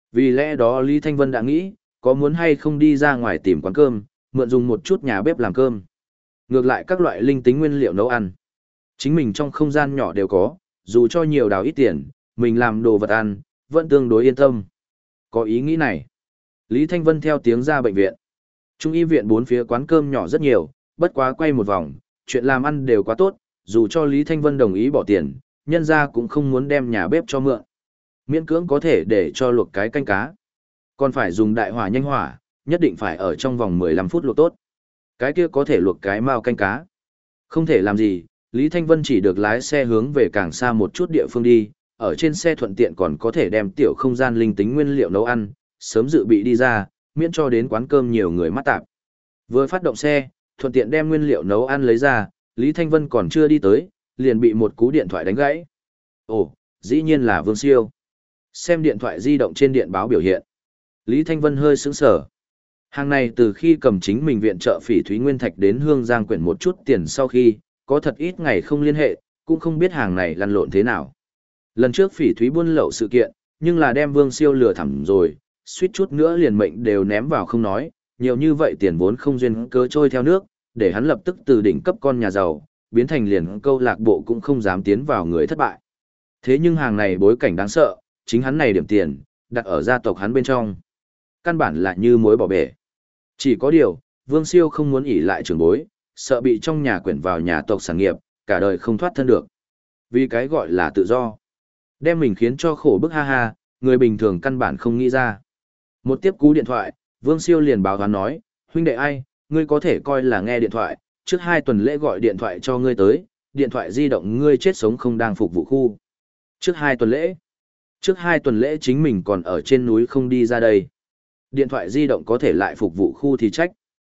Vì lẽ đó Lý Thanh Vân đã nghĩ, có muốn hay không đi ra ngoài tìm quán cơm, mượn dùng một chút nhà bếp làm cơm. Ngược lại các loại linh tính nguyên liệu nấu ăn. Chính mình trong không gian nhỏ đều có, dù cho nhiều đào ít tiền, mình làm đồ vật ăn, vẫn tương đối yên tâm. Có ý nghĩ này. Lý Thanh Vân theo tiếng ra bệnh viện. Trung y viện bốn phía quán cơm nhỏ rất nhiều, bất quá quay một vòng, chuyện làm ăn đều quá tốt, dù cho Lý Thanh Vân đồng ý bỏ tiền, nhân ra cũng không muốn đem nhà bếp cho mượn. Miễn cưỡng có thể để cho luộc cái canh cá. Còn phải dùng đại hỏa nhanh hỏa, nhất định phải ở trong vòng 15 phút luộc tốt. Cái kia có thể luộc cái mao canh cá. Không thể làm gì, Lý Thanh Vân chỉ được lái xe hướng về càng xa một chút địa phương đi, ở trên xe thuận tiện còn có thể đem tiểu không gian linh tính nguyên liệu nấu ăn, sớm dự bị đi ra, miễn cho đến quán cơm nhiều người mắt tạp. Vừa phát động xe, thuận tiện đem nguyên liệu nấu ăn lấy ra, Lý Thanh Vân còn chưa đi tới, liền bị một cú điện thoại đánh gãy. Ồ, dĩ nhiên là Vương Siêu. Xem điện thoại di động trên điện báo biểu hiện. Lý Thanh Vân hơi sững sờ. Hàng này từ khi cầm chính mình viện trợ Phỉ Thúy Nguyên Thạch đến Hương Giang quyển một chút tiền sau khi, có thật ít ngày không liên hệ, cũng không biết hàng này lăn lộn thế nào. Lần trước Phỉ Thúy buôn lậu sự kiện, nhưng là đem Vương Siêu lừa thẳm rồi, suýt chút nữa liền mệnh đều ném vào không nói, nhiều như vậy tiền vốn không duyên cớ trôi theo nước, để hắn lập tức từ đỉnh cấp con nhà giàu, biến thành liền câu lạc bộ cũng không dám tiến vào người thất bại. Thế nhưng hàng này bối cảnh đáng sợ, chính hắn này điểm tiền, đặt ở gia tộc hắn bên trong. Căn bản là như muối bỏ bể. Chỉ có điều, Vương Siêu không muốn ỷ lại trưởng bối, sợ bị trong nhà quyển vào nhà tộc sản nghiệp, cả đời không thoát thân được. Vì cái gọi là tự do. Đem mình khiến cho khổ bức ha ha, người bình thường căn bản không nghĩ ra. Một tiếp cú điện thoại, Vương Siêu liền báo toán nói, huynh đệ ai, ngươi có thể coi là nghe điện thoại, trước 2 tuần lễ gọi điện thoại cho ngươi tới, điện thoại di động ngươi chết sống không đang phục vụ khu. Trước 2 tuần lễ. Trước 2 tuần lễ chính mình còn ở trên núi không đi ra đây. Điện thoại di động có thể lại phục vụ khu thì trách.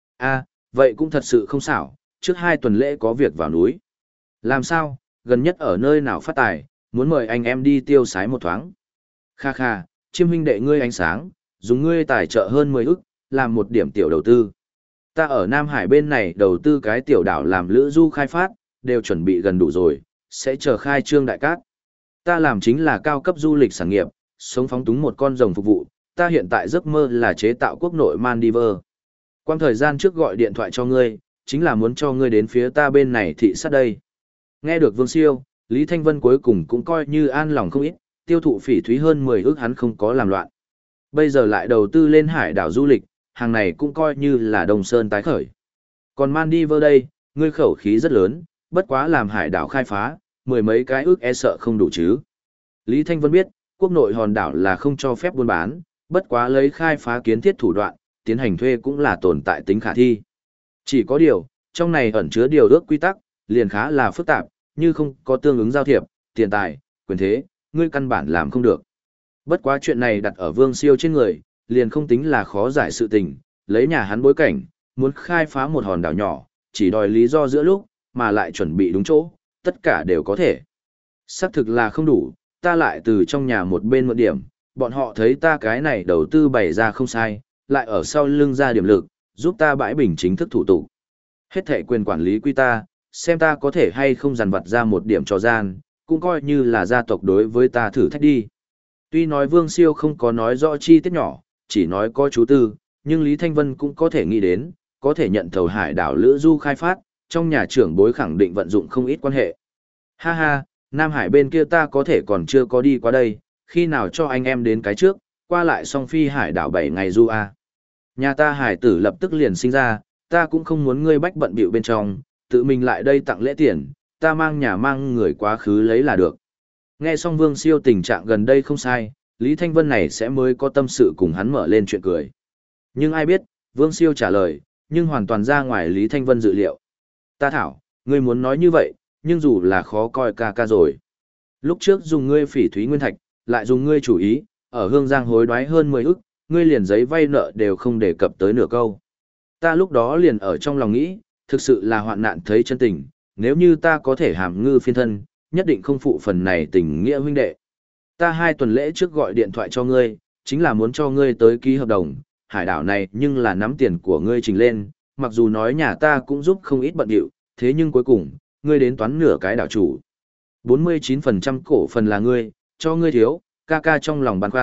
Vậy cũng thật sự không xảo, trước 2 tuần lễ có việc vào núi. Làm sao, gần nhất ở nơi nào phát tài, muốn mời anh em đi tiêu sái một thoáng. Kha kha, chiêm huynh đệ ngươi ánh sáng, dùng ngươi tài trợ hơn 10 ức, làm một điểm tiểu đầu tư. Ta ở Nam Hải bên này đầu tư cái tiểu đảo làm lữ du khai phát, đều chuẩn bị gần đủ rồi, sẽ chờ khai trương đại cát. Ta làm chính là cao cấp du lịch sản nghiệp, sống phóng túng một con rồng phục vụ, ta hiện tại giấc mơ là chế tạo quốc nội Maldives. Quang thời gian trước gọi điện thoại cho ngươi, chính là muốn cho ngươi đến phía ta bên này thị sát đây. Nghe được Vương Siêu, Lý Thanh Vân cuối cùng cũng coi như an lòng không ít, tiêu thụ Phỉ Thúy hơn 10 ức hắn không có làm loạn. Bây giờ lại đầu tư lên hải đảo du lịch, hàng này cũng coi như là Đông Sơn tái khởi. Còn Maldives đây, ngươi khẩu khí rất lớn, bất quá làm hải đảo khai phá, 10 mấy cái ước e sợ không đủ chứ. Lý Thanh Vân biết, quốc nội hòn đảo là không cho phép buôn bán, bất quá lấy khai phá kiến thiết thủ đoạn, tiến hành thuê cũng là tồn tại tính khả thi. Chỉ có điều, trong này ẩn chứa điều ước quy tắc, liền khá là phức tạp, như không có tương ứng giao thiệp, tiền tài, quyền thế, ngươi căn bản làm không được. Bất quá chuyện này đặt ở Vương Siêu trên người, liền không tính là khó giải sự tình, lấy nhà hắn bối cảnh, muốn khai phá một hòn đảo nhỏ, chỉ đòi lý do giữa lúc, mà lại chuẩn bị đúng chỗ, tất cả đều có thể. Xác thực là không đủ, ta lại từ trong nhà một bên một điểm, bọn họ thấy ta cái này đầu tư bày ra không sai, lại ở sau lưng ra điểm lực, giúp ta bãi bình chính thức thủ tục. Hết thệ quyền quản lý quy ta, xem ta có thể hay không dằn vặt ra một điểm trò gian, cũng coi như là gia tộc đối với ta thử thách đi. Tuy nói Vương Siêu không có nói rõ chi tiết nhỏ, chỉ nói có chú tư, nhưng Lý Thanh Vân cũng có thể nghĩ đến, có thể nhận thầu hải đảo lữ du khai phát, trong nhà trưởng bối khẳng định vận dụng không ít quan hệ. Ha ha, Nam Hải bên kia ta có thể còn chưa có đi qua đây, khi nào cho anh em đến cái trước, qua lại song phi hải đảo 7 ngày du a. Nhà ta hải tử lập tức liền sinh ra, ta cũng không muốn ngươi bách bận bịu bên trong, tự mình lại đây tặng lễ tiền, ta mang nhà mang người quá khứ lấy là được. Nghe xong Vương Siêu tình trạng gần đây không sai, Lý Thanh Vân này sẽ mới có tâm sự cùng hắn mở lên chuyện cười. Nhưng ai biết, Vương Siêu trả lời, nhưng hoàn toàn ra ngoài Lý Thanh Vân dự liệu. Ta thảo, ngươi muốn nói như vậy, nhưng dù là khó coi ca ca rồi. Lúc trước dùng ngươi Phỉ Thúy Nguyên Thạch, lại dùng ngươi chủ ý, ở Hương Giang hối đoái hơn 10 ức, ngươi liền giấy vay nợ đều không đề cập tới nửa câu. Ta lúc đó liền ở trong lòng nghĩ, thực sự là hoạn nạn thấy chân tình, nếu như ta có thể hàm ngư phiên thân, nhất định không phụ phần này tình nghĩa huynh đệ. Ta 2 tuần lễ trước gọi điện thoại cho ngươi, chính là muốn cho ngươi tới ký hợp đồng, hải đảo này nhưng là nắm tiền của ngươi trình lên, mặc dù nói nhà ta cũng giúp không ít bận điệu, thế nhưng cuối cùng, ngươi đến toán nửa cái đảo chủ. 49% cổ phần là ngươi, cho ngươi thiếu, ca ca trong lòng băn khoăn,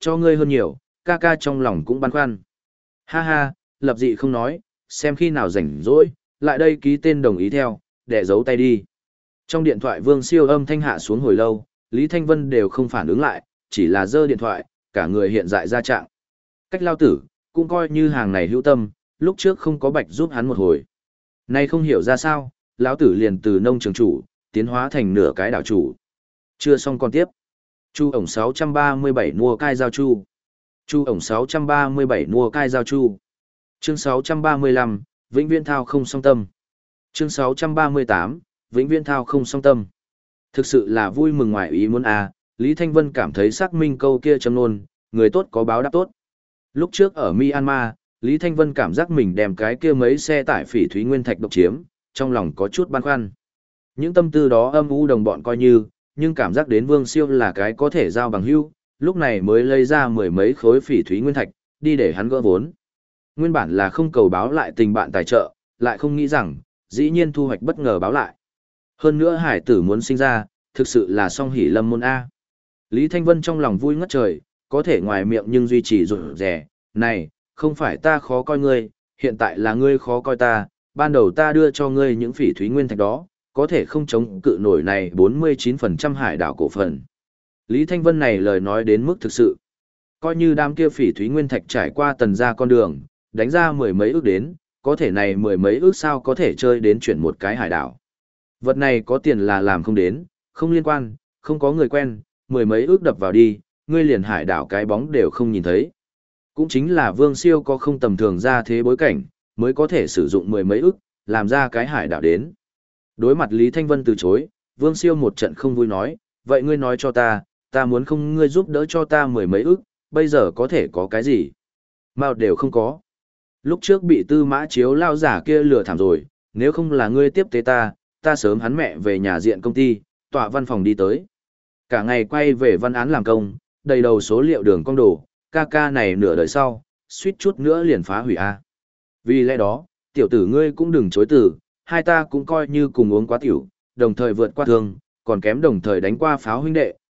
cho ngươi hơn nhiều, ca ca trong lòng cũng băn khoăn. Ha ha, lập dị không nói, xem khi nào rảnh rỗi, lại đây ký tên đồng ý theo, để giấu tay đi. Trong điện thoại Vương Siêu âm thanh hạ xuống hồi lâu, Lý Thanh Vân đều không phản ứng lại, chỉ là giơ điện thoại, cả người hiện dại ra trạng. Cách lao tử, cũng coi như hàng này hữu tâm, lúc trước không có bạch giúp hắn một hồi. Nay không hiểu ra sao, lão tử liền từ nông trường chủ, tiến hóa thành nửa cái đảo chủ. Chưa xong còn tiếp. Chu ổng 637 mua cai giao chu. Chu ổng 637 mua cai giao chu. Chương 635, Vĩnh Viễn Thao không song tâm. Chương 638, Vĩnh Viễn Thao không song tâm. Thực sự là vui mừng ngoài ý muốn à, Lý Thanh Vân cảm thấy xác minh câu kia châm nôn, người tốt có báo đáp tốt. Lúc trước ở Myanmar, Lý Thanh Vân cảm giác mình đem cái kia mấy xe tải phỉ thúy nguyên thạch độc chiếm, trong lòng có chút băn khoăn. Những tâm tư đó âm u đồng bọn coi như, nhưng cảm giác đến Vương Siêu là cái có thể giao bằng hữu, lúc này mới lấy ra mười mấy khối phỉ thúy nguyên thạch, đi để hắn gỡ vốn. Nguyên bản là không cầu báo lại tình bạn tài trợ, lại không nghĩ rằng, dĩ nhiên thu hoạch bất ngờ báo lại. Hơn nữa hải tử muốn sinh ra, thực sự là song hỷ lâm môn A. Lý Thanh Vân trong lòng vui ngất trời, có thể ngoài miệng nhưng duy trì rụt rẻ. Này, không phải ta khó coi ngươi, hiện tại là ngươi khó coi ta, ban đầu ta đưa cho ngươi những phỉ thúy nguyên thạch đó, có thể không chống cự nổi này 49% hải đảo cổ phần. Lý Thanh Vân này lời nói đến mức thực sự. Coi như đám kia phỉ thúy nguyên thạch trải qua tần ra con đường, đánh ra mười mấy ước đến, có thể này mười mấy ước sao có thể chơi đến chuyển một cái hải đảo. Vật này có tiền là làm không đến, không liên quan, không có người quen, mười mấy ước đập vào đi, ngươi liền hải đảo cái bóng đều không nhìn thấy. Cũng chính là Vương Siêu có không tầm thường ra thế bối cảnh, mới có thể sử dụng mười mấy ước, làm ra cái hải đảo đến. Đối mặt Lý Thanh Vân từ chối, Vương Siêu một trận không vui nói, vậy ngươi nói cho ta muốn không ngươi giúp đỡ cho ta mười mấy ước, bây giờ có thể có cái gì? Mao đều không có. Lúc trước bị Tư Mã Chiếu lao giả kia lừa thảm rồi, nếu không là ngươi tiếp tế ta sớm hắn mẹ về nhà diện công ty, tọa văn phòng đi tới. Cả ngày quay về văn án làm công, đầy đầu số liệu đường cong đồ, ca này nửa đời sau, suýt chút nữa liền phá hủy A. Vì lẽ đó, tiểu tử ngươi cũng đừng chối từ, hai ta cũng coi như cùng uống quá tiểu, đồng thời vượt qua thương, còn kém đồng thời đánh qua pháo huynh đệ,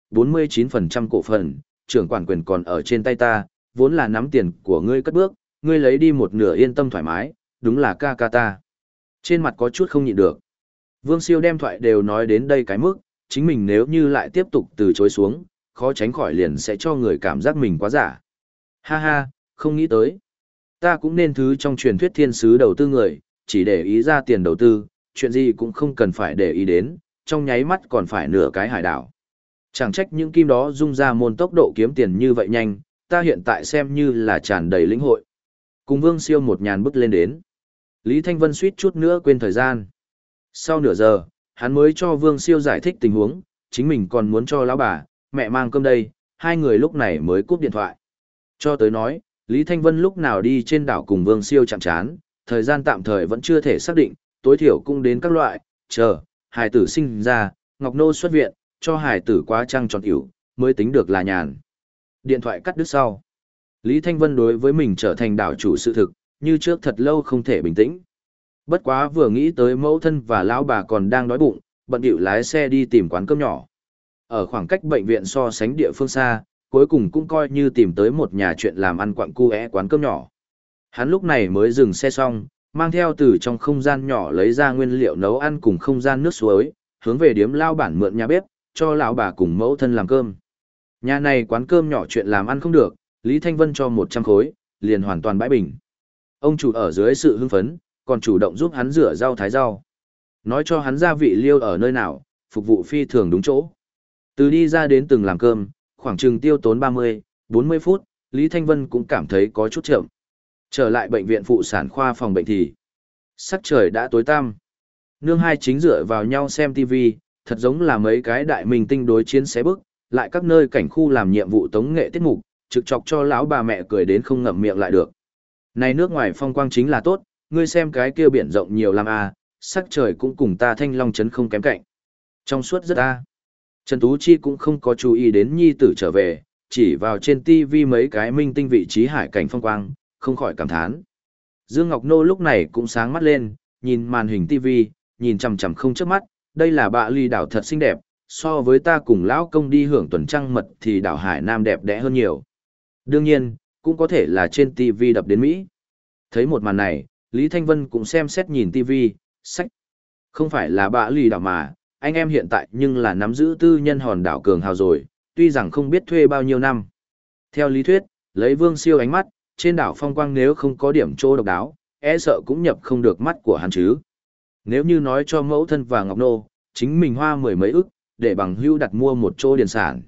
49% cổ phần, trưởng quản quyền còn ở trên tay ta, vốn là nắm tiền của ngươi cất bước, ngươi lấy đi một nửa yên tâm thoải mái, đúng là ca ta. Trên mặt có chút không nhịn được. Vương Siêu đem thoại đều nói đến đây cái mức, chính mình nếu như lại tiếp tục từ chối xuống, khó tránh khỏi liền sẽ cho người cảm giác mình quá giả. Ha ha, không nghĩ tới. Ta cũng nên thứ trong truyền thuyết thiên sứ đầu tư người, chỉ để ý ra tiền đầu tư, chuyện gì cũng không cần phải để ý đến, trong nháy mắt còn phải nửa cái hải đảo. Chẳng trách những kim đó dung ra môn tốc độ kiếm tiền như vậy nhanh, ta hiện tại xem như là tràn đầy lĩnh hội. Cùng Vương Siêu một nhàn bước lên đến. Lý Thanh Vân suýt chút nữa quên thời gian. Sau nửa giờ, hắn mới cho Vương Siêu giải thích tình huống, chính mình còn muốn cho lão bà, mẹ mang cơm đây, hai người lúc này mới cúp điện thoại. Cho tới nói, Lý Thanh Vân lúc nào đi trên đảo cùng Vương Siêu chạm chán, thời gian tạm thời vẫn chưa thể xác định, tối thiểu cũng đến các loại, chờ, hài tử sinh ra, Ngọc Nô xuất viện, cho hài tử quá trăng tròn tiểu, mới tính được là nhàn. Điện thoại cắt đứt sau. Lý Thanh Vân đối với mình trở thành đảo chủ sự thực, như trước thật lâu không thể bình tĩnh. Bất quá vừa nghĩ tới mẫu thân và lão bà còn đang đói bụng, bận điệu lái xe đi tìm quán cơm nhỏ. Ở khoảng cách bệnh viện so sánh địa phương xa, cuối cùng cũng coi như tìm tới một nhà chuyện làm ăn quặng cu quán cơm nhỏ. Hắn lúc này mới dừng xe xong, mang theo từ trong không gian nhỏ lấy ra nguyên liệu nấu ăn cùng không gian nước suối, hướng về điếm lao bản mượn nhà bếp, cho lão bà cùng mẫu thân làm cơm. Nhà này quán cơm nhỏ chuyện làm ăn không được, Lý Thanh Vân cho 100 khối, liền hoàn toàn bãi bình. Ông chủ ở dưới sự hưng phấn, còn chủ động giúp hắn rửa rau thái rau. Nói cho hắn gia vị liêu ở nơi nào, phục vụ phi thường đúng chỗ. Từ đi ra đến từng làm cơm, khoảng chừng tiêu tốn 30-40 phút, Lý Thanh Vân cũng cảm thấy có chút chậm. Trở lại bệnh viện phụ sản khoa phòng bệnh thì sắc trời đã tối tăm. Nương hai chính dựa vào nhau xem TV, thật giống là mấy cái đại minh tinh đối chiến xé bức, lại các nơi cảnh khu làm nhiệm vụ tống nghệ tiết mục, trực chọc cho lão bà mẹ cười đến không ngậm miệng lại được. Này nước ngoài phong quang chính là tốt, ngươi xem cái kia biển rộng nhiều làm sắc trời cũng cùng ta Thanh Long trấn không kém cạnh. Trong suốt rất Trần Tú Chi cũng không có chú ý đến nhi tử trở về, chỉ vào trên TV mấy cái minh tinh vị trí hải cảnh phong quang, không khỏi cảm thán. Dương Ngọc Nô lúc này cũng sáng mắt lên, nhìn màn hình TV, nhìn chằm chằm không chớp mắt, đây là bạ ly đảo thật xinh đẹp, so với ta cùng lão công đi hưởng tuần trăng mật thì đảo Hải Nam đẹp đẽ hơn nhiều. Đương nhiên, cũng có thể là trên TV đập đến Mỹ. Thấy một màn này, Lý Thanh Vân cũng xem xét nhìn TV, sách. Không phải là bạ lì đảo mà, anh em hiện tại nhưng là nắm giữ tư nhân hòn đảo cường hào rồi, tuy rằng không biết thuê bao nhiêu năm. Theo lý thuyết, lấy Vương Siêu ánh mắt, trên đảo phong quang nếu không có điểm chỗ độc đáo, e sợ cũng nhập không được mắt của hắn chứ. Nếu như nói cho mẫu thân và Ngọc Nô, chính mình hoa mười mấy ức, để bằng hưu đặt mua một chỗ điền sản.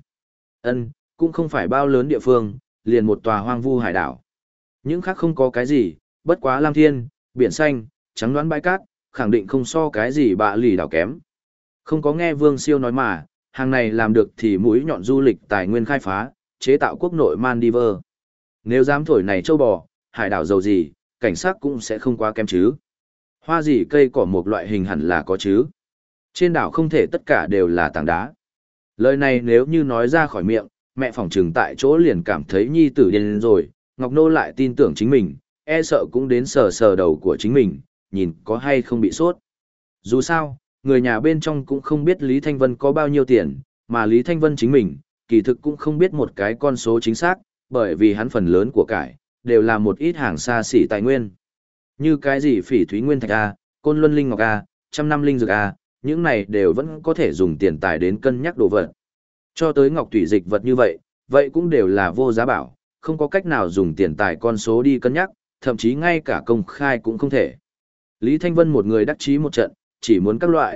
Cũng không phải bao lớn địa phương, liền một tòa hoang vu hải đảo. Những khác không có cái gì, bất quá lam thiên, biển xanh, trắng đoán bãi cát, khẳng định không so cái gì bạ lì đảo kém. Không có nghe Vương Siêu nói mà, hàng này làm được thì mũi nhọn du lịch tài nguyên khai phá, chế tạo quốc nội Maldives. Nếu dám thổi này châu bò, hải đảo giàu gì, cảnh sát cũng sẽ không quá kém chứ. Hoa gì cây cỏ một loại hình hẳn là có chứ. Trên đảo không thể tất cả đều là tảng đá. Lời này nếu như nói ra khỏi miệng, mẹ phỏng trừng tại chỗ liền cảm thấy nhi tử điên rồi, Ngọc Nô lại tin tưởng chính mình, e sợ cũng đến sờ sờ đầu của chính mình, nhìn có hay không bị sốt. Dù sao, người nhà bên trong cũng không biết Lý Thanh Vân có bao nhiêu tiền, mà Lý Thanh Vân chính mình, kỳ thực cũng không biết một cái con số chính xác, bởi vì hắn phần lớn của cải, đều là một ít hàng xa xỉ tài nguyên. Như cái gì phỉ thúy nguyên thạch A, côn luân linh ngọc A, trăm năm linh dược A, những này đều vẫn có thể dùng tiền tài đến cân nhắc đồ vật. Cho tới ngọc thủy dịch vật như vậy, vậy cũng đều là vô giá bảo, không có cách nào dùng tiền tài con số đi cân nhắc, thậm chí ngay cả công khai cũng không thể. Lý Thanh Vân một người đắc chí một trận, chỉ muốn các loại,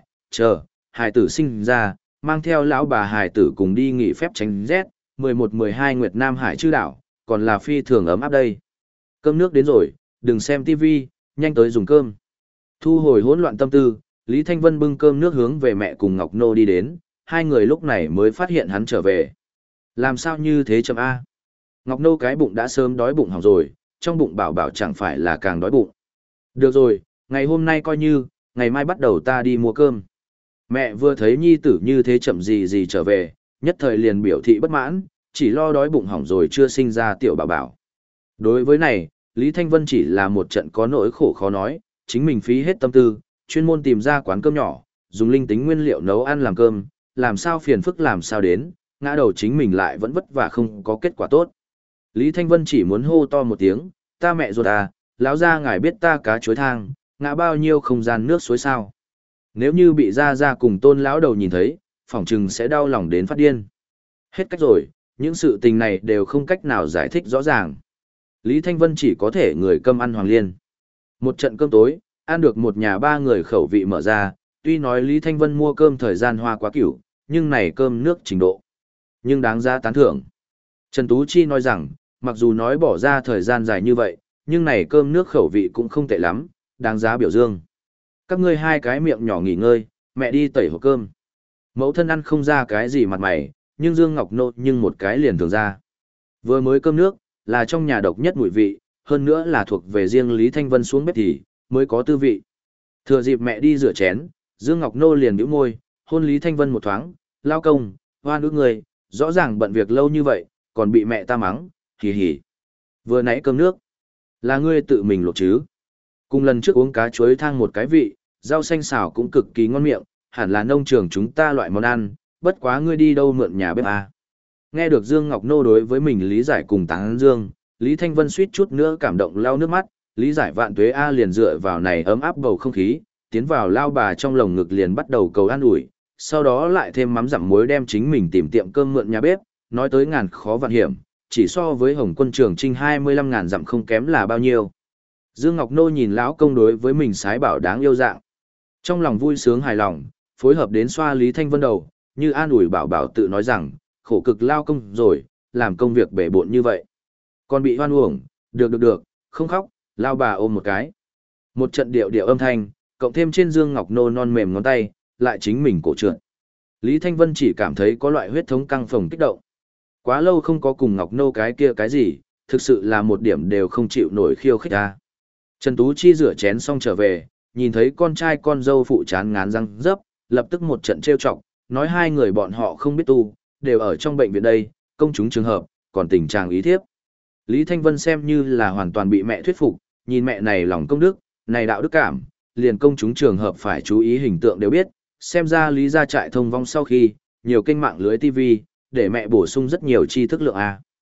hài tử sinh ra, mang theo lão bà hài tử cùng đi nghỉ phép tránh rét, 11-12 Nguyệt Nam Hải chư đảo, còn là phi thường ấm áp đây. Cơm nước đến rồi, đừng xem tivi, nhanh tới dùng cơm. Thu hồi hỗn loạn tâm tư, Lý Thanh Vân bưng cơm nước hướng về mẹ cùng Ngọc Nô đi đến, hai người lúc này mới phát hiện hắn trở về. Làm sao như thế chậm A? Ngọc Nô cái bụng đã sớm đói bụng hỏng rồi, trong bụng bảo bảo chẳng phải là càng đói bụng. Được rồi, ngày hôm nay coi như, ngày mai bắt đầu ta đi mua cơm. Mẹ vừa thấy nhi tử như thế chậm gì trở về, nhất thời liền biểu thị bất mãn, chỉ lo đói bụng hỏng rồi chưa sinh ra tiểu bảo bảo. Đối với này, Lý Thanh Vân chỉ là một trận có nỗi khổ khó nói, chính mình phí hết tâm tư, chuyên môn tìm ra quán cơm nhỏ, dùng linh tính nguyên liệu nấu ăn làm cơm, làm sao phiền phức làm sao đến, ngã đầu chính mình lại vẫn vất vả không có kết quả tốt. Lý Thanh Vân chỉ muốn hô to một tiếng, ta mẹ ruột à, lão gia ngài biết ta cá chuối thang, ngã bao nhiêu không gian nước suối sao. Nếu như bị ra cùng Tôn lão đầu nhìn thấy, phỏng chừng sẽ đau lòng đến phát điên. Hết cách rồi, những sự tình này đều không cách nào giải thích rõ ràng. Lý Thanh Vân chỉ có thể người cơm ăn hoàng liên. Một trận cơm tối, ăn được một nhà ba người khẩu vị mở ra, tuy nói Lý Thanh Vân mua cơm thời gian hoa quá cửu, nhưng này cơm nước trình độ. Nhưng đáng ra tán thưởng. Trần Tú Chi nói rằng, mặc dù nói bỏ ra thời gian dài như vậy, nhưng này cơm nước khẩu vị cũng không tệ lắm, đáng giá biểu dương. Các ngươi hai cái miệng nhỏ nghỉ ngơi, mẹ đi tẩy hộp cơm. Mẫu thân ăn không ra cái gì mặt mày, nhưng Dương Ngọc Nô nhưng một cái liền thường ra. Vừa mới cơm nước, là trong nhà độc nhất mùi vị, hơn nữa là thuộc về riêng Lý Thanh Vân xuống bếp thì, mới có tư vị. Thừa dịp mẹ đi rửa chén, Dương Ngọc Nô liền bĩu môi, hôn Lý Thanh Vân một thoáng, lao công, hoa nước người, rõ ràng bận việc lâu như vậy, còn bị mẹ ta mắng, hì hì. Vừa nãy cơm nước, là ngươi tự mình luộc chứ. Cùng lần trước uống cá chuối thang một cái vị, rau xanh xào cũng cực kỳ ngon miệng, hẳn là nông trường chúng ta loại món ăn, bất quá ngươi đi đâu mượn nhà bếp à. Nghe được Dương Ngọc Nô đối với mình lý giải cùng tán dương, Lý Thanh Vân suýt chút nữa cảm động lau nước mắt, lý giải vạn tuế A liền dựa vào này ấm áp bầu không khí, tiến vào lao bà trong lồng ngực liền bắt đầu cầu an ủi, sau đó lại thêm mắm dặm muối đem chính mình tìm tiệm cơm mượn nhà bếp, nói tới ngàn khó vạn hiểm, chỉ so với Hồng Quân Trường Trinh 25.000 dặm không kém là bao nhiêu. Dương Ngọc Nô nhìn lão công đối với mình sái bảo đáng yêu dạng. Trong lòng vui sướng hài lòng, phối hợp đến xoa Lý Thanh Vân đầu, như an ủi bảo bảo tự nói rằng, khổ cực lao công rồi, làm công việc bể bộn như vậy. Còn bị hoan uổng, được, không khóc, lao bà ôm một cái. Một trận điệu điệu âm thanh, cộng thêm trên Dương Ngọc Nô non mềm ngón tay, lại chính mình cổ trượt. Lý Thanh Vân chỉ cảm thấy có loại huyết thống căng phồng kích động. Quá lâu không có cùng Ngọc Nô cái kia cái gì, thực sự là một điểm đều không chịu nổi khiêu khích ta. Trần Tú Chi rửa chén xong trở về, nhìn thấy con trai con dâu phụ chán ngán răng dấp, lập tức một trận trêu chọc, nói hai người bọn họ không biết tu, đều ở trong bệnh viện đây, công chúng trường hợp, còn tình trạng ý thiếp. Lý Thanh Vân xem như là hoàn toàn bị mẹ thuyết phục, nhìn mẹ này lòng công đức, này đạo đức cảm, liền công chúng trường hợp phải chú ý hình tượng đều biết, xem ra Lý gia trại thông vong sau khi, nhiều kênh mạng lưới TV, để mẹ bổ sung rất nhiều tri thức lượng A.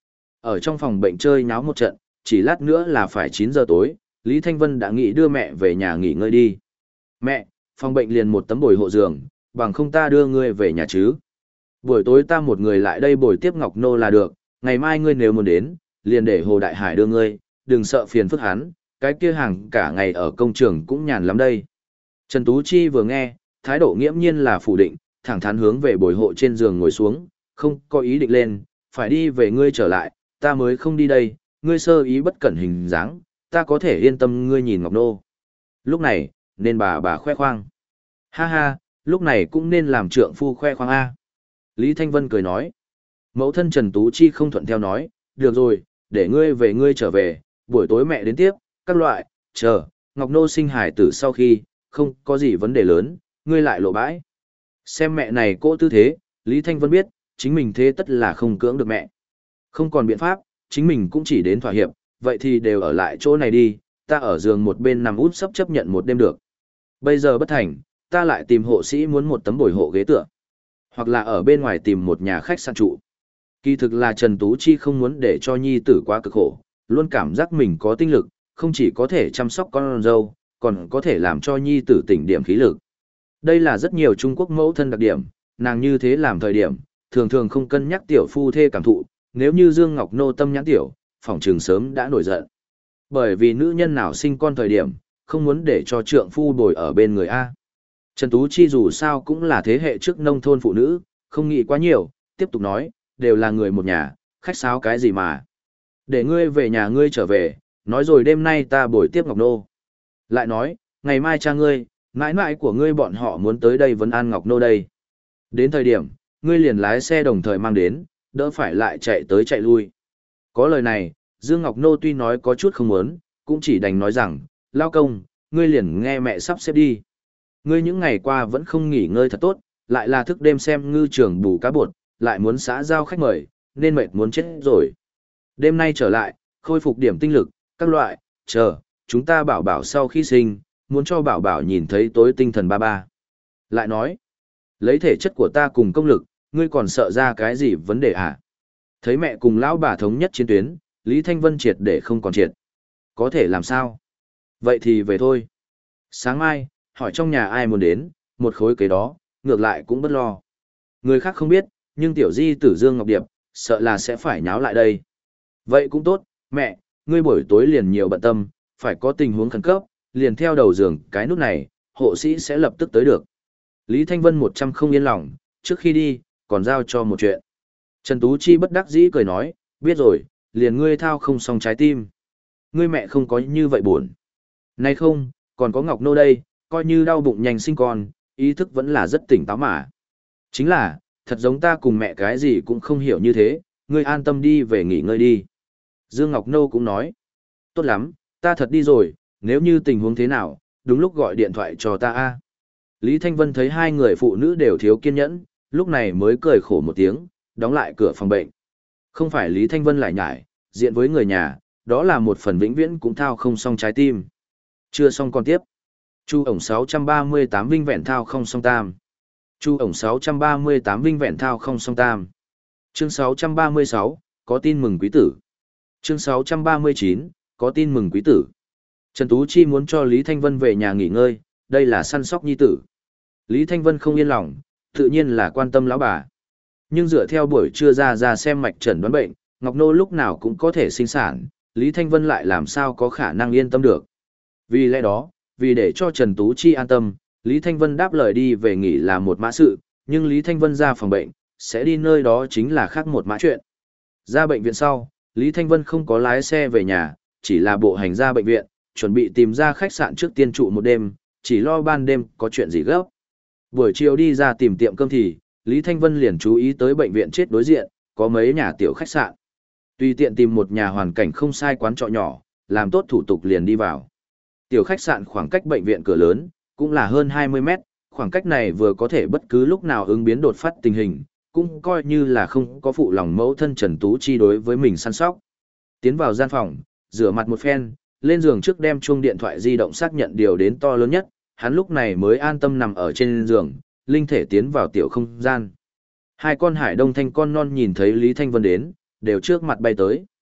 Ở trong phòng bệnh chơi nháo một trận, chỉ lát nữa là phải 9 giờ tối, Lý Thanh Vân đã nghĩ đưa mẹ về nhà nghỉ ngơi đi. Mẹ, phòng bệnh liền một tấm bồi hộ giường, bằng không ta đưa ngươi về nhà chứ. Buổi tối ta một người lại đây bồi tiếp Ngọc Nô là được, ngày mai ngươi nếu muốn đến, liền để Hồ Đại Hải đưa ngươi, đừng sợ phiền phức hắn, cái kia hàng cả ngày ở công trường cũng nhàn lắm đây. Trần Tú Chi vừa nghe, thái độ nghiễm nhiên là phủ định, thẳng thắn hướng về bồi hộ trên giường ngồi xuống, không có ý định lên, phải đi về ngươi trở lại, ta mới không đi đây, ngươi sơ ý bất cẩn hình dáng, ta có thể yên tâm ngươi nhìn Ngọc Nô. Lúc này, nên bà khoe khoang. Ha ha, lúc này cũng nên làm trượng phu khoe khoang A. Lý Thanh Vân cười nói. Mẫu thân Trần Tú Chi không thuận theo nói, được rồi, để ngươi về ngươi trở về, buổi tối mẹ đến tiếp, các loại, chờ, Ngọc Nô sinh hải tử sau khi, không có gì vấn đề lớn, ngươi lại lộ bãi. Xem mẹ này cỗ tư thế, Lý Thanh Vân biết, chính mình thế tất là không cưỡng được mẹ. Không còn biện pháp, chính mình cũng chỉ đến thỏa hiệp, vậy thì đều ở lại chỗ này đi, ta ở giường một bên nằm út sấp chấp nhận một đêm được. Bây giờ bất thành, ta lại tìm hộ sĩ muốn một tấm bồi hộ ghế tựa. Hoặc là ở bên ngoài tìm một nhà khách sạn trụ. Kỳ thực là Trần Tú Chi không muốn để cho nhi tử quá cực khổ, luôn cảm giác mình có tinh lực, không chỉ có thể chăm sóc con dâu, còn có thể làm cho nhi tử tỉnh điểm khí lực. Đây là rất nhiều Trung Quốc mẫu thân đặc điểm, nàng như thế làm thời điểm, thường thường không cân nhắc tiểu phu thê cảm thụ, nếu như Dương Ngọc Nô tâm nhãn tiểu, phỏng trường sớm đã nổi giận. Bởi vì nữ nhân nào sinh con thời điểm, không muốn để cho trượng phu bồi ở bên người A. Trần Tú Chi dù sao cũng là thế hệ trước nông thôn phụ nữ, không nghĩ quá nhiều, tiếp tục nói, đều là người một nhà, khách sáo cái gì mà. Để ngươi về nhà ngươi trở về, nói rồi đêm nay ta bồi tiếp Ngọc Nô. Lại nói, ngày mai cha ngươi, mãi mãi của ngươi bọn họ muốn tới đây vấn an Ngọc Nô đây. Đến thời điểm, ngươi liền lái xe đồng thời mang đến, đỡ phải lại chạy tới chạy lui. Có lời này, Dương Ngọc Nô tuy nói có chút không muốn, cũng chỉ đành nói rằng, lao công, ngươi liền nghe mẹ sắp xếp đi. Ngươi những ngày qua vẫn không nghỉ ngơi thật tốt, lại là thức đêm xem ngư trường bù cá bột, lại muốn xã giao khách mời, nên mệt muốn chết rồi. Đêm nay trở lại, khôi phục điểm tinh lực, các loại, chờ, chúng ta bảo bảo sau khi sinh, muốn cho bảo bảo nhìn thấy tối tinh thần ba ba. Lại nói, lấy thể chất của ta cùng công lực, ngươi còn sợ ra cái gì vấn đề à? Thấy mẹ cùng lão bà thống nhất chiến tuyến, Lý Thanh Vân triệt để không còn triệt. Có thể làm sao? Vậy thì về thôi. Sáng mai, hỏi trong nhà ai muốn đến, một khối kế đó, ngược lại cũng bất lo. Người khác không biết, nhưng tiểu di tử Dương Ngọc Điệp, sợ là sẽ phải nháo lại đây. Vậy cũng tốt, mẹ, ngươi buổi tối liền nhiều bận tâm, phải có tình huống khẩn cấp, liền theo đầu giường cái nút này, hộ sĩ sẽ lập tức tới được. Lý Thanh Vân 100 không yên lòng, trước khi đi, còn giao cho một chuyện. Trần Tú Chi bất đắc dĩ cười nói, biết rồi, liền ngươi thao không xong trái tim. Ngươi mẹ không có như vậy buồn. Nay không, còn có Ngọc Nô đây, coi như đau bụng nhanh sinh con, ý thức vẫn là rất tỉnh táo mà. Chính là, thật giống ta cùng mẹ cái gì cũng không hiểu như thế, ngươi an tâm đi về nghỉ ngơi đi. Dương Ngọc Nô cũng nói, tốt lắm, ta thật đi rồi, nếu như tình huống thế nào, đúng lúc gọi điện thoại cho ta a. Lý Thanh Vân thấy hai người phụ nữ đều thiếu kiên nhẫn, lúc này mới cười khổ một tiếng, đóng lại cửa phòng bệnh. Không phải Lý Thanh Vân lại nhải, diện với người nhà, đó là một phần vĩnh viễn cũng thao không xong trái tim. Chưa xong còn tiếp. Chu ổng 638 vinh vẹn thao không xong tam. Chu ổng 638 vinh vẹn thao không xong tam. Chương 636, có tin mừng quý tử. Chương 639, có tin mừng quý tử. Trần Tú Chi muốn cho Lý Thanh Vân về nhà nghỉ ngơi, đây là săn sóc nhi tử. Lý Thanh Vân không yên lòng, tự nhiên là quan tâm lão bà. Nhưng dựa theo buổi trưa ra xem mạch chẩn đoán bệnh, Ngọc Nô lúc nào cũng có thể sinh sản, Lý Thanh Vân lại làm sao có khả năng yên tâm được. Vì lẽ đó, vì để cho Trần Tú Chi an tâm, Lý Thanh Vân đáp lời đi về nghỉ là một mã sự, nhưng Lý Thanh Vân ra phòng bệnh, sẽ đi nơi đó chính là khác một mã chuyện. Ra bệnh viện sau, Lý Thanh Vân không có lái xe về nhà, chỉ là bộ hành ra bệnh viện, chuẩn bị tìm ra khách sạn trước tiên trụ một đêm, chỉ lo ban đêm có chuyện gì gấp. Buổi chiều đi ra tìm tiệm cơm thì, Lý Thanh Vân liền chú ý tới bệnh viện chết đối diện, có mấy nhà tiểu khách sạn. Tùy tiện tìm một nhà hoàn cảnh không sai quán trọ nhỏ, làm tốt thủ tục liền đi vào. Tiểu khách sạn khoảng cách bệnh viện cửa lớn, cũng là hơn 20 mét, khoảng cách này vừa có thể bất cứ lúc nào ứng biến đột phát tình hình, cũng coi như là không có phụ lòng mẫu thân Trần Tú Chi đối với mình săn sóc. Tiến vào gian phòng, rửa mặt một phen, lên giường trước đem chuông điện thoại di động xác nhận điều đến to lớn nhất, hắn lúc này mới an tâm nằm ở trên giường, linh thể tiến vào tiểu không gian. Hai con hải đông thanh con non nhìn thấy Lý Thanh Vân đến, đều trước mặt bay tới.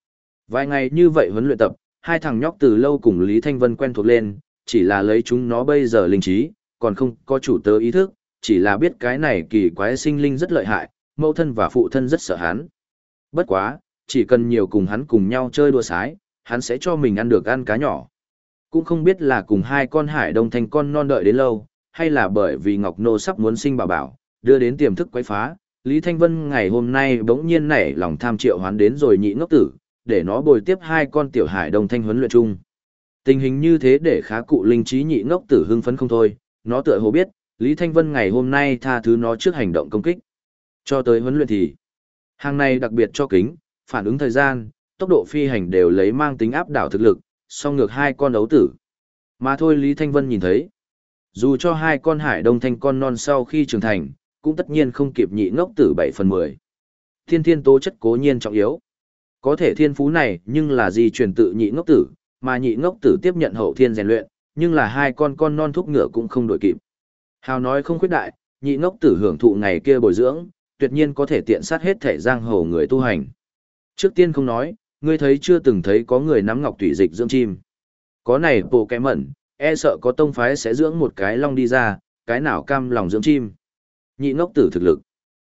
Vài ngày như vậy huấn luyện tập, hai thằng nhóc từ lâu cùng Lý Thanh Vân quen thuộc lên, chỉ là lấy chúng nó bây giờ linh trí, còn không có chủ tớ ý thức, chỉ là biết cái này kỳ quái sinh linh rất lợi hại, mẫu thân và phụ thân rất sợ hắn. Bất quá, chỉ cần nhiều cùng hắn cùng nhau chơi đùa sái, hắn sẽ cho mình ăn được ăn cá nhỏ. Cũng không biết là cùng hai con hải đông thành con non đợi đến lâu, hay là bởi vì Ngọc Nô sắp muốn sinh bảo bảo, đưa đến tiềm thức quấy phá, Lý Thanh Vân ngày hôm nay bỗng nhiên nảy lòng tham triệu hoán đến rồi nhị ngốc tử, để nó bồi tiếp hai con tiểu hải đông thanh huấn luyện chung. Tình hình như thế để khá cụ linh trí nhị ngốc tử hưng phấn không thôi, nó tựa hồ biết, Lý Thanh Vân ngày hôm nay tha thứ nó trước hành động công kích. Cho tới huấn luyện thì, hàng này đặc biệt cho kính, phản ứng thời gian, tốc độ phi hành đều lấy mang tính áp đảo thực lực, song ngược hai con ấu tử. Mà thôi Lý Thanh Vân nhìn thấy, dù cho hai con hải đông thanh con non sau khi trưởng thành, cũng tất nhiên không kịp nhị ngốc tử 7/10. Thiên thiên tố chất cố nhiên trọng yếu. Có thể thiên phú này nhưng là di truyền tự nhị ngốc tử, mà nhị ngốc tử tiếp nhận hậu thiên rèn luyện, nhưng là hai con non thúc ngựa cũng không đổi kịp. Hào nói không khuyết đại, nhị ngốc tử hưởng thụ ngày kia bồi dưỡng, tuyệt nhiên có thể tiện sát hết thể giang hồ người tu hành. Trước tiên không nói, ngươi thấy chưa từng thấy có người nắm ngọc thủy dịch dưỡng chim. Có này bộ kẻ mẩn, e sợ có tông phái sẽ dưỡng một cái long đi ra, cái nào cam lòng dưỡng chim. Nhị ngốc tử thực lực.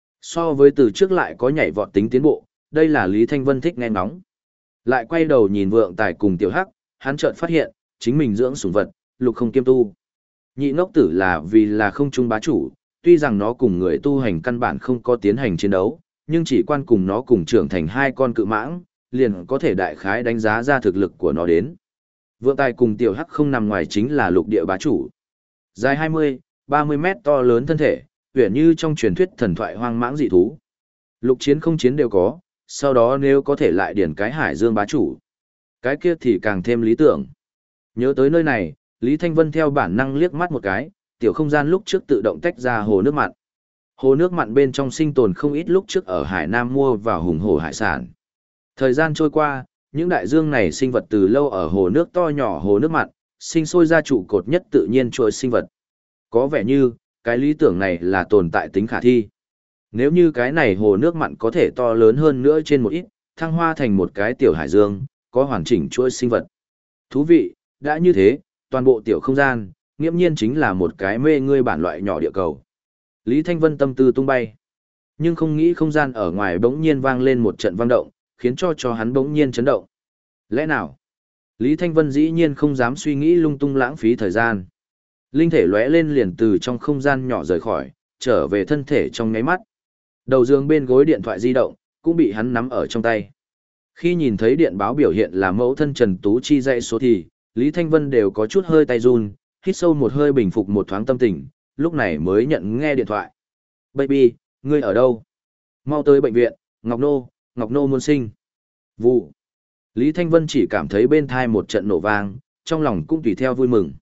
So với từ trước lại có nhảy vọt tính tiến bộ, đây là Lý Thanh Vân thích nghe ngóng. Lại quay đầu nhìn Vượng Tài cùng Tiểu Hắc, hắn chợt phát hiện, chính mình dưỡng sủng vật, lục không kiêm tu. Nhị ngốc tử là vì là không trung bá chủ, tuy rằng nó cùng người tu hành căn bản không có tiến hành chiến đấu, nhưng chỉ quan cùng nó cùng trưởng thành hai con cự mãng, liền có thể đại khái đánh giá ra thực lực của nó đến. Vượng Tài cùng Tiểu Hắc không nằm ngoài chính là lục địa bá chủ. Dài 20-30 mét to lớn thân thể, huyền như trong truyền thuyết thần thoại hoang mãng dị thú. Lục chiến không chiến đều có, sau đó nếu có thể lại điển cái hải dương bá chủ. Cái kia thì càng thêm lý tưởng. Nhớ tới nơi này, Lý Thanh Vân theo bản năng liếc mắt một cái, tiểu không gian lúc trước tự động tách ra hồ nước mặn. Hồ nước mặn bên trong sinh tồn không ít lúc trước ở Hải Nam mua vào hùng hồ hải sản. Thời gian trôi qua, những đại dương này sinh vật từ lâu ở hồ nước to nhỏ hồ nước mặn, sinh sôi ra trụ cột nhất tự nhiên chuỗi sinh vật. Có vẻ như, cái lý tưởng này là tồn tại tính khả thi. Nếu như cái này hồ nước mặn có thể to lớn hơn nữa trên một ít, thăng hoa thành một cái tiểu hải dương, có hoàn chỉnh chuỗi sinh vật. Thú vị, đã như thế, toàn bộ tiểu không gian, nghiễm nhiên chính là một cái mê ngươi bản loại nhỏ địa cầu. Lý Thanh Vân tâm tư tung bay. Nhưng không nghĩ không gian ở ngoài bỗng nhiên vang lên một trận vang động, khiến cho hắn bỗng nhiên chấn động. Lẽ nào? Lý Thanh Vân dĩ nhiên không dám suy nghĩ lung tung lãng phí thời gian. Linh thể lóe lên liền từ trong không gian nhỏ rời khỏi, trở về thân thể trong nháy mắt. Đầu giường bên gối điện thoại di động, cũng bị hắn nắm ở trong tay. Khi nhìn thấy điện báo biểu hiện là mẫu thân Trần Tú Chi dãy số thì, Lý Thanh Vân đều có chút hơi tay run, hít sâu một hơi bình phục một thoáng tâm tình, lúc này mới nhận nghe điện thoại. Baby, ngươi ở đâu? Mau tới bệnh viện, Ngọc Nô muốn sinh. Vụ. Lý Thanh Vân chỉ cảm thấy bên thai một trận nổ vang, trong lòng cũng tùy theo vui mừng.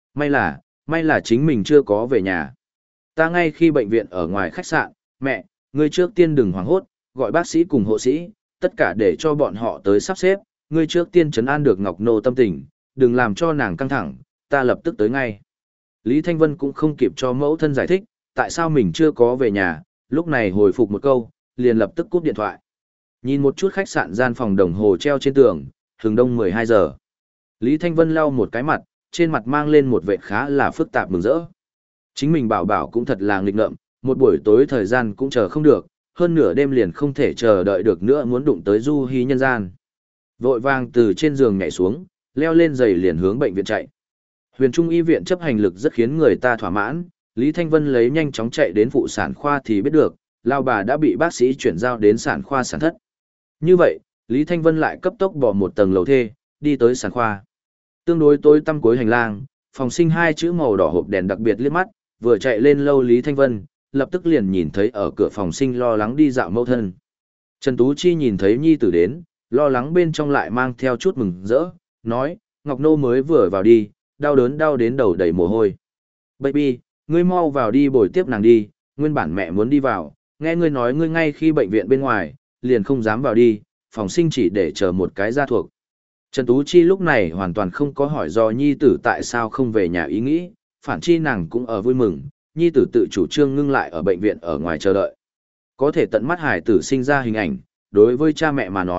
May là chính mình chưa có về nhà. Ta ngay khi bệnh viện ở ngoài khách sạn, mẹ, ngươi trước tiên đừng hoảng hốt, gọi bác sĩ cùng hộ sĩ, tất cả để cho bọn họ tới sắp xếp, ngươi trước tiên trấn an được Ngọc Nô tâm tình, đừng làm cho nàng căng thẳng, ta lập tức tới ngay. Lý Thanh Vân cũng không kịp cho mẫu thân giải thích, tại sao mình chưa có về nhà, lúc này hồi phục một câu, liền lập tức cúp điện thoại. Nhìn một chút khách sạn gian phòng đồng hồ treo trên tường, hừng đông 12 giờ. Lý Thanh Vân lau một cái mặt, trên mặt mang lên một vẻ khá là phức tạp mừng rỡ. Chính mình bảo cũng thật là nghịch ngợm, một buổi tối thời gian cũng chờ không được, hơn nửa đêm liền không thể chờ đợi được nữa muốn đụng tới du hí nhân gian. Vội vàng từ trên giường nhảy xuống, leo lên giày liền hướng bệnh viện chạy. Huyền Trung y viện chấp hành lực rất khiến người ta thỏa mãn, Lý Thanh Vân lấy nhanh chóng chạy đến phụ sản khoa thì biết được, lao bà đã bị bác sĩ chuyển giao đến sản khoa sản thất. Như vậy, Lý Thanh Vân lại cấp tốc bỏ một tầng lầu thê, đi tới sản khoa. Tương đối tối tăm cuối hành lang, phòng sinh hai chữ màu đỏ hộp đèn đặc biệt liếc mắt, vừa chạy lên lâu Lý Thanh Vân, lập tức liền nhìn thấy ở cửa phòng sinh lo lắng đi dạo mẫu thân. Trần Tú Chi nhìn thấy nhi tử đến, lo lắng bên trong lại mang theo chút mừng rỡ, nói, Ngọc Nô mới vừa vào đi, đau đến đầu đầy mồ hôi. Baby, ngươi mau vào đi bồi tiếp nàng đi, nguyên bản mẹ muốn đi vào, nghe ngươi nói ngươi ngay khi bệnh viện bên ngoài, liền không dám vào đi, phòng sinh chỉ để chờ một cái gia thuộc. Trần Tú Chi lúc này hoàn toàn không có hỏi do nhi tử tại sao không về nhà ý nghĩ, phản chi nàng cũng ở vui mừng, nhi tử tự chủ trương ngưng lại ở bệnh viện ở ngoài chờ đợi. Có thể tận mắt hải tử sinh ra hình ảnh, đối với cha mẹ mà nói,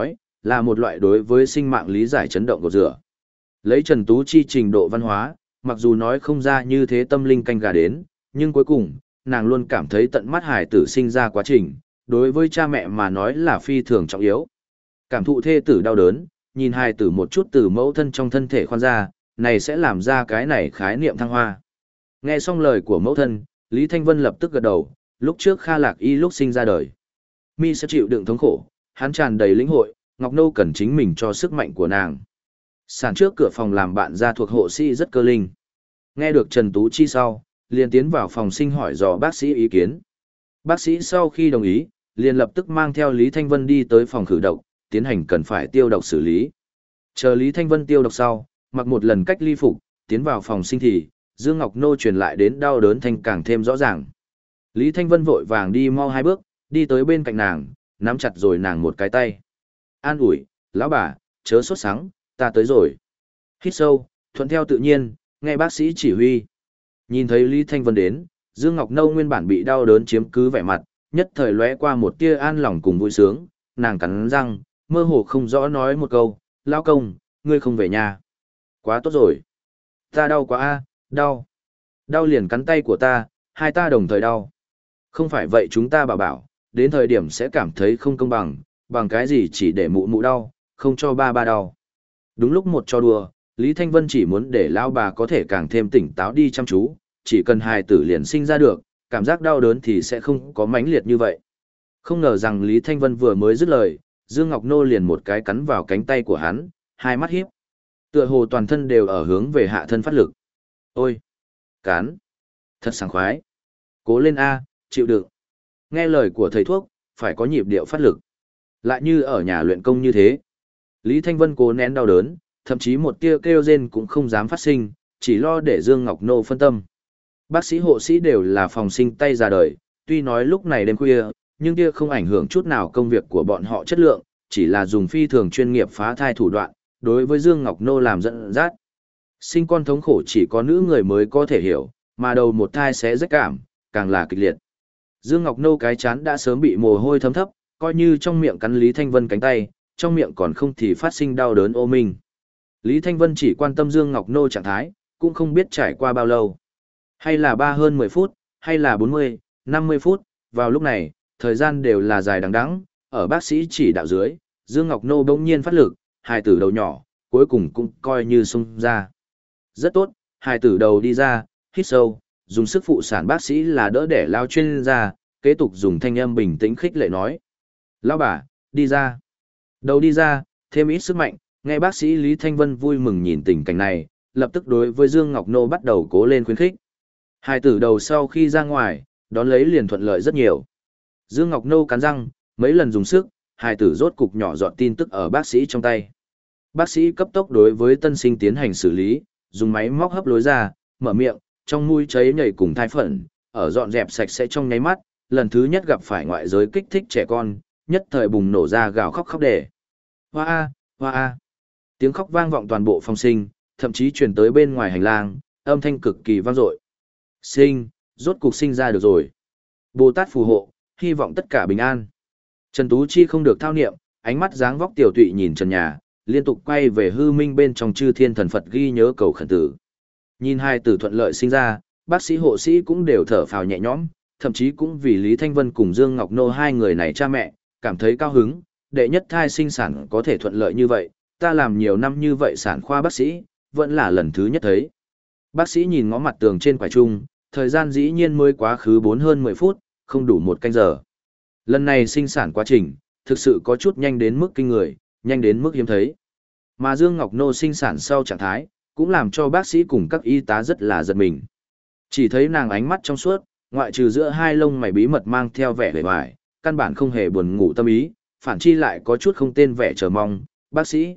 là một loại đối với sinh mạng lý giải chấn động cột rửa. Lấy Trần Tú Chi trình độ văn hóa, mặc dù nói không ra như thế tâm linh canh gà đến, nhưng cuối cùng, nàng luôn cảm thấy tận mắt hài tử sinh ra quá trình, đối với cha mẹ mà nói là phi thường trọng yếu. Cảm thụ thê tử đau đớn, nhìn hài tử một chút từ mẫu thân trong thân thể khoan ra, này sẽ làm ra cái này khái niệm thăng hoa. Nghe xong lời của mẫu thân, Lý Thanh Vân lập tức gật đầu, lúc trước Kha Lạc Y lúc sinh ra đời. Mi sẽ chịu đựng thống khổ, hắn tràn đầy lĩnh hội, Ngọc Nô cần chính mình cho sức mạnh của nàng. Sàn trước cửa phòng làm bạn ra thuộc hộ sĩ rất cơ linh. Nghe được Trần Tú Chi sau, liền tiến vào phòng sinh hỏi dò bác sĩ ý kiến. Bác sĩ sau khi đồng ý, liền lập tức mang theo Lý Thanh Vân đi tới phòng khử độc, tiến hành cần phải tiêu độc xử lý. Chờ Lý Thanh Vân tiêu độc sau, mặc một lần cách ly phục, tiến vào phòng sinh thì, Dương Ngọc Nô truyền lại đến đau đớn thanh càng thêm rõ ràng. Lý Thanh Vân vội vàng đi mau 2 bước, đi tới bên cạnh nàng, nắm chặt rồi nàng một cái tay. An ủi, lão bà, chớ sốt sắng, ta tới rồi. Hít sâu, thuận theo tự nhiên, nghe bác sĩ chỉ huy. Nhìn thấy Lý Thanh Vân đến, Dương Ngọc Nâu nguyên bản bị đau đớn chiếm cứ vẻ mặt, nhất thời lóe qua một tia an lòng cùng vui sướng, nàng cắn răng, mơ hồ không rõ nói một câu, lão công, ngươi không về nhà. Quá tốt rồi. Ta đau quá a, đau. Đau liền cắn tay của ta, hai ta đồng thời đau. Không phải vậy chúng ta bảo, đến thời điểm sẽ cảm thấy không công bằng, bằng cái gì chỉ để mụ mụ đau, không cho ba đau. Đúng lúc một trò đùa, Lý Thanh Vân chỉ muốn để lão bà có thể càng thêm tỉnh táo đi chăm chú, chỉ cần hài tử liền sinh ra được, cảm giác đau đớn thì sẽ không có mãnh liệt như vậy. Không ngờ rằng Lý Thanh Vân vừa mới dứt lời, Dương Ngọc Nô liền một cái cắn vào cánh tay của hắn, hai mắt híp. Tựa hồ toàn thân đều ở hướng về hạ thân phát lực. Ôi! Cán! Thật sảng khoái! Cố lên A, chịu đựng! Nghe lời của thầy thuốc, phải có nhịp điệu phát lực. Lại như ở nhà luyện công như thế. Lý Thanh Vân cố nén đau đớn, thậm chí một tia kêu rên cũng không dám phát sinh, chỉ lo để Dương Ngọc Nô phân tâm. Bác sĩ hộ sĩ đều là phòng sinh tay ra đời, tuy nói lúc này đêm khuya, nhưng kia không ảnh hưởng chút nào công việc của bọn họ chất lượng, chỉ là dùng phi thường chuyên nghiệp phá thai thủ đoạn, đối với Dương Ngọc Nô làm giận dắt. Sinh con thống khổ chỉ có nữ người mới có thể hiểu, mà đầu một thai sẽ rách cảm, càng là kịch liệt. Dương Ngọc Nô cái chán đã sớm bị mồ hôi thấm thấp, coi như trong miệng cắn Lý Thanh Vân cánh tay, trong miệng còn không thì phát sinh đau đớn ô minh. Lý Thanh Vân chỉ quan tâm Dương Ngọc Nô trạng thái, cũng không biết trải qua bao lâu. Hay là hơn 10 phút, hay là 40, 50 phút, vào lúc này, thời gian đều là dài đằng đẵng, ở bác sĩ chỉ đạo dưới, Dương Ngọc Nô bỗng nhiên phát lực, hài tử đầu nhỏ, cuối cùng cũng coi như xông ra. Rất tốt, hài tử đầu đi ra, hít sâu, dùng sức phụ sản bác sĩ là đỡ để lao chuyên ra, kế tục dùng thanh âm bình tĩnh khích lệ nói. Lão bà, đi ra. Đầu đi ra, thêm ít sức mạnh, nghe bác sĩ Lý Thanh Vân vui mừng nhìn tình cảnh này, lập tức đối với Dương Ngọc Nô bắt đầu cố lên khuyến khích. Hài tử đầu sau khi ra ngoài, đón lấy liền thuận lợi rất nhiều. Dương Ngọc Nô cắn răng, mấy lần dùng sức, hài tử rốt cục nhỏ giọt tin tức ở bác sĩ trong tay. Bác sĩ cấp tốc đối với tân sinh tiến hành xử lý, dùng máy móc hấp lối ra, mở miệng, trong mũi cháy nhảy cùng thai phẫn, ở dọn dẹp sạch sẽ trong nháy mắt, lần thứ nhất gặp phải ngoại giới kích thích trẻ con, nhất thời bùng nổ ra gào khóc để. Hoa a, hoa a. Tiếng khóc vang vọng toàn bộ phòng sinh, thậm chí truyền tới bên ngoài hành lang, âm thanh cực kỳ vang dội. Sinh, rốt cục sinh ra được rồi. Bồ Tát phù hộ, hy vọng tất cả bình an. Trần Tú Chi không được thao niệm, ánh mắt dáng vóc tiểu tụy nhìn trần nhà, liên tục quay về hư minh bên trong chư thiên thần Phật ghi nhớ cầu khẩn tử. Nhìn hai tử thuận lợi sinh ra, bác sĩ hộ sĩ cũng đều thở phào nhẹ nhõm, thậm chí cũng vì Lý Thanh Vân cùng Dương Ngọc Nô hai người này cha mẹ, cảm thấy cao hứng, đệ nhất thai sinh sản có thể thuận lợi như vậy, ta làm nhiều năm như vậy sản khoa bác sĩ, vẫn là lần thứ nhất thấy. Bác sĩ nhìn ngó mặt tường trên quải trung, thời gian dĩ nhiên mới quá khứ hơn 10 phút, không đủ 1 canh giờ. Lần này sinh sản quá trình, thực sự có chút nhanh đến mức kinh người, nhanh đến mức hiếm thấy. Mà Dương Ngọc Nô sinh sản sau trạng thái, cũng làm cho bác sĩ cùng các y tá rất là giật mình. Chỉ thấy nàng ánh mắt trong suốt, ngoại trừ giữa hai lông mày bí mật mang theo vẻ vẻ vải, căn bản không hề buồn ngủ tâm ý, phản chi lại có chút không tên vẻ chờ mong, bác sĩ,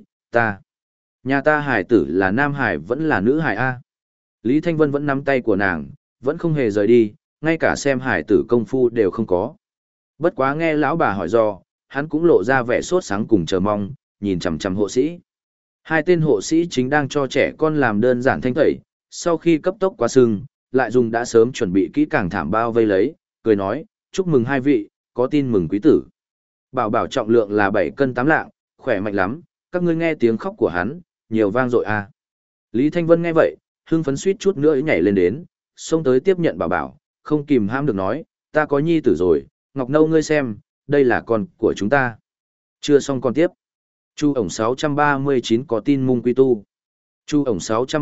nhà ta hải tử là nam hải vẫn là nữ hải A. Lý Thanh Vân vẫn nắm tay của nàng, vẫn không hề rời đi, ngay cả xem hải tử công phu đều không có. Bất quá nghe lão bà hỏi do, hắn cũng lộ ra vẻ sốt sáng cùng chờ mong, nhìn chằm chằm hộ sĩ. Hai tên hộ sĩ chính đang cho trẻ con làm đơn giản thanh tẩy, sau khi cấp tốc qua sưng, lại dùng đã sớm chuẩn bị kỹ càng thảm bao vây lấy, cười nói, chúc mừng hai vị, có tin mừng quý tử. Bảo trọng lượng là 7 cân 8 lạng, khỏe mạnh lắm, các ngươi nghe tiếng khóc của hắn, nhiều vang dội à. Lý Thanh Vân nghe vậy, hưng phấn suýt chút nữa nhảy lên đến, xông tới tiếp nhận bảo bảo, không kìm hãm được nói, ta có nhi tử rồi, Ngọc Nâu ngươi xem, đây là con của chúng ta. Chưa xong con tiếp. Chu ổng 639 có tin mung quy tu. Chu ổng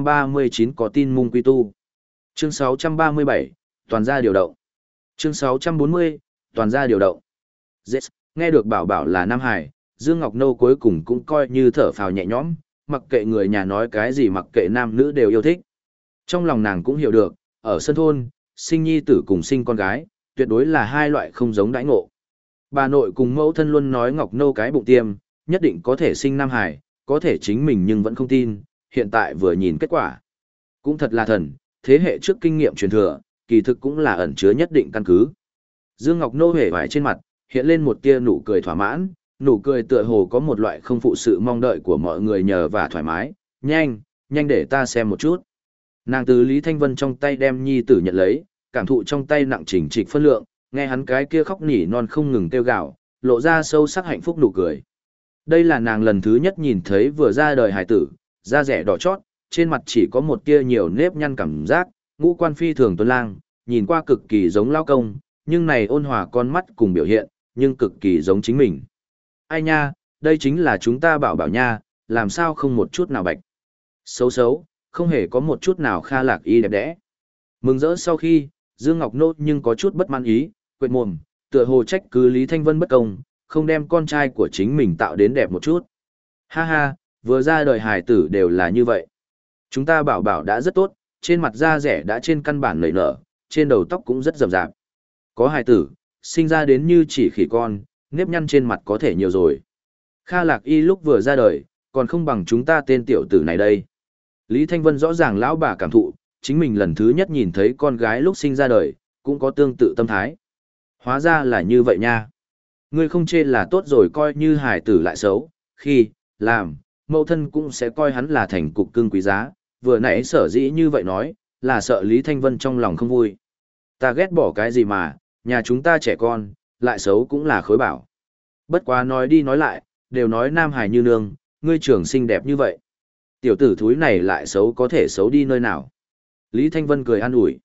639 có tin mung quy tu. Chương 637, toàn gia điều động. Chương 640, toàn gia điều động. Yes, nghe được bảo bảo là Nam Hải, Dương Ngọc Nâu cuối cùng cũng coi như thở phào nhẹ nhõm, mặc kệ người nhà nói cái gì, mặc kệ nam nữ đều yêu thích. Trong lòng nàng cũng hiểu được, ở sân thôn, sinh nhi tử cùng sinh con gái, tuyệt đối là hai loại không giống đãi ngộ. Bà nội cùng mẫu thân luôn nói Ngọc Nâu cái bụng tiêm, nhất định có thể sinh Nam Hải, có thể chính mình nhưng vẫn không tin, hiện tại vừa nhìn kết quả. Cũng thật là thần, thế hệ trước kinh nghiệm truyền thừa, kỳ thực cũng là ẩn chứa nhất định căn cứ. Dương Ngọc Nô hề vải trên mặt, hiện lên một tia nụ cười thỏa mãn, nụ cười tựa hồ có một loại không phụ sự mong đợi của mọi người nhờ và thoải mái, nhanh, nhanh để ta xem một chút. Nàng từ Lý Thanh Vân trong tay đem nhi tử nhận lấy, cảm thụ trong tay nặng chỉnh trịch phân lượng, nghe hắn cái kia khóc nỉ non không ngừng kêu gào, lộ ra sâu sắc hạnh phúc nụ cười. Đây là nàng lần thứ nhất nhìn thấy vừa ra đời hài tử, da rẻ đỏ chót, trên mặt chỉ có một tia nhiều nếp nhăn cảm giác, ngũ quan phi thường tuấn lang, nhìn qua cực kỳ giống lao công, nhưng này ôn hòa con mắt cùng biểu hiện, nhưng cực kỳ giống chính mình. Ai nha, đây chính là chúng ta bảo bảo nha, làm sao không một chút nào bạch. Xấu xấu, không hề có một chút nào Kha Lạc Y đẹp đẽ. Mừng rỡ sau khi, Dương Ngọc Nô nhưng có chút bất mãn ý, quệt mồm, tựa hồ trách cứ Lý Thanh Vân bất công, không đem con trai của chính mình tạo đến đẹp một chút. Ha ha, vừa ra đời hài tử đều là như vậy. Chúng ta bảo bảo đã rất tốt, trên mặt da rẻ đã trên căn bản nảy nở, trên đầu tóc cũng rất rậm rạp. Có hài tử, sinh ra đến như chỉ khỉ con, nếp nhăn trên mặt có thể nhiều rồi. Kha Lạc Y lúc vừa ra đời, còn không bằng chúng ta tên tiểu tử này đây. Lý Thanh Vân rõ ràng lão bà cảm thụ, chính mình lần thứ nhất nhìn thấy con gái lúc sinh ra đời, cũng có tương tự tâm thái. Hóa ra là như vậy nha. Ngươi không chê là tốt rồi, coi như hài tử lại xấu, khi, làm, mẫu thân cũng sẽ coi hắn là thành cục cưng quý giá, vừa nãy sở dĩ như vậy nói, là sợ Lý Thanh Vân trong lòng không vui. Ta ghét bỏ cái gì mà, nhà chúng ta trẻ con, lại xấu cũng là khối bảo. Bất quá nói đi nói lại, đều nói nam hài như nương, ngươi trưởng xinh đẹp như vậy. Tiểu tử thúi này lại xấu có thể xấu đi nơi nào. Lý Thanh Vân cười an ủi.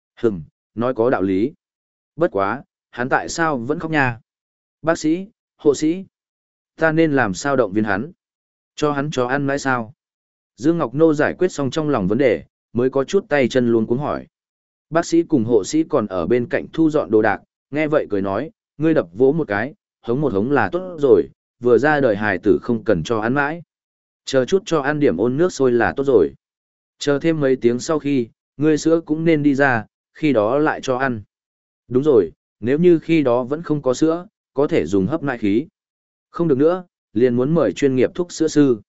Nói có đạo lý. Bất quá, hắn tại sao vẫn khóc nha? Bác sĩ, hộ sĩ, ta nên làm sao động viên hắn? Cho hắn cho ăn mãi sao? Dương Ngọc Nô giải quyết xong trong lòng vấn đề, mới có chút tay chân luôn cuống hỏi. Bác sĩ cùng hộ sĩ còn ở bên cạnh thu dọn đồ đạc, nghe vậy cười nói, ngươi đập vỗ một cái, hống một hống là tốt rồi, vừa ra đời hài tử không cần cho ăn mãi. Chờ chút cho ăn điểm ôn nước sôi là tốt rồi. Chờ thêm mấy tiếng sau khi, ngươi sữa cũng nên đi ra, khi đó lại cho ăn. Đúng rồi, nếu như khi đó vẫn không có sữa, có thể dùng hấp nại khí. Không được nữa, liền muốn mời chuyên nghiệp thuốc sữa sư.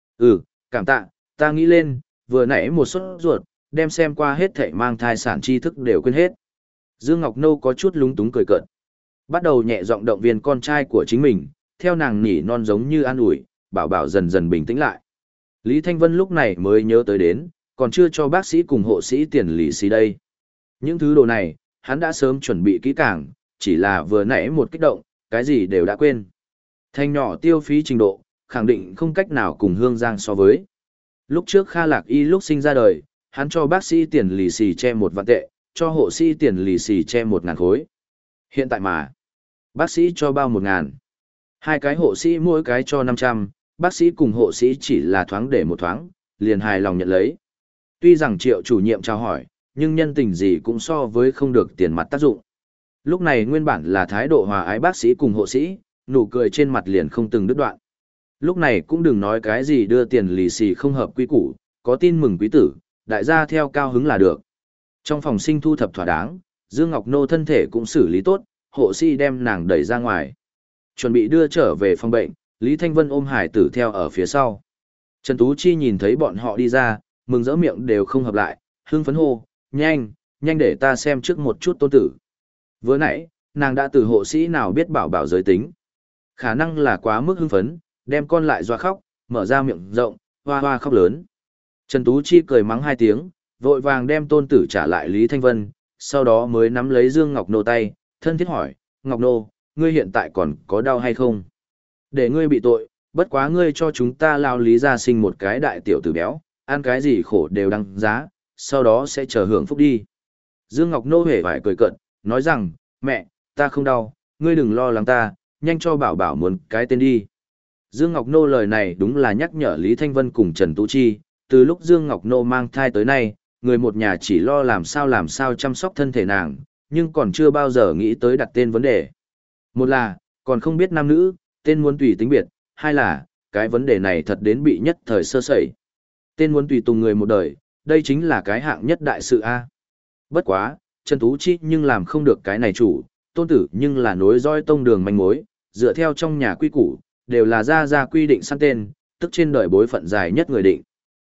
Cảm tạ, ta nghĩ lên, vừa nãy một suất ruột, đem xem qua hết thảy mang thai sản tri thức đều quên hết. Dương Ngọc Nâu có chút lúng túng cười cợt. Bắt đầu nhẹ giọng động viên con trai của chính mình, theo nàng nỉ non giống như an ủi, bảo bảo dần dần bình tĩnh lại. Lý Thanh Vân lúc này mới nhớ tới đến, còn chưa cho bác sĩ cùng hộ sĩ tiền lì xì đây. Những thứ đồ này, hắn đã sớm chuẩn bị kỹ càng, chỉ là vừa nãy một kích động, cái gì đều đã quên. Thanh nhỏ tiêu phí trình độ, khẳng định không cách nào cùng Hương Giang so với. Lúc trước Kha Lạc Y lúc sinh ra đời, hắn cho bác sĩ tiền lì xì che 1 vạn tệ, cho hộ sĩ tiền lì xì che 1.000 khối. Hiện tại mà, bác sĩ cho bao 1.000. Hai cái hộ sĩ mỗi cái cho 500, bác sĩ cùng hộ sĩ chỉ là thoáng để một thoáng, liền hài lòng nhận lấy. Tuy rằng Triệu chủ nhiệm chào hỏi, nhưng nhân tình gì cũng so với không được tiền mặt tác dụng. Lúc này nguyên bản là thái độ hòa ái bác sĩ cùng hộ sĩ, nụ cười trên mặt liền không từng đứt đoạn. Lúc này cũng đừng nói cái gì đưa tiền lì xì không hợp quy củ, có tin mừng quý tử, đại gia theo cao hứng là được. Trong phòng sinh thu thập thỏa đáng, Dương Ngọc Nô thân thể cũng xử lý tốt, hộ sĩ đem nàng đẩy ra ngoài. Chuẩn bị đưa trở về phòng bệnh, Lý Thanh Vân ôm hải tử theo ở phía sau. Trần Tú Chi nhìn thấy bọn họ đi ra, mừng rỡ miệng đều không hợp lại, hưng phấn hô, nhanh, nhanh để ta xem trước một chút tôn tử. Vừa nãy, nàng đã từ hộ sĩ nào biết bảo bảo giới tính. Khả năng là quá mức hưng phấn, đem con lại doa khóc, mở ra miệng rộng, hoa hoa khóc lớn. Trần Tú Chi cười mắng 2 tiếng, vội vàng đem tôn tử trả lại Lý Thanh Vân, sau đó mới nắm lấy Dương Ngọc Nô tay, thân thiết hỏi, Ngọc Nô, ngươi hiện tại còn có đau hay không? Để ngươi bị tội, bất quá ngươi cho chúng ta lao lý gia sinh một cái đại tiểu tử béo, ăn cái gì khổ đều đăng giá, sau đó sẽ chờ hưởng phúc đi. Dương Ngọc Nô hề phải cười cợt, nói rằng, mẹ, ta không đau, ngươi đừng lo lắng ta, nhanh cho bảo bảo muốn cái tên đi. Dương Ngọc Nô lời này đúng là nhắc nhở Lý Thanh Vân cùng Trần Tú Chi, từ lúc Dương Ngọc Nô mang thai tới nay, người một nhà chỉ lo làm sao chăm sóc thân thể nàng, nhưng còn chưa bao giờ nghĩ tới đặt tên vấn đề. Một là, còn không biết nam nữ, tên muốn tùy tính biệt, hai là, cái vấn đề này thật đến bị nhất thời sơ sẩy. Tên muốn tùy tùng người một đời, đây chính là cái hạng nhất đại sự A. Bất quá, Trần Tú Chi nhưng làm không được cái này chủ, tôn tử nhưng là nối dõi tông đường manh mối, dựa theo trong nhà quy củ, đều là ra quy định sẵn tên, tức trên đời bối phận dài nhất người định.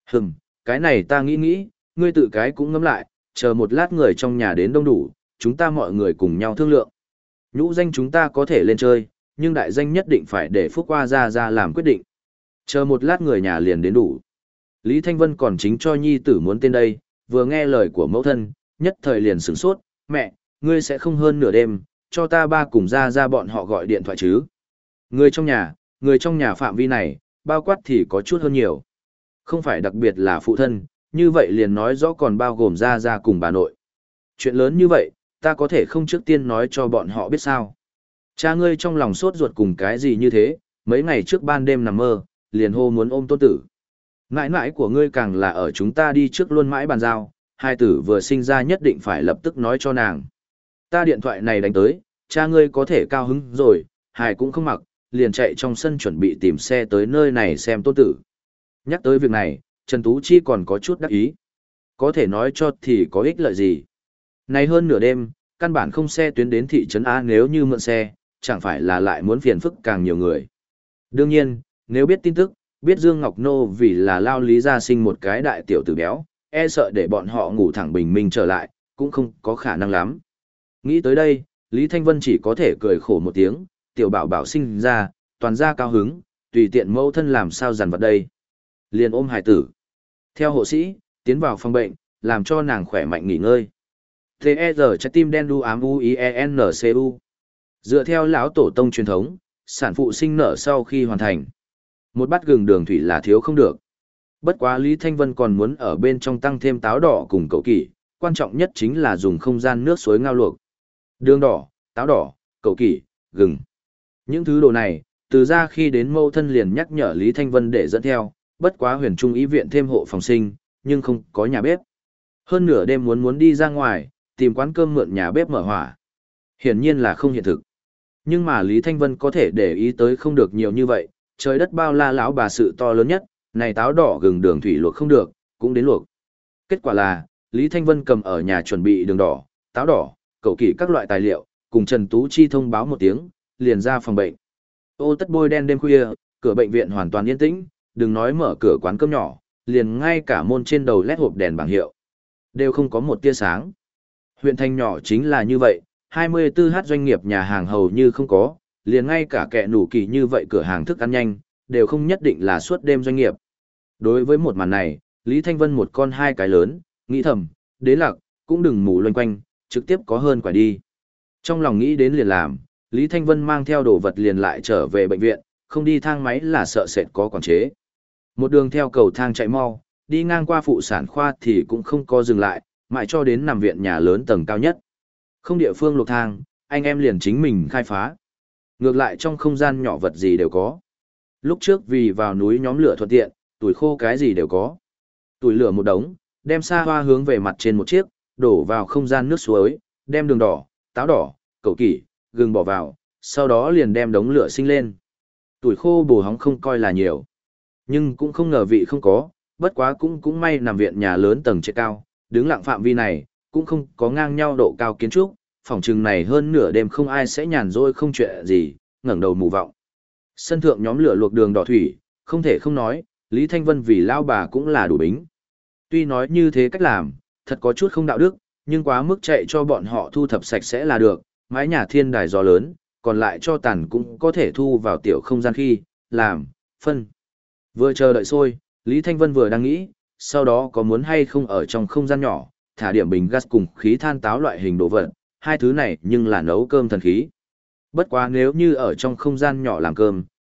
Cái này ta nghĩ, ngươi tự cái cũng ngẫm lại, chờ một lát người trong nhà đến đông đủ, chúng ta mọi người cùng nhau thương lượng. Nhũ danh chúng ta có thể lên chơi, nhưng đại danh nhất định phải để Phúc Hoa ra làm quyết định. Chờ một lát người nhà liền đến đủ. Lý Thanh Vân còn chính cho nhi tử muốn tên đây, vừa nghe lời của mẫu thân, nhất thời liền sửng sốt, mẹ, ngươi sẽ không hơn nửa đêm, cho ta ba cùng ra bọn họ gọi điện thoại chứ. Người trong nhà phạm vi này, bao quát thì có chút hơn nhiều. Không phải đặc biệt là phụ thân, như vậy liền nói rõ còn bao gồm ra cùng bà nội. Chuyện lớn như vậy, ta có thể không trước tiên nói cho bọn họ biết sao. Cha ngươi trong lòng sốt ruột cùng cái gì như thế, mấy ngày trước ban đêm nằm mơ, liền hô muốn ôm tôn tử. Mãi mãi của ngươi càng là ở chúng ta đi trước luôn mãi bàn giao, hai tử vừa sinh ra nhất định phải lập tức nói cho nàng. Ta điện thoại này đánh tới, cha ngươi có thể cao hứng rồi, hài cũng không mặc, liền chạy trong sân chuẩn bị tìm xe tới nơi này xem tôn tử. Nhắc tới việc này, Trần Tú Chi còn có chút đắc ý. Có thể nói cho thì có ích lợi gì. Này hơn nửa đêm, căn bản không xe tuyến đến thị trấn A, nếu như mượn xe, chẳng phải là lại muốn phiền phức càng nhiều người. Đương nhiên, nếu biết tin tức, biết Dương Ngọc Nô vì là lao lý gia sinh một cái đại tiểu tử béo, e sợ để bọn họ ngủ thẳng bình minh trở lại, cũng không có khả năng lắm. Nghĩ tới đây, Lý Thanh Vân chỉ có thể cười khổ một tiếng, tiểu bảo bảo sinh ra, toàn ra cao hứng, tùy tiện mẫu thân làm sao dằn vặt đây. Liền ôm hài tử. Theo hộ sĩ, tiến vào phòng bệnh, làm cho nàng khỏe mạnh nghỉ ngơi. T.E.R. trái tim đen đu ám U-I-E-N-C-U. Dựa theo lão tổ tông truyền thống, sản phụ sinh nở sau khi hoàn thành. Một bát gừng đường thủy là thiếu không được. Bất quá Lý Thanh Vân còn muốn ở bên trong tăng thêm táo đỏ cùng cậu kỷ, quan trọng nhất chính là dùng không gian nước suối ngao luộc. Đường đỏ, táo đỏ, cậu kỷ, gừng. Những thứ đồ này, từ ra khi đến mâu thân liền nhắc nhở Lý Thanh Vân để dẫn theo, bất quá huyền trung ý viện thêm hộ phòng sinh, nhưng không có nhà bếp. Hơn nửa đêm muốn đi ra ngoài, tìm quán cơm mượn nhà bếp mở hỏa. Hiển nhiên là không hiện thực. Nhưng mà Lý Thanh Vân có thể để ý tới không được nhiều như vậy, trời đất bao la lão bà sự to lớn nhất, này táo đỏ gừng đường thủy luộc không được, cũng đến luộc. Kết quả là, Lý Thanh Vân cầm ở nhà chuẩn bị đường đỏ, táo đỏ, cậu kỷ các loại tài liệu, cùng Trần Tú Chi thông báo một tiếng, liền ra phòng bệnh. Ô tất bôi đen đêm khuya, cửa bệnh viện hoàn toàn yên tĩnh, đừng nói mở cửa quán cơm nhỏ, liền ngay cả môn trên đầu led hộp đèn bảng hiệu. Đều không có một tia sáng. Huyện thành nhỏ chính là như vậy, 24h doanh nghiệp nhà hàng hầu như không có, liền ngay cả kẻ nủ kỳ như vậy cửa hàng thức ăn nhanh, đều không nhất định là suốt đêm doanh nghiệp. Đối với một màn này, Lý Thanh Vân một con hai cái lớn, nghĩ thầm, đế lạc, cũng đừng mù loanh quanh, trực tiếp có hơn quả đi. Trong lòng nghĩ đến liền làm, Lý Thanh Vân mang theo đồ vật liền lại trở về bệnh viện, không đi thang máy là sợ sệt có quản chế. Một đường theo cầu thang chạy mau, đi ngang qua phụ sản khoa thì cũng không có dừng lại, mãi cho đến nằm viện nhà lớn tầng cao nhất. Không địa phương lục thang, anh em liền chính mình khai phá. Ngược lại trong không gian nhỏ vật gì đều có. Lúc trước vì vào núi nhóm lửa thuận tiện, tuổi khô cái gì đều có. Tuổi lửa một đống, đem xa hoa hướng về mặt trên một chiếc, đổ vào không gian nước suối, đem đường đỏ, táo đỏ, cậu kỷ, gừng bỏ vào, sau đó liền đem đống lửa sinh lên. Tuổi khô bổ hóng không coi là nhiều. Nhưng cũng không ngờ vị không có, bất quá cũng may nằm viện nhà lớn tầng trên cao, đứng lặng phạm vi này, cũng không có ngang nhau độ cao kiến trúc, phòng trừng này hơn nửa đêm không ai sẽ nhàn rỗi không chuyện gì, ngẩng đầu mù vọng. Sân thượng nhóm lửa luộc đường đỏ thủy, không thể không nói, Lý Thanh Vân vì lao bà cũng là đủ bính. Tuy nói như thế cách làm, thật có chút không đạo đức, nhưng quá mức chạy cho bọn họ thu thập sạch sẽ là được, mái nhà thiên đài gió lớn, còn lại cho tàn cũng có thể thu vào tiểu không gian khi, làm, phân. Vừa chờ đợi sôi, Lý Thanh Vân vừa đang nghĩ, sau đó có muốn hay không ở trong không gian nhỏ, thả điểm bình gas cùng khí than táo loại hình đồ vật, hai thứ này nhưng là nấu cơm thần khí. Bất quá nếu như ở trong không gian nhỏ làm cơm,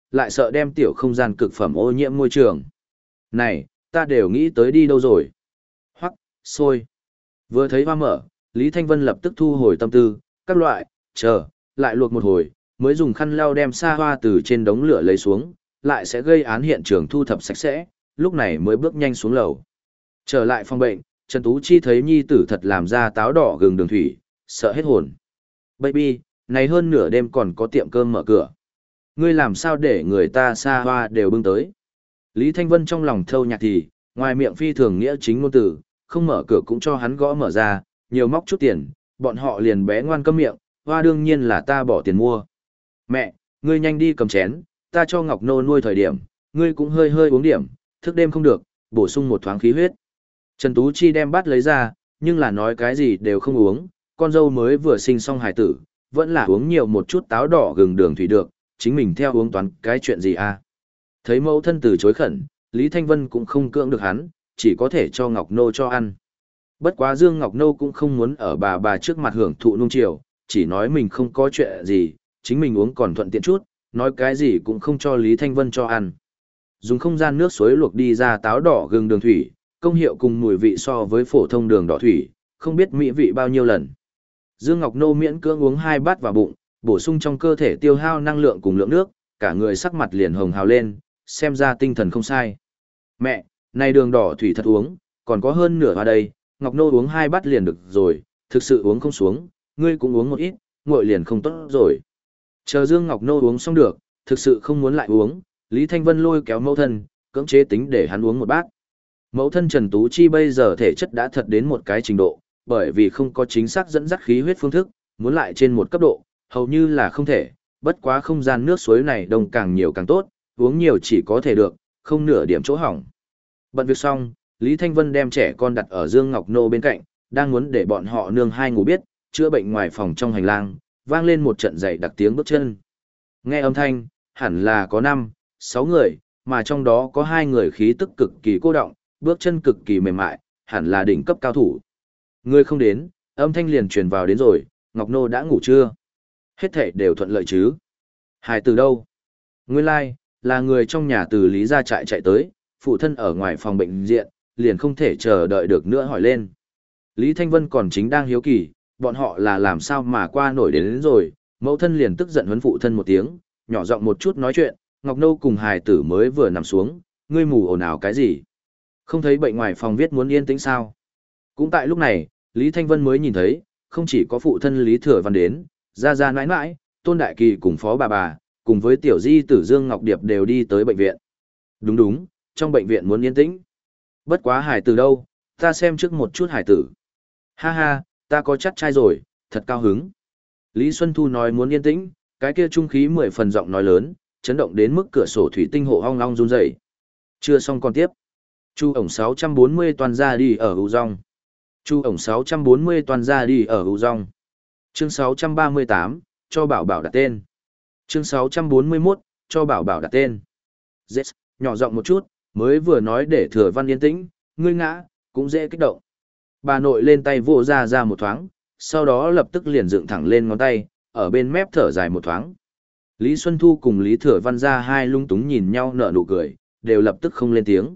lại sợ đem tiểu không gian cực phẩm ô nhiễm môi trường. Này, ta đều nghĩ tới đi đâu rồi. Hoắc, xôi. Vừa thấy hoa mở, Lý Thanh Vân lập tức thu hồi tâm tư, các loại, chờ, lại luộc một hồi, mới dùng khăn lau đem sa hoa từ trên đống lửa lấy xuống, lại sẽ gây án hiện trường thu thập sạch sẽ, lúc này mới bước nhanh xuống lầu. Trở lại phòng bệnh, Trần Tú Chi thấy nhi tử thật làm ra táo đỏ gừng đường thủy, sợ hết hồn. Baby, này hơn nửa đêm còn có tiệm cơm mở cửa. Ngươi làm sao để người ta sa hoa đều bưng tới. Lý Thanh Vân trong lòng thâu nhạc thì, ngoài miệng phi thường nghĩa chính ngôn từ, không mở cửa cũng cho hắn gõ mở ra, nhiều móc chút tiền, bọn họ liền bé ngoan câm miệng, hoa đương nhiên là ta bỏ tiền mua. Mẹ, ngươi nhanh đi cầm chén, ta cho Ngọc Nô nuôi thời điểm, ngươi cũng hơi hơi uống điểm, thức đêm không được, bổ sung một thoáng khí huyết. Trần Tú Chi đem bát lấy ra, nhưng là nói cái gì đều không uống, con dâu mới vừa sinh xong hài tử, vẫn là uống nhiều một chút táo đỏ gừng đường thủy được, chính mình theo uống toán cái chuyện gì à. Thấy mẫu thân từ chối khẩn, Lý Thanh Vân cũng không cưỡng được hắn, chỉ có thể cho Ngọc Nô cho ăn. Bất quá Dương Ngọc Nô cũng không muốn ở bà trước mặt hưởng thụ nuông chiều, chỉ nói mình không có chuyện gì, chính mình uống còn thuận tiện chút, nói cái gì cũng không cho Lý Thanh Vân cho ăn. Dùng không gian nước suối luộc đi ra táo đỏ gừng đường thủy, công hiệu cùng mùi vị so với phổ thông đường đỏ thủy, không biết mỹ vị bao nhiêu lần. Dương Ngọc Nô miễn cưỡng uống 2 bát vào bụng, bổ sung trong cơ thể tiêu hao năng lượng cùng lượng nước, cả người sắc mặt liền hồng hào lên, xem ra tinh thần không sai. Mẹ, này đường đỏ thủy thật uống, còn có hơn nửa hoa đây, Ngọc Nô uống 2 bát liền được rồi, thực sự uống không xuống, ngươi cũng uống một ít, nguội liền không tốt rồi. Chờ Dương Ngọc Nô uống xong được, thực sự không muốn lại uống, Lý Thanh Vân lôi kéo mẫu thân, cưỡng chế tính để hắn uống một bát. Mẫu thân Trần Tú Chi bây giờ thể chất đã thật đến một cái trình độ, bởi vì không có chính xác dẫn dắt khí huyết phương thức, muốn lại trên một cấp độ, hầu như là không thể, bất quá không gian nước suối này đông càng nhiều càng tốt, uống nhiều chỉ có thể được, không nửa điểm chỗ hỏng. Bận việc xong, Lý Thanh Vân đem trẻ con đặt ở Dương Ngọc Nô bên cạnh, đang muốn để bọn họ nương hai ngủ biết, chữa bệnh ngoài phòng trong hành lang, vang lên một trận dậy đặc tiếng bước chân. Nghe âm thanh, hẳn là có 5, 6 người, mà trong đó có 2 người khí tức cực kỳ cô động, bước chân cực kỳ mềm mại, hẳn là đỉnh cấp cao thủ. Người không đến, âm thanh liền truyền vào đến rồi, Ngọc Nô đã ngủ chưa? Hết thảy đều thuận lợi chứ? Hải từ đâu? Nguyên lai, là người trong nhà từ Lý gia trại chạy tới, phụ thân ở ngoài phòng bệnh viện, liền không thể chờ đợi được nữa hỏi lên. Lý Thanh Vân còn chính đang hiếu kỳ, bọn họ là làm sao mà qua nổi đến rồi, mẫu thân liền tức giận huấn phụ thân một tiếng, nhỏ giọng một chút nói chuyện, Ngọc Nô cùng hài tử mới vừa nằm xuống, ngươi mù ồn ào cái gì? Không thấy bệnh ngoài phòng viết muốn yên tĩnh sao? Cũng tại lúc này, Lý Thanh Vân mới nhìn thấy, không chỉ có phụ thân Lý Thừa Văn đến, ra nãi nãi, Tôn Đại Kỳ cùng phó bà, cùng với tiểu di tử Dương Ngọc Điệp đều đi tới bệnh viện. Đúng, trong bệnh viện muốn yên tĩnh. Bất quá hải tử đâu, ta xem trước một chút hải tử. Ha ha, ta có chắc trai rồi, thật cao hứng. Lý Xuân Thu nói muốn yên tĩnh, cái kia trung khí 10 phần giọng nói lớn, chấn động đến mức cửa sổ thủy tinh hộ ong ong run rẩy. Chưa xong còn tiếp. Chu ổng 640 toàn ra đi ở Hữu Dung. Chu ổng 640 toàn ra đi ở Hữu Dung. Chương 638, cho bảo bảo đặt tên. Chương 641, cho bảo bảo đặt tên. Yes, nhỏ giọng một chút, mới vừa nói để Thừa Văn yên tĩnh, ngươi ngã, cũng dễ kích động. Bà nội lên tay vỗ ra một thoáng, sau đó lập tức liền dựng thẳng lên ngón tay, ở bên mép thở dài một thoáng. Lý Xuân Thu cùng Lý Thừa Văn ra hai lung túng nhìn nhau nở nụ cười, đều lập tức không lên tiếng.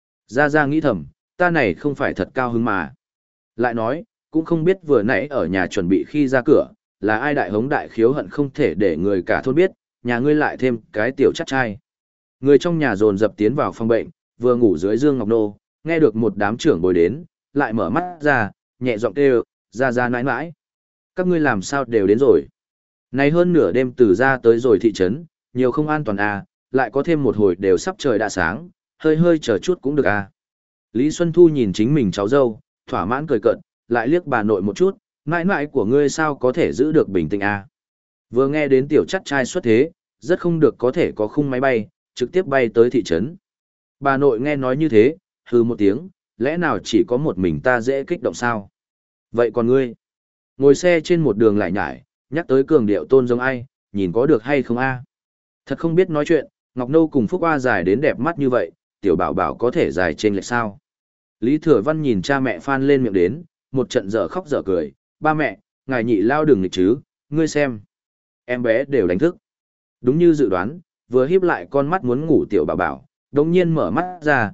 Ra nghĩ thầm, ta này không phải thật cao hứng mà. Lại nói, cũng không biết vừa nãy ở nhà chuẩn bị khi ra cửa, là ai đại hống đại khiếu hận không thể để người cả thôn biết, nhà ngươi lại thêm cái tiểu chắc trai. Người trong nhà dồn dập tiến vào phòng bệnh, vừa ngủ dưới Dương Ngọc Nô, nghe được một đám trưởng bồi đến, lại mở mắt ra, nhẹ giọng kêu, ra nãi nãi. Các ngươi làm sao đều đến rồi. Này hơn nửa đêm từ ra tới rồi thị trấn, nhiều không an toàn à, lại có thêm một hồi đều sắp trời đã sáng, hơi chờ chút cũng được à. Lý Xuân Thu nhìn chính mình cháu dâu, thỏa mãn cười cợt, lại liếc bà nội một chút, nãi nãi của ngươi sao có thể giữ được bình tĩnh à. Vừa nghe đến tiểu chắc trai xuất thế, rất không được có thể có khung máy bay, trực tiếp bay tới thị trấn. Bà nội nghe nói như thế, hừ một tiếng, lẽ nào chỉ có một mình ta dễ kích động sao? Vậy còn ngươi? Ngồi xe trên một đường lại nhải, nhắc tới cường điệu tôn giống ai, nhìn có được hay không a? Thật không biết nói chuyện, Ngọc Nô cùng Phúc Hoa dài đến đẹp mắt như vậy, tiểu bảo bảo có thể dài trên lệch sao? Lý Thừa Văn nhìn cha mẹ phan lên miệng đến, một trận dở khóc dở cười, ba mẹ, ngài nhị lao đừng nghịch chứ, ngươi xem. Em bé đều đánh thức. Đúng như dự đoán, vừa híp lại con mắt muốn ngủ tiểu bảo bảo, đồng nhiên mở mắt ra,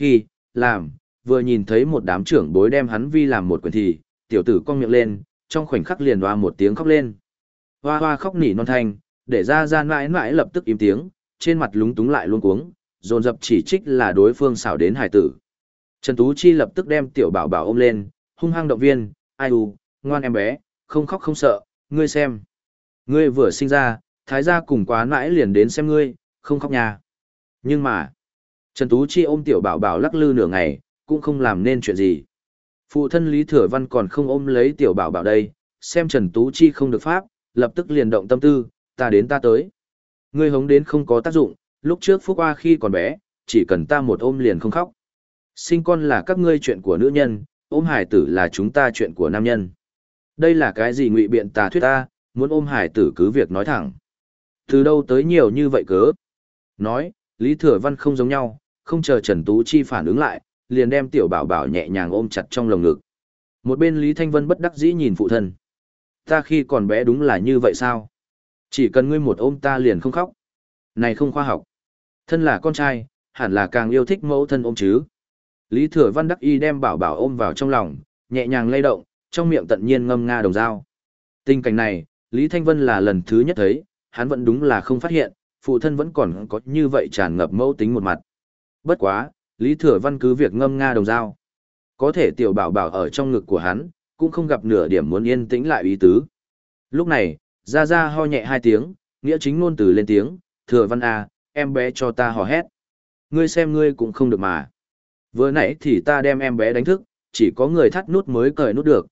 vừa nhìn thấy một đám trưởng bối đem hắn vi làm một quyển thì, tiểu tử cong miệng lên, trong khoảnh khắc liền hoa một tiếng khóc lên. Hoa hoa khóc nỉ non thanh, để ra mãi mãi lập tức im tiếng, trên mặt lúng túng lại luống cuống, dồn dập chỉ trích là đối phương xảo đến hải tử. Trần Tú Chi lập tức đem tiểu bảo bảo ôm lên, hung hăng động viên, ai u, ngoan em bé, không khóc không sợ, ngươi xem. Ngươi vừa sinh ra, thái gia cùng quá nãi liền đến xem ngươi, không khóc nha. Nhưng mà, Trần Tú Chi ôm tiểu bảo bảo lắc lư nửa ngày, cũng không làm nên chuyện gì. Phụ thân Lý Thừa Văn còn không ôm lấy tiểu bảo bảo đây, xem Trần Tú Chi không được pháp, lập tức liền động tâm tư, ta đến ta tới. Ngươi hống đến không có tác dụng, lúc trước Phúc Hoa khi còn bé, chỉ cần ta một ôm liền không khóc. Sinh con là các ngươi chuyện của nữ nhân, ôm hải tử là chúng ta chuyện của nam nhân. Đây là cái gì ngụy biện tà thuyết ta, muốn ôm hải tử cứ việc nói thẳng. Từ đâu tới nhiều như vậy cớ? Nói, Lý Thừa Văn không giống nhau, không chờ Trần Tú Chi phản ứng lại, liền đem tiểu bảo bảo nhẹ nhàng ôm chặt trong lồng ngực. Một bên Lý Thanh Vân bất đắc dĩ nhìn phụ thân. Ta khi còn bé đúng là như vậy sao? Chỉ cần ngươi một ôm ta liền không khóc. Này không khoa học. Thân là con trai, hẳn là càng yêu thích mẫu thân ôm chứ. Lý Thừa Văn đắc y đem bảo bảo ôm vào trong lòng, nhẹ nhàng lay động, trong miệng tận nhiên ngâm nga đồng dao. Tình cảnh này, Lý Thanh Vân là lần thứ nhất thấy, hắn vẫn đúng là không phát hiện, phụ thân vẫn còn có như vậy tràn ngập mẫu tính một mặt. Bất quá, Lý Thừa Văn cứ việc ngâm nga đồng dao. Có thể tiểu bảo bảo ở trong ngực của hắn, cũng không gặp nửa điểm muốn yên tĩnh lại ý tứ. Lúc này, Gia Gia ho nhẹ hai tiếng, nghĩa chính ngôn từ lên tiếng, Thừa Văn à, em bé cho ta hò hét. Ngươi xem ngươi cũng không được mà. Vừa nãy thì ta đem em bé đánh thức, chỉ có người thắt nút mới cởi nút được,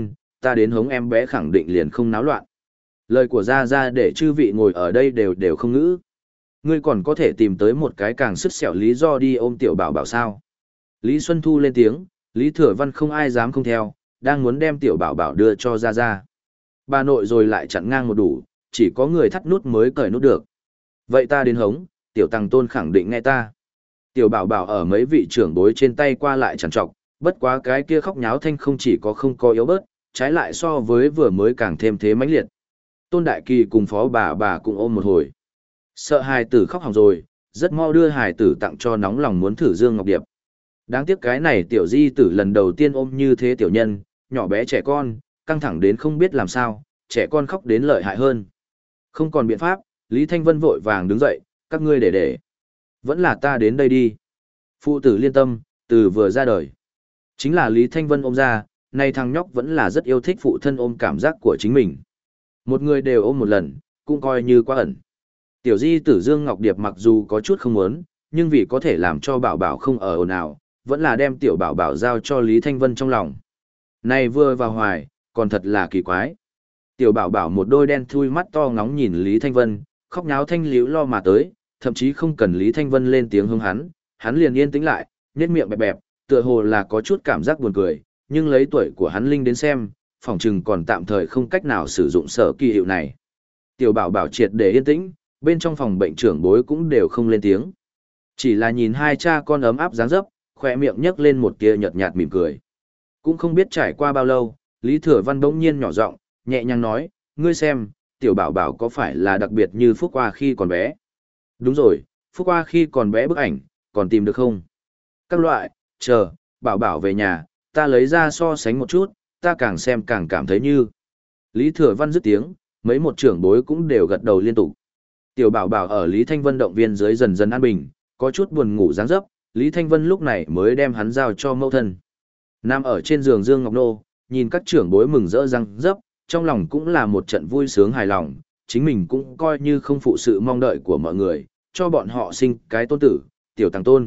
ta đến hống em bé khẳng định liền không náo loạn. Lời của Gia Gia để chư vị ngồi ở đây đều không ngữ. Ngươi còn có thể tìm tới một cái càng sứt sẹo lý do đi ôm tiểu bảo bảo sao. Lý Xuân Thu lên tiếng, Lý Thừa Văn không ai dám không theo, đang muốn đem tiểu bảo bảo đưa cho Gia Gia. Bà nội rồi lại chặn ngang một đủ, chỉ có người thắt nút mới cởi nút được. Vậy ta đến hống, tiểu tăng tôn khẳng định nghe ta. Tiểu bảo bảo ở mấy vị trưởng bối trên tay qua lại trằn trọc, bất quá cái kia khóc nháo thanh không chỉ có không có yếu bớt, trái lại so với vừa mới càng thêm thế mãnh liệt. Tôn Đại Kỳ cùng phó bà cũng ôm một hồi. Sợ hài tử khóc hỏng rồi, rất mau đưa hài tử tặng cho nóng lòng muốn thử Dương Ngọc Điệp. Đáng tiếc cái này tiểu di tử lần đầu tiên ôm như thế tiểu nhân, nhỏ bé trẻ con, căng thẳng đến không biết làm sao, trẻ con khóc đến lợi hại hơn. Không còn biện pháp, Lý Thanh Vân vội vàng đứng dậy, các ngươi để. Vẫn là ta đến đây đi. Phụ tử liên tâm, từ vừa ra đời. Chính là Lý Thanh Vân ôm ra, nay thằng nhóc vẫn là rất yêu thích phụ thân ôm cảm giác của chính mình. Một người đều ôm một lần, cũng coi như quá ẩn. Tiểu di tử Dương Ngọc Điệp mặc dù có chút không muốn, nhưng vì có thể làm cho bảo bảo không ở ồn ào, vẫn là đem tiểu bảo bảo giao cho Lý Thanh Vân trong lòng. Này vừa vào hoài, còn thật là kỳ quái. Tiểu bảo bảo một đôi đen thui mắt to ngóng nhìn Lý Thanh Vân, khóc nháo thanh liễu lo mà tới, thậm chí không cần Lý Thanh Vân lên tiếng hướng hắn liền yên tĩnh lại, nhếch miệng bẹp bẹp, tựa hồ là có chút cảm giác buồn cười, nhưng lấy tuổi của hắn linh đến xem, phỏng chừng còn tạm thời không cách nào sử dụng sở kỳ hiệu này. Tiểu bảo bảo triệt để yên tĩnh, bên trong phòng bệnh trưởng bối cũng đều không lên tiếng. Chỉ là nhìn hai cha con ấm áp dáng dấp, khỏe miệng nhấc lên một tia nhợt nhạt mỉm cười. Cũng không biết trải qua bao lâu, Lý Thừa Văn bỗng nhiên nhỏ giọng, nhẹ nhàng nói, ngươi xem, tiểu bảo bảo có phải là đặc biệt như Phúc Hoa khi còn bé? Đúng rồi, Phúc Hoa khi còn bé bức ảnh, còn tìm được không? Các loại, chờ, bảo bảo về nhà, ta lấy ra so sánh một chút, ta càng xem càng cảm thấy như. Lý Thừa Văn dứt tiếng, mấy một trưởng bối cũng đều gật đầu liên tục. Tiểu bảo bảo ở Lý Thanh Vân động viên dưới dần dần an bình, có chút buồn ngủ dáng dấp, Lý Thanh Vân lúc này mới đem hắn giao cho mẫu thân. Nằm ở trên giường Dương Ngọc Nô, nhìn các trưởng bối mừng rỡ răng dấp, trong lòng cũng là một trận vui sướng hài lòng, chính mình cũng coi như không phụ sự mong đợi của mọi người, cho bọn họ sinh cái tôn tử, tiểu tăng tôn.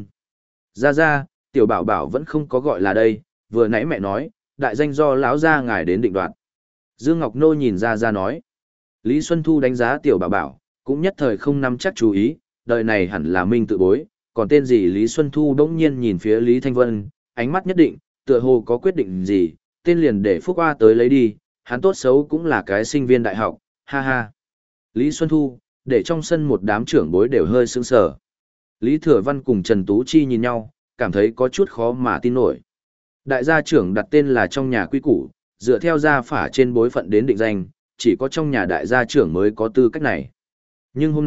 Ra, tiểu bảo bảo vẫn không có gọi là đây, vừa nãy mẹ nói, đại danh do lão gia ngài đến định đoạt. Dương Ngọc Nô nhìn ra nói. Lý Xuân Thu đánh giá tiểu bảo bảo, cũng nhất thời không nắm chắc chú ý, đời này hẳn là minh tự bối, còn tên gì Lý Xuân Thu đỗng nhiên nhìn phía Lý Thanh Vân, ánh mắt nhất định, tựa hồ có quyết định gì, tên liền để Phúc Hoa tới lấy đi, hắn tốt xấu cũng là cái sinh viên đại học, ha ha. Lý Xuân Thu, để trong sân một đám trưởng bối đều hơi sững sờ. Lý Thừa Văn cùng Trần Tú Chi nhìn nhau, cảm thấy có chút khó mà tin nổi. Đại gia trưởng đặt tên là trong nhà quy củ, dựa theo gia phả trên bối phận đến định danh, chỉ có trong nhà đại gia trưởng mới có tư cách này. Nhưng hôm nay,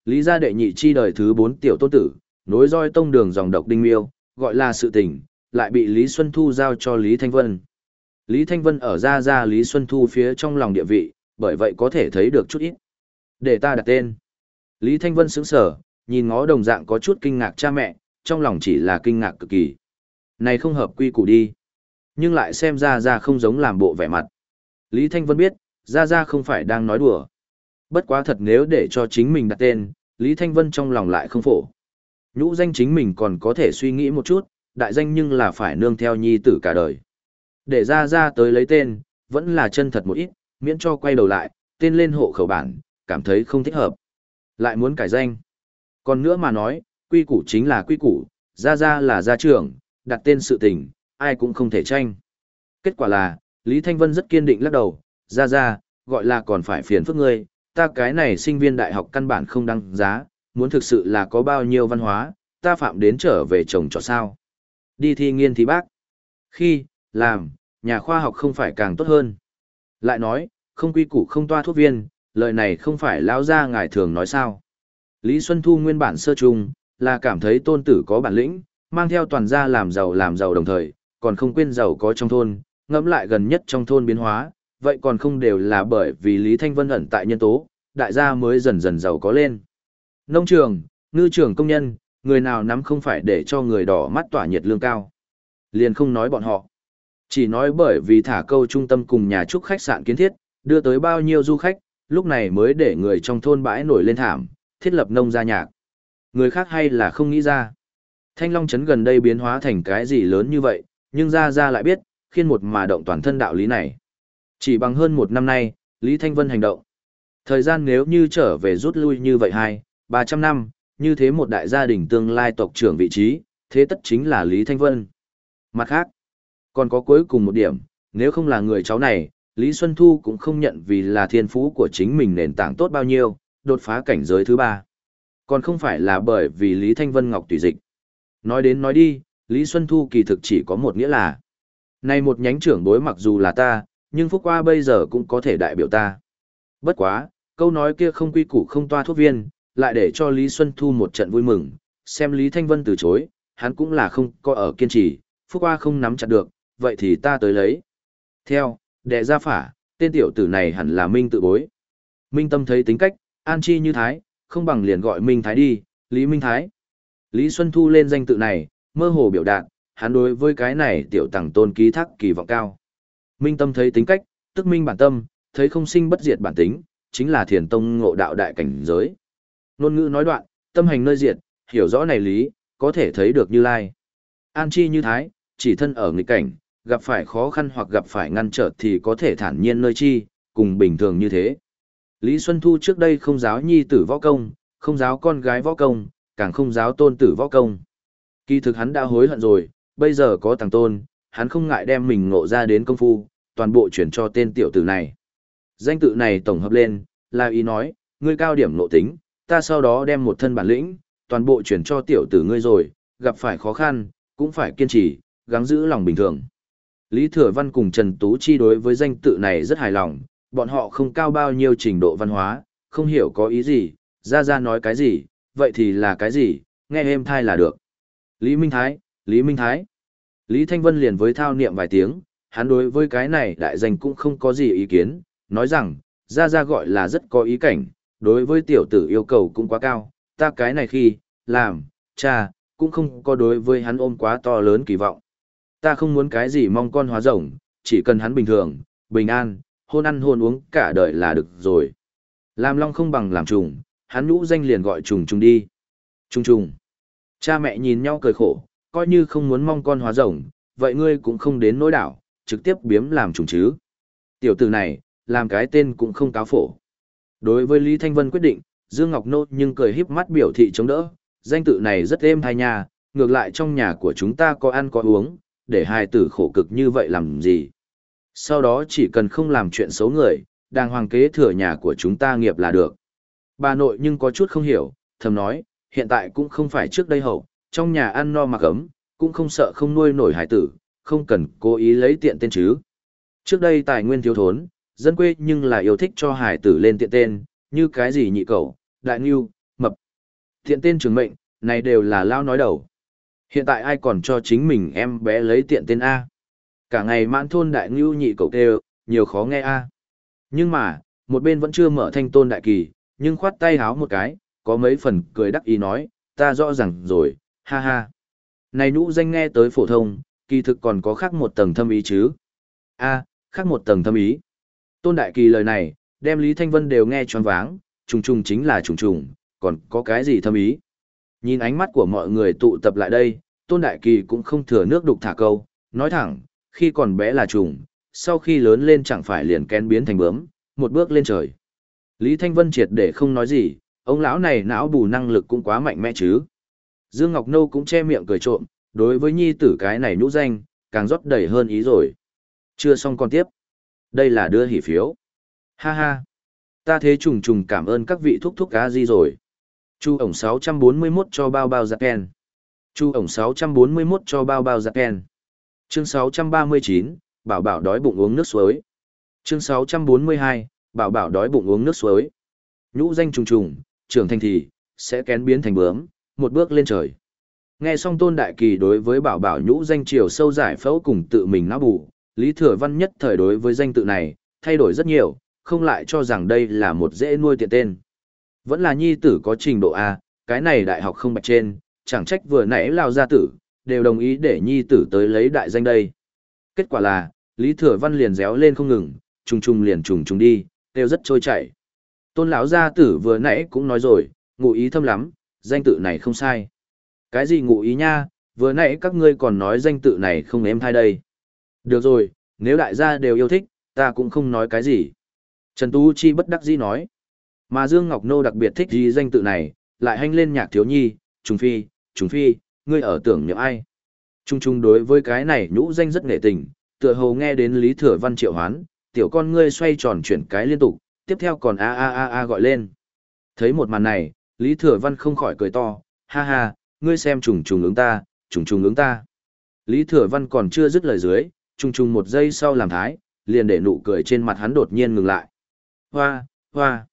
Lý gia đệ nhị chi đời thứ 4 tiểu tôn tử, nối roi tông đường dòng độc Đinh Miêu, gọi là sự tình, lại bị Lý Xuân Thu giao cho Lý Thanh Vân. Lý Thanh Vân ở ra Lý Xuân Thu phía trong lòng địa vị, bởi vậy có thể thấy được chút ít. Để ta đặt tên. Lý Thanh Vân sững sờ, nhìn ngó đồng dạng có chút kinh ngạc cha mẹ, trong lòng chỉ là kinh ngạc cực kỳ. Này không hợp quy củ đi. Nhưng lại xem ra không giống làm bộ vẻ mặt. Lý Thanh Vân biết, ra không phải đang nói đùa. Bất quá thật nếu để cho chính mình đặt tên, Lý Thanh Vân trong lòng lại không phổ. Nhũ danh chính mình còn có thể suy nghĩ một chút, đại danh nhưng là phải nương theo nhi tử cả đời. Để ra tới lấy tên, vẫn là chân thật một ít, miễn cho quay đầu lại, tên lên hộ khẩu bản, cảm thấy không thích hợp. Lại muốn cải danh. Còn nữa mà nói, quy củ chính là quy củ, ra là gia trưởng, đặt tên sự tình, ai cũng không thể tranh. Kết quả là, Lý Thanh Vân rất kiên định lắc đầu, ra, gọi là còn phải phiền phức ngươi, ta cái này sinh viên đại học căn bản không đăng giá, muốn thực sự là có bao nhiêu văn hóa, ta phạm đến trở về chồng cho sao. Đi thi nghiên thì bác. Khi, làm, nhà khoa học không phải càng tốt hơn. Lại nói, không quy củ không toa thuốc viên, lời này không phải lão gia ngài thường nói sao. Lý Xuân Thu nguyên bản sơ chung, là cảm thấy tôn tử có bản lĩnh, mang theo toàn gia làm giàu đồng thời, còn không quên giàu có trong thôn, ngẫm lại gần nhất trong thôn biến hóa, vậy còn không đều là bởi vì Lý Thanh Vân ẩn tại nhân tố, đại gia mới dần dần giàu có lên. Nông trường, ngư trường công nhân, người nào nắm không phải để cho người đỏ mắt tỏa nhiệt lương cao. Liền không nói bọn họ. Chỉ nói bởi vì thả câu trung tâm cùng nhà trúc khách sạn kiến thiết, đưa tới bao nhiêu du khách, lúc này mới để người trong thôn bãi nổi lên thảm, thiết lập nông gia nhạc. Người khác hay là không nghĩ ra. Thanh Long Trấn gần đây biến hóa thành cái gì lớn như vậy, nhưng ra lại biết, khiên một mà động toàn thân đạo lý này. Chỉ bằng hơn một năm nay, Lý Thanh Vân hành động. Thời gian nếu như trở về rút lui như vậy 200-300 năm, như thế một đại gia đình tương lai tộc trưởng vị trí, thế tất chính là Lý Thanh Vân. Mặt khác, còn có cuối cùng một điểm, nếu không là người cháu này, Lý Xuân Thu cũng không nhận vì là thiên phú của chính mình nền tảng tốt bao nhiêu, đột phá cảnh giới thứ 3. Còn không phải là bởi vì Lý Thanh Vân Ngọc tùy dịch. Nói đến nói đi, Lý Xuân Thu kỳ thực chỉ có một nghĩa là này một nhánh trưởng bối mặc dù là ta, nhưng Phúc Qua bây giờ cũng có thể đại biểu ta. Bất quá, câu nói kia không quy củ không toa thuốc viên, lại để cho Lý Xuân Thu một trận vui mừng, xem Lý Thanh Vân từ chối, hắn cũng là không có ở kiên trì, Phúc Qua không nắm chặt được, vậy thì ta tới lấy. Theo, đệ ra phả, tên tiểu tử này hẳn là Minh tự bối. Minh Tâm thấy tính cách, an chi như Thái, không bằng liền gọi Minh Thái đi, Lý Minh Thái. Lý Xuân Thu lên danh tự này, mơ hồ biểu đạt, hắn đối với cái này tiểu tàng tôn ký thác kỳ vọng cao. Minh Tâm thấy tính cách, tức minh bản tâm, thấy không sinh bất diệt bản tính, chính là thiền tông ngộ đạo đại cảnh giới. Ngôn ngữ nói đoạn, tâm hành nơi diệt, hiểu rõ này lý, có thể thấy được Như Lai. An chi như Thái, chỉ thân ở nghịch cảnh, gặp phải khó khăn hoặc gặp phải ngăn trở thì có thể thản nhiên nơi chi, cùng bình thường như thế. Lý Xuân Thu trước đây không giáo nhi tử võ công, không giáo con gái võ công, càng không giáo tôn tử võ công. Kỳ thực hắn đã hối hận rồi, bây giờ có tàng tôn, hắn không ngại đem mình ngộ ra đến công phu, toàn bộ chuyển cho tên tiểu tử này. Danh tự này tổng hợp lên, là ý nói, ngươi cao điểm nội tính, ta sau đó đem một thân bản lĩnh, toàn bộ chuyển cho tiểu tử ngươi rồi, gặp phải khó khăn, cũng phải kiên trì, gắng giữ lòng bình thường. Lý Thừa Văn cùng Trần Tú Chi đối với danh tự này rất hài lòng, bọn họ không cao bao nhiêu trình độ văn hóa, không hiểu có ý gì, ra nói cái gì, vậy thì là cái gì, nghe êm thai là được. Lý Minh Thái, Lý Minh Thái. Lý Thanh Vân liền với thao niệm vài tiếng, hắn đối với cái này đại danh cũng không có gì ý kiến, nói rằng, ra gọi là rất có ý cảnh, đối với tiểu tử yêu cầu cũng quá cao, ta cái này khi, làm, cha, cũng không có đối với hắn ôm quá to lớn kỳ vọng. Ta không muốn cái gì mong con hóa rồng, chỉ cần hắn bình thường, bình an, hôn ăn hôn uống cả đời là được rồi. Làm long không bằng làm trùng, hắn nhũ danh liền gọi trùng trùng đi. Trùng trùng. Cha mẹ nhìn nhau cười khổ, coi như không muốn mong con hóa rồng, vậy ngươi cũng không đến nỗi đảo, trực tiếp biếm làm trùng chứ. Tiểu tử này, làm cái tên cũng không cáo phổ. Đối với Lý Thanh Vân quyết định, Dương Ngọc Nô nhưng cười híp mắt biểu thị chống đỡ, danh tự này rất êm tai nhà, ngược lại trong nhà của chúng ta có ăn có uống, để hài tử khổ cực như vậy làm gì. Sau đó chỉ cần không làm chuyện xấu người, đàng hoàng kế thừa nhà của chúng ta nghiệp là được. Bà nội nhưng có chút không hiểu, thầm nói, hiện tại cũng không phải trước đây hậu, trong nhà ăn no mặc ấm, cũng không sợ không nuôi nổi hài tử, không cần cố ý lấy tiện tên chứ. Trước đây tài nguyên thiếu thốn, dân quê nhưng là yêu thích cho hài tử lên tiện tên, như cái gì nhị cẩu, đại ngưu, mập, Thiện tên trường mệnh, này đều là lao nói đầu. Hiện tại ai còn cho chính mình em bé lấy tiện tên A. Cả ngày mãn thôn đại ngưu nhị cậu kêu, nhiều khó nghe A. Nhưng mà, một bên vẫn chưa mở thanh tôn đại kỳ, nhưng khoát tay háo một cái, có mấy phần cười đắc ý nói, ta rõ ràng rồi, ha ha. Này nhũ danh nghe tới phổ thông, kỳ thực còn có khác một tầng thâm ý chứ. A, khác một tầng thâm ý. Tôn đại kỳ lời này, đem Lý Thanh Vân đều nghe choáng váng, trùng trùng chính là trùng trùng, còn có cái gì thâm ý. Nhìn ánh mắt của mọi người tụ tập lại đây, Tôn đại kỳ cũng không thừa nước đục thả câu, nói thẳng, khi còn bé là trùng, sau khi lớn lên chẳng phải liền kén biến thành bướm, một bước lên trời. Lý Thanh Vân triệt để không nói gì, ông lão này não bù năng lực cũng quá mạnh mẽ chứ. Dương Ngọc Nâu cũng che miệng cười trộm, đối với nhi tử cái này nhũ danh, càng rót đầy hơn ý rồi. Chưa xong còn tiếp. Đây là đưa hỉ phiếu. Ha ha. Ta thế trùng trùng cảm ơn các vị thúc thúc cá gì rồi. Chu ổng 641 cho bao bao giặc ken. Chu ổng 641 cho bao bao giặc ken. Chương 639, bảo bảo đói bụng uống nước suối. Chương 642, bảo bảo đói bụng uống nước suối. Nhũ danh trùng trùng, trưởng thành thì, sẽ kén biến thành bướm, một bước lên trời. Nghe xong Tôn Đại Kỳ đối với bảo bảo nhũ danh chiều sâu giải phẫu cùng tự mình não bù, Lý Thừa Văn nhất thời đối với danh tự này, thay đổi rất nhiều, không lại cho rằng đây là một dễ nuôi tiện tên. Vẫn là nhi tử có trình độ A, cái này đại học không bạch trên, chẳng trách vừa nãy lao gia tử, đều đồng ý để nhi tử tới lấy đại danh đây. Kết quả là, Lý Thừa Văn liền réo lên không ngừng, trùng trùng liền trùng trùng đi, đều rất trôi chảy. Tôn lão gia tử vừa nãy cũng nói rồi, ngụ ý thâm lắm, danh tự này không sai. Cái gì ngụ ý nha, vừa nãy các ngươi còn nói danh tự này không êm thai đây. Được rồi, nếu đại gia đều yêu thích, ta cũng không nói cái gì. Trần Tú Chi bất đắc dĩ nói. Mà Dương Ngọc Nô đặc biệt thích gì danh tự này, lại hanh lên nhạc thiếu nhi, Trùng Phi, ngươi ở tưởng nhớ ai. Trung Trung đối với cái này nhũ danh rất nghệ tình, tựa hồ nghe đến Lý Thừa Văn triệu hoán, tiểu con ngươi xoay tròn chuyển cái liên tục, tiếp theo còn a gọi lên. Thấy một màn này, Lý Thừa Văn không khỏi cười to, ha ha, ngươi xem trùng trùng ứng ta, trùng trùng ứng ta. Lý Thừa Văn còn chưa dứt lời dưới, trùng trùng một giây sau làm thái, liền để nụ cười trên mặt hắn đột nhiên ngừng lại. Hoa, hoa,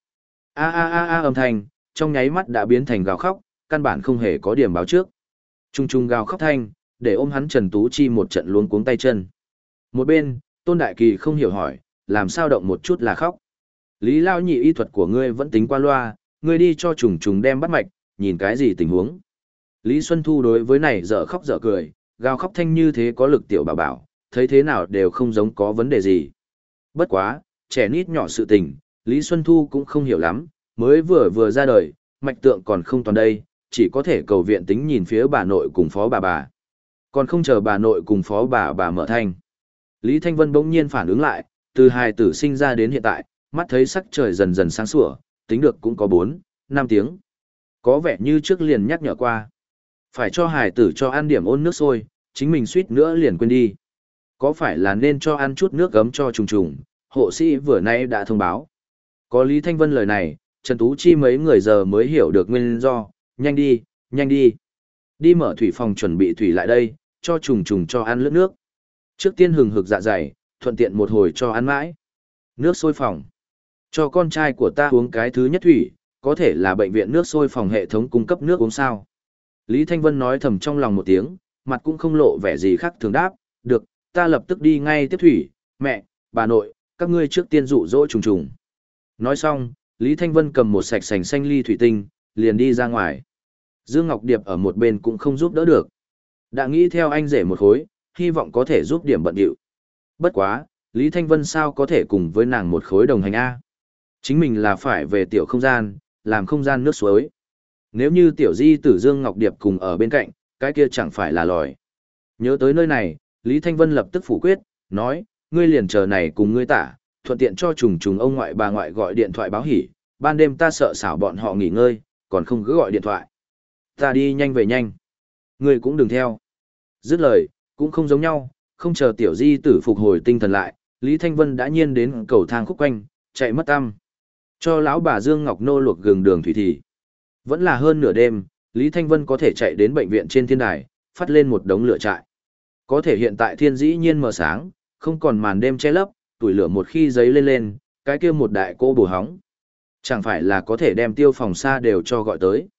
a âm thanh, trong nháy mắt đã biến thành gào khóc, căn bản không hề có điểm báo trước. Trùng trùng gào khóc thanh, để ôm hắn Trần Tú Chi một trận luống cuống tay chân. Một bên, Tôn Đại Kỳ không hiểu hỏi, làm sao động một chút là khóc. Lý Lao nhị y thuật của ngươi vẫn tính qua loa, ngươi đi cho trùng trùng đem bắt mạch, nhìn cái gì tình huống. Lý Xuân Thu đối với này dở khóc dở cười, gào khóc thanh như thế có lực tiểu bảo bảo, thấy thế nào đều không giống có vấn đề gì. Bất quá, trẻ nít nhỏ sự tình, Lý Xuân Thu cũng không hiểu lắm, mới vừa ra đời, mạch tượng còn không toàn đây, chỉ có thể cầu viện tính nhìn phía bà nội cùng phó bà. Còn không chờ bà nội cùng phó bà mở thanh. Lý Thanh Vân bỗng nhiên phản ứng lại, từ hài tử sinh ra đến hiện tại, mắt thấy sắc trời dần dần sáng sủa, tính được cũng có 4-5 tiếng. Có vẻ như trước liền nhắc nhở qua. Phải cho hài tử cho ăn điểm ôn nước sôi, chính mình suýt nữa liền quên đi. Có phải là nên cho ăn chút nước gấm cho trùng trùng, hộ sĩ vừa nay đã thông báo. Có Lý Thanh Vân lời này, Trần Tú Chi mấy người giờ mới hiểu được nguyên do, nhanh đi, nhanh đi. Đi mở thủy phòng chuẩn bị thủy lại đây, cho trùng trùng cho ăn lướt nước. Trước tiên hừng hực dạ dày, thuận tiện một hồi cho ăn mãi. Nước sôi phòng. Cho con trai của ta uống cái thứ nhất thủy, có thể là bệnh viện nước sôi phòng hệ thống cung cấp nước uống sao. Lý Thanh Vân nói thầm trong lòng một tiếng, mặt cũng không lộ vẻ gì khác thường đáp, được, ta lập tức đi ngay tiếp thủy, mẹ, bà nội, các ngươi trước tiên dụ dỗ trùng trùng. Nói xong, Lý Thanh Vân cầm một sạch sành xanh ly thủy tinh, liền đi ra ngoài. Dương Ngọc Điệp ở một bên cũng không giúp đỡ được. Đã nghĩ theo anh rể một khối, hy vọng có thể giúp điểm bận điệu. Bất quá, Lý Thanh Vân sao có thể cùng với nàng một khối đồng hành A. Chính mình là phải về tiểu không gian, làm không gian nước suối. Nếu như tiểu di tử Dương Ngọc Điệp cùng ở bên cạnh, cái kia chẳng phải là lòi. Nhớ tới nơi này, Lý Thanh Vân lập tức phủ quyết, nói, ngươi liền chờ này cùng ngươi tả, thuận tiện cho trùng trùng ông ngoại bà ngoại gọi điện thoại báo hỉ, ban đêm ta sợ xảo bọn họ nghỉ ngơi, còn không cứ gọi điện thoại. Ta đi nhanh về nhanh. Ngươi cũng đừng theo. Dứt lời, cũng không giống nhau, không chờ tiểu di tử phục hồi tinh thần lại, Lý Thanh Vân đã nhiên đến cầu thang khúc quanh, chạy mất tăm. Cho lão bà Dương Ngọc Nô luộc gừng đường thủy thì. Vẫn là hơn nửa đêm, Lý Thanh Vân có thể chạy đến bệnh viện trên thiên đài, phát lên một đống lửa trại. Có thể hiện tại thiên dĩ nhiên mờ sáng, không còn màn đêm che lấp, tuổi lửa một khi giấy lên, cái kia một đại cô bổ hóng. Chẳng phải là có thể đem tiêu phòng xa đều cho gọi tới.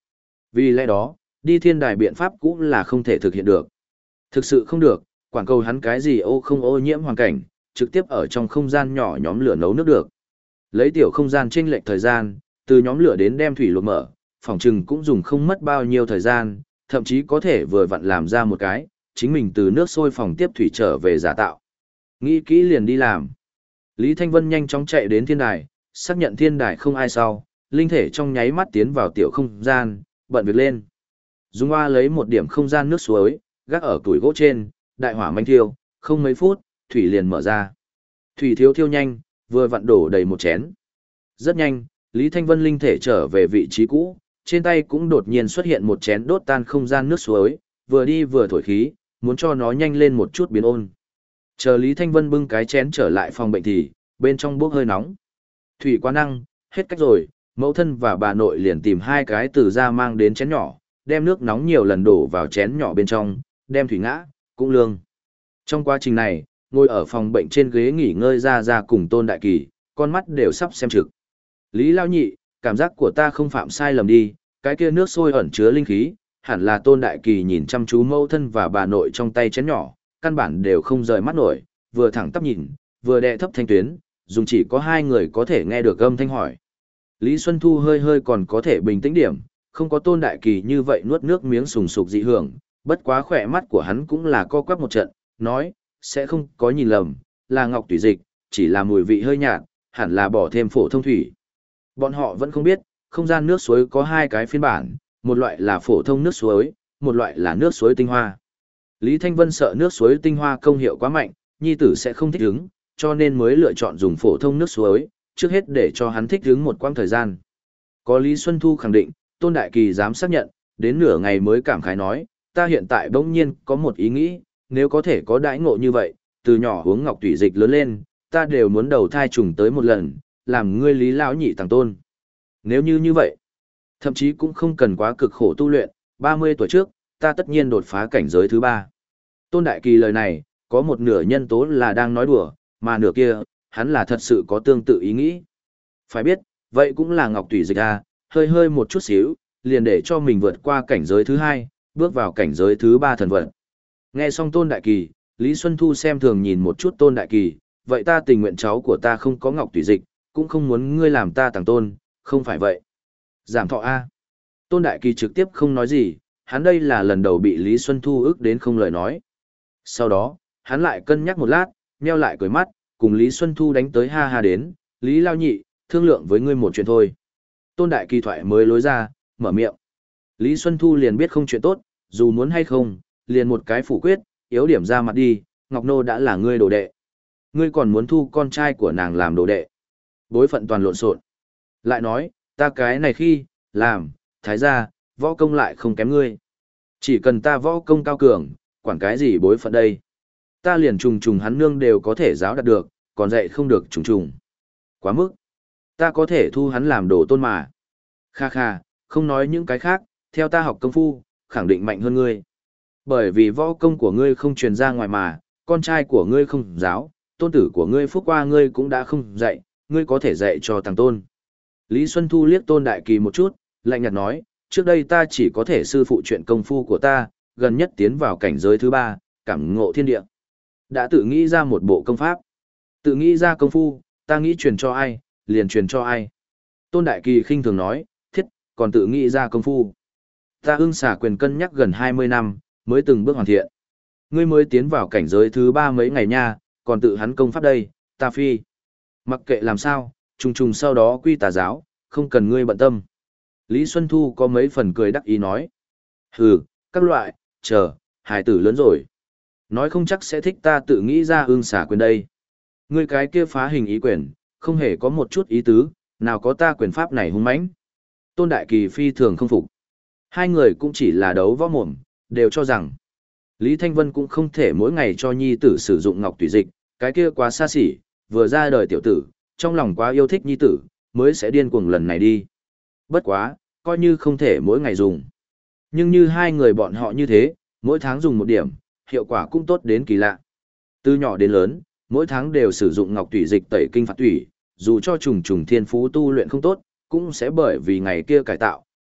Vì lẽ đó, đi thiên đài biện pháp cũng là không thể thực hiện được. Thực sự không được, quảng cầu hắn cái gì không ô nhiễm hoàn cảnh, trực tiếp ở trong không gian nhỏ nhóm lửa nấu nước được. Lấy tiểu không gian chênh lệch thời gian, từ nhóm lửa đến đem thủy luộc mở, phòng trừng cũng dùng không mất bao nhiêu thời gian, thậm chí có thể vừa vặn làm ra một cái, chính mình từ nước sôi phòng tiếp thủy trở về giả tạo. Nghĩ kỹ liền đi làm. Lý Thanh Vân nhanh chóng chạy đến thiên đài, xác nhận thiên đài không ai sau, linh thể trong nháy mắt tiến vào tiểu không gian, bận việc lên. Dung Hoa lấy một điểm không gian nước suối, gác ở tuổi gỗ trên, đại hỏa manh thiêu, không mấy phút, thủy liền mở ra. Thủy thiêu nhanh, vừa vặn đổ đầy một chén. Rất nhanh, Lý Thanh Vân linh thể trở về vị trí cũ, trên tay cũng đột nhiên xuất hiện một chén đốt tan không gian nước suối, vừa đi vừa thổi khí, muốn cho nó nhanh lên một chút biến ôn. Chờ Lý Thanh Vân bưng cái chén trở lại phòng bệnh thì, bên trong bốc hơi nóng. Thủy quá năng, hết cách rồi, mẫu thân và bà nội liền tìm hai cái từ ra mang đến chén nhỏ, đem nước nóng nhiều lần đổ vào chén nhỏ bên trong, đem thủy ngã, cũng lương. Trong quá trình này, ngồi ở phòng bệnh trên ghế nghỉ ngơi ra cùng Tôn Đại Kỳ, con mắt đều sắp xem trực. Lý Lao Nhị, cảm giác của ta không phạm sai lầm đi, cái kia nước sôi ẩn chứa linh khí, hẳn là Tôn Đại Kỳ nhìn chăm chú mẫu thân và bà nội trong tay chén nhỏ, căn bản đều không rời mắt nổi, vừa thẳng tắp nhìn, vừa đè thấp thanh tuyến, dùng chỉ có hai người có thể nghe được âm thanh hỏi. Lý Xuân Thu hơi còn có thể bình tĩnh điểm, không có Tôn Đại Kỳ như vậy nuốt nước miếng sùng sục dị hưởng, bất quá khỏe mắt của hắn cũng là co quắp một trận, nói, sẽ không có nhìn lầm, là ngọc tủy dịch, chỉ là mùi vị hơi nhạt, hẳn là bỏ thêm phổ thông thủy. Bọn họ vẫn không biết, không gian nước suối có hai cái phiên bản, một loại là phổ thông nước suối, một loại là nước suối tinh hoa. Lý Thanh Vân sợ nước suối tinh hoa công hiệu quá mạnh, nhi tử sẽ không thích ứng, cho nên mới lựa chọn dùng phổ thông nước suối, trước hết để cho hắn thích ứng một quãng thời gian. Có Lý Xuân Thu khẳng định, Tôn Đại Kỳ dám xác nhận, đến nửa ngày mới cảm khái nói, ta hiện tại bỗng nhiên có một ý nghĩ, nếu có thể có đãi ngộ như vậy, từ nhỏ uống ngọc tủy dịch lớn lên, ta đều muốn đầu thai trùng tới một lần, làm ngươi Lý lão nhị tàng tôn. Nếu như vậy, thậm chí cũng không cần quá cực khổ tu luyện, 30 tuổi trước, ta tất nhiên đột phá cảnh giới thứ 3. Tôn Đại Kỳ lời này, có một nửa nhân tố là đang nói đùa, mà nửa kia, hắn là thật sự có tương tự ý nghĩ. Phải biết, vậy cũng là ngọc tủy dịch à, hơi một chút xíu, liền để cho mình vượt qua cảnh giới thứ 2, bước vào cảnh giới thứ 3 thần vật. Nghe xong Tôn Đại Kỳ, Lý Xuân Thu xem thường nhìn một chút Tôn Đại Kỳ, vậy ta tình nguyện cháu của ta không có ngọc tủy dịch, cũng không muốn ngươi làm ta tàng tôn, không phải vậy. Giảm thọ A. Tôn Đại Kỳ trực tiếp không nói gì, hắn đây là lần đầu bị Lý Xuân Thu ức đến không lời nói. Sau đó, hắn lại cân nhắc một lát, nheo lại cười mắt, cùng Lý Xuân Thu đánh tới ha ha đến, Lý Lao Nhị, thương lượng với ngươi một chuyện thôi. Tôn Đại Kỳ thoại mới lối ra, mở miệng. Lý Xuân Thu liền biết không chuyện tốt, dù muốn hay không, liền một cái phủ quyết, yếu điểm ra mặt đi, Ngọc Nô đã là ngươi đồ đệ. Ngươi còn muốn thu con trai của nàng làm đồ đệ. Bối phận toàn lộn xộn. Lại nói, ta cái này khi, làm, thái gia, võ công lại không kém ngươi. Chỉ cần ta võ công cao cường, quản cái gì bối phận đây. Ta liền trùng hắn nương đều có thể giáo đạt được, còn dạy không được trùng. Quá mức. Ta có thể thu hắn làm đồ tôn mà. Kha, không nói những cái khác, theo ta học công phu, khẳng định mạnh hơn ngươi. Bởi vì võ công của ngươi không truyền ra ngoài mà, con trai của ngươi không giáo, tôn tử của ngươi phúc qua ngươi cũng đã không dạy, ngươi có thể dạy cho thằng tôn. Lý Xuân Thu liếc Tôn Đại Kỳ một chút, lạnh nhạt nói, trước đây ta chỉ có thể sư phụ chuyện công phu của ta, gần nhất tiến vào cảnh giới thứ 3, cảm ngộ thiên địa. Đã tự nghĩ ra một bộ công pháp. Tự nghĩ ra công phu, ta nghĩ truyền cho ai, liền truyền cho ai. Tôn Đại Kỳ khinh thường nói, thiết, còn tự nghĩ ra công phu. Ta ưng xả quyền cân nhắc gần 20 năm, mới từng bước hoàn thiện. Ngươi mới tiến vào cảnh giới thứ 3 mấy ngày nha, còn tự hắn công pháp đây, ta phi. Mặc kệ làm sao, trùng sau đó quy tà giáo, không cần ngươi bận tâm. Lý Xuân Thu có mấy phần cười đắc ý nói. Hừ, các loại, chờ, hài tử lớn rồi. Nói không chắc sẽ thích ta tự nghĩ ra ương xả quyền đây. Ngươi cái kia phá hình ý quyền, không hề có một chút ý tứ, nào có ta quyền pháp này hung mãnh. Tôn Đại Kỳ phi thường không phục. Hai người cũng chỉ là đấu võ mồm, đều cho rằng Lý Thanh Vân cũng không thể mỗi ngày cho nhi tử sử dụng ngọc tùy dịch, cái kia quá xa xỉ, vừa ra đời tiểu tử, trong lòng quá yêu thích nhi tử, mới sẽ điên cuồng lần này đi. Bất quá, coi như không thể mỗi ngày dùng. Nhưng như hai người bọn họ như thế, mỗi tháng dùng một điểm, hiệu quả cũng tốt đến kỳ lạ. Từ nhỏ đến lớn, mỗi tháng đều sử dụng ngọc tủy dịch tẩy kinh phạt tủy, dù cho trùng thiên phú tu luyện không tốt, cũng sẽ bởi vì ngày kia cải tạo,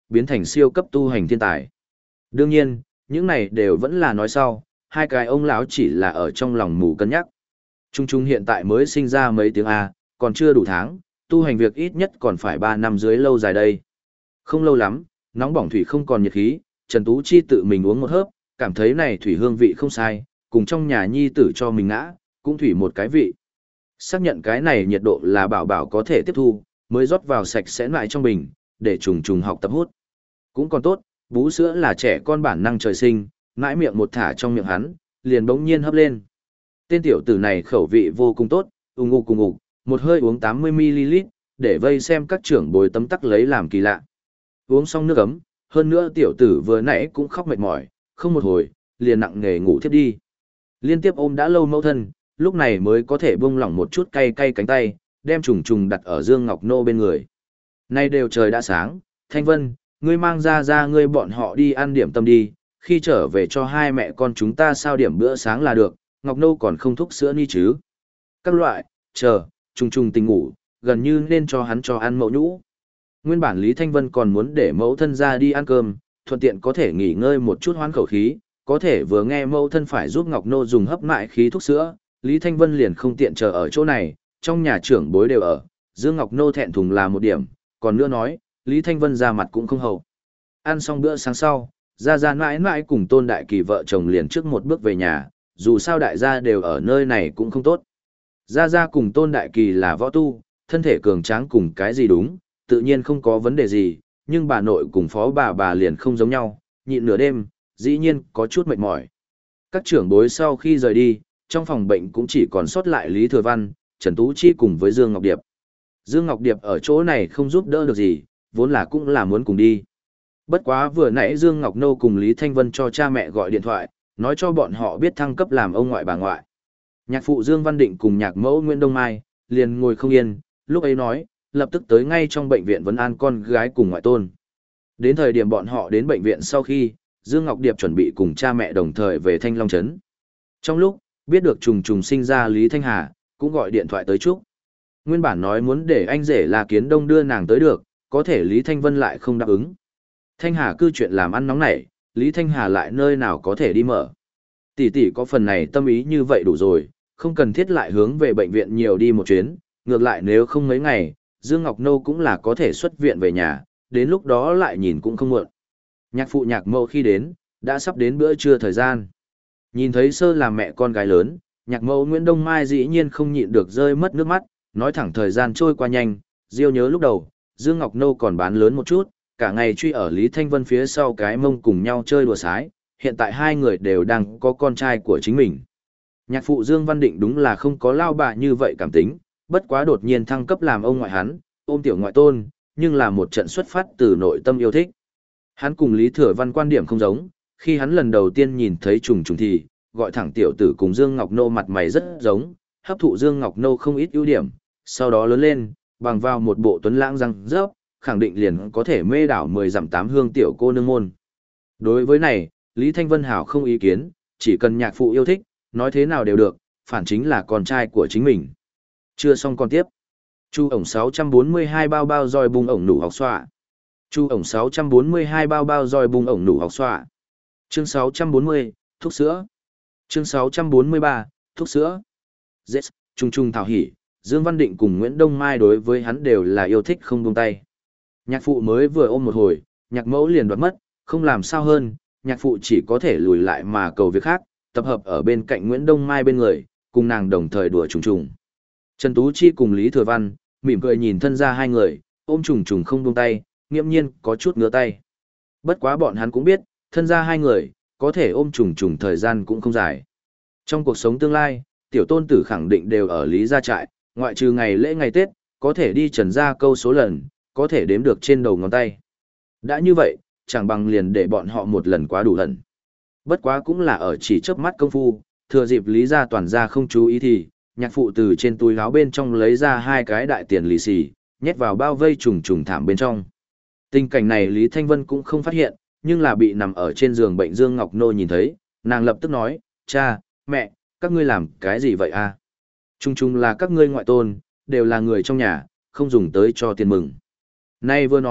biến thành siêu cấp tu hành thiên tài. Đương nhiên, những này đều vẫn là nói sau, hai cái ông lão chỉ là ở trong lòng mù cân nhắc. Trung Trung hiện tại mới sinh ra mấy tiếng A, còn chưa đủ tháng, tu hành việc ít nhất còn phải 3 năm dưới lâu dài đây. Không lâu lắm, nóng bỏng thủy không còn nhiệt khí, Trần Tú Chi tự mình uống một hớp, cảm thấy này thủy hương vị không sai, cùng trong nhà nhi tử cho mình ngã, cũng thủy một cái vị. Xác nhận cái này nhiệt độ là bảo bảo có thể tiếp thu, mới rót vào sạch sẽ lại trong bình, để trùng trùng học tập hút. Cũng còn tốt, bú sữa là trẻ con bản năng trời sinh, mãi miệng một thả trong miệng hắn, liền bỗng nhiên hấp lên. Tên tiểu tử này khẩu vị vô cùng tốt, ung ục cùng ục, một hơi uống 80ml, để vây xem các trưởng bối tấm tắc lấy làm kỳ lạ. Uống xong nước ấm, hơn nữa tiểu tử vừa nãy cũng khóc mệt mỏi, không một hồi, liền nặng nề ngủ thiếp đi. Liên tiếp ôm đã lâu mẫu thân, lúc này mới có thể buông lỏng một chút cay cay cánh tay, đem trùng trùng đặt ở Dương Ngọc Nô bên người. Nay đều trời đã sáng, Thanh Vân, ngươi mang ra ngươi bọn họ đi ăn điểm tâm đi, khi trở về cho hai mẹ con chúng ta sao điểm bữa sáng là được, Ngọc Nô còn không thúc sữa ni chứ. Các loại, chờ, trùng trùng tỉnh ngủ, gần như nên cho hắn cho ăn mẫu nhũ. Nguyên bản Lý Thanh Vân còn muốn để mẫu thân ra đi ăn cơm, thuận tiện có thể nghỉ ngơi một chút hoán khẩu khí, có thể vừa nghe mẫu thân phải giúp Ngọc Nô dùng hấp mại khí thuốc sữa, Lý Thanh Vân liền không tiện chờ ở chỗ này, trong nhà trưởng bối đều ở, Dương Ngọc Nô thẹn thùng là một điểm, còn nữa nói, Lý Thanh Vân ra mặt cũng không hậu. Ăn xong bữa sáng sau, Gia mãi mãi cùng Tôn Đại Kỳ vợ chồng liền trước một bước về nhà, dù sao đại gia đều ở nơi này cũng không tốt. Gia cùng Tôn Đại Kỳ là võ tu, thân thể cường tráng cùng cái gì đúng, tự nhiên không có vấn đề gì, nhưng bà nội cùng phó bà liền không giống nhau, nhịn nửa đêm, dĩ nhiên có chút mệt mỏi. Các trưởng bối sau khi rời đi, trong phòng bệnh cũng chỉ còn sót lại Lý Thừa Văn, Trần Tú Chi cùng với Dương Ngọc Điệp. Dương Ngọc Điệp ở chỗ này không giúp đỡ được gì, vốn là cũng là muốn cùng đi. Bất quá vừa nãy Dương Ngọc Nô cùng Lý Thanh Vân cho cha mẹ gọi điện thoại, nói cho bọn họ biết thăng cấp làm ông ngoại bà ngoại. Nhạc phụ Dương Văn Định cùng nhạc mẫu Nguyễn Đông Mai, liền ngồi không yên, lúc ấy nói, lập tức tới ngay trong bệnh viện vấn an con gái cùng ngoại tôn. Đến thời điểm bọn họ đến bệnh viện sau khi, Dương Ngọc Điệp chuẩn bị cùng cha mẹ đồng thời về Thanh Long Trấn. Trong lúc, biết được trùng trùng sinh ra Lý Thanh Hà, cũng gọi điện thoại tới chúc. Nguyên bản nói muốn để anh rể là Kiến Đông đưa nàng tới được, có thể Lý Thanh Vân lại không đáp ứng. Thanh Hà cứ chuyện làm ăn nóng nảy, Lý Thanh Hà lại nơi nào có thể đi mở. Tỷ tỷ có phần này tâm ý như vậy đủ rồi, không cần thiết lại hướng về bệnh viện nhiều đi một chuyến, ngược lại nếu không mấy ngày, Dương Ngọc Nô cũng là có thể xuất viện về nhà, đến lúc đó lại nhìn cũng không muộn. Nhạc phụ nhạc mẫu khi đến, đã sắp đến bữa trưa thời gian. Nhìn thấy sơ làm mẹ con gái lớn, nhạc mẫu Nguyễn Đông Mai dĩ nhiên không nhịn được rơi mất nước mắt, nói thẳng thời gian trôi qua nhanh, Diêu nhớ lúc đầu, Dương Ngọc Nô còn bán lớn một chút, cả ngày truy ở Lý Thanh Vân phía sau cái mông cùng nhau chơi đùa sái, hiện tại hai người đều đang có con trai của chính mình. Nhạc phụ Dương Văn Định đúng là không có lao bà như vậy cảm tính, bất quá đột nhiên thăng cấp làm ông ngoại hắn, ôm tiểu ngoại tôn, nhưng là một trận xuất phát từ nội tâm yêu thích. Hắn cùng Lý Thừa Văn quan điểm không giống, khi hắn lần đầu tiên nhìn thấy trùng trùng thì, gọi thẳng tiểu tử cùng Dương Ngọc Nô mặt mày rất giống, hấp thụ Dương Ngọc Nô không ít ưu điểm, sau đó lớn lên, bằng vào một bộ tuấn lãng răng rớp, khẳng định liền có thể mê đảo 10 dặm 8 hương tiểu cô nương môn. Đối với này, Lý Thanh Vân Hảo không ý kiến, chỉ cần nhạc phụ yêu thích, nói thế nào đều được, phản chính là con trai của chính mình. Chưa xong còn tiếp. Chu ổng 642 bao bao roi bung ổng nủ học xoa. Chu ổng 642 bao bao roi bung ổng nủ học xoa. Chương 640, thuốc sữa. Chương 643, thuốc sữa. Dết, trung trung thảo hỉ, Dương Văn Định cùng Nguyễn Đông Mai đối với hắn đều là yêu thích không buông tay. Nhạc phụ mới vừa ôm một hồi, nhạc mẫu liền đoạt mất, không làm sao hơn, nhạc phụ chỉ có thể lùi lại mà cầu việc khác, tập hợp ở bên cạnh Nguyễn Đông Mai bên người, cùng nàng đồng thời đùa trùng trùng. Trần Tú Chi cùng Lý Thừa Văn, mỉm cười nhìn thân ra hai người, ôm trùng trùng không buông tay, nghiễm nhiên có chút ngứa tay. Bất quá bọn hắn cũng biết, thân ra hai người, có thể ôm trùng trùng thời gian cũng không dài. Trong cuộc sống tương lai, tiểu tôn tử khẳng định đều ở Lý gia trại, ngoại trừ ngày lễ ngày Tết, có thể đi Trần gia câu số lần, có thể đếm được trên đầu ngón tay. Đã như vậy, chẳng bằng liền để bọn họ một lần quá đủ lần. Bất quá cũng là ở chỉ chớp mắt công phu, thừa dịp Lý gia toàn gia không chú ý thì, nhạc phụ từ trên túi áo bên trong lấy ra hai cái đại tiền lì xì, nhét vào bao vây trùng trùng thảm bên trong. Tình cảnh này Lý Thanh Vân cũng không phát hiện, nhưng là bị nằm ở trên giường bệnh Dương Ngọc Nô nhìn thấy, nàng lập tức nói, cha, mẹ, các ngươi làm cái gì vậy à? Trung trung là các ngươi ngoại tôn, đều là người trong nhà, không dùng tới cho tiền mừng. Nay vừa nói,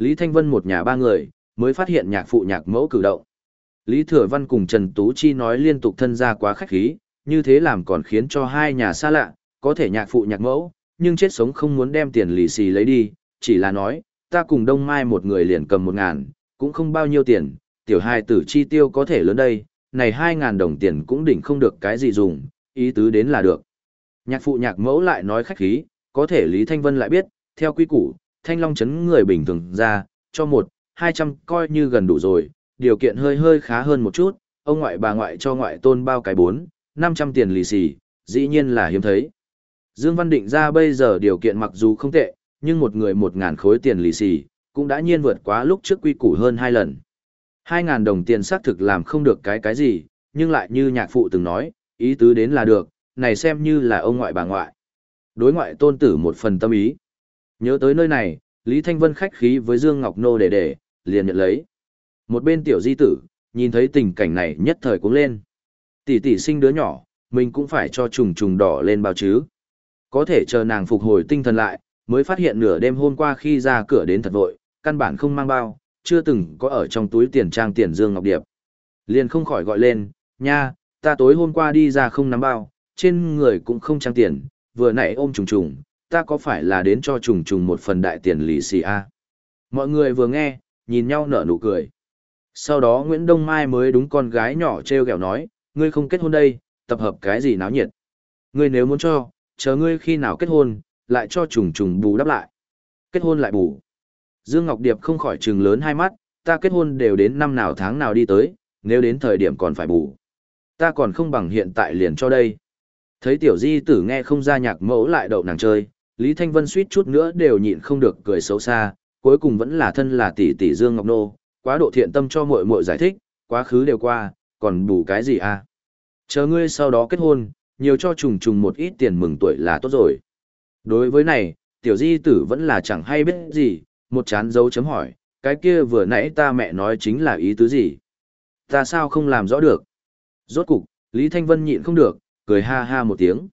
Lý Thanh Vân một nhà ba người, mới phát hiện nhạc phụ nhạc mẫu cử động. Lý Thừa Văn cùng Trần Tú Chi nói liên tục thân ra quá khách khí, như thế làm còn khiến cho hai nhà xa lạ, có thể nhạc phụ nhạc mẫu, nhưng chết sống không muốn đem tiền lì xì lấy đi, chỉ là nói, ta cùng Đông Mai một người liền cầm 1.000, cũng không bao nhiêu tiền, tiểu hai tử chi tiêu có thể lớn đây, này 2.000 đồng tiền cũng đỉnh không được cái gì dùng, ý tứ đến là được. Nhạc phụ nhạc mẫu lại nói khách khí, có thể Lý Thanh Vân lại biết, theo quy củ, Thanh Long Trấn người bình thường ra, cho 100-200 coi như gần đủ rồi, điều kiện hơi hơi khá hơn một chút, ông ngoại bà ngoại cho ngoại tôn bao cái 400-500 tiền lì xì, dĩ nhiên là hiếm thấy. Dương Văn Định ra bây giờ điều kiện mặc dù không tệ, nhưng một người 1.000 khối tiền lì xì, cũng đã nhiên vượt quá lúc trước quy củ hơn 2 lần. 2.000 đồng tiền xác thực làm không được cái gì, nhưng lại như nhạc phụ từng nói, ý tứ đến là được, này xem như là ông ngoại bà ngoại. Đối ngoại tôn tử một phần tâm ý. Nhớ tới nơi này, Lý Thanh Vân khách khí với Dương Ngọc Nô để, liền nhận lấy. Một bên tiểu di tử, nhìn thấy tình cảnh này nhất thời cũng lên. Tỷ tỷ sinh đứa nhỏ, mình cũng phải cho trùng trùng đỏ lên bao chứ. Có thể chờ nàng phục hồi tinh thần lại, mới phát hiện nửa đêm hôm qua khi ra cửa đến thật vội, căn bản không mang bao, chưa từng có ở trong túi tiền trang tiền Dương Ngọc Điệp. Liền không khỏi gọi lên, nha, ta tối hôm qua đi ra không nắm bao, trên người cũng không trang tiền, vừa nãy ôm trùng trùng, ta có phải là đến cho trùng trùng một phần đại tiền lì xì a? Mọi người vừa nghe, nhìn nhau nở nụ cười. Sau đó Nguyễn Đông Mai mới đúng con gái nhỏ treo ghẹo nói, ngươi không kết hôn đây, tập hợp cái gì náo nhiệt. Ngươi nếu muốn cho, chờ ngươi khi nào kết hôn, lại cho trùng trùng bù đắp lại. Kết hôn lại bù. Dương Ngọc Điệp không khỏi trừng lớn hai mắt, ta kết hôn đều đến năm nào tháng nào đi tới, nếu đến thời điểm còn phải bù. Ta còn không bằng hiện tại liền cho đây. Thấy tiểu di tử nghe không ra nhạc mẫu lại đậu nàng chơi, Lý Thanh Vân suýt chút nữa đều nhịn không được cười xấu xa, cuối cùng vẫn là thân là tỷ tỷ Dương Ngọc Nô, quá độ thiện tâm cho muội muội giải thích, quá khứ đều qua, còn bù cái gì à? Chờ ngươi sau đó kết hôn, nhiều cho trùng trùng một ít tiền mừng tuổi là tốt rồi. Đối với này, tiểu di tử vẫn là chẳng hay biết gì, một chán dấu chấm hỏi, cái kia vừa nãy ta mẹ nói chính là ý tứ gì? Ta sao không làm rõ được? Rốt cục, Lý Thanh Vân nhịn không được, cười ha ha một tiếng.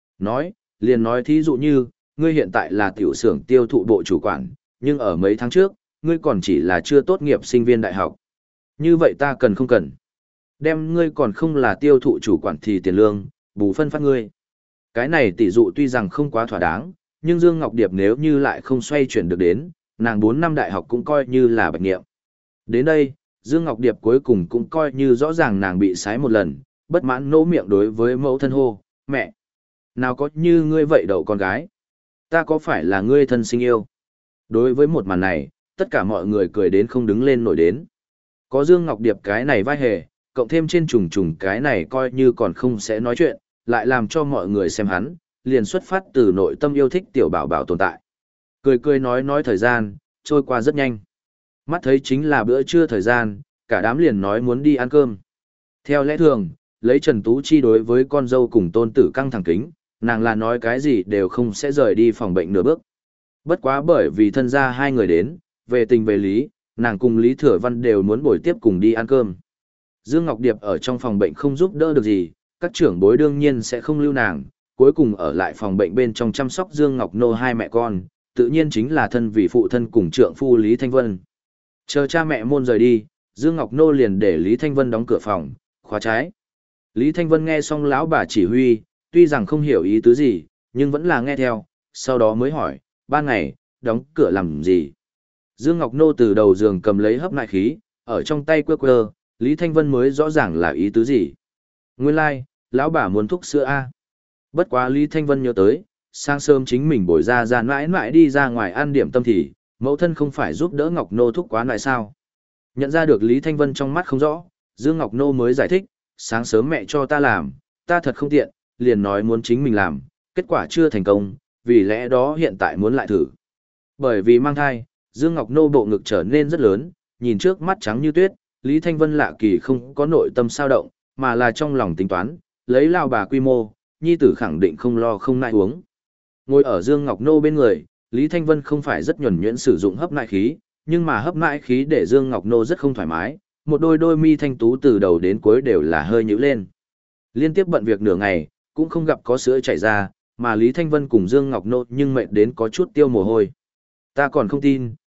Liền nói thí dụ như, ngươi hiện tại là tiểu xưởng tiêu thụ bộ chủ quản, nhưng ở mấy tháng trước, ngươi còn chỉ là chưa tốt nghiệp sinh viên đại học. Như vậy ta cần không cần? Đem ngươi còn không là tiêu thụ chủ quản thì tiền lương, bù phân phát ngươi. Cái này tỷ dụ tuy rằng không quá thỏa đáng, nhưng Dương Ngọc Điệp nếu như lại không xoay chuyển được đến, nàng 4 năm đại học cũng coi như là bạch nghiệm. Đến đây, Dương Ngọc Điệp cuối cùng cũng coi như rõ ràng nàng bị sái một lần, bất mãn nỗ miệng đối với mẫu thân hô, mẹ. Nào có như ngươi vậy đậu con gái? Ta có phải là ngươi thân sinh yêu? Đối với một màn này, tất cả mọi người cười đến không đứng lên nổi đến. Có Dương Ngọc Điệp cái này vai hề, cộng thêm trên trùng trùng cái này coi như còn không sẽ nói chuyện, lại làm cho mọi người xem hắn, liền xuất phát từ nội tâm yêu thích tiểu bảo bảo tồn tại. Cười cười nói thời gian, trôi qua rất nhanh. Mắt thấy chính là bữa trưa thời gian, cả đám liền nói muốn đi ăn cơm. Theo lẽ thường, lấy Trần Tú Chi đối với con dâu cùng tôn tử căng thẳng kính, nàng là nói cái gì đều không sẽ rời đi phòng bệnh nửa bước. Bất quá bởi vì thân gia hai người đến, về tình về lý, nàng cùng Lý Thừa Văn đều muốn bồi tiếp cùng đi ăn cơm. Dương Ngọc Điệp ở trong phòng bệnh không giúp đỡ được gì, các trưởng bối đương nhiên sẽ không lưu nàng, cuối cùng ở lại phòng bệnh bên trong chăm sóc Dương Ngọc Nô hai mẹ con, tự nhiên chính là thân vị phụ thân cùng trượng phu Lý Thanh Vân. Chờ cha mẹ môn rời đi, Dương Ngọc Nô liền để Lý Thanh Vân đóng cửa phòng, khóa trái. Lý Thanh Vân nghe xong lão bà chỉ huy, tuy rằng không hiểu ý tứ gì, nhưng vẫn là nghe theo, sau đó mới hỏi, ban ngày, đóng cửa làm gì? Dương Ngọc Nô từ đầu giường cầm lấy hấp nại khí, ở trong tay quơ, Lý Thanh Vân mới rõ ràng là ý tứ gì. Nguyên lai, lão bà muốn thuốc sữa A. Bất quá Lý Thanh Vân nhớ tới, sáng sớm chính mình bồi ra mãi mãi đi ra ngoài ăn điểm tâm thì, mẫu thân không phải giúp đỡ Ngọc Nô thuốc quá lại sao. Nhận ra được Lý Thanh Vân trong mắt không rõ, Dương Ngọc Nô mới giải thích, sáng sớm mẹ cho ta làm, ta thật không tiện, liền nói muốn chính mình làm, kết quả chưa thành công, vì lẽ đó hiện tại muốn lại thử. Bởi vì mang thai, Dương Ngọc Nô bộ ngực trở nên rất lớn, nhìn trước mắt trắng như tuyết, Lý Thanh Vân lạ kỳ không có nội tâm sao động, mà là trong lòng tính toán, lấy lao bà quy mô, nhi tử khẳng định không lo không nại uống. Ngồi ở Dương Ngọc Nô bên người, Lý Thanh Vân không phải rất nhuần nhuyễn sử dụng hấp nại khí, nhưng mà hấp nại khí để Dương Ngọc Nô rất không thoải mái, một đôi mi thanh tú từ đầu đến cuối đều là hơi nhíu lên. Liên tiếp bận việc nửa ngày, cũng không gặp có sữa chảy ra, mà Lý Thanh Vân cùng Dương Ngọc Nô nhưng mệt đến có chút tiêu mồ hôi. Ta còn không tin,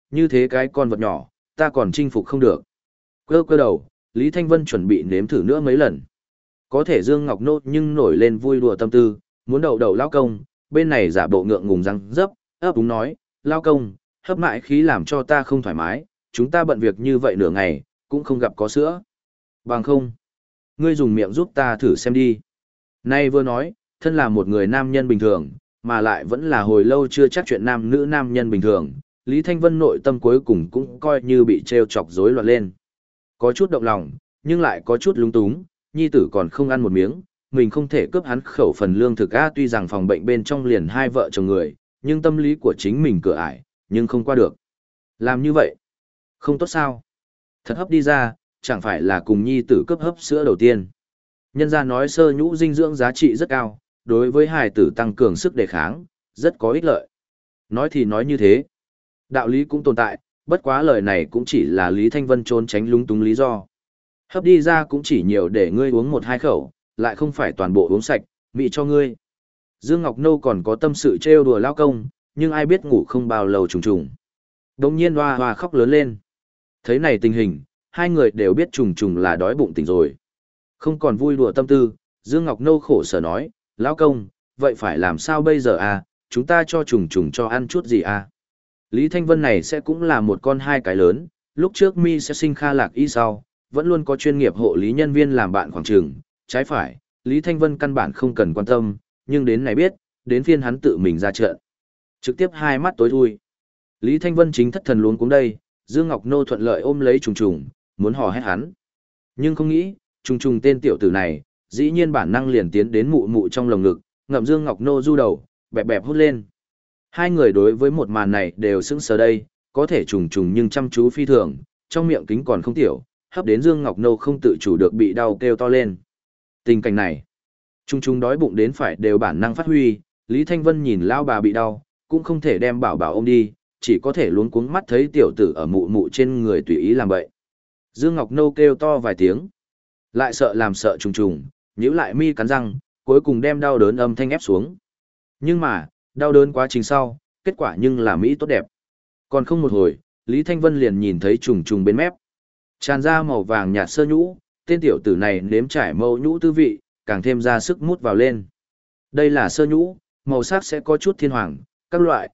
như thế cái con vật nhỏ, ta còn chinh phục không được. Cơ cơ đầu, Lý Thanh Vân chuẩn bị nếm thử nữa mấy lần. Có thể Dương Ngọc Nô nhưng nổi lên vui đùa tâm tư, muốn đậu đậu lao công, bên này giả bộ ngượng ngùng răng dấp, ấp úng nói, lao công, hấp mãi khí làm cho ta không thoải mái, chúng ta bận việc như vậy nửa ngày, cũng không gặp có sữa. Bằng không, ngươi dùng miệng giúp ta thử xem đi. Nay vừa nói, thân là một người nam nhân bình thường, mà lại vẫn là hồi lâu chưa chắc chuyện nam nữ nam nhân bình thường, Lý Thanh Vân nội tâm cuối cùng cũng coi như bị trêu chọc rối loạn lên. Có chút động lòng, nhưng lại có chút lúng túng, nhi tử còn không ăn một miếng, mình không thể cướp hắn khẩu phần lương thực a, tuy rằng phòng bệnh bên trong liền hai vợ chồng người, nhưng tâm lý của chính mình cửa ải, nhưng không qua được. Làm như vậy, không tốt sao? Thật hấp đi ra, chẳng phải là cùng nhi tử cướp hấp sữa đầu tiên. Nhân gia nói sơ nhũ dinh dưỡng giá trị rất cao, đối với hài tử tăng cường sức đề kháng, rất có ích lợi. Nói thì nói như thế. Đạo lý cũng tồn tại, bất quá lời này cũng chỉ là Lý Thanh Vân trốn tránh lung túng lý do. Hấp đi ra cũng chỉ nhiều để ngươi uống một hai khẩu, lại không phải toàn bộ uống sạch, mị cho ngươi. Dương Ngọc Nô còn có tâm sự trêu đùa lao công, nhưng ai biết ngủ không bao lâu trùng trùng. Đồng nhiên hoa hoa khóc lớn lên. Thấy này tình hình, hai người đều biết trùng trùng là đói bụng tỉnh rồi. Không còn vui đùa tâm tư, Dương Ngọc Nô khổ sở nói, lão công, vậy phải làm sao bây giờ à, chúng ta cho trùng trùng cho ăn chút gì à. Lý Thanh Vân này sẽ cũng là một con hai cái lớn, lúc trước mi sẽ sinh Kha Lạc Y sau, vẫn luôn có chuyên nghiệp hộ lý nhân viên làm bạn khoảng trường, trái phải, Lý Thanh Vân căn bản không cần quan tâm, nhưng đến này biết, đến phiên hắn tự mình ra trận. Trực tiếp hai mắt tối thui. Lý Thanh Vân chính thất thần luống cuống đây, Dương Ngọc Nô thuận lợi ôm lấy trùng trùng, muốn hò hét hắn. Nhưng không nghĩ, trùng trùng tên tiểu tử này, dĩ nhiên bản năng liền tiến đến mụ mụ trong lồng ngực, ngậm Dương Ngọc Nô du đầu, bẹp bẹp hút lên. Hai người đối với một màn này đều sững sờ đây, có thể trùng trùng nhưng chăm chú phi thường, trong miệng kính còn không tiểu, hấp đến Dương Ngọc Nô không tự chủ được bị đau kêu to lên. Tình cảnh này, trùng trùng đói bụng đến phải đều bản năng phát huy, Lý Thanh Vân nhìn lao bà bị đau, cũng không thể đem bảo bảo ôm đi, chỉ có thể luống cuống mắt thấy tiểu tử ở mụ mụ trên người tùy ý làm bậy. Dương Ngọc Nô kêu to vài tiếng, lại sợ làm sợ trùng trùng, nhíu lại mi cắn răng, cuối cùng đem đau đớn âm thanh ép xuống. Nhưng mà, đau đớn quá trình sau, kết quả nhưng là mỹ tốt đẹp. Còn không một hồi, Lý Thanh Vân liền nhìn thấy trùng trùng bên mép. Tràn ra màu vàng nhạt sơ nhũ, tên tiểu tử này nếm trải mâu nhũ tư vị, càng thêm ra sức mút vào lên. Đây là sơ nhũ, màu sắc sẽ có chút thiên hoàng, các loại,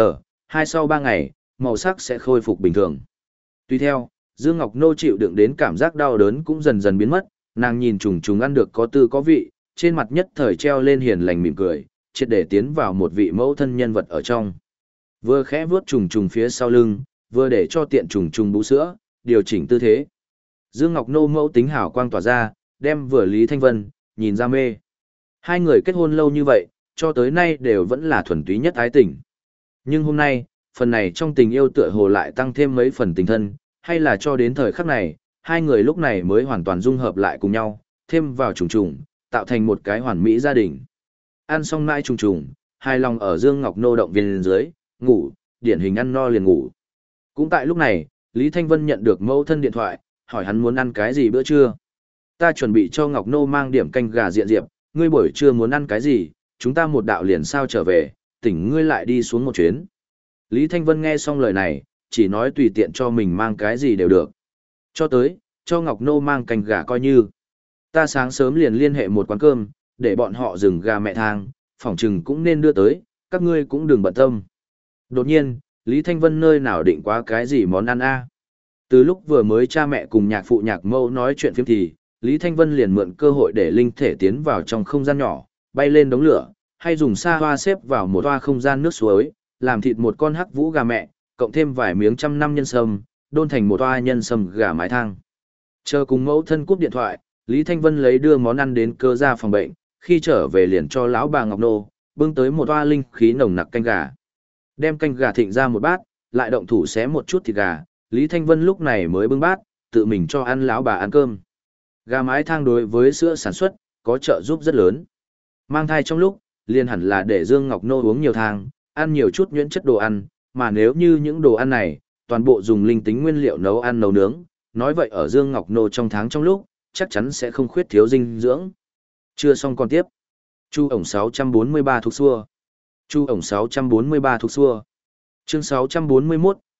sau 3 ngày, màu sắc sẽ khôi phục bình thường. Tuy theo, Dương Ngọc Nô chịu đựng đến cảm giác đau đớn cũng dần dần biến mất, nàng nhìn trùng trùng ăn được có tư có vị, trên mặt nhất thời treo lên hiền lành mỉm cười, triệt để tiến vào một vị mẫu thân nhân vật ở trong. Vừa khẽ vuốt trùng trùng phía sau lưng, vừa để cho tiện trùng trùng bú sữa, điều chỉnh tư thế. Dương Ngọc Nô mẫu tính hào quang tỏa ra, đem vừa Lý Thanh Vân, nhìn ra mê. Hai người kết hôn lâu như vậy, cho tới nay đều vẫn là thuần túy nhất ái tình. Nhưng hôm nay, phần này trong tình yêu tựa hồ lại tăng thêm mấy phần tình thân, hay là cho đến thời khắc này, hai người lúc này mới hoàn toàn dung hợp lại cùng nhau, thêm vào trùng trùng, tạo thành một cái hoàn mỹ gia đình. Ăn xong mãi trùng trùng, hài lòng ở Dương Ngọc Nô động viên dưới, ngủ, điển hình ăn no liền ngủ. Cũng tại lúc này, Lý Thanh Vân nhận được mẫu thân điện thoại, hỏi hắn muốn ăn cái gì bữa trưa. Ta chuẩn bị cho Ngọc Nô mang điểm canh gà diện diệp, ngươi buổi trưa muốn ăn cái gì, chúng ta một đạo liền sao trở về, tỉnh ngươi lại đi xuống một chuyến. Lý Thanh Vân nghe xong lời này, chỉ nói tùy tiện cho mình mang cái gì đều được. Cho tới, cho Ngọc Nô mang canh gà coi như. Ta sáng sớm liền liên hệ một quán cơm, để bọn họ dừng gà mẹ thang, phỏng chừng cũng nên đưa tới, các ngươi cũng đừng bận tâm. Đột nhiên, Lý Thanh Vân nơi nào định quá cái gì món ăn a? Từ lúc vừa mới cha mẹ cùng nhạc phụ nhạc mẫu nói chuyện phiếm thì, Lý Thanh Vân liền mượn cơ hội để linh thể tiến vào trong không gian nhỏ, bay lên đống lửa, hay dùng sa hoa xếp vào một toa không gian nước suối, làm thịt một con hắc vũ gà mẹ, cộng thêm vài miếng trăm năm nhân sâm, đôn thành một toa nhân sâm gà mái thang. Chờ cùng mẫu thân cúp điện thoại, Lý Thanh Vân lấy đưa món ăn đến cơ gia phòng bệnh, khi trở về liền cho lão bà Ngọc Nô, bưng tới một toa linh khí nồng nặc canh gà. Đem canh gà thịnh ra một bát, lại động thủ xé một chút thịt gà, Lý Thanh Vân lúc này mới bưng bát, tự mình cho ăn lão bà ăn cơm. Gà mái thang đối với sữa sản xuất, có trợ giúp rất lớn. Mang thai trong lúc, liền hẳn là để Dương Ngọc Nô uống nhiều thang, ăn nhiều chút nhuyễn chất đồ ăn, mà nếu như những đồ ăn này, toàn bộ dùng linh tính nguyên liệu nấu ăn nấu nướng, nói vậy ở Dương Ngọc Nô trong tháng trong lúc, chắc chắn sẽ không khuyết thiếu dinh dưỡng. Chưa xong còn tiếp. Chu ổng 643 thuộc xua. Chu ổng 643 thuộc xua. Chương 641,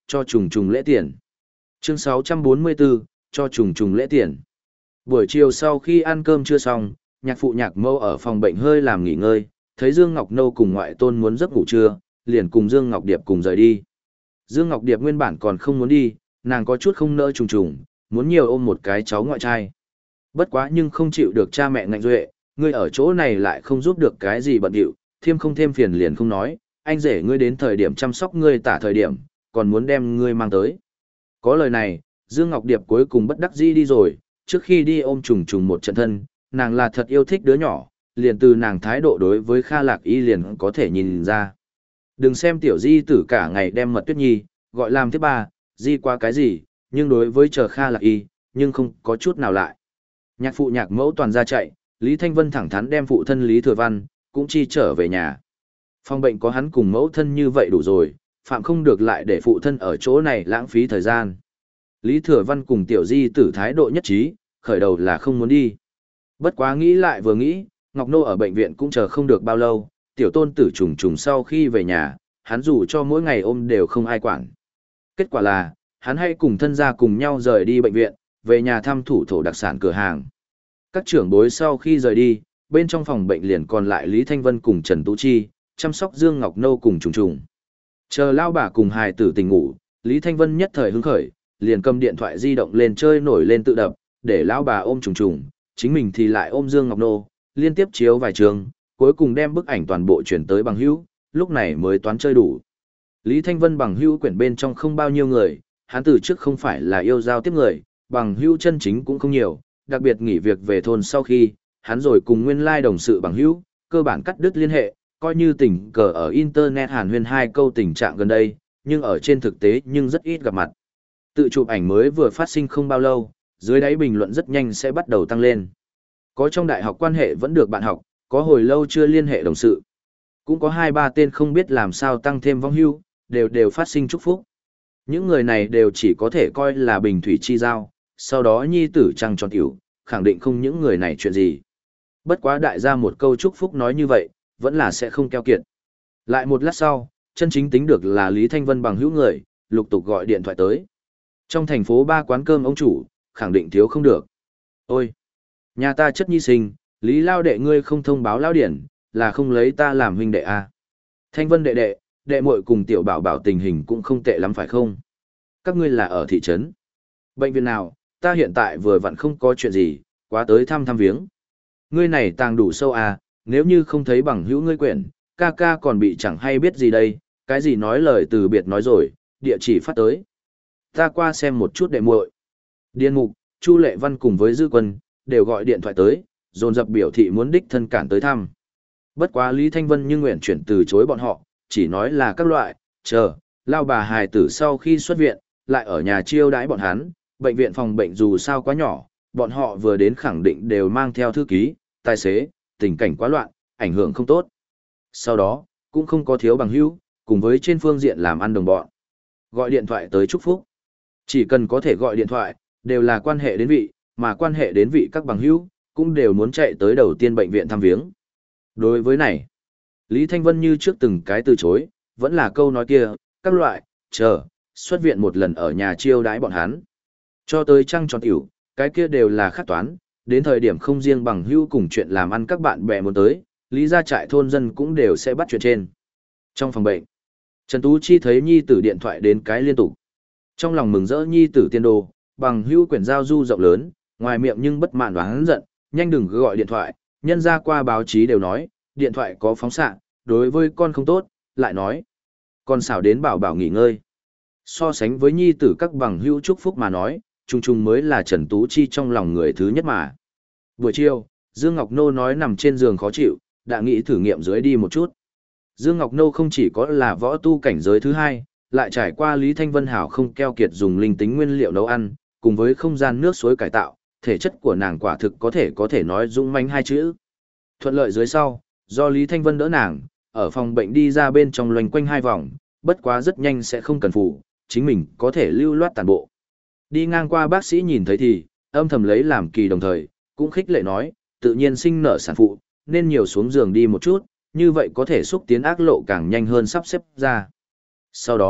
cho trùng trùng lễ tiền. Chương 644, cho trùng trùng lễ tiền. Buổi chiều sau khi ăn cơm trưa xong, nhạc phụ nhạc mẫu ở phòng bệnh hơi làm nghỉ ngơi, thấy Dương Ngọc Nâu cùng ngoại tôn muốn giấc ngủ trưa, liền cùng Dương Ngọc Điệp cùng rời đi. Dương Ngọc Điệp nguyên bản còn không muốn đi, nàng có chút không nỡ trùng trùng, muốn nhiều ôm một cái cháu ngoại trai. Bất quá nhưng không chịu được cha mẹ ngạnh duệ, ngươi ở chỗ này lại không giúp được cái gì bận điệu, thêm không thêm phiền liền không nói, anh rể ngươi đến thời điểm chăm sóc ngươi tả thời điểm, còn muốn đem ngươi mang tới. Có lời này, Dương Ngọc Điệp cuối cùng bất đắc dĩ đi rồi, trước khi đi ôm trùng trùng một trận thân, nàng là thật yêu thích đứa nhỏ, liền từ nàng thái độ đối với Kha Lạc Y liền có thể nhìn ra. Đừng xem tiểu di tử cả ngày đem Mật Tuyết Nhi, gọi làm thứ ba, di qua cái gì, nhưng đối với chờ Kha Lạc Y, nhưng không có chút nào lại. Nhạc phụ nhạc mẫu toàn ra chạy, Lý Thanh Vân thẳng thắn đem phụ thân Lý Thừa Văn, cũng chi trở về nhà. Phòng bệnh có hắn cùng mẫu thân như vậy đủ rồi, phạm không được lại để phụ thân ở chỗ này lãng phí thời gian. Lý Thừa Văn cùng tiểu di tử thái độ nhất trí, khởi đầu là không muốn đi. Bất quá nghĩ lại vừa nghĩ, Ngọc Nô ở bệnh viện cũng chờ không được bao lâu, tiểu tôn tử trùng trùng sau khi về nhà, hắn dù cho mỗi ngày ôm đều không ai quản. Kết quả là, hắn hay cùng thân gia cùng nhau rời đi bệnh viện, về nhà thăm thủ thổ đặc sản cửa hàng. Các trưởng bối sau khi rời đi, bên trong phòng bệnh liền còn lại Lý Thanh Vân cùng Trần Tú Chi, chăm sóc Dương Ngọc Nâu cùng trùng trùng. Chờ lao bà cùng hài tử tỉnh ngủ, Lý Thanh Vân nhất thời hứng khởi, liền cầm điện thoại di động lên chơi nổi lên tự đập, để lao bà ôm trùng trùng, chính mình thì lại ôm Dương Ngọc Nô, liên tiếp chiếu vài trường, cuối cùng đem bức ảnh toàn bộ chuyển tới bằng hữu, lúc này mới toán chơi đủ. Lý Thanh Vân bằng hữu quyển bên trong không bao nhiêu người, hắn từ trước không phải là yêu giao tiếp người, bằng hữu chân chính cũng không nhiều, đặc biệt nghỉ việc về thôn sau khi, hắn rồi cùng nguyên lai đồng sự bằng hữu, cơ bản cắt đứt liên hệ, coi như tình cờ ở internet hàn huyên hai câu tình trạng gần đây, nhưng ở trên thực tế nhưng rất ít gặp mặt. Tự chụp ảnh mới vừa phát sinh không bao lâu, dưới đáy bình luận rất nhanh sẽ bắt đầu tăng lên. Có trong đại học quan hệ vẫn được bạn học, có hồi lâu chưa liên hệ đồng sự. Cũng có 2-3 tên không biết làm sao tăng thêm vong hưu, đều phát sinh chúc phúc. Những người này đều chỉ có thể coi là bình thủy chi giao, sau đó nhi tử trăng tròn tiểu, khẳng định không những người này chuyện gì. Bất quá đại gia một câu chúc phúc nói như vậy, vẫn là sẽ không keo kiệt. Lại một lát sau, chân chính tính được là Lý Thanh Vân bằng hữu người, lục tục gọi điện thoại tới. Trong thành phố 3 quán cơm ông chủ, khẳng định thiếu không được. Ôi! Nhà ta chất nhi sinh, Lý Lao đệ ngươi không thông báo Lao điển, là không lấy ta làm huynh đệ à. Thanh Vân đệ đệ muội cùng tiểu bảo bảo tình hình cũng không tệ lắm phải không? Các ngươi là ở thị trấn. Bệnh viện nào, ta hiện tại vừa vặn không có chuyện gì, quá tới thăm viếng. Ngươi này tàng đủ sâu à, nếu như không thấy bằng hữu ngươi quyển, ca ca còn bị chẳng hay biết gì đây, cái gì nói lời từ biệt nói rồi, địa chỉ phát tới. Ta qua xem một chút đệ muội. Điên mục, Chu Lệ Văn cùng với Dư Quân, đều gọi điện thoại tới, dồn dập biểu thị muốn đích thân cản tới thăm. Bất quá Lý Thanh Vân nhưng nguyện chuyển từ chối bọn họ, chỉ nói là các loại, chờ, lao bà hài tử sau khi xuất viện, lại ở nhà chiêu đãi bọn hắn, bệnh viện phòng bệnh dù sao quá nhỏ, bọn họ vừa đến khẳng định đều mang theo thư ký, tài xế, tình cảnh quá loạn, ảnh hưởng không tốt. Sau đó, cũng không có thiếu bằng hữu, cùng với trên phương diện làm ăn đồng bọn. Gọi điện thoại tới chúc phúc. Chỉ cần có thể gọi điện thoại, đều là quan hệ đến vị, mà quan hệ đến vị các bằng hữu, cũng đều muốn chạy tới đầu tiên bệnh viện thăm viếng. Đối với này, Lý Thanh Vân như trước từng cái từ chối, vẫn là câu nói kia, các loại, chờ, xuất viện một lần ở nhà chiêu đãi bọn hắn. Cho tới trăng tròn tiểu, cái kia đều là khắc toán, đến thời điểm không riêng bằng hữu cùng chuyện làm ăn các bạn bè muốn tới, Lý gia trại thôn dân cũng đều sẽ bắt chuyện trên. Trong phòng bệnh, Trần Tú Chi thấy nhi tử điện thoại đến cái liên tục. Trong lòng mừng rỡ nhi tử tiên đồ, bằng hữu quyển giao du rộng lớn, ngoài miệng nhưng bất mãn đoán giận, nhanh đừng cứ gọi điện thoại, nhân ra qua báo chí đều nói, điện thoại có phóng xạ, đối với con không tốt, lại nói. Con xảo đến bảo bảo nghỉ ngơi. So sánh với nhi tử các bằng hữu chúc phúc mà nói, chung chung mới là Trần Tú Chi trong lòng người thứ nhất mà. Buổi chiều, Dương Ngọc Nô nói nằm trên giường khó chịu, đã nghĩ thử nghiệm dưới đi một chút. Dương Ngọc Nô không chỉ có là võ tu cảnh giới thứ hai, lại trải qua Lý Thanh Vân Hảo không keo kiệt dùng linh tính nguyên liệu nấu ăn, cùng với không gian nước suối cải tạo, thể chất của nàng quả thực có thể nói dũng mãnh hai chữ. Thuận lợi dưới sau, do Lý Thanh Vân đỡ nàng, ở phòng bệnh đi ra bên trong loanh quanh 2 vòng, bất quá rất nhanh sẽ không cần phụ, chính mình có thể lưu loát tàn bộ. Đi ngang qua bác sĩ nhìn thấy thì, âm thầm lấy làm kỳ đồng thời, cũng khích lệ nói, tự nhiên sinh nở sản phụ, nên nhiều xuống giường đi một chút, như vậy có thể xúc tiến ác lộ càng nhanh hơn sắp xếp ra. Sau đó,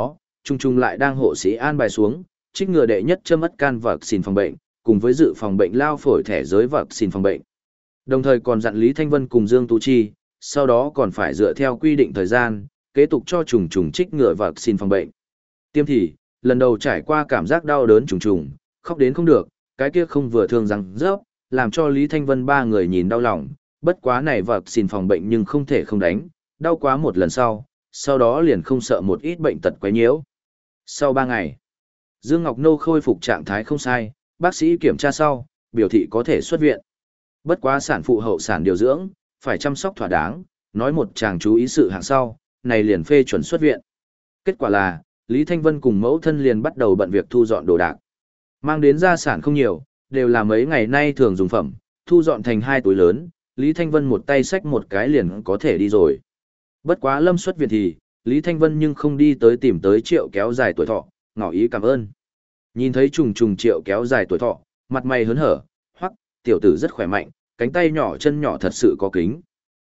trùng trùng lại đang hộ sĩ an bài xuống, trích ngừa đệ nhất châm ất can vật xin phòng bệnh, cùng với dự phòng bệnh lao phổi thẻ giới vật xin phòng bệnh. Đồng thời còn dặn Lý Thanh Vân cùng Dương Tú Chi, sau đó còn phải dựa theo quy định thời gian, kế tục cho trùng trùng trích ngừa vật xin phòng bệnh. Tiêm thì, lần đầu trải qua cảm giác đau đớn trùng trùng, khóc đến không được, cái kia không vừa thương răng rớp, làm cho Lý Thanh Vân ba người nhìn đau lòng, bất quá này vật xin phòng bệnh nhưng không thể không đánh, đau quá một lần sau đó liền không sợ một ít bệnh tật quấy nhiễu. Sau 3 ngày, Dương Ngọc Nô khôi phục trạng thái không sai, bác sĩ kiểm tra sau, biểu thị có thể xuất viện. Bất quá sản phụ hậu sản điều dưỡng, phải chăm sóc thỏa đáng, nói một chàng chú ý sự hạng sau, này liền phê chuẩn xuất viện. Kết quả là, Lý Thanh Vân cùng mẫu thân liền bắt đầu bận việc thu dọn đồ đạc. Mang đến gia sản không nhiều, đều là mấy ngày nay thường dùng phẩm, thu dọn thành 2 túi lớn, Lý Thanh Vân một tay xách một cái liền có thể đi rồi. Bất quá lâm xuất viện thì, Lý Thanh Vân nhưng không đi tới tìm tới Triệu kéo dài tuổi thọ, ngỏ ý cảm ơn. Nhìn thấy trùng trùng Triệu kéo dài tuổi thọ, mặt mày hớn hở, hoắc, tiểu tử rất khỏe mạnh, cánh tay nhỏ chân nhỏ thật sự có kính.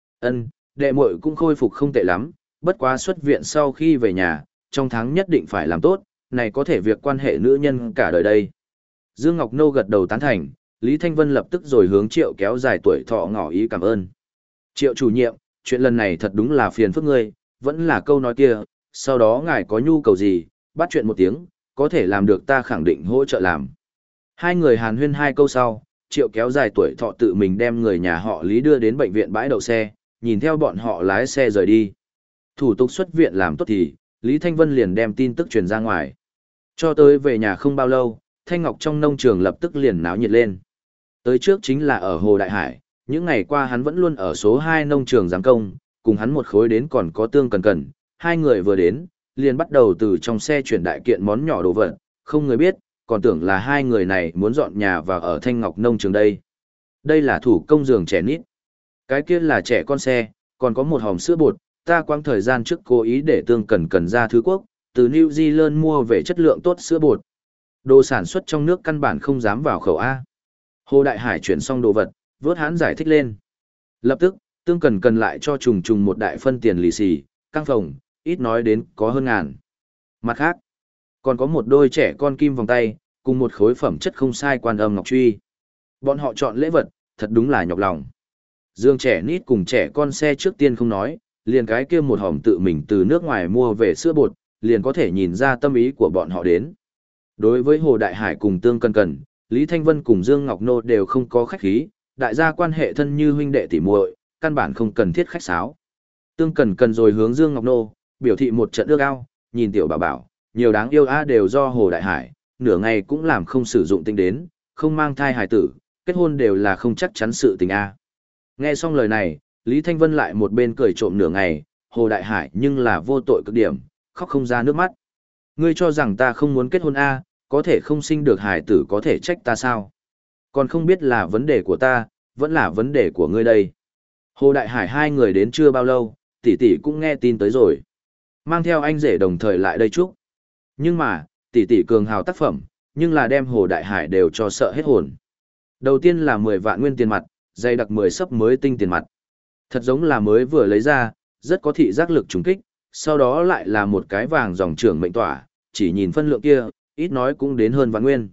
Đệ muội cũng khôi phục không tệ lắm, bất quá xuất viện sau khi về nhà, trong tháng nhất định phải làm tốt, này có thể việc quan hệ nữ nhân cả đời đây. Dương Ngọc Nô gật đầu tán thành, Lý Thanh Vân lập tức rồi hướng Triệu kéo dài tuổi thọ ngỏ ý cảm ơn. Triệu chủ nhiệm, chuyện lần này thật đúng là phiền phức ngươi, vẫn là câu nói kia, sau đó ngài có nhu cầu gì, bắt chuyện một tiếng, có thể làm được ta khẳng định hỗ trợ làm. Hai người hàn huyên 2 câu sau, Triệu kéo dài tuổi thọ tự mình đem người nhà họ Lý đưa đến bệnh viện bãi đậu xe, nhìn theo bọn họ lái xe rời đi. Thủ tục xuất viện làm tốt thì, Lý Thanh Vân liền đem tin tức truyền ra ngoài. Cho tới về nhà không bao lâu, Thanh Ngọc trong nông trường lập tức liền náo nhiệt lên. Tới trước chính là ở Hồ Đại Hải, những ngày qua hắn vẫn luôn ở số 2 nông trường giám công, cùng hắn một khối đến còn có Tương Cần Cần, hai người vừa đến, liền bắt đầu từ trong xe chuyển đại kiện món nhỏ đồ vật, không người biết, còn tưởng là hai người này muốn dọn nhà vào ở Thanh Ngọc nông trường đây. Đây là thủ công giường trẻ nít. Cái kia là trẻ con xe, còn có một hòm sữa bột, ta quãng thời gian trước cố ý để Tương Cần Cần ra thứ quốc, từ New Zealand mua về chất lượng tốt sữa bột. Đồ sản xuất trong nước căn bản không dám vào khẩu A. Hồ Đại Hải chuyển xong đồ vật, vớt hắn giải thích lên. Lập tức, Tương Cần Cần lại cho trùng trùng một đại phân tiền lì xì, căng phòng, ít nói đến có hơn ngàn. Mặt khác, còn có một đôi trẻ con kim vòng tay, cùng một khối phẩm chất không sai quan âm ngọc truy. Bọn họ chọn lễ vật, thật đúng là nhọc lòng. Dương trẻ nít cùng trẻ con xe trước tiên không nói, liền cái kia một hòm tự mình từ nước ngoài mua về sữa bột, liền có thể nhìn ra tâm ý của bọn họ đến. Đối với Hồ Đại Hải cùng Tương Cần Cần, Lý Thanh Vân cùng Dương Ngọc Nô đều không có khách khí, đại gia quan hệ thân như huynh đệ tỉ muội, căn bản không cần thiết khách sáo. Tương Cần Cần rồi hướng Dương Ngọc Nô, biểu thị một trận ước ao, nhìn tiểu bảo bảo, nhiều đáng yêu đều do Hồ Đại Hải, nửa ngày cũng làm không sử dụng tính đến, không mang thai hài tử, kết hôn đều là không chắc chắn sự tình a. Nghe xong lời này, Lý Thanh Vân lại một bên cười trộm nửa ngày, Hồ Đại Hải nhưng là vô tội cực điểm, khóc không ra nước mắt. Ngươi cho rằng ta không muốn kết hôn a, có thể không sinh được hài tử có thể trách ta sao? Còn không biết là vấn đề của ta, vẫn là vấn đề của ngươi đây. Hồ Đại Hải hai người đến chưa bao lâu, tỷ tỷ cũng nghe tin tới rồi. Mang theo anh rể đồng thời lại đây chúc. Nhưng mà, tỷ tỷ cường hào tác phẩm, nhưng là đem Hồ Đại Hải đều cho sợ hết hồn. Đầu tiên là 10 vạn nguyên tiền mặt, dày đặc 10 sấp mới tinh tiền mặt. Thật giống là mới vừa lấy ra, rất có thị giác lực trùng kích, sau đó lại là một cái vàng dòng trưởng mệnh tỏa, chỉ nhìn phân lượng kia, ít nói cũng đến hơn vạn nguyên.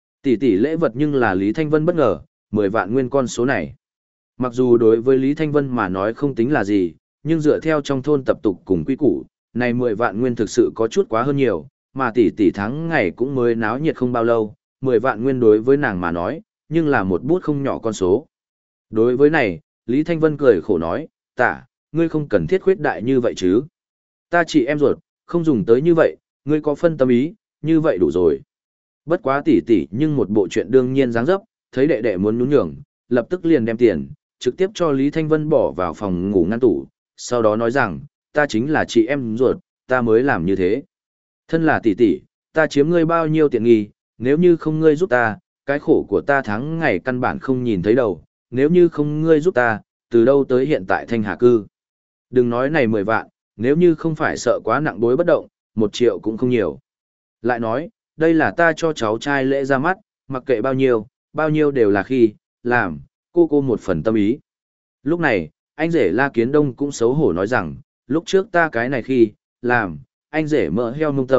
Tỷ lễ vật nhưng là Lý Thanh Vân bất ngờ, 10 vạn nguyên con số này. Mặc dù đối với Lý Thanh Vân mà nói không tính là gì, nhưng dựa theo trong thôn tập tục cùng quy củ, này 10 vạn nguyên thực sự có chút quá hơn nhiều, mà tỷ tháng ngày cũng mới náo nhiệt không bao lâu, 10 vạn nguyên đối với nàng mà nói, nhưng là một bút không nhỏ con số. Đối với này, Lý Thanh Vân cười khổ nói, tả, ngươi không cần thiết khuyết đại như vậy chứ. Ta chỉ em ruột, không dùng tới như vậy, ngươi có phân tâm ý, như vậy đủ rồi. Bất quá tỷ nhưng một bộ chuyện đương nhiên dáng dấp, thấy đệ đệ muốn nhún nhường, lập tức liền đem tiền, trực tiếp cho Lý Thanh Vân bỏ vào phòng ngủ ngăn tủ, sau đó nói rằng, ta chính là chị em ruột, ta mới làm như thế. Thân là tỷ, ta chiếm ngươi bao nhiêu tiện nghi, nếu như không ngươi giúp ta, cái khổ của ta tháng ngày căn bản không nhìn thấy đầu, nếu như không ngươi giúp ta, từ đâu tới hiện tại Thanh Hà cư. Đừng nói này 10 vạn, nếu như không phải sợ quá nặng bối bất động, 1 triệu cũng không nhiều. Lại nói, đây là ta cho cháu trai lễ ra mắt, mặc kệ bao nhiêu đều là khi, làm, cô một phần tâm ý. Lúc này, anh rể La Kiến Đông cũng xấu hổ nói rằng, lúc trước ta cái này khi, làm, anh rể mỡ heo nông tâm,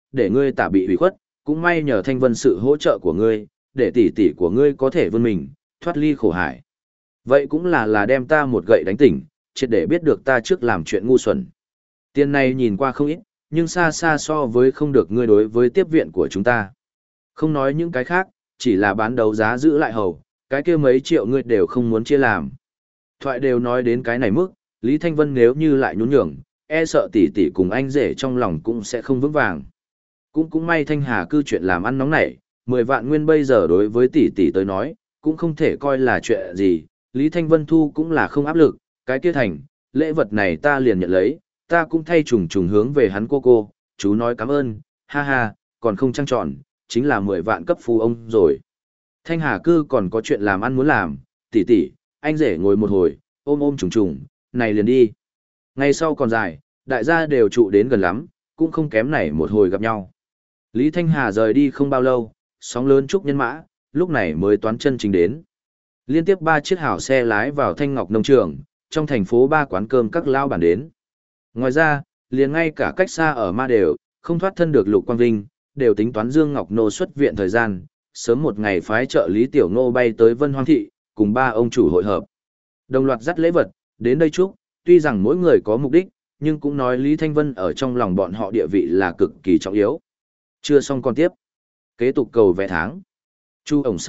để ngươi tả bị hủy khuất, cũng may nhờ Thanh Vân sự hỗ trợ của ngươi, để tỷ tỷ của ngươi có thể vươn mình, thoát ly khổ hải. Vậy cũng là đem ta một gậy đánh tỉnh, triệt để biết được ta trước làm chuyện ngu xuẩn. Tiền này nhìn qua không ít, nhưng xa xa so với không được ngươi đối với tiếp viện của chúng ta. Không nói những cái khác, chỉ là bán đấu giá giữ lại hầu, cái kia mấy triệu ngươi đều không muốn chia làm. Thoại đều nói đến cái này mức, Lý Thanh Vân nếu như lại nhún nhường, e sợ tỷ tỷ cùng anh rể trong lòng cũng sẽ không vững vàng. Cũng may Thanh Hà cư chuyện làm ăn nóng nảy, 10 vạn nguyên bây giờ đối với tỷ tỷ tới nói, cũng không thể coi là chuyện gì, Lý Thanh Vân thu cũng là không áp lực, cái kia thành, lễ vật này ta liền nhận lấy, ta cũng thay trùng trùng hướng về hắn cô, chú nói cảm ơn, ha ha, còn không trăng tròn, chính là 10 vạn cấp phú ông rồi. Thanh Hà cư còn có chuyện làm ăn muốn làm, tỷ tỷ, anh rể ngồi một hồi, ôm trùng trùng, này liền đi. Ngày sau còn dài, đại gia đều trụ đến gần lắm, cũng không kém này một hồi gặp nhau. Lý Thanh Hà rời đi không bao lâu, sóng lớn trúc nhân mã, lúc này mới toán chân chính đến. Liên tiếp 3 chiếc hảo xe lái vào Thanh Ngọc nông trường, trong thành phố 3 quán cơm các lao bản đến. Ngoài ra, liền ngay cả cách xa ở ma đều, không thoát thân được Lục Quang Vinh, đều tính toán Dương Ngọc Nô xuất viện thời gian, sớm một ngày phái trợ Lý Tiểu Ngô bay tới Vân Hoang Thị, cùng 3 ông chủ hội hợp. Đồng loạt dắt lễ vật, đến đây chúc, tuy rằng mỗi người có mục đích, nhưng cũng nói Lý Thanh Vân ở trong lòng bọn họ địa vị là cực kỳ trọng yếu. Chưa xong còn tiếp. Kế tục cầu vẽ tháng. Chu ổng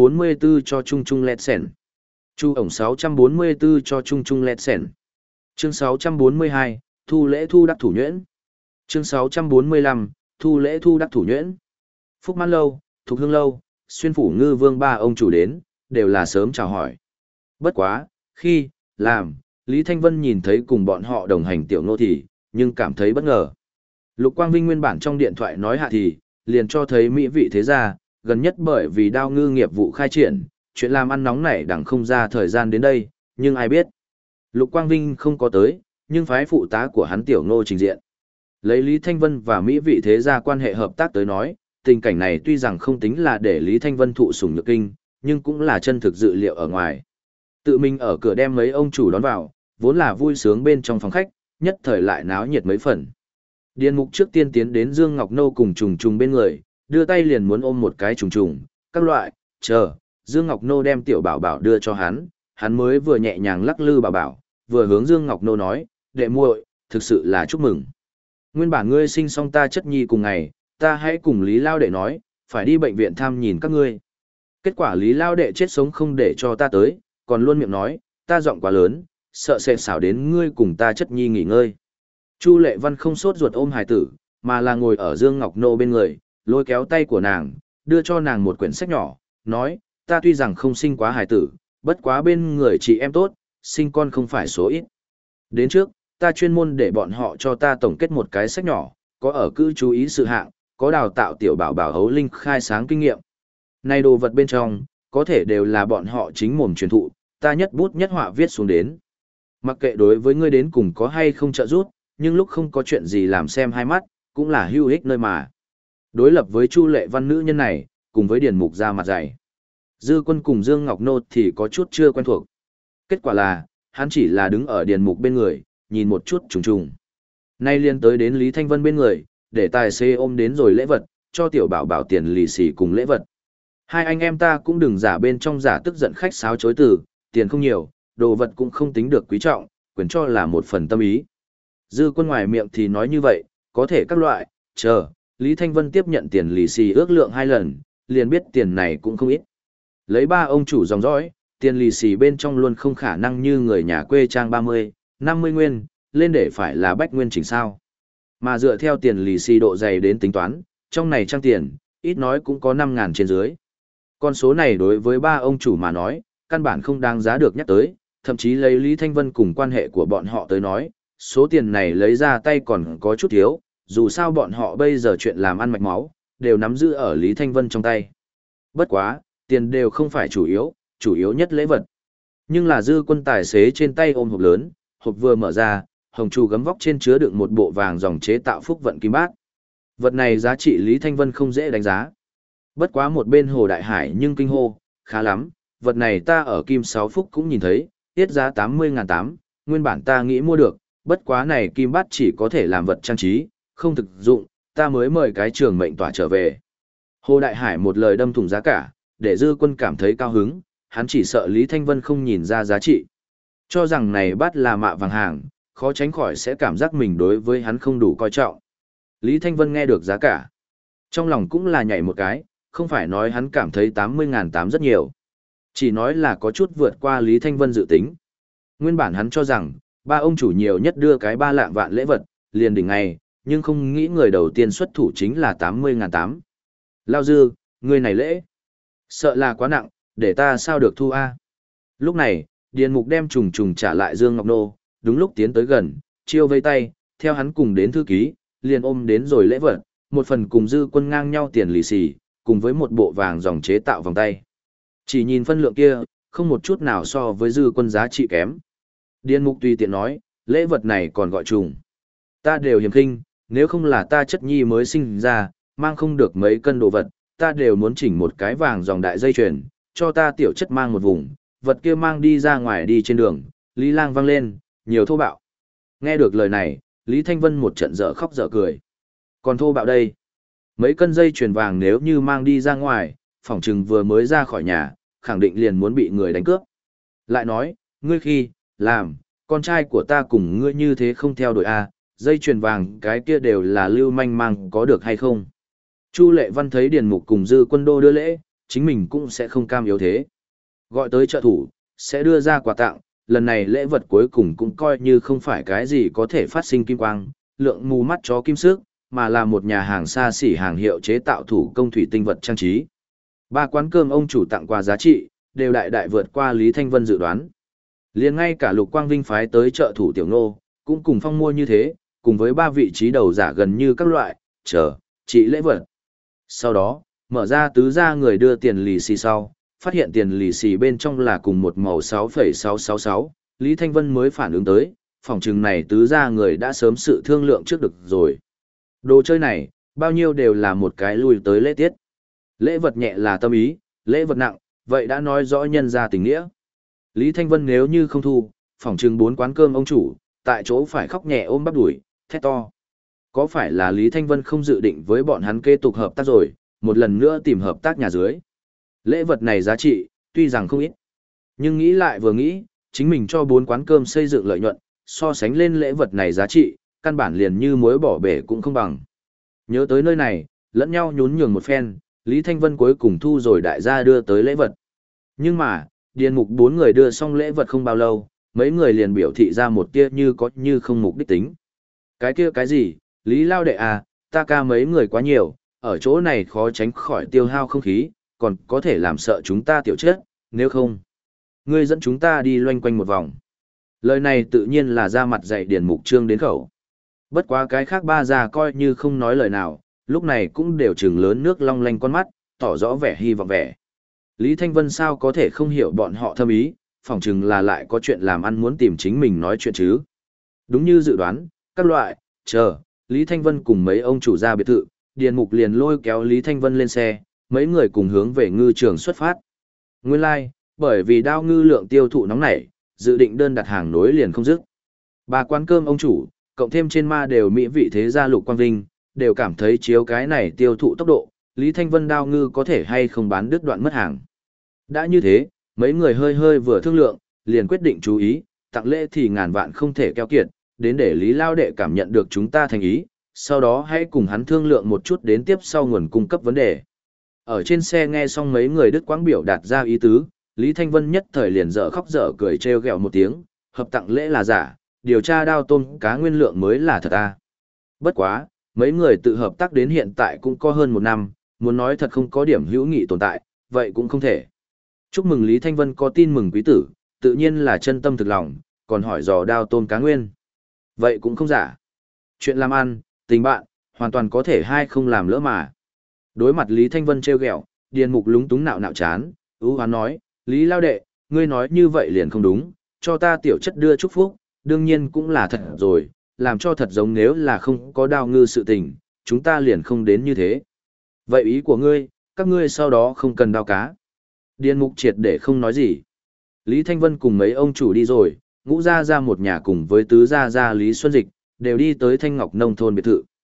644 cho Trung Trung lẹt sẻn. Chu ổng 644 cho Trung Trung lẹt sẻn. Chương 642, thu lễ thu đắc thủ nhuyễn. Chương 645, thu lễ thu đắc thủ nhuyễn. Phúc Mãn Lâu, Thục Hương Lâu, Xuyên Phủ Ngư Vương 3 ông chủ đến, đều là sớm chào hỏi. Bất quá, khi, làm, Lý Thanh Vân nhìn thấy cùng bọn họ đồng hành tiểu nô thì, nhưng cảm thấy bất ngờ. Lục Quang Vinh nguyên bản trong điện thoại nói hạ thì, liền cho thấy mỹ vị thế gia, gần nhất bởi vì đao ngư nghiệp vụ khai triển, chuyện làm ăn nóng nảy đằng không ra thời gian đến đây, nhưng ai biết. Lục Quang Vinh không có tới, nhưng phái phụ tá của hắn tiểu nô trình diện. Lấy Lý Thanh Vân và mỹ vị thế gia quan hệ hợp tác tới nói, tình cảnh này tuy rằng không tính là để Lý Thanh Vân thụ sủng nhược kinh, nhưng cũng là chân thực dự liệu ở ngoài. Tự mình ở cửa đem mấy ông chủ đón vào, vốn là vui sướng bên trong phòng khách, nhất thời lại náo nhiệt mấy phần. Điền Mục trước tiên tiến đến Dương Ngọc Nô cùng trùng trùng bên người, đưa tay liền muốn ôm một cái trùng trùng, các loại, chờ, Dương Ngọc Nô đem tiểu bảo bảo đưa cho hắn mới vừa nhẹ nhàng lắc lư bảo bảo, vừa hướng Dương Ngọc Nô nói, đệ muội, thực sự là chúc mừng. Nguyên bản ngươi sinh xong ta chất nhi cùng ngày, ta hãy cùng Lý Lao đệ nói, phải đi bệnh viện thăm nhìn các ngươi. Kết quả Lý Lao đệ chết sống không để cho ta tới, còn luôn miệng nói, ta giọng quá lớn, sợ sẽ xảo đến ngươi cùng ta chất nhi nghỉ ngơi. Chu Lệ Văn không sốt ruột ôm hài tử, mà là ngồi ở Dương Ngọc Nô bên người, lôi kéo tay của nàng, đưa cho nàng một quyển sách nhỏ, nói, ta tuy rằng không sinh quá hài tử, bất quá bên người chị em tốt, sinh con không phải số ít. Đến trước, ta chuyên môn để bọn họ cho ta tổng kết một cái sách nhỏ, có ở cư chú ý sự hạng, có đào tạo tiểu bảo bảo hấu linh khai sáng kinh nghiệm. Này đồ vật bên trong, có thể đều là bọn họ chính mồm truyền thụ, ta nhất bút nhất họa viết xuống đến. Mặc kệ đối với ngươi đến cùng có hay không trợ giúp, nhưng lúc không có chuyện gì làm xem hai mắt, cũng là hữu ích nơi mà. Đối lập với Chu Lệ Văn nữ nhân này, cùng với Điền Mục ra mặt dày. Dư Quân cùng Dương Ngọc Nô thì có chút chưa quen thuộc. Kết quả là, hắn chỉ là đứng ở Điền Mục bên người, nhìn một chút trùng trùng. Nay liên tới đến Lý Thanh Vân bên người, để tài xế ôm đến rồi lễ vật, cho tiểu bảo bảo tiền lì xì cùng lễ vật. Hai anh em ta cũng đừng giả bên trong giả tức giận khách sáo chối từ, tiền không nhiều, đồ vật cũng không tính được quý trọng, quyền cho là một phần tâm ý. Dư Quân ngoài miệng thì nói như vậy, có thể các loại, chờ, Lý Thanh Vân tiếp nhận tiền lì xì ước lượng 2 lần, liền biết tiền này cũng không ít. Lấy 3 ông chủ dòng dõi, tiền lì xì bên trong luôn không khả năng như người nhà quê trang 30, 50 nguyên, lên để phải là bách nguyên chỉnh sao. Mà dựa theo tiền lì xì độ dày đến tính toán, trong này trang tiền, ít nói cũng có 5.000 trên dưới. Con số này đối với 3 ông chủ mà nói, căn bản không đáng giá được nhắc tới, thậm chí lấy Lý Thanh Vân cùng quan hệ của bọn họ tới nói, số tiền này lấy ra tay còn có chút thiếu, dù sao bọn họ bây giờ chuyện làm ăn mạch máu, đều nắm giữ ở Lý Thanh Vân trong tay. Bất quá, tiền đều không phải chủ yếu nhất lễ vật. Nhưng là Dư Quân tài xế trên tay ôm hộp lớn, hộp vừa mở ra, hồng chu gấm vóc trên chứa đựng một bộ vàng dòng chế tạo phúc vận kim bát. Vật này giá trị Lý Thanh Vân không dễ đánh giá. Bất quá một bên Hồ Đại Hải nhưng kinh hô, khá lắm, vật này ta ở Kim 6 Phúc cũng nhìn thấy, tiết giá 80.800, nguyên bản ta nghĩ mua được, bất quá này kim bát chỉ có thể làm vật trang trí, không thực dụng, ta mới mời cái trường mệnh tỏa trở về. Hồ Đại Hải một lời đâm thủng giá cả, để Dư Quân cảm thấy cao hứng, hắn chỉ sợ Lý Thanh Vân không nhìn ra giá trị. Cho rằng này bát là mạ vàng hàng, khó tránh khỏi sẽ cảm giác mình đối với hắn không đủ coi trọng. Lý Thanh Vân nghe được giá cả. Trong lòng cũng là nhảy một cái, không phải nói hắn cảm thấy 80.800 rất nhiều. Chỉ nói là có chút vượt qua Lý Thanh Vân dự tính. Nguyên bản hắn cho rằng, ba ông chủ nhiều nhất đưa cái 3 lạng vạn lễ vật, liền đỉnh ngay, nhưng không nghĩ người đầu tiên xuất thủ chính là 80.800. Lao Dư, người này lễ. Sợ là quá nặng, để ta sao được thu a? Lúc này, Điền Mục đem trùng trùng trả lại Dương Ngọc Nô, đúng lúc tiến tới gần, chiêu vây tay, theo hắn cùng đến thư ký, liền ôm đến rồi lễ vật, một phần cùng Dư Quân ngang nhau tiền lì xì, cùng với một bộ vàng dòng chế tạo vòng tay. Chỉ nhìn phân lượng kia, không một chút nào so với Dư Quân giá trị kém. Điền Mục tùy tiện nói, lễ vật này còn gọi trùng. Ta đều hiềm khinh, nếu không là ta chất nhi mới sinh ra, mang không được mấy cân đồ vật, ta đều muốn chỉnh một cái vàng dòng đại dây chuyền, cho ta tiểu chất mang một vùng, vật kia mang đi ra ngoài đi trên đường, Lý Lang vang lên, nhiều thô bạo. Nghe được lời này, Lý Thanh Vân một trận dở khóc dở cười. Còn thô bạo đây, mấy cân dây chuyền vàng nếu như mang đi ra ngoài, phỏng chừng vừa mới ra khỏi nhà, khẳng định liền muốn bị người đánh cướp. Lại nói, ngươi khi, làm, con trai của ta cùng ngươi như thế không theo đuổi a, dây chuyền vàng cái kia đều là lưu manh mang có được hay không? Chu Lệ Văn thấy Điền Mục cùng Dư Quân đô đưa lễ, chính mình cũng sẽ không cam yếu thế. Gọi tới trợ thủ, sẽ đưa ra quà tặng, lần này lễ vật cuối cùng cũng coi như không phải cái gì có thể phát sinh kim quang, lượng mù mắt chó kim sức, mà là một nhà hàng xa xỉ hàng hiệu chế tạo thủ công thủy tinh vật trang trí. Ba quán cơm ông chủ tặng quà giá trị, đều đại đại vượt qua Lý Thanh Vân dự đoán. Liền ngay cả Lục Quang Vinh phái tới trợ thủ Tiểu Nô, cũng cùng phong mua như thế, cùng với ba vị trí đầu giả gần như các loại, trị lễ vật. Sau đó, mở ra tứ gia người đưa tiền lì xì sau, phát hiện tiền lì xì bên trong là cùng một màu 6,666, Lý Thanh Vân mới phản ứng tới, phòng trừng này tứ gia người đã sớm sự thương lượng trước được rồi. Đồ chơi này, bao nhiêu đều là một cái lui tới lễ tiết. Lễ vật nhẹ là tâm ý, lễ vật nặng, vậy đã nói rõ nhân ra tình nghĩa. Lý Thanh Vân nếu như không thu, phòng trừng 4 quán cơm ông chủ, tại chỗ phải khóc nhẹ ôm bắp đuổi, thét to. Có phải là Lý Thanh Vân không dự định với bọn hắn kế tục hợp tác rồi, một lần nữa tìm hợp tác nhà dưới. Lễ vật này giá trị, tuy rằng không ít, nhưng nghĩ lại vừa nghĩ, chính mình cho 4 quán cơm xây dựng lợi nhuận, so sánh lên lễ vật này giá trị, căn bản liền như muối bỏ bể cũng không bằng. Nhớ tới nơi này, lẫn nhau nhún nhường một phen, Lý Thanh Vân cuối cùng thu rồi đại gia đưa tới lễ vật. Nhưng mà, Điền Mục 4 người đưa xong lễ vật không bao lâu, mấy người liền biểu thị ra một tia như có như không mục đích tính. Cái kia cái gì, Lý Lao đệ à, ta ca mấy người quá nhiều, ở chỗ này khó tránh khỏi tiêu hao không khí, còn có thể làm sợ chúng ta tiểu chết, nếu không, ngươi dẫn chúng ta đi loanh quanh một vòng. Lời này tự nhiên là ra mặt dạy Điền Mục Trương đến khẩu. Bất quá cái khác ba già coi như không nói lời nào, lúc này cũng đều trừng lớn nước long lanh con mắt, tỏ rõ vẻ hy vọng vẻ. Lý Thanh Vân sao có thể không hiểu bọn họ thâm ý, phỏng chừng là lại có chuyện làm ăn muốn tìm chính mình nói chuyện chứ. Đúng như dự đoán, các loại, Lý Thanh Vân cùng mấy ông chủ ra biệt thự, Điền Mục liền lôi kéo Lý Thanh Vân lên xe, mấy người cùng hướng về ngư trường xuất phát. Nguyên lai, bởi vì đao ngư lượng tiêu thụ nóng nảy, dự định đơn đặt hàng nối liền không dứt. Ba quán cơm ông chủ, cộng thêm trên ma đều mỹ vị thế gia Lục Quang Vinh, đều cảm thấy chiếu cái này tiêu thụ tốc độ, Lý Thanh Vân đao ngư có thể hay không bán đứt đoạn mất hàng. Đã như thế, mấy người hơi hơi vừa thương lượng, liền quyết định chú ý, tặng lễ thì ngàn vạn không thể keo kiệt, đến để Lý Lao đệ cảm nhận được chúng ta thành ý, sau đó hãy cùng hắn thương lượng một chút đến tiếp sau nguồn cung cấp vấn đề. Ở trên xe nghe xong mấy người Đức Quãng biểu đạt ra ý tứ, Lý Thanh Vân nhất thời liền dở khóc dở cười trêu ghẹo một tiếng, hợp tặng lễ là giả, điều tra đao tôm cá nguyên lượng mới là thật à. Bất quá, mấy người tự hợp tác đến hiện tại cũng có hơn 1 năm, muốn nói thật không có điểm hữu nghị tồn tại, vậy cũng không thể. Chúc mừng Lý Thanh Vân có tin mừng quý tử, tự nhiên là chân tâm thực lòng, còn hỏi dò đao tôm cá nguyên. Vậy cũng không giả. Chuyện làm ăn, tình bạn, hoàn toàn có thể hai không làm lỡ mà. Đối mặt Lý Thanh Vân trêu ghẹo, Điền Mục lúng túng nạo chán, ưu hoán nói, Lý Lao đệ, ngươi nói như vậy liền không đúng, cho ta tiểu chất đưa chúc phúc, đương nhiên cũng là thật rồi, làm cho thật giống nếu là không có đao ngư sự tình, chúng ta liền không đến như thế. Vậy ý của ngươi, các ngươi sau đó không cần đao cá. Điền Mục triệt để không nói gì. Lý Thanh Vân cùng mấy ông chủ đi rồi, Ngũ gia ra một nhà cùng với tứ gia ra Lý Xuân Dịch, đều đi tới Thanh Ngọc nông thôn biệt thự.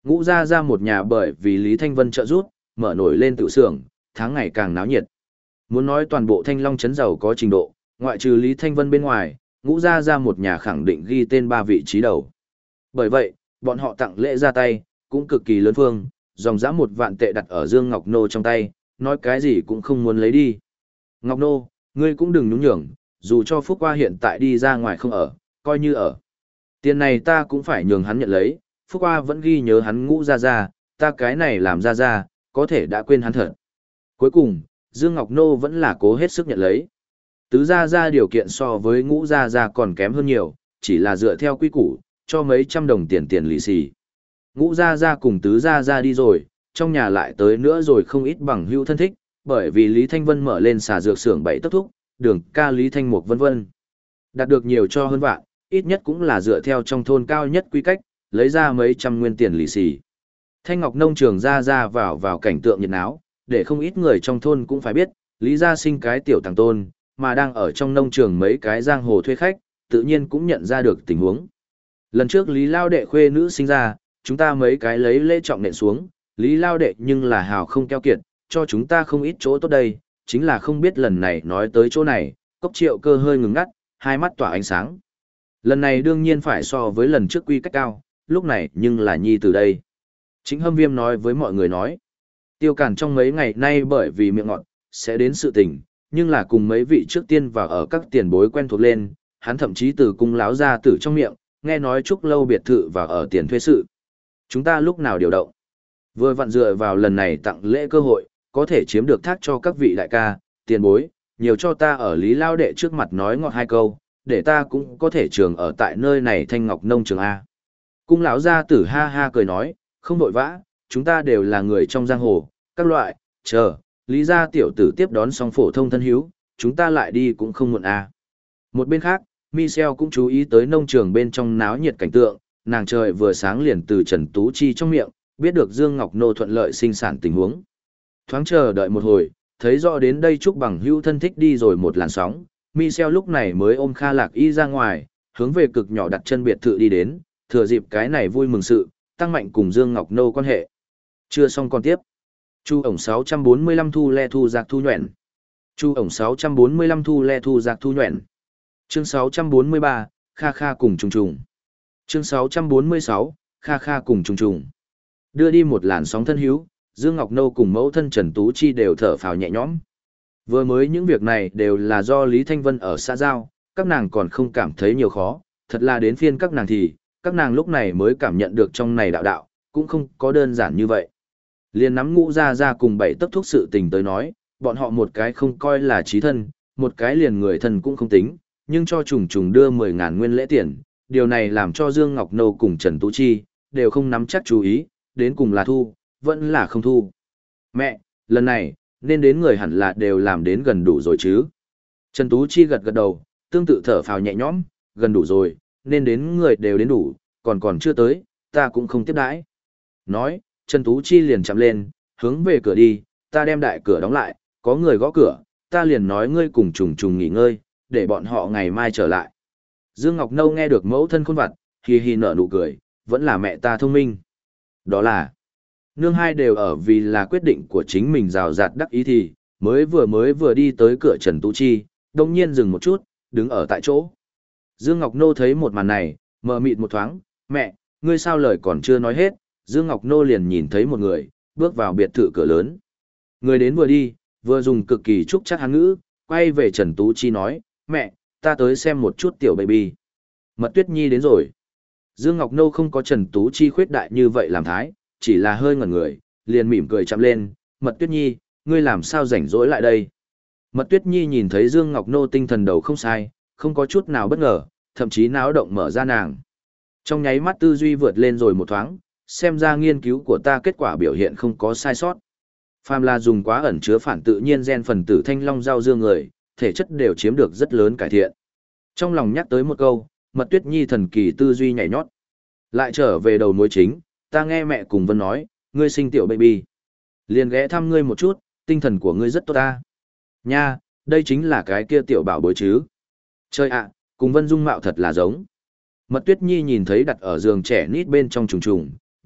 Ngũ gia gia một nhà bởi vì Lý Thanh Vân trợ giúp, mở nổi lên tự xưởng, tháng ngày càng náo nhiệt. Muốn nói toàn bộ Thanh Long trấn giàu có trình độ, ngoại trừ Lý Thanh Vân bên ngoài, Ngũ gia gia một nhà khẳng định ghi tên 3 vị trí đầu. Bởi vậy, bọn họ tặng lễ ra tay, cũng cực kỳ lớn phương, dòng dã 1 vạn tệ đặt ở Dương Ngọc Nô trong tay, nói cái gì cũng không muốn lấy đi. Ngọc Nô, ngươi cũng đừng nhún nhường, dù cho Phúc Hoa hiện tại đi ra ngoài không ở, coi như ở. Tiền này ta cũng phải nhường hắn nhận lấy, Phúc Hoa vẫn ghi nhớ hắn Ngũ gia gia, ta cái này làm ra, có thể đã quên hắn thật. Cuối cùng, Dương Ngọc Nô vẫn là cố hết sức nhận lấy. Tứ gia gia điều kiện so với Ngũ gia gia còn kém hơn nhiều, chỉ là dựa theo quy củ, cho mấy trăm đồng tiền lì xì. Ngũ gia gia cùng tứ gia gia đi rồi, trong nhà lại tới nữa rồi không ít bằng hữu thân thích, bởi vì Lý Thanh Vân mở lên xà dược xưởng 7 tấc thúc, đường ca Lý Thanh Mục vân vân. Đạt được nhiều cho hơn vạn, ít nhất cũng là dựa theo trong thôn cao nhất quy cách, lấy ra mấy trăm nguyên tiền lì xì. Thanh Ngọc nông trường ra vào cảnh tượng nhiệt náo, để không ít người trong thôn cũng phải biết, Lý gia sinh cái tiểu tàng tôn, mà đang ở trong nông trường mấy cái giang hồ thuê khách, tự nhiên cũng nhận ra được tình huống. Lần trước Lý Lao Đệ khuê nữ sinh ra, chúng ta mấy cái lấy lễ trọng nện xuống, Lý Lao Đệ nhưng là hào không keo kiệt, cho chúng ta không ít chỗ tốt đây, chính là không biết lần này nói tới chỗ này, Cốc Triệu Cơ hơi ngừng ngắt, hai mắt tỏa ánh sáng. Lần này đương nhiên phải so với lần trước quy cách cao, lúc này nhưng là nhi từ đây. Chính Hâm Viêm nói với mọi người nói, Tiêu Cản trong mấy ngày nay bởi vì miệng ngọt, sẽ đến sự tình, nhưng là cùng mấy vị trước tiên và ở các tiền bối quen thuộc lên, hắn thậm chí từ cung láo ra tử trong miệng, nghe nói Trúc Lâu biệt thự và ở tiền thuê sự. Chúng ta lúc nào điều động? Vừa vặn dựa vào lần này tặng lễ cơ hội, có thể chiếm được thác cho các vị đại ca, tiền bối, nhiều cho ta ở Lý Lao Đệ trước mặt nói ngọt 2 câu, để ta cũng có thể trường ở tại nơi này Thanh Ngọc nông trường A. Cung lão gia tử ha ha cười nói, không vội vã, chúng ta đều là người trong giang hồ, các loại, chờ, Lý gia tiểu tử tiếp đón xong phổ thông thân hiếu, chúng ta lại đi cũng không muộn A. Một bên khác, Michel cũng chú ý tới nông trường bên trong náo nhiệt cảnh tượng, nàng trời vừa sáng liền từ Trần Tú Chi trong miệng, biết được Dương Ngọc Nô thuận lợi sinh sản tình huống. Thoáng chờ đợi một hồi, thấy rõ đến đây chúc bằng hữu thân thích đi rồi một làn sóng, Michel lúc này mới ôm Kha Lạc Y ra ngoài, hướng về cực nhỏ đặt chân biệt thự đi đến, thừa dịp cái này vui mừng sự, tăng mạnh cùng Dương Ngọc Nô quan hệ. Chưa xong còn tiếp. Chu ổng 645 thu le thu giặc thu nhuện. Chu ổng 645 thu le thu giặc thu nhuện. Chương 643, Kha Kha cùng trùng trùng. Chương 646, Kha Kha cùng trùng trùng. Đưa đi một làn sóng thân hữu, Dương Ngọc Nô cùng mẫu thân Trần Tú Chi đều thở phào nhẹ nhõm. Vừa mới những việc này đều là do Lý Thanh Vân ở xã giao, các nàng còn không cảm thấy nhiều khó, thật là đến phiên các nàng thì, các nàng lúc này mới cảm nhận được trong này đạo, cũng không có đơn giản như vậy. Liền nắm Ngũ ra cùng 7 tấc thuốc sự tình tới nói, bọn họ một cái không coi là chí thân, một cái liền người thân cũng không tính, nhưng cho trùng trùng đưa 10.000 nguyên lễ tiền, điều này làm cho Dương Ngọc Nô cùng Trần Tú Chi, đều không nắm chắc chú ý, đến cùng là thu, vẫn là không thu. Mẹ, lần này, nên đến người hẳn là đều làm đến gần đủ rồi chứ. Trần Tú Chi gật gật đầu, tương tự thở phào nhẹ nhõm, gần đủ rồi, nên đến người đều đến đủ, còn chưa tới, ta cũng không tiếp đãi. Nói, Trần Tú Chi liền chạm lên, hướng về cửa đi, ta đem đại cửa đóng lại, có người gõ cửa, ta liền nói ngươi cùng trùng trùng nghỉ ngơi, để bọn họ ngày mai trở lại. Dương Ngọc Nâu nghe được mẫu thân khôn vặt, hi hi nở nụ cười, vẫn là mẹ ta thông minh. Đó là, nương hai đều ở vì là quyết định của chính mình rào rạt đắc ý thì, mới vừa đi tới cửa Trần Tú Chi, đồng nhiên dừng một chút, đứng ở tại chỗ. Dương Ngọc Nô thấy một màn này, mờ mịt một thoáng, mẹ, ngươi sao lời còn chưa nói hết, Dương Ngọc Nô liền nhìn thấy một người, bước vào biệt thự cửa lớn. Người đến vừa đi, vừa dùng cực kỳ trúc chắc hán ngữ, quay về Trần Tú Chi nói, mẹ, ta tới xem một chút tiểu baby. Mật Tuyết Nhi đến rồi. Dương Ngọc Nô không có Trần Tú Chi khuyết đại như vậy làm thái, chỉ là hơi ngẩn người, liền mỉm cười chạm lên, Mật Tuyết Nhi, ngươi làm sao rảnh rỗi lại đây. Mật Tuyết Nhi nhìn thấy Dương Ngọc Nô tinh thần đầu không sai, không có chút nào bất ngờ, thậm chí náo động mở ra nàng. Trong nháy mắt tư duy vượt lên rồi một thoáng, xem ra nghiên cứu của ta kết quả biểu hiện không có sai sót. Phàm là dùng quá ẩn chứa phản tự nhiên gen phần tử thanh long giao dương người, thể chất đều chiếm được rất lớn cải thiện. Trong lòng nhắc tới một câu, Mật Tuyết Nhi thần kỳ tư duy nhảy nhót. Lại trở về đầu mối chính, ta nghe mẹ cùng Vân nói, ngươi sinh tiểu baby. Liền ghé thăm ngươi một chút, tinh thần của ngươi rất tốt ta. Nha, đây chính là cái kia tiểu bảo bối chứ. Chơi ạ, cùng Vân dung mạo thật là giống. Mật Tuyết Nhi nhìn thấy đặt ở giường trẻ nít bên trong trùng trùng,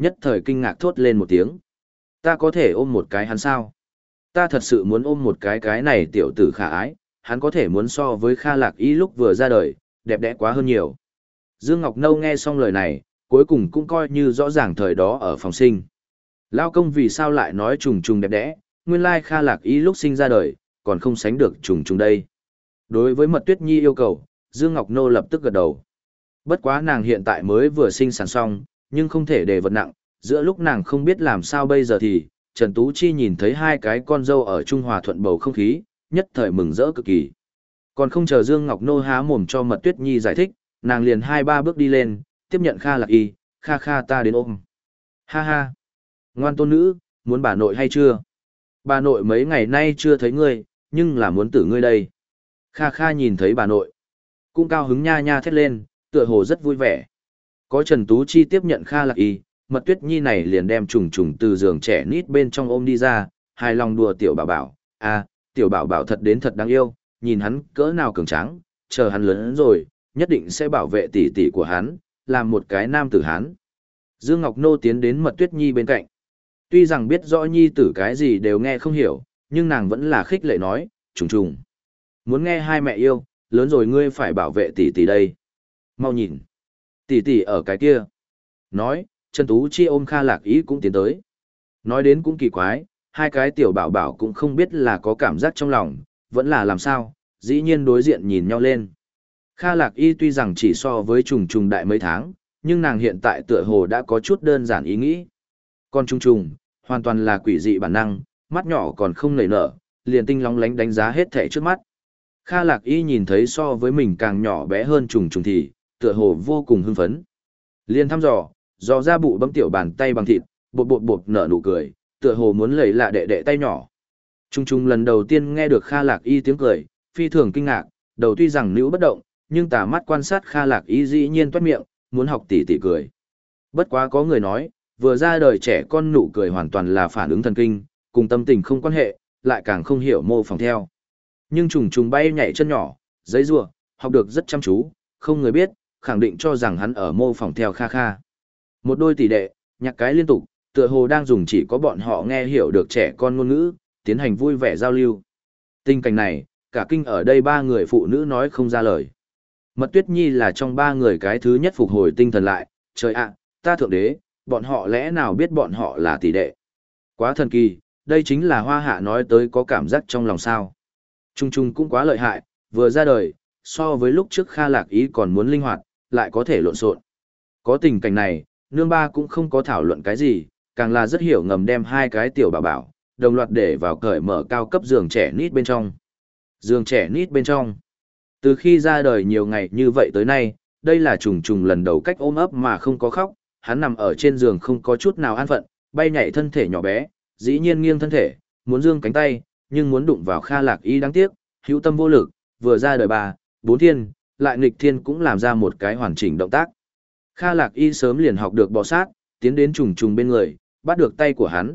nhất thời kinh ngạc thốt lên một tiếng. Ta có thể ôm một cái hắn sao? Ta thật sự muốn ôm một cái này tiểu tử khả ái, hắn có thể muốn so với Kha Lạc Y lúc vừa ra đời, đẹp đẽ quá hơn nhiều. Dương Ngọc Nâu nghe xong lời này, cuối cùng cũng coi như rõ ràng thời đó ở phòng sinh. Lao công vì sao lại nói trùng trùng đẹp đẽ, nguyên lai Kha Lạc Y lúc sinh ra đời, còn không sánh được trùng trùng đây. Đối với Mật Tuyết Nhi yêu cầu, Dương Ngọc Nô lập tức gật đầu. Bất quá nàng hiện tại mới vừa sinh sản xong, nhưng không thể để vật nặng, giữa lúc nàng không biết làm sao bây giờ thì, Trần Tú Chi nhìn thấy hai cái con dâu ở Trung Hòa thuận bầu không khí, nhất thời mừng rỡ cực kỳ. Còn không chờ Dương Ngọc Nô há mồm cho Mật Tuyết Nhi giải thích, nàng liền 2-3 bước đi lên, tiếp nhận Kha Lạc Y, Kha Kha ta đến ôm. Ha ha, ngoan tôn nữ, muốn bà nội hay chưa? Bà nội mấy ngày nay chưa thấy ngươi, nhưng là muốn tử ngươi đây. Kha Kha nhìn thấy bà nội, cũng cao hứng nha nha thét lên, tựa hồ rất vui vẻ. Có Trần Tú Chi tiếp nhận Kha Lạc Y, Mật Tuyết Nhi này liền đem trùng trùng từ giường trẻ nít bên trong ôm đi ra, hài lòng đùa tiểu bảo bảo, à, tiểu bảo bảo thật đến thật đáng yêu, nhìn hắn cỡ nào cường tráng, chờ hắn lớn rồi, nhất định sẽ bảo vệ tỷ tỷ của hắn, làm một cái nam tử hắn. Dương Ngọc Nô tiến đến Mật Tuyết Nhi bên cạnh. Tuy rằng biết rõ nhi tử cái gì đều nghe không hiểu, nhưng nàng vẫn là khích lệ nói, trùng trùng. Muốn nghe hai mẹ yêu, lớn rồi ngươi phải bảo vệ tỷ tỷ đây. Mau nhìn. Tỷ tỷ ở cái kia. Nói, Trần Tú Chi ôm Kha Lạc Y cũng tiến tới. Nói đến cũng kỳ quái, hai cái tiểu bảo bảo cũng không biết là có cảm giác trong lòng, vẫn là làm sao, dĩ nhiên đối diện nhìn nhau lên. Kha Lạc Y tuy rằng chỉ so với trùng trùng đại mấy tháng, nhưng nàng hiện tại tựa hồ đã có chút đơn giản ý nghĩ. Còn trùng trùng, hoàn toàn là quỷ dị bản năng, mắt nhỏ còn không nảy nở, liền tinh lóng lánh đánh giá hết thảy trước mắt. Kha Lạc Y nhìn thấy so với mình càng nhỏ bé hơn trùng trùng thì, tựa hồ vô cùng hưng phấn. Liền thăm dò ra bụ bấm tiểu bàn tay bằng thịt, bột bột bột nở nụ cười, tựa hồ muốn lấy lạ đệ đệ tay nhỏ. Trùng trùng lần đầu tiên nghe được Kha Lạc Y tiếng cười, phi thường kinh ngạc, đầu tuy rằng níu bất động, nhưng tà mắt quan sát Kha Lạc Y dĩ nhiên toét miệng, muốn học tỉ tỉ cười. Bất quá có người nói, vừa ra đời trẻ con nụ cười hoàn toàn là phản ứng thần kinh, cùng tâm tình không quan hệ, lại càng không hiểu mô phỏng theo. Nhưng trùng trùng bay nhảy chân nhỏ, giấy rùa, học được rất chăm chú, không người biết, khẳng định cho rằng hắn ở mô phỏng theo Kha Kha. Một đôi tỷ đệ, nhạc cái liên tục, tựa hồ đang dùng chỉ có bọn họ nghe hiểu được trẻ con ngôn ngữ, tiến hành vui vẻ giao lưu. Tình cảnh này, cả kinh ở đây ba người phụ nữ nói không ra lời. Mật Tuyết Nhi là trong ba người cái thứ nhất phục hồi tinh thần lại, trời ạ, ta thượng đế, bọn họ lẽ nào biết bọn họ là tỷ đệ. Quá thần kỳ, đây chính là Hoa Hạ nói tới có cảm giác trong lòng sao. Trung Trung cũng quá lợi hại, vừa ra đời, so với lúc trước Kha Lạc Y còn muốn linh hoạt, lại có thể lộn xộn. Có tình cảnh này, nương ba cũng không có thảo luận cái gì, càng là rất hiểu ngầm đem hai cái tiểu bảo bảo, đồng loạt để vào cởi mở cao cấp giường trẻ nít bên trong. Giường trẻ nít bên trong. Từ khi ra đời nhiều ngày như vậy tới nay, đây là trùng trùng lần đầu cách ôm ấp mà không có khóc, hắn nằm ở trên giường không có chút nào an phận, bay nhảy thân thể nhỏ bé, dĩ nhiên nghiêng thân thể, muốn giương cánh tay, nhưng muốn đụng vào Kha Lạc Y đáng tiếc, hữu tâm vô lực, vừa ra đời 3, 4 thiên, lại nghịch thiên cũng làm ra một cái hoàn chỉnh động tác. Kha Lạc Y sớm liền học được bò sát, tiến đến trùng trùng bên người, bắt được tay của hắn,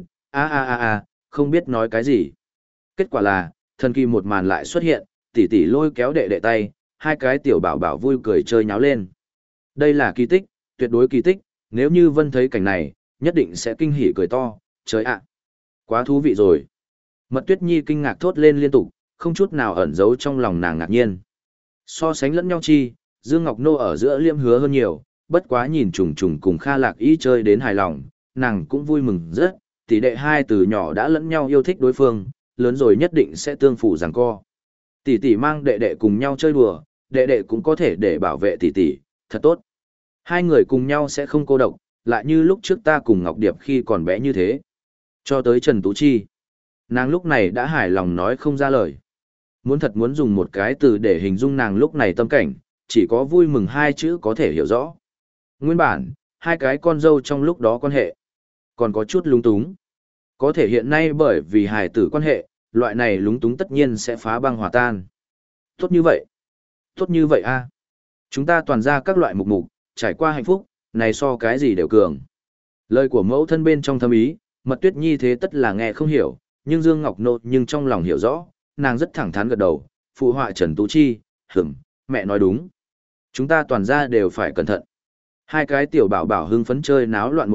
không biết nói cái gì. Kết quả là, thần kỳ một màn lại xuất hiện, tỷ tỷ lôi kéo đệ đệ tay, hai cái tiểu bảo bảo vui cười chơi nháo lên. Đây là kỳ tích, tuyệt đối kỳ tích, nếu như Vân thấy cảnh này, nhất định sẽ kinh hỉ cười to, trời ạ, quá thú vị rồi. Mật Tuyết Nhi kinh ngạc thốt lên liên tục, không chút nào ẩn giấu trong lòng nàng ngạc nhiên. So sánh lẫn nhau chi, Dương Ngọc Nô ở giữa Liêm Hứa hơn nhiều, bất quá nhìn trùng trùng cùng Kha Lạc Y chơi đến hài lòng, nàng cũng vui mừng rất, tỷ đệ hai từ nhỏ đã lẫn nhau yêu thích đối phương, lớn rồi nhất định sẽ tương phụ giằng co. Tỷ tỷ mang đệ đệ cùng nhau chơi đùa, đệ đệ cũng có thể để bảo vệ tỷ tỷ, thật tốt. Hai người cùng nhau sẽ không cô độc, lại như lúc trước ta cùng Ngọc Điệp khi còn bé như thế. Cho tới Trần Tú Chi, nàng lúc này đã hài lòng nói không ra lời. Muốn dùng một cái từ để hình dung nàng lúc này tâm cảnh, chỉ có vui mừng hai chữ có thể hiểu rõ. Nguyên bản, hai cái con dâu trong lúc đó quan hệ, còn có chút lung túng. Có thể hiện nay bởi vì hài tử quan hệ, loại này lúng túng tất nhiên sẽ phá băng hòa tan. Tốt như vậy a. Chúng ta toàn ra các loại mục mục, trải qua hạnh phúc, này so cái gì đều cường. Lời của mẫu thân bên trong thâm ý, Mật Tuyết Nhi thế tất là nghe không hiểu, nhưng Dương Ngọc Nô nhưng trong lòng hiểu rõ, nàng rất thẳng thắn gật đầu, phụ họa Trần Tú Chi, mẹ nói đúng. Chúng ta toàn ra đều phải cẩn thận. Hai cái tiểu bảo bảo hưng phấn chơi náo loạn một trận,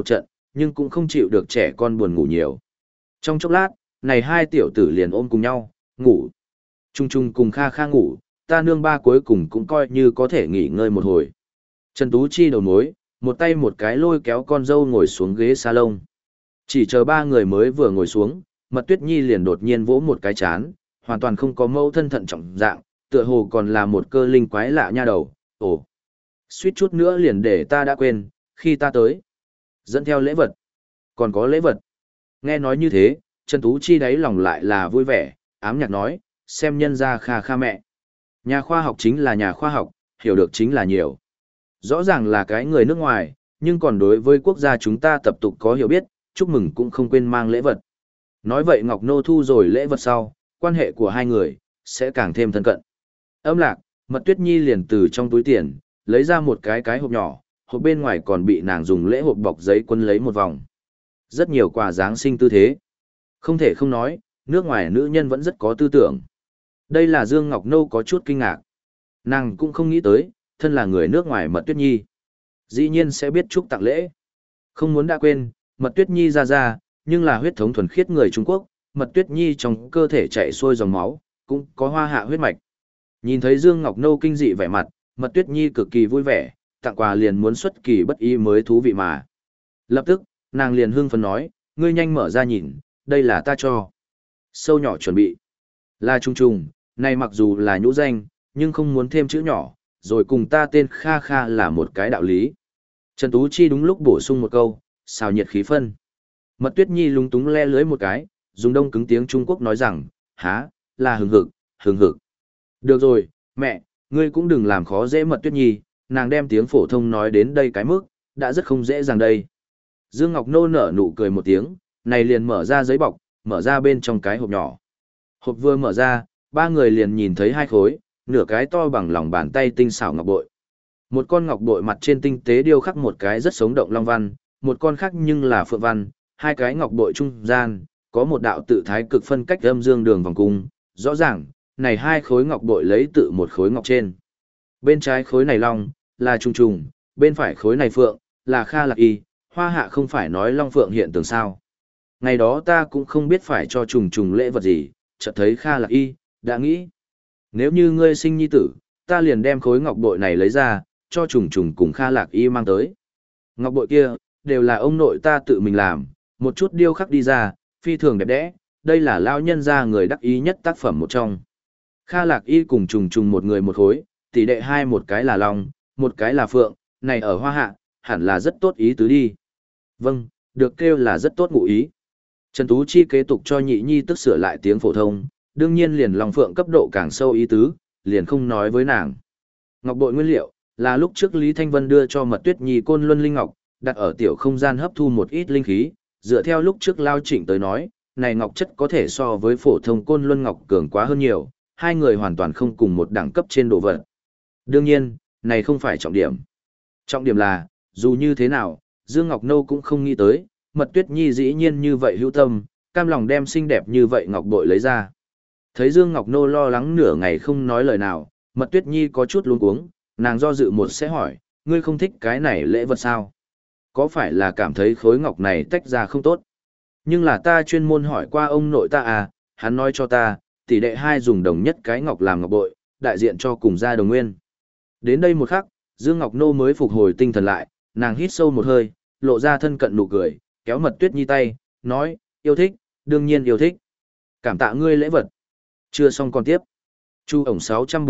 nhưng cũng không chịu được trẻ con buồn ngủ nhiều. Trong chốc lát, này hai tiểu tử liền ôm cùng nhau, ngủ. Trung Trung cùng Kha Kha ngủ, ta nương ba cuối cùng cũng coi như có thể nghỉ ngơi một hồi. Trần Tú Chi đầu mối, một tay một cái lôi kéo con dâu ngồi xuống ghế salon. Chỉ chờ ba người mới vừa ngồi xuống, Mật Tuyết Nhi liền đột nhiên vỗ một cái chán, hoàn toàn không có mẫu thân thận trọng dạng, tựa hồ còn là một cơ linh quái lạ nha đầu. Ồ, suýt chút nữa liền để ta đã quên, khi ta tới. Dẫn theo lễ vật. Còn có lễ vật. Nghe nói như thế, Trần Tú Chi đáy lòng lại là vui vẻ, ám nhạc nói, xem nhân ra Kha Kha mẹ. Nhà khoa học chính là nhà khoa học, hiểu được chính là nhiều. Rõ ràng là cái người nước ngoài, nhưng còn đối với quốc gia chúng ta tập tục có hiểu biết, chúc mừng cũng không quên mang lễ vật. Nói vậy Ngọc Nô thu rồi lễ vật sau, quan hệ của hai người sẽ càng thêm thân cận. Âm lạc, Mật Tuyết Nhi liền từ trong túi tiền, lấy ra một cái hộp nhỏ, hộp bên ngoài còn bị nàng dùng lễ hộp bọc giấy quấn lấy một vòng. Rất nhiều quà Giáng sinh tư thế. Không thể không nói, nước ngoài nữ nhân vẫn rất có tư tưởng. Đây là Dương Ngọc Nô có chút kinh ngạc. Nàng cũng không nghĩ tới, thân là người nước ngoài Mật Tuyết Nhi. Dĩ nhiên sẽ biết chúc tặng lễ. Không muốn đã quên, Mật Tuyết Nhi ra, nhưng là huyết thống thuần khiết người Trung Quốc, Mật Tuyết Nhi trong cơ thể chạy xuôi dòng máu, cũng có hoa hạ huyết mạch. Nhìn thấy Dương Ngọc Nô kinh dị vẻ mặt, Mật Tuyết Nhi cực kỳ vui vẻ, tặng quà liền muốn xuất kỳ bất ý mới thú vị mà. Lập tức, nàng liền hưng phấn nói, ngươi nhanh mở ra nhìn, đây là ta cho. Sâu nhỏ chuẩn bị. Là Trung Trung, này mặc dù là nhũ danh, nhưng không muốn thêm chữ nhỏ, rồi cùng ta tên Kha Kha là một cái đạo lý. Trần Tú Chi đúng lúc bổ sung một câu, xào nhiệt khí phân. Mật Tuyết Nhi lúng túng le lưới một cái, dùng đông cứng tiếng Trung Quốc nói rằng, há, là hừng hực, hừng hực. Được rồi, mẹ, ngươi cũng đừng làm khó dễ Mật Tuyết Nhi, nàng đem tiếng phổ thông nói đến đây cái mức, đã rất không dễ dàng đây. Dương Ngọc Nô nở nụ cười một tiếng, này liền mở ra giấy bọc, mở ra bên trong cái hộp nhỏ. Hộp vừa mở ra, ba người liền nhìn thấy hai khối, nửa cái to bằng lòng bàn tay tinh xảo ngọc bội. Một con ngọc bội mặt trên tinh tế điêu khắc một cái rất sống động long văn, một con khác nhưng là phượng văn, hai cái ngọc bội trung gian, có một đạo tự thái cực phân cách âm dương đường vòng cung, rõ ràng, này hai khối ngọc bội lấy tự một khối ngọc trên. Bên trái khối này long, là trùng trùng, bên phải khối này phượng, là Kha Lạc Y, hoa hạ không phải nói long phượng hiện tượng sao. Ngày đó ta cũng không biết phải cho trùng trùng lễ vật gì, chợt thấy Kha Lạc Y, đã nghĩ. Nếu như ngươi sinh nhi tử, ta liền đem khối ngọc bội này lấy ra, cho trùng trùng cùng Kha Lạc Y mang tới. Ngọc bội kia, đều là ông nội ta tự mình làm, một chút điêu khắc đi ra, phi thường đẹp đẽ, đây là lao nhân gia người đắc ý nhất tác phẩm một trong. Kha Lạc Y cùng trùng trùng một người một khối, tỷ đệ hai một cái là long, một cái là phượng, này ở hoa hạ, hẳn là rất tốt ý tứ đi. Vâng, được kêu là rất tốt ngụ ý. Trần Tú Chi kế tục cho nhị nhi tức sửa lại tiếng phổ thông, đương nhiên liền long phượng cấp độ càng sâu ý tứ, liền không nói với nàng. Ngọc bội nguyên liệu, là lúc trước Lý Thanh Vân đưa cho Mật Tuyết Nhi côn luân linh ngọc, đặt ở tiểu không gian hấp thu một ít linh khí, dựa theo lúc trước Lao Trịnh tới nói, này ngọc chất có thể so với phổ thông côn luân ngọc cường quá hơn nhiều, hai người hoàn toàn không cùng một đẳng cấp trên đồ vật. Đương nhiên, này không phải trọng điểm. Trọng điểm là, dù như thế nào, Dương Ngọc Nô cũng không nghĩ tới, Mật Tuyết Nhi dĩ nhiên như vậy hữu tâm, cam lòng đem xinh đẹp như vậy ngọc bội lấy ra. Thấy Dương Ngọc Nô lo lắng nửa ngày không nói lời nào, Mật Tuyết Nhi có chút luống cuống, nàng do dự một sẽ hỏi, ngươi không thích cái này lễ vật sao? Có phải là cảm thấy khối ngọc này tách ra không tốt? Nhưng là ta chuyên môn hỏi qua ông nội ta à, hắn nói cho ta, tỷ đệ hai dùng đồng nhất cái ngọc làm ngọc bội, đại diện cho cùng gia đồng nguyên. Đến đây một khắc, Dương Ngọc Nô mới phục hồi tinh thần lại, nàng hít sâu một hơi, lộ ra thân cận nụ cười, kéo Mật Tuyết Nhi tay, nói, yêu thích, đương nhiên yêu thích. Cảm tạ ngươi lễ vật. Chưa xong còn tiếp. Chu ổng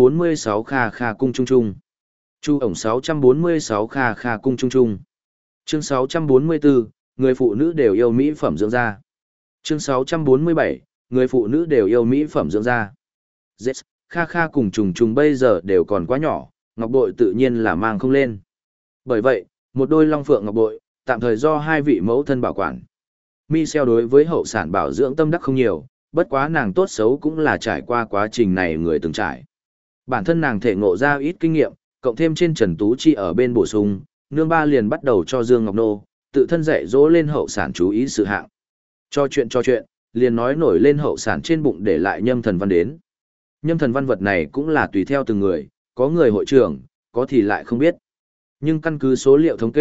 646 Kha Kha cung trung trung. Chu ổng 646 Kha Kha cung trung trung. Chương 644, người phụ nữ đều yêu mỹ phẩm dưỡng da. Chương 647, người phụ nữ đều yêu mỹ phẩm dưỡng da. Yes, Kha Kha cùng trùng trùng bây giờ đều còn quá nhỏ, ngọc bội tự nhiên là mang không lên. Bởi vậy, một đôi long phượng ngọc bội, tạm thời do hai vị mẫu thân bảo quản. Michelle đối với hậu sản bảo dưỡng tâm đắc không nhiều, bất quá nàng tốt xấu cũng là trải qua quá trình này người từng trải. Bản thân nàng thể ngộ ra ít kinh nghiệm, cộng thêm trên Trần Tú Chi ở bên bổ sung, nương ba liền bắt đầu cho Dương Ngọc Nô, tự thân dạy dỗ lên hậu sản chú ý sự hạng. Cho chuyện, liền nói nổi lên hậu sản trên bụng để lại nhâm thần văn đến. Nhâm thần văn vật này cũng là tùy theo từng người, có người hội trưởng, có thì lại không biết. Nhưng căn cứ số liệu thống kê,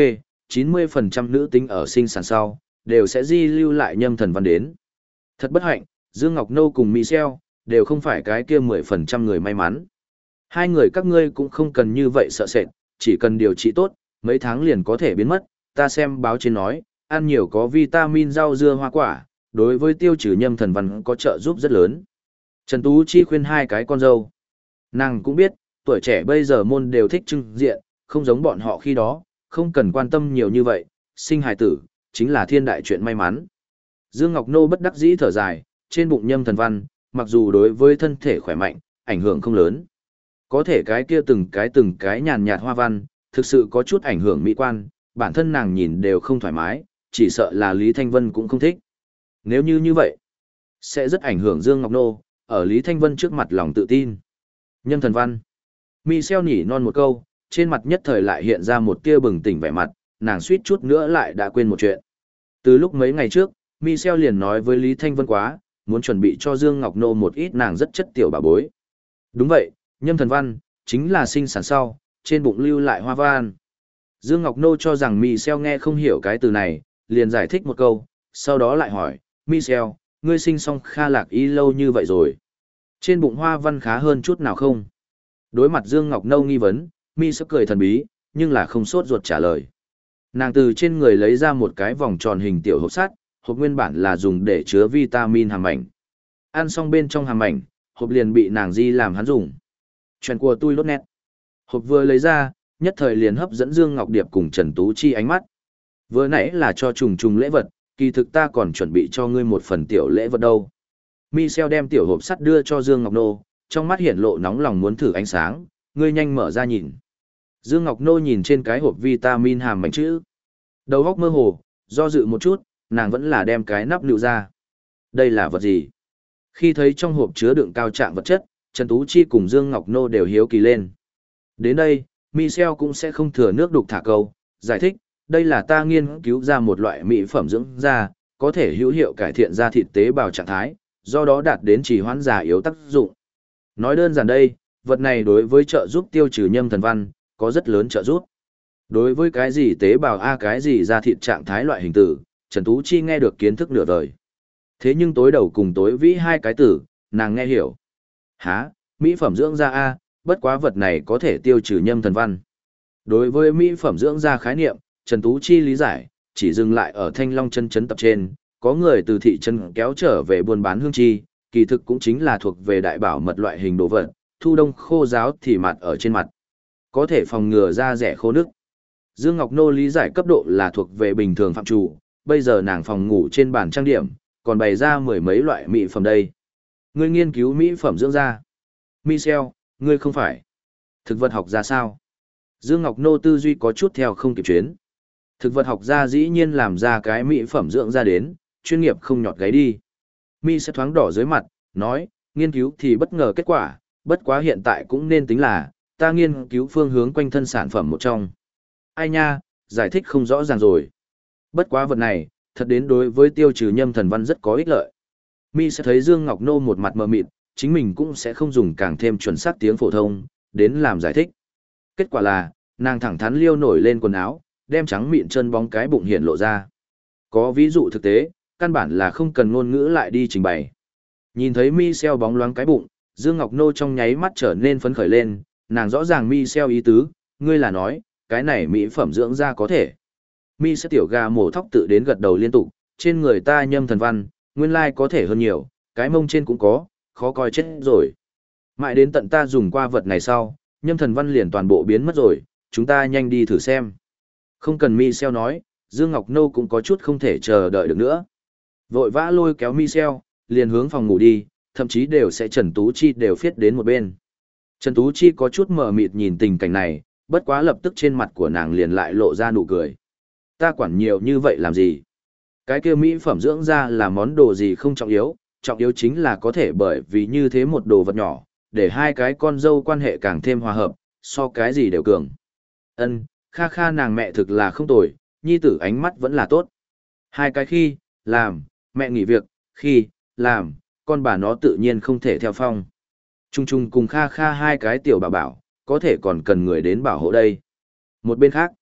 90% nữ tính ở sinh sản sau, đều sẽ di lưu lại Nhâm Thần Văn đến. Thật bất hạnh, Dương Ngọc Nô cùng Michelle, đều không phải cái kia 10% người may mắn. Hai người các ngươi cũng không cần như vậy sợ sệt, chỉ cần điều trị tốt, mấy tháng liền có thể biến mất. Ta xem báo trên nói, ăn nhiều có vitamin rau dưa hoa quả, đối với tiêu trừ Nhâm Thần Văn có trợ giúp rất lớn. Trần Tú Chi khuyên hai cái con dâu. Nàng cũng biết, tuổi trẻ bây giờ môn đều thích trưng diện, không giống bọn họ khi đó, không cần quan tâm nhiều như vậy, sinh hài tử, chính là thiên đại chuyện may mắn. Dương Ngọc Nô bất đắc dĩ thở dài, trên bụng Nhâm Thần Văn, mặc dù đối với thân thể khỏe mạnh, ảnh hưởng không lớn. Có thể cái kia từng cái nhàn nhạt hoa văn, thực sự có chút ảnh hưởng mỹ quan, bản thân nàng nhìn đều không thoải mái, chỉ sợ là Lý Thanh Vân cũng không thích. Nếu như vậy, sẽ rất ảnh hưởng Dương Ngọc Nô, ở Lý Thanh Vân trước mặt lòng tự tin. Nhâm Thần Văn. Michelle nhỉ non một câu, trên mặt nhất thời lại hiện ra một tia bừng tỉnh vẻ mặt, nàng suýt chút nữa lại đã quên một chuyện. Từ lúc mấy ngày trước, Michelle liền nói với Lý Thanh Vân quá, muốn chuẩn bị cho Dương Ngọc Nô một ít nàng rất chất tiểu bà bối. Đúng vậy, Nhâm Thần Văn, chính là sinh sản sau, trên bụng lưu lại hoa văn. Dương Ngọc Nô cho rằng Michelle nghe không hiểu cái từ này, liền giải thích một câu, sau đó lại hỏi, Michelle, ngươi sinh xong Kha Lạc Y lâu như vậy rồi. Trên bụng hoa văn khá hơn chút nào không? Đối mặt Dương Ngọc Nô nghi vấn, Michelle cười thần bí, nhưng là không sốt ruột trả lời. Nàng từ trên người lấy ra một cái vòng tròn hình tiểu hộp sắt, hộp nguyên bản là dùng để chứa vitamin hàm mảnh. Ăn xong bên trong hàm mảnh, hộp liền bị nàng di làm hắn dùng. Chuyện của tôi lốt nét. Hộp vừa lấy ra, nhất thời liền hấp dẫn Dương Ngọc Điệp cùng Trần Tú Chi ánh mắt. Vừa nãy là cho trùng trùng lễ vật, kỳ thực ta còn chuẩn bị cho ngươi một phần tiểu lễ vật đâu. Michelle đem tiểu hộp sắt đưa cho Dương Ngọc Nô, trong mắt hiển lộ nóng lòng muốn thử ánh sáng, ngươi nhanh mở ra nhìn. Dương Ngọc Nô nhìn trên cái hộp vitamin hàm mảnh chữ. Đầu óc mơ hồ, do dự một chút, nàng vẫn là đem cái nắp nịu ra. Đây là vật gì? Khi thấy trong hộp chứa đựng cao trạng vật chất, Trần Tú Chi cùng Dương Ngọc Nô đều hiếu kỳ lên. Đến đây, Michelle cũng sẽ không thừa nước đục thả câu, giải thích, đây là ta nghiên cứu ra một loại mỹ phẩm dưỡng da, có thể hữu hiệu cải thiện da thịt tế bào trạng thái, do đó đạt đến trì hoãn già yếu tác dụng. Nói đơn giản đây, vật này đối với trợ giúp tiêu trừ Nhâm Thần Văn, có rất lớn trợ giúp. Đối với cái gì tế bào A cái gì da thịt trạng thái loại hình tử, Trần Tú Chi nghe được kiến thức nửa đời. Thế nhưng tối đầu cùng tối vĩ hai cái tử, nàng nghe hiểu. Hả, mỹ phẩm dưỡng da A, bất quá vật này có thể tiêu trừ Nhâm Thần Văn. Đối với mỹ phẩm dưỡng da khái niệm, Trần Tú Chi lý giải, chỉ dừng lại ở Thanh Long chân trấn tập trên, có người từ thị trấn kéo trở về buôn bán hương chi, kỳ thực cũng chính là thuộc về đại bảo mật loại hình đồ vật, thu đông khô ráo thì mặt ở trên mặt. Có thể phòng ngừa da rẻ khô nước. Dương Ngọc Nô lý giải cấp độ là thuộc về bình thường phạm chủ, bây giờ nàng phòng ngủ trên bàn trang điểm, còn bày ra mười mấy loại mỹ phẩm đây. Ngươi nghiên cứu mỹ phẩm dưỡng da. Michelle, ngươi không phải thực vật học ra sao? Dương Ngọc Nô tư duy có chút theo không kịp chuyến. Thực vật học ra dĩ nhiên làm ra cái mỹ phẩm dưỡng da đến, chuyên nghiệp không nhọt gáy đi. Mi sẽ thoáng đỏ dưới mặt, nói, nghiên cứu thì bất ngờ kết quả, bất quá hiện tại cũng nên tính là, ta nghiên cứu phương hướng quanh thân sản phẩm một trong. Ai nha, giải thích không rõ ràng rồi. Bất quá vật này, thật đến đối với tiêu trừ Nhâm Thần Văn rất có ích lợi. Mi sẽ thấy Dương Ngọc Nô một mặt mờ mịt, chính mình cũng sẽ không dùng càng thêm chuẩn xác tiếng phổ thông, đến làm giải thích. Kết quả là, nàng thẳng thắn liêu nổi lên quần áo, đem trắng mịn chân bóng cái bụng hiện lộ ra. Có ví dụ thực tế, căn bản là không cần ngôn ngữ lại đi trình bày. Nhìn thấy Michelle bóng loáng cái bụng, Dương Ngọc Nô trong nháy mắt trở nên phấn khởi lên, nàng rõ ràng Michelle ý tứ, ngươi là nói, cái này mỹ phẩm dưỡng da có thể. Michelle tiểu gà mổ thóc tự đến gật đầu liên tục, trên người ta Nhâm Thần Văn, nguyên lai có thể hơn nhiều, cái mông trên cũng có, khó coi chết rồi. Mãi đến tận ta dùng qua vật này sau, Nhâm Thần Văn liền toàn bộ biến mất rồi, chúng ta nhanh đi thử xem. Không cần Michelle nói, Dương Ngọc Nô cũng có chút không thể chờ đợi được nữa. Vội vã lôi kéo Michelle, liền hướng phòng ngủ đi, thậm chí đều sẽ Trần Tú Chi đều phiết đến một bên. Trần Tú Chi có chút mờ mịt nhìn tình cảnh này, bất quá lập tức trên mặt của nàng liền lại lộ ra nụ cười. Ta quản nhiều như vậy làm gì? Cái kia mỹ phẩm dưỡng da là món đồ gì không trọng yếu chính là có thể bởi vì như thế một đồ vật nhỏ, để hai cái con dâu quan hệ càng thêm hòa hợp, so cái gì đều cường. Ân, Kha Kha nàng mẹ thực là không tồi, nhi tử ánh mắt vẫn là tốt. Hai cái khi, làm, mẹ nghỉ việc, khi, làm, con bà nó tự nhiên không thể theo phong. Trung Trung cùng Kha Kha hai cái tiểu bảo bảo, có thể còn cần người đến bảo hộ đây. Một bên khác,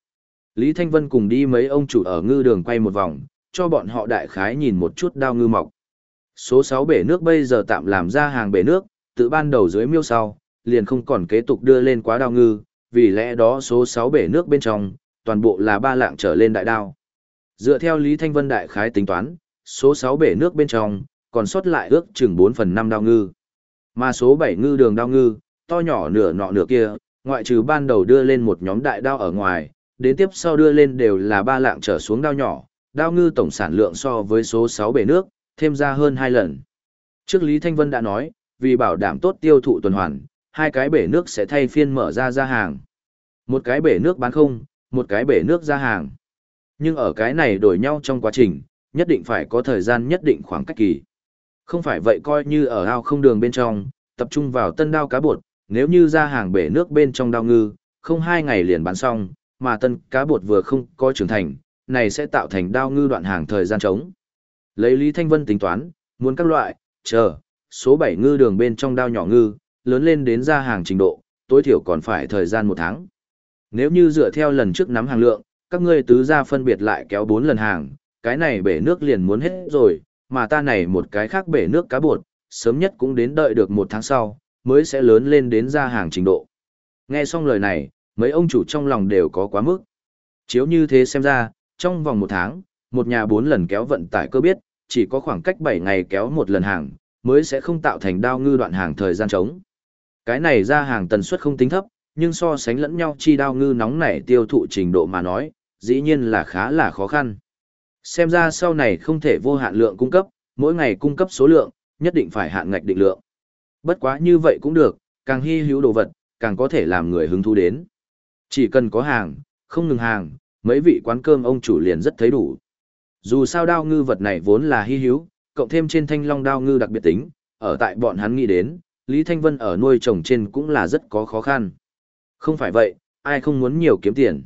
Lý Thanh Vân cùng đi mấy ông chủ ở ngư đường quay một vòng, cho bọn họ đại khái nhìn một chút đao ngư mọc. Số 6 bể nước bây giờ tạm làm ra hàng bể nước, tự ban đầu dưới miêu sau, liền không còn kế tục đưa lên quá đao ngư, vì lẽ đó số 6 bể nước bên trong, toàn bộ là 3 lạng trở lên đại đao. Dựa theo Lý Thanh Vân đại khái tính toán, số 6 bể nước bên trong, còn sót lại ước chừng 4/5 đao ngư. Mà số 7 ngư đường đao ngư, to nhỏ nửa nọ nửa kia, ngoại trừ ban đầu đưa lên một nhóm đại đao ở ngoài, đến tiếp sau đưa lên đều là 3 lạng trở xuống đao nhỏ, đao ngư tổng sản lượng so với số 6 bể nước, thêm ra hơn 2 lần. Trước Lý Thanh Vân đã nói, vì bảo đảm tốt tiêu thụ tuần hoàn, hai cái bể nước sẽ thay phiên mở ra hàng. Một cái bể nước bán không, một cái bể nước ra hàng. Nhưng ở cái này đổi nhau trong quá trình, nhất định phải có thời gian nhất định khoảng cách kỳ. Không phải vậy coi như ở ao không đường bên trong, tập trung vào tân đao cá bột, nếu như ra hàng bể nước bên trong đao ngư, không 2 ngày liền bán xong, mà tân cá bột vừa không có trưởng thành, này sẽ tạo thành đao ngư đoạn hàng thời gian trống. Lấy Lý Thanh Vân tính toán, muốn các loại, số 7 ngư đường bên trong đao nhỏ ngư, lớn lên đến ra hàng trình độ, tối thiểu còn phải thời gian 1 tháng. Nếu như dựa theo lần trước nắm hàng lượng, các ngươi tứ ra phân biệt lại kéo 4 lần hàng, cái này bể nước liền muốn hết rồi, mà ta này một cái khác bể nước cá bột, sớm nhất cũng đến đợi được 1 tháng sau, mới sẽ lớn lên đến ra hàng trình độ. Nghe xong lời này, mấy ông chủ trong lòng đều có quá mức. Chiếu như thế xem ra, trong vòng 1 tháng, một nhà 4 lần kéo vận tải cơ biết, chỉ có khoảng cách 7 ngày kéo 1 lần hàng, mới sẽ không tạo thành đao ngư đoạn hàng thời gian trống. Cái này ra hàng tần suất không tính thấp, nhưng so sánh lẫn nhau chi đao ngư nóng nảy tiêu thụ trình độ mà nói, dĩ nhiên là khá là khó khăn. Xem ra sau này không thể vô hạn lượng cung cấp, mỗi ngày cung cấp số lượng, nhất định phải hạn ngạch định lượng. Bất quá như vậy cũng được, càng hy hữu đồ vật, càng có thể làm người hứng thú đến. Chỉ cần có hàng, không ngừng hàng, mấy vị quán cơm ông chủ liền rất thấy đủ. Dù sao đao ngư vật này vốn là hy hữu, cộng thêm trên thanh long đao ngư đặc biệt tính, ở tại bọn hắn nghĩ đến, Lý Thanh Vân ở nuôi trồng trên cũng là rất có khó khăn. Không phải vậy, ai không muốn nhiều kiếm tiền.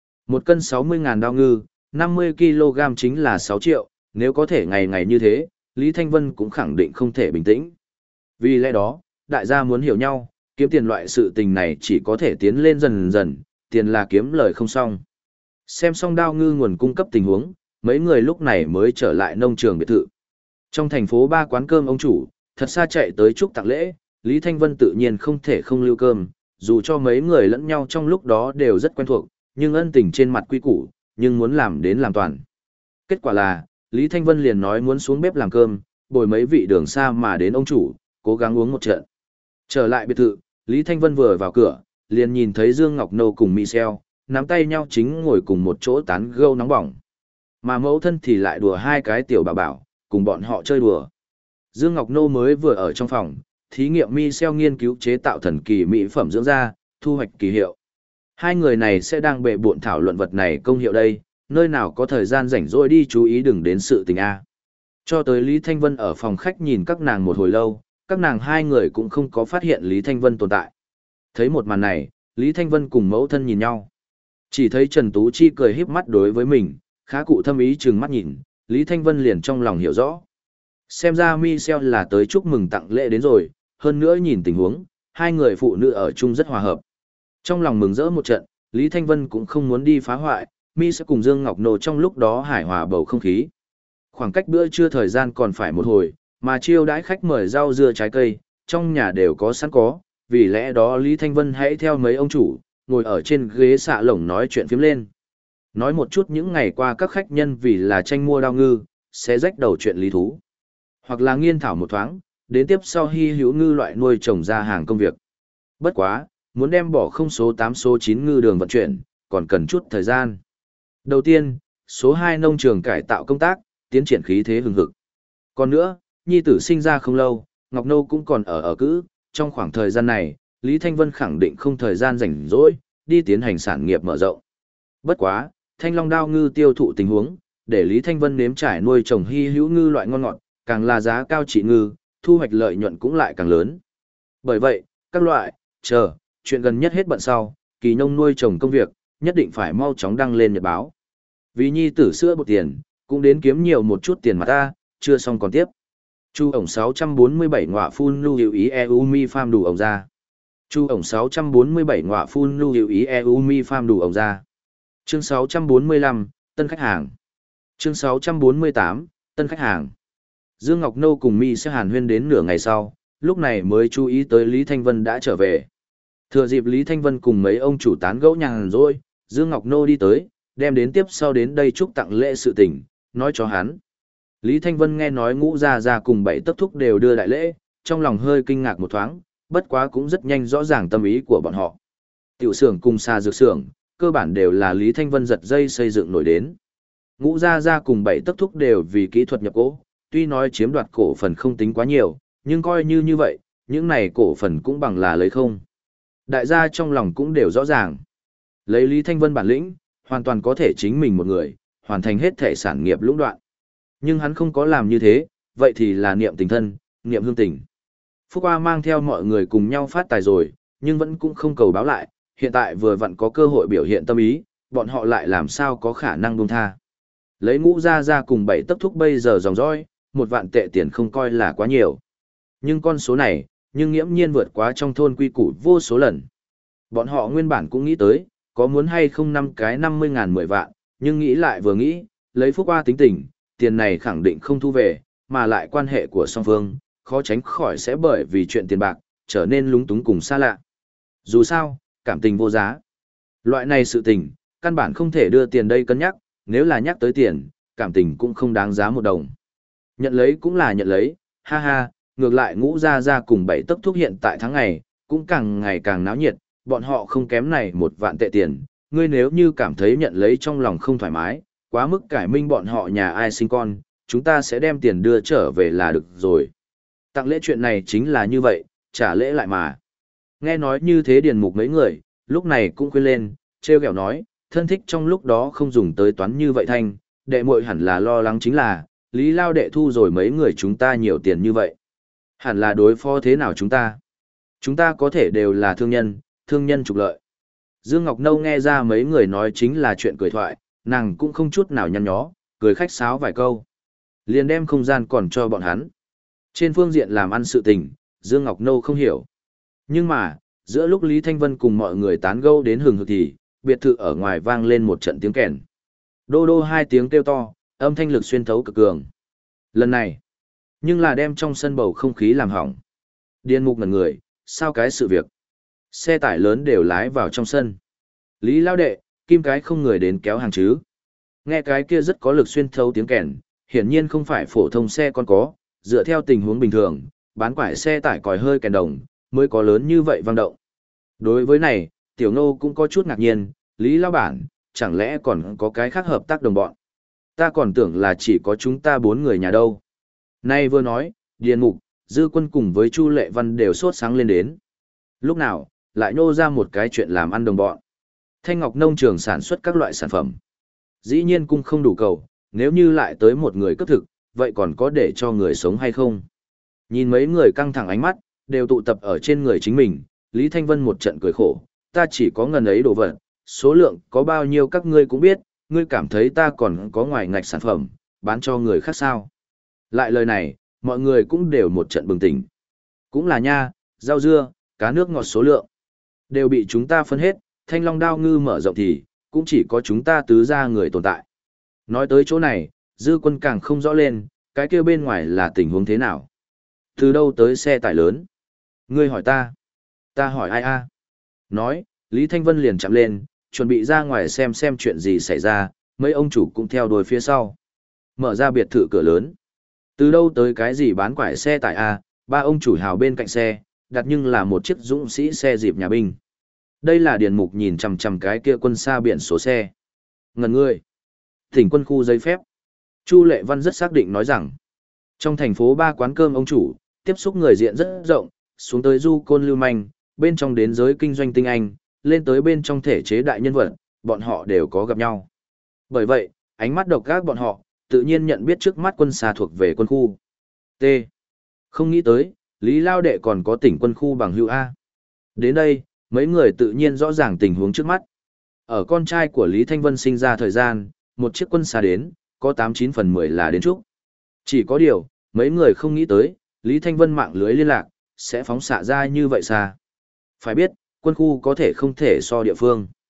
1 cân 60.000 đao ngư, 50 kg chính là 6 triệu, nếu có thể ngày ngày như thế, Lý Thanh Vân cũng khẳng định không thể bình tĩnh. Vì lẽ đó, đại gia muốn hiểu nhau, kiếm tiền loại sự tình này chỉ có thể tiến lên dần dần, tiền là kiếm lời không xong. Xem xong đao ngư nguồn cung cấp tình huống, mấy người lúc này mới trở lại nông trường biệt thự. Trong thành phố 3 quán cơm ông chủ, thật xa chạy tới chúc tặng lễ, Lý Thanh Vân tự nhiên không thể không lưu cơm, dù cho mấy người lẫn nhau trong lúc đó đều rất quen thuộc, nhưng ân tình trên mặt quy củ, nhưng muốn làm đến làm toàn. Kết quả là, Lý Thanh Vân liền nói muốn xuống bếp làm cơm, bồi mấy vị đường xa mà đến ông chủ, cố gắng uống một trận. Trở lại biệt thự, Lý Thanh Vân vừa vào cửa, liền nhìn thấy Dương Ngọc Nô cùng Michel, nắm tay nhau chính ngồi cùng một chỗ tán gẫu nóng bỏng. Mà mẫu thân thì lại đùa hai cái tiểu bảo bảo, cùng bọn họ chơi đùa. Dương Ngọc Nô mới vừa ở trong phòng, thí nghiệm Michel nghiên cứu chế tạo thần kỳ mỹ phẩm dưỡng da, thu hoạch kỳ hiệu. Hai người này sẽ đang bệ bộn thảo luận vật này công hiệu đây, nơi nào có thời gian rảnh rỗi đi chú ý đừng đến sự tình A. Cho tới Lý Thanh Vân ở phòng khách nhìn các nàng một hồi lâu, các nàng hai người cũng không có phát hiện Lý Thanh Vân tồn tại. Thấy một màn này, Lý Thanh Vân cùng mẫu thân nhìn nhau. Chỉ thấy Trần Tú Chi cười híp mắt đối với mình, khá cụ thâm ý trừng mắt nhìn, Lý Thanh Vân liền trong lòng hiểu rõ. Xem ra Michel là tới chúc mừng tặng lễ đến rồi, hơn nữa nhìn tình huống, hai người phụ nữ ở chung rất hòa hợp. Trong lòng mừng rỡ một trận, Lý Thanh Vân cũng không muốn đi phá hoại, Michel cùng Dương Ngọc Nô trong lúc đó hài hòa bầu không khí. Khoảng cách bữa trưa thời gian còn phải một hồi, mà chiêu đãi khách mời rau dưa trái cây, trong nhà đều có sẵn có, vì lẽ đó Lý Thanh Vân hãy theo mấy ông chủ, ngồi ở trên ghế xạ lồng nói chuyện phiếm lên. Nói một chút những ngày qua các khách nhân vì là tranh mua đao ngư, sẽ rách đầu chuyện lý thú. Hoặc là nghiên thảo một thoáng, đến tiếp sau hy hữu ngư loại nuôi trồng ra hàng công việc. Bất quá, muốn đem bỏ không số 8 số 9 ngư đường vận chuyển, còn cần chút thời gian. Đầu tiên, số 2 nông trường cải tạo công tác, tiến triển khí thế hừng hực. Còn nữa, nhi tử sinh ra không lâu, Ngọc Nô cũng còn ở cữ, trong khoảng thời gian này, Lý Thanh Vân khẳng định không thời gian rảnh rỗi, đi tiến hành sản nghiệp mở rộng. Bất quá, thanh long đao ngư tiêu thụ tình huống, để Lý Thanh Vân nếm trải nuôi trồng hy hữu ngư loại ngon ngọt, càng là giá cao trị ngư, thu hoạch lợi nhuận cũng lại càng lớn. Bởi vậy, các loại, chuyện gần nhất hết bận sau, kỳ nông nuôi trồng công việc, nhất định phải mau chóng đăng lên nhật báo. Vì nhi tử sữa bột tiền, cũng đến kiếm nhiều một chút tiền mà ta, chưa xong còn tiếp. Chu ổng 647 ngọa phun lưu hiệu ý EU mi farm đủ ổng ra. Chu ổng 647 ngọa phun lưu hiệu ý EU mi farm đủ ổng ra. Chương 645, tân khách hàng. Chương 648, tân khách hàng. Dương Ngọc Nô cùng Mi sẽ hàn huyên đến nửa ngày sau, lúc này mới chú ý tới Lý Thanh Vân đã trở về. Thừa dịp Lý Thanh Vân cùng mấy ông chủ tán gẫu nhàn rỗi, Dương Ngọc Nô đi tới, đem đến tiếp sau đến đây chúc tặng lễ sự tình, nói cho hắn. Lý Thanh Vân nghe nói Ngũ Gia Gia cùng bảy tấc thúc đều đưa đại lễ, trong lòng hơi kinh ngạc một thoáng, bất quá cũng rất nhanh rõ ràng tâm ý của bọn họ. Tiểu xưởng cùng xa dược xưởng, cơ bản đều là Lý Thanh Vân giật dây xây dựng nổi đến. Ngũ Gia Gia cùng bảy tấc thúc đều vì kỹ thuật nhập cổ, tuy nói chiếm đoạt cổ phần không tính quá nhiều, nhưng coi như vậy, những này cổ phần cũng bằng là lấy không. Đại gia trong lòng cũng đều rõ ràng. Lấy Lý Thanh Vân bản lĩnh, hoàn toàn có thể chính mình một người, hoàn thành hết thể sản nghiệp lũng đoạn. Nhưng hắn không có làm như thế, vậy thì là niệm tình thân, niệm hương tình. Phúc Hoa mang theo mọi người cùng nhau phát tài rồi, nhưng vẫn cũng không cầu báo lại, hiện tại vừa vặn có cơ hội biểu hiện tâm ý, bọn họ lại làm sao có khả năng buông tha. Lấy Ngũ Gia Gia cùng bảy tấc thúc bây giờ dòng dõi, 1 vạn tệ tiền không coi là quá nhiều. Nhưng con số này, nhưng nghiễm nhiên vượt quá trong thôn quy củ vô số lần. Bọn họ nguyên bản cũng nghĩ tới, có muốn hay không 5 cái 50.000 10 vạn, nhưng nghĩ lại vừa nghĩ, lấy Phúc Hoa tính tình, tiền này khẳng định không thu về, mà lại quan hệ của song phương, khó tránh khỏi sẽ bởi vì chuyện tiền bạc, trở nên lúng túng cùng xa lạ. Dù sao, cảm tình vô giá. Loại này sự tình, căn bản không thể đưa tiền đây cân nhắc, nếu là nhắc tới tiền, cảm tình cũng không đáng giá 1 đồng. Nhận lấy cũng là nhận lấy, ha ha, ngược lại Ngũ Gia Gia cùng bảy tấc thúc hiện tại tháng ngày, cũng càng ngày càng náo nhiệt, bọn họ không kém này 1 vạn tệ tiền, ngươi nếu như cảm thấy nhận lấy trong lòng không thoải mái, quá mức cải minh bọn họ nhà ai sinh con, chúng ta sẽ đem tiền đưa trở về là được rồi. Tặng lễ chuyện này chính là như vậy, trả lễ lại mà. Nghe nói như thế điền mục mấy người, lúc này cũng khuyên lên, treo kẹo nói, thân thích trong lúc đó không dùng tới toán như vậy thanh, đệ muội hẳn là lo lắng chính là, Lý Lao đệ thu rồi mấy người chúng ta nhiều tiền như vậy. Hẳn là đối phó thế nào chúng ta? Chúng ta có thể đều là thương nhân trục lợi. Dương Ngọc Nâu nghe ra mấy người nói chính là chuyện cười thoại, nàng cũng không chút nào nhăn nhó, cười khách sáo vài câu. Liền đem không gian còn cho bọn hắn. Trên phương diện làm ăn sự tình, Dương Ngọc Nâu không hiểu. Nhưng mà, giữa lúc Lý Thanh Vân cùng mọi người tán gẫu đến hừng hực thì, biệt thự ở ngoài vang lên một trận tiếng kèn. Đô đô 2 tiếng kêu to, âm thanh lực xuyên thấu cực cường. Lần này, nhưng là đem trong sân bầu không khí làm hỏng. Điên mục ngẩn người, sao cái sự việc? Xe tải lớn đều lái vào trong sân. Lý Lao đệ, Kim cái không người đến kéo hàng chứ. Nghe cái kia rất có lực xuyên thấu tiếng kèn, hiển nhiên không phải phổ thông xe con có, dựa theo tình huống bình thường, bán quải xe tải còi hơi kèn đồng, mới có lớn như vậy vang động. Đối với này, Tiểu Nô cũng có chút ngạc nhiên, Lý Lao bản, chẳng lẽ còn có cái khác hợp tác đồng bọn? Ta còn tưởng là chỉ có chúng ta 4 người nhà đâu. Nay vừa nói, Điền Mục, Dư Quân cùng với Chu Lệ Văn đều sốt sáng lên đến. Lúc nào, lại nô ra một cái chuyện làm ăn đồng bọn. Thanh Ngọc nông trường sản xuất các loại sản phẩm. Dĩ nhiên cũng không đủ cầu, nếu như lại tới một người cấp thực, vậy còn có để cho người sống hay không? Nhìn mấy người căng thẳng ánh mắt, đều tụ tập ở trên người chính mình, Lý Thanh Vân một trận cười khổ, ta chỉ có ngần ấy đồ vật, số lượng có bao nhiêu các ngươi cũng biết, ngươi cảm thấy ta còn có ngoài ngạch sản phẩm, bán cho người khác sao? Lại lời này, mọi người cũng đều một trận bừng tỉnh. Cũng là nha, rau dưa, cá nước ngọt số lượng, đều bị chúng ta phân hết, Thanh Long đao ngư mở rộng thì, cũng chỉ có chúng ta tứ gia người tồn tại. Nói tới chỗ này, Dư Quân càng không rõ lên, cái kia bên ngoài là tình huống thế nào. Từ đâu tới xe tải lớn? Ngươi hỏi ta hỏi ai a? Nói, Lý Thanh Vân liền chạm lên, chuẩn bị ra ngoài xem chuyện gì xảy ra, mấy ông chủ cũng theo đuôi phía sau. Mở ra biệt thự cửa lớn. Từ đâu tới cái gì bán quải xe tải a? 3 ông chủ hào bên cạnh xe, đặt nhưng là một chiếc dũng sĩ xe dịp nhà binh. Đây là Điền Mục nhìn chằm chằm cái kia quân xa biển số xe. Ngần ngươi. Tỉnh quân khu giấy phép. Chu Lệ Văn rất xác định nói rằng, trong thành phố 3 quán cơm ông chủ, tiếp xúc người diện rất rộng, xuống tới du côn lưu manh, bên trong đến giới kinh doanh tinh anh, lên tới bên trong thể chế đại nhân vật, bọn họ đều có gặp nhau. Bởi vậy, ánh mắt độc ác bọn họ, tự nhiên nhận biết trước mắt quân xa thuộc về quân khu. T. Không nghĩ tới, Lý Lao Đệ còn có tỉnh quân khu bằng hữu A. Đến đây, mấy người tự nhiên rõ ràng tình huống trước mắt. Ở con trai của Lý Thanh Vân sinh ra thời gian, một chiếc quân xa đến, có 89 phần 10 là đến trúc. Chỉ có điều, mấy người không nghĩ tới, Lý Thanh Vân mạng lưới liên lạc, sẽ phóng xạ ra như vậy xa. Phải biết, quân khu có thể không thể so địa phương.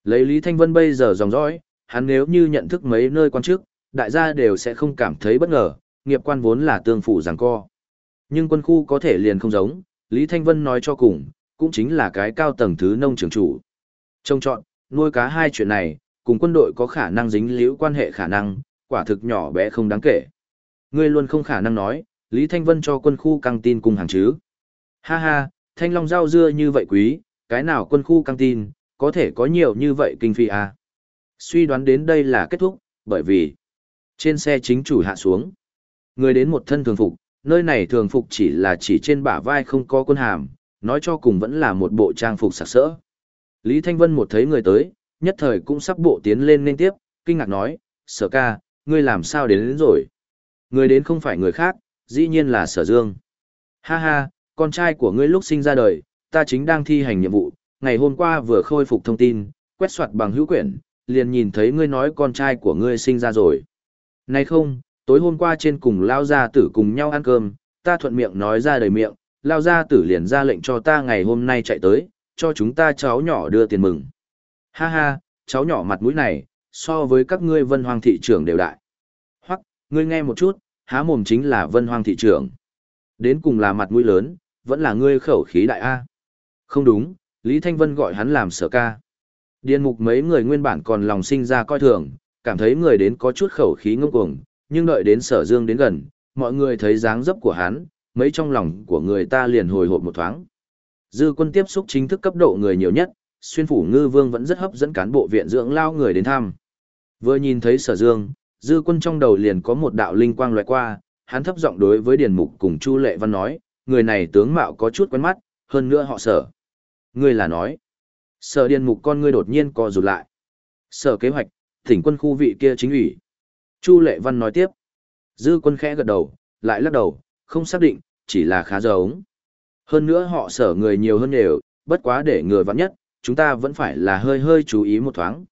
Lấy Lý Thanh Vân bây giờ dòng dõi, hắn nếu như nhận thức mấy nơi quan chức, đại gia đều sẽ không cảm thấy bất ngờ, nghiệp quan vốn là tương phụ giằng co. Nhưng quân khu có thể liền không giống, Lý Thanh Vân nói cho cùng, cũng chính là cái cao tầng thứ nông trường chủ. Trông chọn, nuôi cá hai chuyện này, cùng quân đội có khả năng dính líu quan hệ khả năng, quả thực nhỏ bé không đáng kể. Ngươi luôn không khả năng nói, Lý Thanh Vân cho quân khu căng tin cùng hàng chứ. Ha ha, thanh long rau dưa như vậy quý, cái nào quân khu căng tin, có thể có nhiều như vậy kinh phí à. Suy đoán đến đây là kết thúc, bởi vì trên xe chính chủ hạ xuống. Người đến một thân thường phục, nơi này thường phục chỉ trên bả vai không có quân hàm, nói cho cùng vẫn là một bộ trang phục sặc sỡ. Lý Thanh Vân một thấy người tới, nhất thời cũng sắp bộ tiến lên nên tiếp, kinh ngạc nói, Sở ca, ngươi làm sao đến rồi? Người đến không phải người khác, dĩ nhiên là Sở Dương. Ha ha, con trai của ngươi lúc sinh ra đời, ta chính đang thi hành nhiệm vụ, ngày hôm qua vừa khôi phục thông tin, quét soạt bằng hữu quyển, liền nhìn thấy ngươi nói con trai của ngươi sinh ra rồi. Này không, tối hôm qua trên cùng Lao Gia Tử cùng nhau ăn cơm, ta thuận miệng nói ra đầy miệng, Lao Gia Tử liền ra lệnh cho ta ngày hôm nay chạy tới, cho chúng ta cháu nhỏ đưa tiền mừng. Ha ha, cháu nhỏ mặt mũi này, so với các ngươi Vân Hoang thị trưởng đều đại. Hoặc, ngươi nghe một chút, há mồm chính là Vân Hoang thị trưởng. Đến cùng là mặt mũi lớn, vẫn là ngươi khẩu khí đại A. Không đúng, Lý Thanh Vân gọi hắn làm Sở ca. Điền mục mấy người nguyên bản còn lòng sinh ra coi thường, cảm thấy người đến có chút khẩu khí ngông cuồng, nhưng đợi đến Sở Dương đến gần, mọi người thấy dáng dấp của hắn, mấy trong lòng của người ta liền hồi hộp một thoáng. Dư Quân tiếp xúc chính thức cấp độ người nhiều nhất, Xuyên Phủ Ngư Vương vẫn rất hấp dẫn cán bộ viện dưỡng lao người đến thăm. Vừa nhìn thấy Sở Dương, Dư Quân trong đầu liền có một đạo linh quang lóe qua, hắn thấp giọng đối với Điền Mục cùng Chu Lệ Văn nói, người này tướng mạo có chút quen mắt, hơn nữa họ Sở. Ngươi là nói? Sở Điền Mục con ngươi đột nhiên co rụt lại. Sở kế hoạch, thỉnh quân khu vị kia chính ủy. Chu Lệ Văn nói tiếp. Dư Quân khẽ gật đầu, lại lắc đầu, không xác định, chỉ là khá giống. Hơn nữa họ Sở người nhiều hơn đều, bất quá để người vắng nhất, chúng ta vẫn phải là hơi hơi chú ý một thoáng.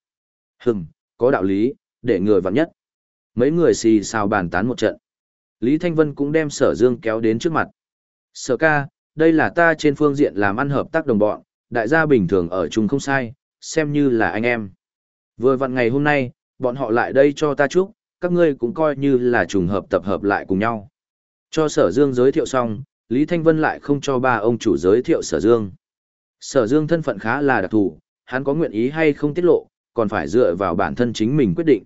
Có đạo lý, để người vắng nhất. Mấy người xì xào bàn tán một trận. Lý Thanh Vân cũng đem Sở Dương kéo đến trước mặt. Sở ca, đây là ta trên phương diện làm ăn hợp tác đồng bọn, đại gia bình thường ở chung không sai, xem như là anh em. Vừa vặn ngày hôm nay, bọn họ lại đây cho ta chúc, các ngươi cũng coi như là trùng hợp tập hợp lại cùng nhau. Cho Sở Dương giới thiệu xong, Lý Thanh Vân lại không cho ba ông chủ giới thiệu Sở Dương. Sở Dương thân phận khá là đặc thù, hắn có nguyện ý hay không tiết lộ, còn phải dựa vào bản thân chính mình quyết định.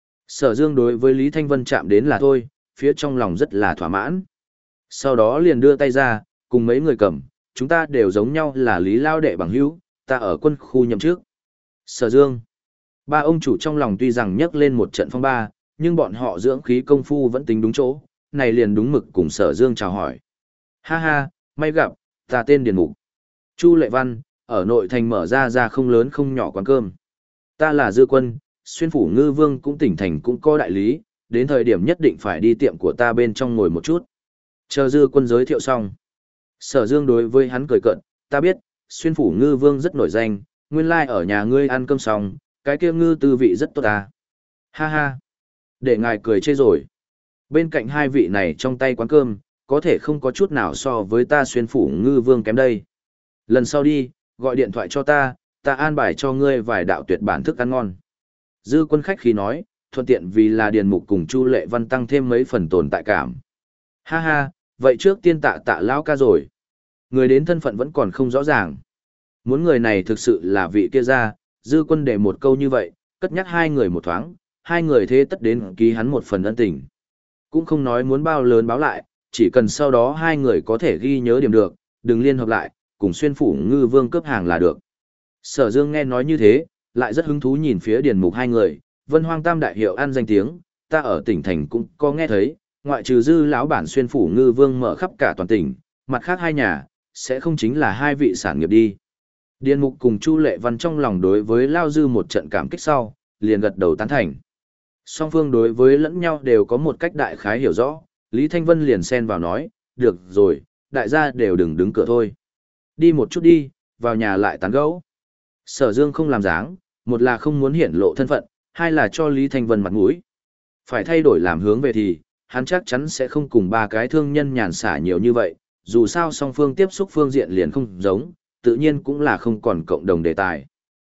Sở Dương đối với Lý Thanh Vân chạm đến là thôi, phía trong lòng rất là thỏa mãn. Sau đó liền đưa tay ra, cùng mấy người cầm, chúng ta đều giống nhau là Lý Lao đệ bằng hữu, ta ở quân khu nhậm trước. Sở Dương. Ba ông chủ trong lòng tuy rằng nhấc lên một trận phong ba, nhưng bọn họ dưỡng khí công phu vẫn tính đúng chỗ, này liền đúng mực cùng Sở Dương chào hỏi. Ha ha, may gặp, ta tên Điền Mục. Chu Lệ Văn, ở nội thành mở ra không lớn không nhỏ quán cơm. Ta là Dư Quân, Xuyên Phủ Ngư Vương cũng tỉnh thành cũng có đại lý, đến thời điểm nhất định phải đi tiệm của ta bên trong ngồi một chút. Chờ Dư Quân giới thiệu xong. Sở Dương đối với hắn cười cợt, ta biết, Xuyên Phủ Ngư Vương rất nổi danh, nguyên lai ở nhà ngươi ăn cơm xong, cái kia ngư tư vị rất tốt à. Ha ha, để ngài cười chê rồi. Bên cạnh hai vị này trong tay quán cơm, có thể không có chút nào so với ta Xuyên Phủ Ngư Vương kém đây. Lần sau đi, gọi điện thoại cho ta an bài cho ngươi vài đạo tuyệt bản thức ăn ngon. Dư Quân khách khí nói, thuận tiện vì là Điền Mục cùng Chu Lệ Văn tăng thêm mấy phần tồn tại cảm. Ha ha, vậy trước tiên tạ lão ca rồi. Người đến thân phận vẫn còn không rõ ràng. Muốn người này thực sự là vị kia ra, Dư Quân để một câu như vậy, cất nhắc hai người một thoáng, hai người thế tất đến ký hắn một phần ân tình. Cũng không nói muốn bao lớn báo lại, chỉ cần sau đó hai người có thể ghi nhớ điểm được, đừng liên hợp lại, cùng Xuyên Phủ Ngư Vương cướp hàng là được. Sở Dương nghe nói như thế, lại rất hứng thú nhìn phía Điền Mục hai người, Vân Hoang Tam đại hiệu ăn danh tiếng, ta ở tỉnh thành cũng có nghe thấy, ngoại trừ Dư lão bản Xuyên Phủ Ngư Vương mở khắp cả toàn tỉnh, mặt khác hai nhà, sẽ không chính là hai vị sản nghiệp đi. Điền Mục cùng Chu Lệ Văn trong lòng đối với Lao Dư một trận cảm kích sau, liền gật đầu tán thành. Song phương đối với lẫn nhau đều có một cách đại khái hiểu rõ, Lý Thanh Vân liền xen vào nói, được rồi, đại gia đều đừng đứng cửa thôi. Đi một chút đi, vào nhà lại tán gẫu. Sở Dương không làm dáng, một là không muốn hiển lộ thân phận, hai là cho Lý Thanh Vân mặt mũi. Phải thay đổi làm hướng về thì, hắn chắc chắn sẽ không cùng ba cái thương nhân nhàn xả nhiều như vậy, dù sao song phương tiếp xúc phương diện liền không giống, tự nhiên cũng là không còn cộng đồng đề tài.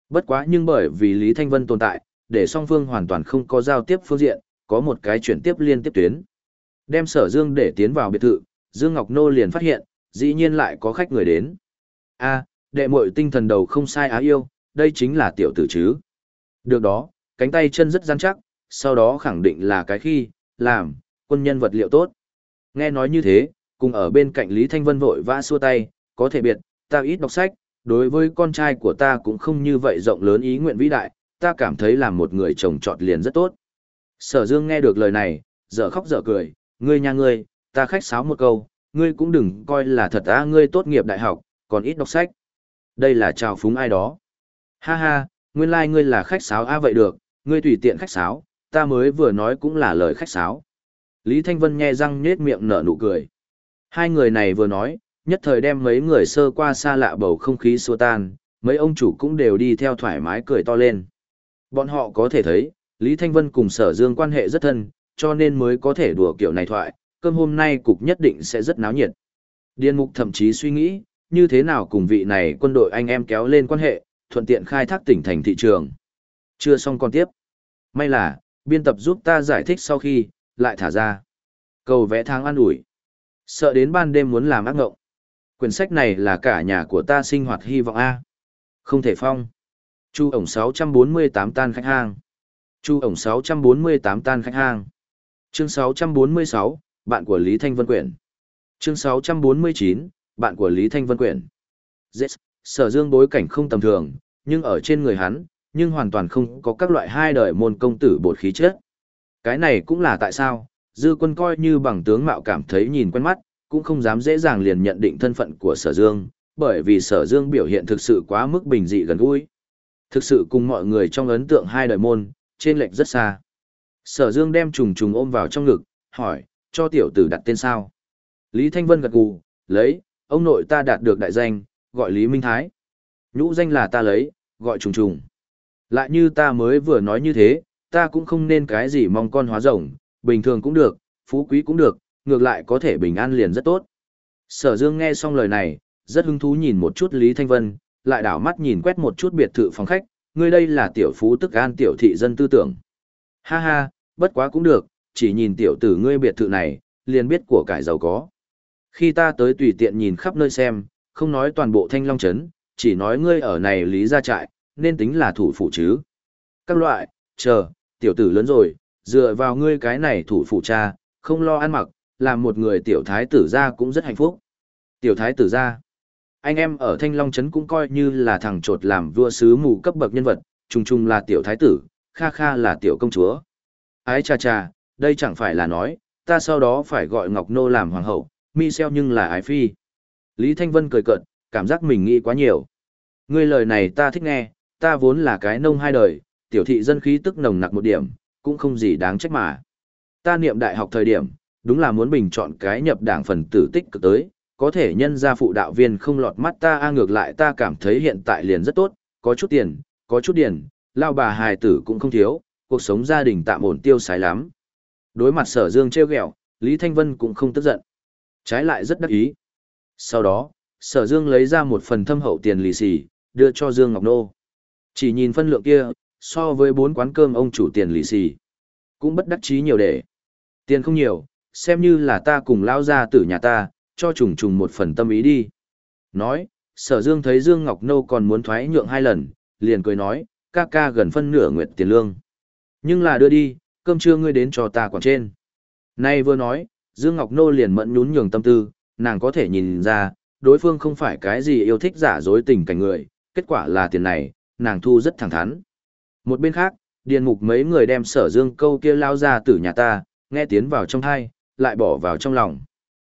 Bất quá nhưng bởi vì Lý Thanh Vân tồn tại, để song phương hoàn toàn không có giao tiếp phương diện, có một cái chuyển tiếp liên tiếp tuyến. Đem Sở Dương để tiến vào biệt thự, Dương Ngọc Nô liền phát hiện, dĩ nhiên lại có khách người đến. A, đệ muội tinh thần đầu không sai á yêu, đây chính là tiểu tử chứ. Được đó, cánh tay chân rất rắn chắc, sau đó khẳng định là cái khi, làm, quân nhân vật liệu tốt. Nghe nói như thế, cùng ở bên cạnh Lý Thanh Vân vội vã xua tay, có thể biệt, ta ít đọc sách, đối với con trai của ta cũng không như vậy rộng lớn ý nguyện vĩ đại, ta cảm thấy làm một người chồng chọn liền rất tốt. Sở Dương nghe được lời này, dở khóc dở cười, ngươi nha ngươi, ta khách sáo một câu, ngươi cũng đừng coi là thật á, ngươi tốt nghiệp đại học, còn ít đọc sách. Đây là trào phúng ai đó. Ha ha, nguyên lai ngươi là khách sáo a vậy được, ngươi tùy tiện khách sáo, ta mới vừa nói cũng là lời khách sáo. Lý Thanh Vân nhe răng nhếch miệng nở nụ cười. Hai người này vừa nói, nhất thời đem mấy người sơ qua xa lạ bầu không khí xua tan, mấy ông chủ cũng đều đi theo thoải mái cười to lên. Bọn họ có thể thấy, Lý Thanh Vân cùng Sở Dương quan hệ rất thân, cho nên mới có thể đùa kiểu này thoại, cơm hôm nay cục nhất định sẽ rất náo nhiệt. Điền Mục thậm chí suy nghĩ, như thế nào cùng vị này quân đội anh em kéo lên quan hệ, thuận tiện khai thác tỉnh thành thị trường. Chưa xong còn tiếp. May là, biên tập giúp ta giải thích sau khi, lại thả ra. Cầu vẽ tháng an ủi. Sợ đến ban đêm muốn làm ác ngộng. Quyển sách này là cả nhà của ta sinh hoạt hy vọng A. Không thể phong. Chu ổng 648 tan khách hàng. Chu ổng 648 tan khách hàng. Chương 646, bạn của Lý Thanh Vân Quyển. Chương 649, bạn của Lý Thanh Vân Quyển. Yes, Sở Dương bối cảnh không tầm thường, nhưng ở trên người hắn, nhưng hoàn toàn không có các loại hai đời môn công tử bột khí chất. Cái này cũng là tại sao, Dư Quân coi như bằng tướng mạo cảm thấy nhìn quen mắt, cũng không dám dễ dàng liền nhận định thân phận của Sở Dương, bởi vì Sở Dương biểu hiện thực sự quá mức bình dị gần gũi. Thực sự cùng mọi người trong ấn tượng hai đời môn, trên lệch rất xa. Sở Dương đem trùng trùng ôm vào trong ngực, hỏi, cho tiểu tử đặt tên sao? Lý Thanh Vân gật gù, lấy, ông nội ta đạt được đại danh, gọi Lý Minh Thái. Nhũ danh là ta lấy, gọi trùng trùng. Lại như ta mới vừa nói như thế, ta cũng không nên cái gì mong con hóa rồng, bình thường cũng được, phú quý cũng được, ngược lại có thể bình an liền rất tốt. Sở Dương nghe xong lời này, rất hứng thú nhìn một chút Lý Thanh Vân, lại đảo mắt nhìn quét một chút biệt thự phòng khách, ngươi đây là tiểu phú tức an tiểu thị dân tư tưởng. Ha ha, bất quá cũng được, chỉ nhìn tiểu tử ngươi biệt thự này, liền biết của cải giàu có. Khi ta tới tùy tiện nhìn khắp nơi xem, không nói toàn bộ Thanh Long Trấn, chỉ nói ngươi ở này Lý gia trại, nên tính là thủ phủ chứ. Các loại, chờ, tiểu tử lớn rồi, dựa vào ngươi cái này thủ phủ cha, không lo ăn mặc, làm một người tiểu thái tử gia cũng rất hạnh phúc. Tiểu thái tử gia, anh em ở Thanh Long Trấn cũng coi như là thằng chột làm vua sứ mù cấp bậc nhân vật, trùng trùng là tiểu thái tử, kha kha là tiểu công chúa. Ái cha cha, đây chẳng phải là nói, ta sau đó phải gọi Ngọc Nô làm hoàng hậu, Michelle nhưng là ái phi. Lý Thanh Vân cười cợt, cảm giác mình nghĩ quá nhiều. Ngươi lời này ta thích nghe, ta vốn là cái nông hai đời, tiểu thị dân khí tức nồng nặc một điểm, cũng không gì đáng trách mà. Ta niệm đại học thời điểm, đúng là muốn bình chọn cái nhập đảng phần tử tích cực tới, có thể nhân ra phụ đạo viên không lọt mắt ta ngược lại ta cảm thấy hiện tại liền rất tốt, có chút tiền, có chút điển, lao bà hài tử cũng không thiếu, cuộc sống gia đình tạm ổn tiêu sái lắm. Đối mặt Sở Dương trêu ghẹo, Lý Thanh Vân cũng không tức giận, trái lại rất đắc ý. Sau đó, Sở Dương lấy ra một phần thâm hậu tiền lì xì, đưa cho Dương Ngọc Nô. Chỉ nhìn phân lượng kia, so với 4 quán cơm ông chủ tiền lì xì, cũng bất đắc chí nhiều để. Tiền không nhiều, xem như là ta cùng lao ra tử nhà ta, cho trùng trùng một phần tâm ý đi. Nói, Sở Dương thấy Dương Ngọc Nô còn muốn thoái nhượng 2 lần, liền cười nói, ca ca gần phân nửa nguyệt tiền lương. Nhưng là đưa đi, cơm trưa ngươi đến cho ta quản trên. Nay vừa nói, Dương Ngọc Nô liền mẫn nhún nhường tâm tư, nàng có thể nhìn ra, đối phương không phải cái gì yêu thích giả dối tình cảnh người, kết quả là tiền này, nàng thu rất thẳng thắn. Một bên khác, Điền Mục mấy người đem Sở Dương câu kia lao ra từ nhà ta, nghe tiến vào trong thai, lại bỏ vào trong lòng.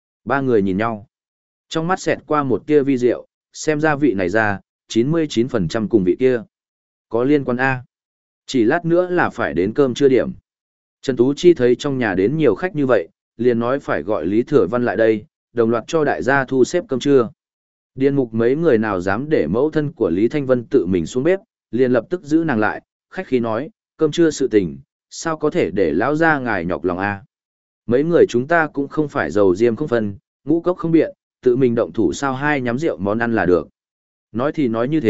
3 người nhìn nhau. Trong mắt xẹt qua một tia vi diệu, xem ra vị này ra, 99% cùng vị kia. Có liên quan A. Chỉ lát nữa là phải đến cơm trưa điểm. Trần Tú Chi thấy trong nhà đến nhiều khách như vậy, liền nói phải gọi Lý Thừa Văn lại đây, đồng loạt cho đại gia thu xếp cơm trưa. Điền Mục mấy người nào dám để mẫu thân của Lý Thanh Vân tự mình xuống bếp, liền lập tức giữ nàng lại, khách khí nói, cơm trưa sự tình, sao có thể để lão gia ngài nhọc lòng A. Mấy người chúng ta cũng không phải giàu diêm không phân, ngũ cốc không biện, tự mình động thủ sao hai nhắm rượu món ăn là được. Nói thì nói như thế,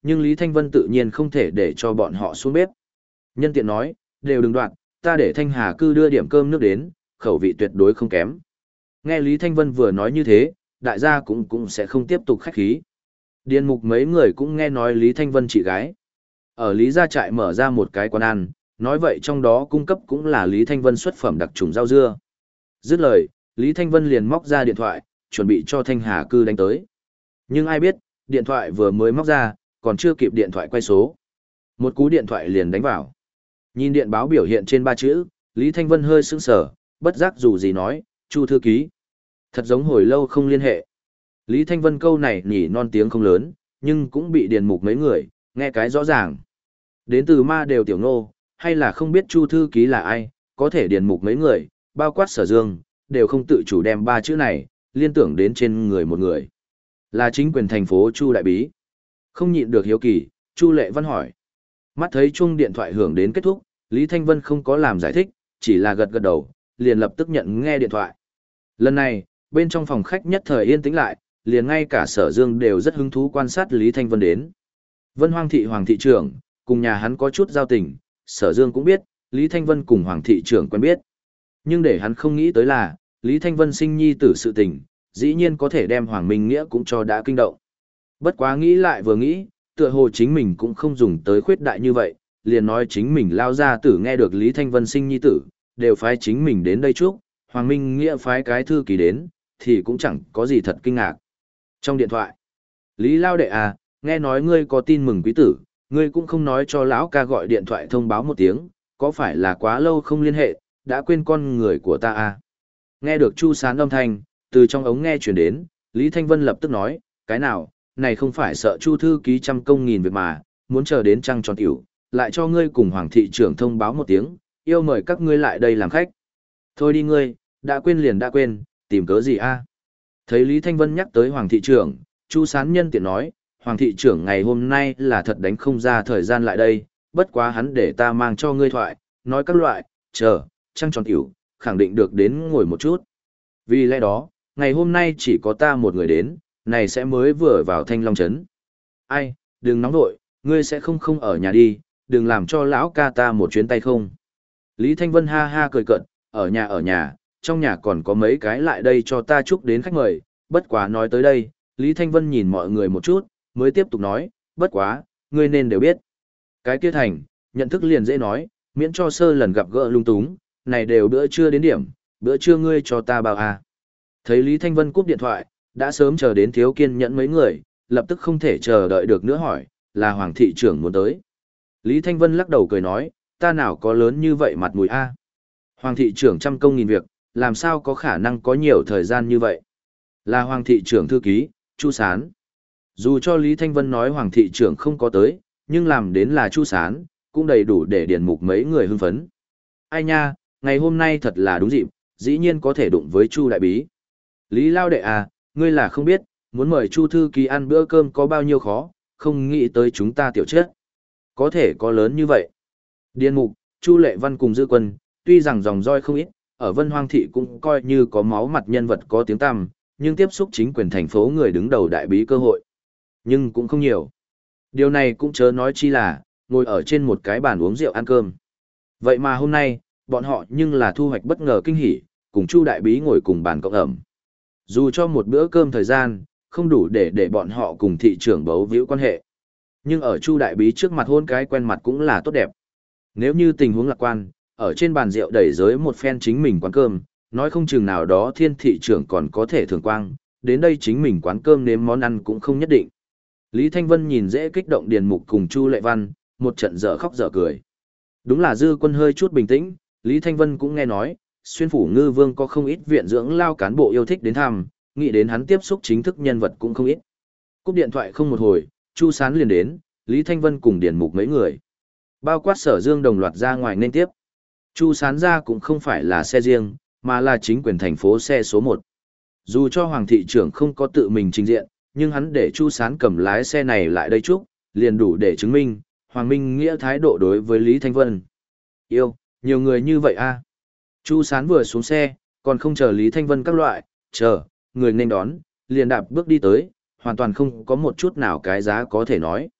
nhưng Lý Thanh Vân tự nhiên không thể để cho bọn họ xuống bếp. Nhân tiện nói, đều đừng đoạn, ta để Thanh Hà cư đưa điểm cơm nước đến, khẩu vị tuyệt đối không kém. Nghe Lý Thanh Vân vừa nói như thế, đại gia cũng sẽ không tiếp tục khách khí. Điền mục mấy người cũng nghe nói Lý Thanh Vân chị gái. Ở Lý Gia Trại mở ra một cái quán ăn, nói vậy trong đó cung cấp cũng là Lý Thanh Vân xuất phẩm đặc trùng rau dưa. Dứt lời, Lý Thanh Vân liền móc ra điện thoại, chuẩn bị cho Thanh Hà cư đánh tới. Nhưng ai biết, điện thoại vừa mới móc ra, còn chưa kịp điện thoại quay số. Một cú điện thoại liền đánh vào. Nhìn điện báo biểu hiện trên 3 chữ, Lý Thanh Vân hơi sững sờ, bất giác dù gì nói, Chu thư ký. Thật giống hồi lâu không liên hệ. Lý Thanh Vân câu này nhỉ non tiếng không lớn, nhưng cũng bị điền mục mấy người, nghe cái rõ ràng. Đến từ ma đều tiểu nô, hay là không biết Chu thư ký là ai, có thể điền mục mấy người, bao quát Sở Dương, đều không tự chủ đem 3 chữ này, liên tưởng đến trên người một người. Là chính quyền thành phố Chu Đại Bí. Không nhịn được hiếu kỳ, Chu Lệ Văn hỏi. Mắt thấy chuông điện thoại hưởng đến kết thúc, Lý Thanh Vân không có làm giải thích, chỉ là gật gật đầu, liền lập tức nhận nghe điện thoại. Lần này, bên trong phòng khách nhất thời yên tĩnh lại, liền ngay cả Sở Dương đều rất hứng thú quan sát Lý Thanh Vân đến. Vân Hoàng thị trưởng, cùng nhà hắn có chút giao tình, Sở Dương cũng biết, Lý Thanh Vân cùng Hoàng thị trưởng quen biết. Nhưng để hắn không nghĩ tới là, Lý Thanh Vân sinh nhi tử sự tình, dĩ nhiên có thể đem Hoàng Minh Nghĩa cũng cho đã kinh động. Bất quá nghĩ lại vừa nghĩ, tựa hồ chính mình cũng không dùng tới khuyết đại như vậy, liền nói chính mình lao ra tử nghe được Lý Thanh Vân sinh nhi tử, đều phái chính mình đến đây chúc, Hoàng Minh Nghĩa phái cái thư ký đến, thì cũng chẳng có gì thật kinh ngạc. Trong điện thoại, Lý Lao đệ à, nghe nói ngươi có tin mừng quý tử, ngươi cũng không nói cho lão ca gọi điện thoại thông báo một tiếng, có phải là quá lâu không liên hệ, đã quên con người của ta à. Nghe được Chu Sán âm thanh, từ trong ống nghe chuyển đến, Lý Thanh Vân lập tức nói, cái nào, này không phải sợ Chu thư ký trăm công nghìn việc mà, muốn chờ đến trăng tròn tiểu, lại cho ngươi cùng Hoàng thị trưởng thông báo một tiếng, yêu mời các ngươi lại đây làm khách. Thôi đi ngươi, đã quên liền đã quên, tìm cớ gì a? Thấy Lý Thanh Vân nhắc tới Hoàng thị trưởng, Chu Sán nhân tiện nói, Hoàng thị trưởng ngày hôm nay là thật đánh không ra thời gian lại đây, bất quá hắn để ta mang cho ngươi thoại, nói các loại, chờ, trăng tròn tiểu, khẳng định được đến ngồi một chút. Vì lẽ đó, ngày hôm nay chỉ có ta một người đến, này sẽ mới vừa vào Thanh Long Trấn. Ai, đừng nóng vội, ngươi sẽ không ở nhà đi, đừng làm cho lão ca ta một chuyến tay không. Lý Thanh Vân ha ha cười cợt, ở nhà, trong nhà còn có mấy cái lại đây cho ta chúc đến khách mời, bất quá nói tới đây, Lý Thanh Vân nhìn mọi người một chút, mới tiếp tục nói, bất quá, ngươi nên đều biết. Cái kia thành, nhận thức liền dễ nói, miễn cho sơ lần gặp gỡ lung túng, này đều bữa trưa đến điểm, bữa trưa ngươi cho ta bao à. Thấy Lý Thanh Vân cúp điện thoại, đã sớm chờ đến thiếu kiên nhẫn mấy người, lập tức không thể chờ đợi được nữa hỏi, là Hoàng thị trưởng muốn tới. Lý Thanh Vân lắc đầu cười nói, ta nào có lớn như vậy mặt mũi a. Hoàng thị trưởng trăm công nghìn việc, làm sao có khả năng có nhiều thời gian như vậy. Là Hoàng thị trưởng thư ký, Chu Sán. Dù cho Lý Thanh Vân nói Hoàng thị trưởng không có tới, nhưng làm đến là Chu Sán, cũng đầy đủ để điền mục mấy người hưng phấn. Ai nha, ngày hôm nay thật là đúng dịp, dĩ nhiên có thể đụng với Chu đại bí. Lý Lao đệ à, ngươi là không biết, muốn mời Chu thư ký ăn bữa cơm có bao nhiêu khó, không nghĩ tới chúng ta tiểu chết. Có thể có lớn như vậy. Điền mục, Chu Lệ Văn cùng Dư Quân, tuy rằng dòng roi không ít, ở Vân Hoang thị cũng coi như có máu mặt nhân vật có tiếng tăm, nhưng tiếp xúc chính quyền thành phố người đứng đầu đại bí cơ hội. Nhưng cũng không nhiều. Điều này cũng chớ nói chi là, ngồi ở trên một cái bàn uống rượu ăn cơm. Vậy mà hôm nay, bọn họ nhưng là thu hoạch bất ngờ kinh hỉ, cùng Chu đại bí ngồi cùng bàn cộng ẩm. Dù cho một bữa cơm thời gian, không đủ để bọn họ cùng thị trưởng bấu víu quan hệ. Nhưng ở Chu đại bí trước mặt hôn cái quen mặt cũng là tốt đẹp. Nếu như tình huống lạc quan, ở trên bàn rượu đẩy giới một phen chính mình quán cơm, nói không chừng nào đó Thiên thị trưởng còn có thể thưởng quang, đến đây chính mình quán cơm nếm món ăn cũng không nhất định. Lý Thanh Vân nhìn dễ kích động Điền Mục cùng Chu Lệ Văn, một trận dở khóc dở cười. Đúng là Dư Quân hơi chút bình tĩnh, Lý Thanh Vân cũng nghe nói, xuyên phủ ngư vương có không ít viện dưỡng lao cán bộ yêu thích đến thăm, nghĩ đến hắn tiếp xúc chính thức nhân vật cũng không ít. Cúp điện thoại không một hồi, Chu Sán liền đến, Lý Thanh Vân cùng Điền Mục mấy người. Bao quát Sở Dương đồng loạt ra ngoài nên tiếp. Chu Sán ra cũng không phải là xe riêng, mà là chính quyền thành phố xe số 1. Dù cho Hoàng thị trưởng không có tự mình trình diện, nhưng hắn để Chu Sán cầm lái xe này lại đây chúc, liền đủ để chứng minh, Hoàng Minh Nghĩa thái độ đối với Lý Thanh Vân. Yêu, nhiều người như vậy a. Chu Sán vừa xuống xe, còn không chờ Lý Thanh Vân các loại, chờ, người nên đón, liền đạp bước đi tới, hoàn toàn không có một chút nào cái giá có thể nói.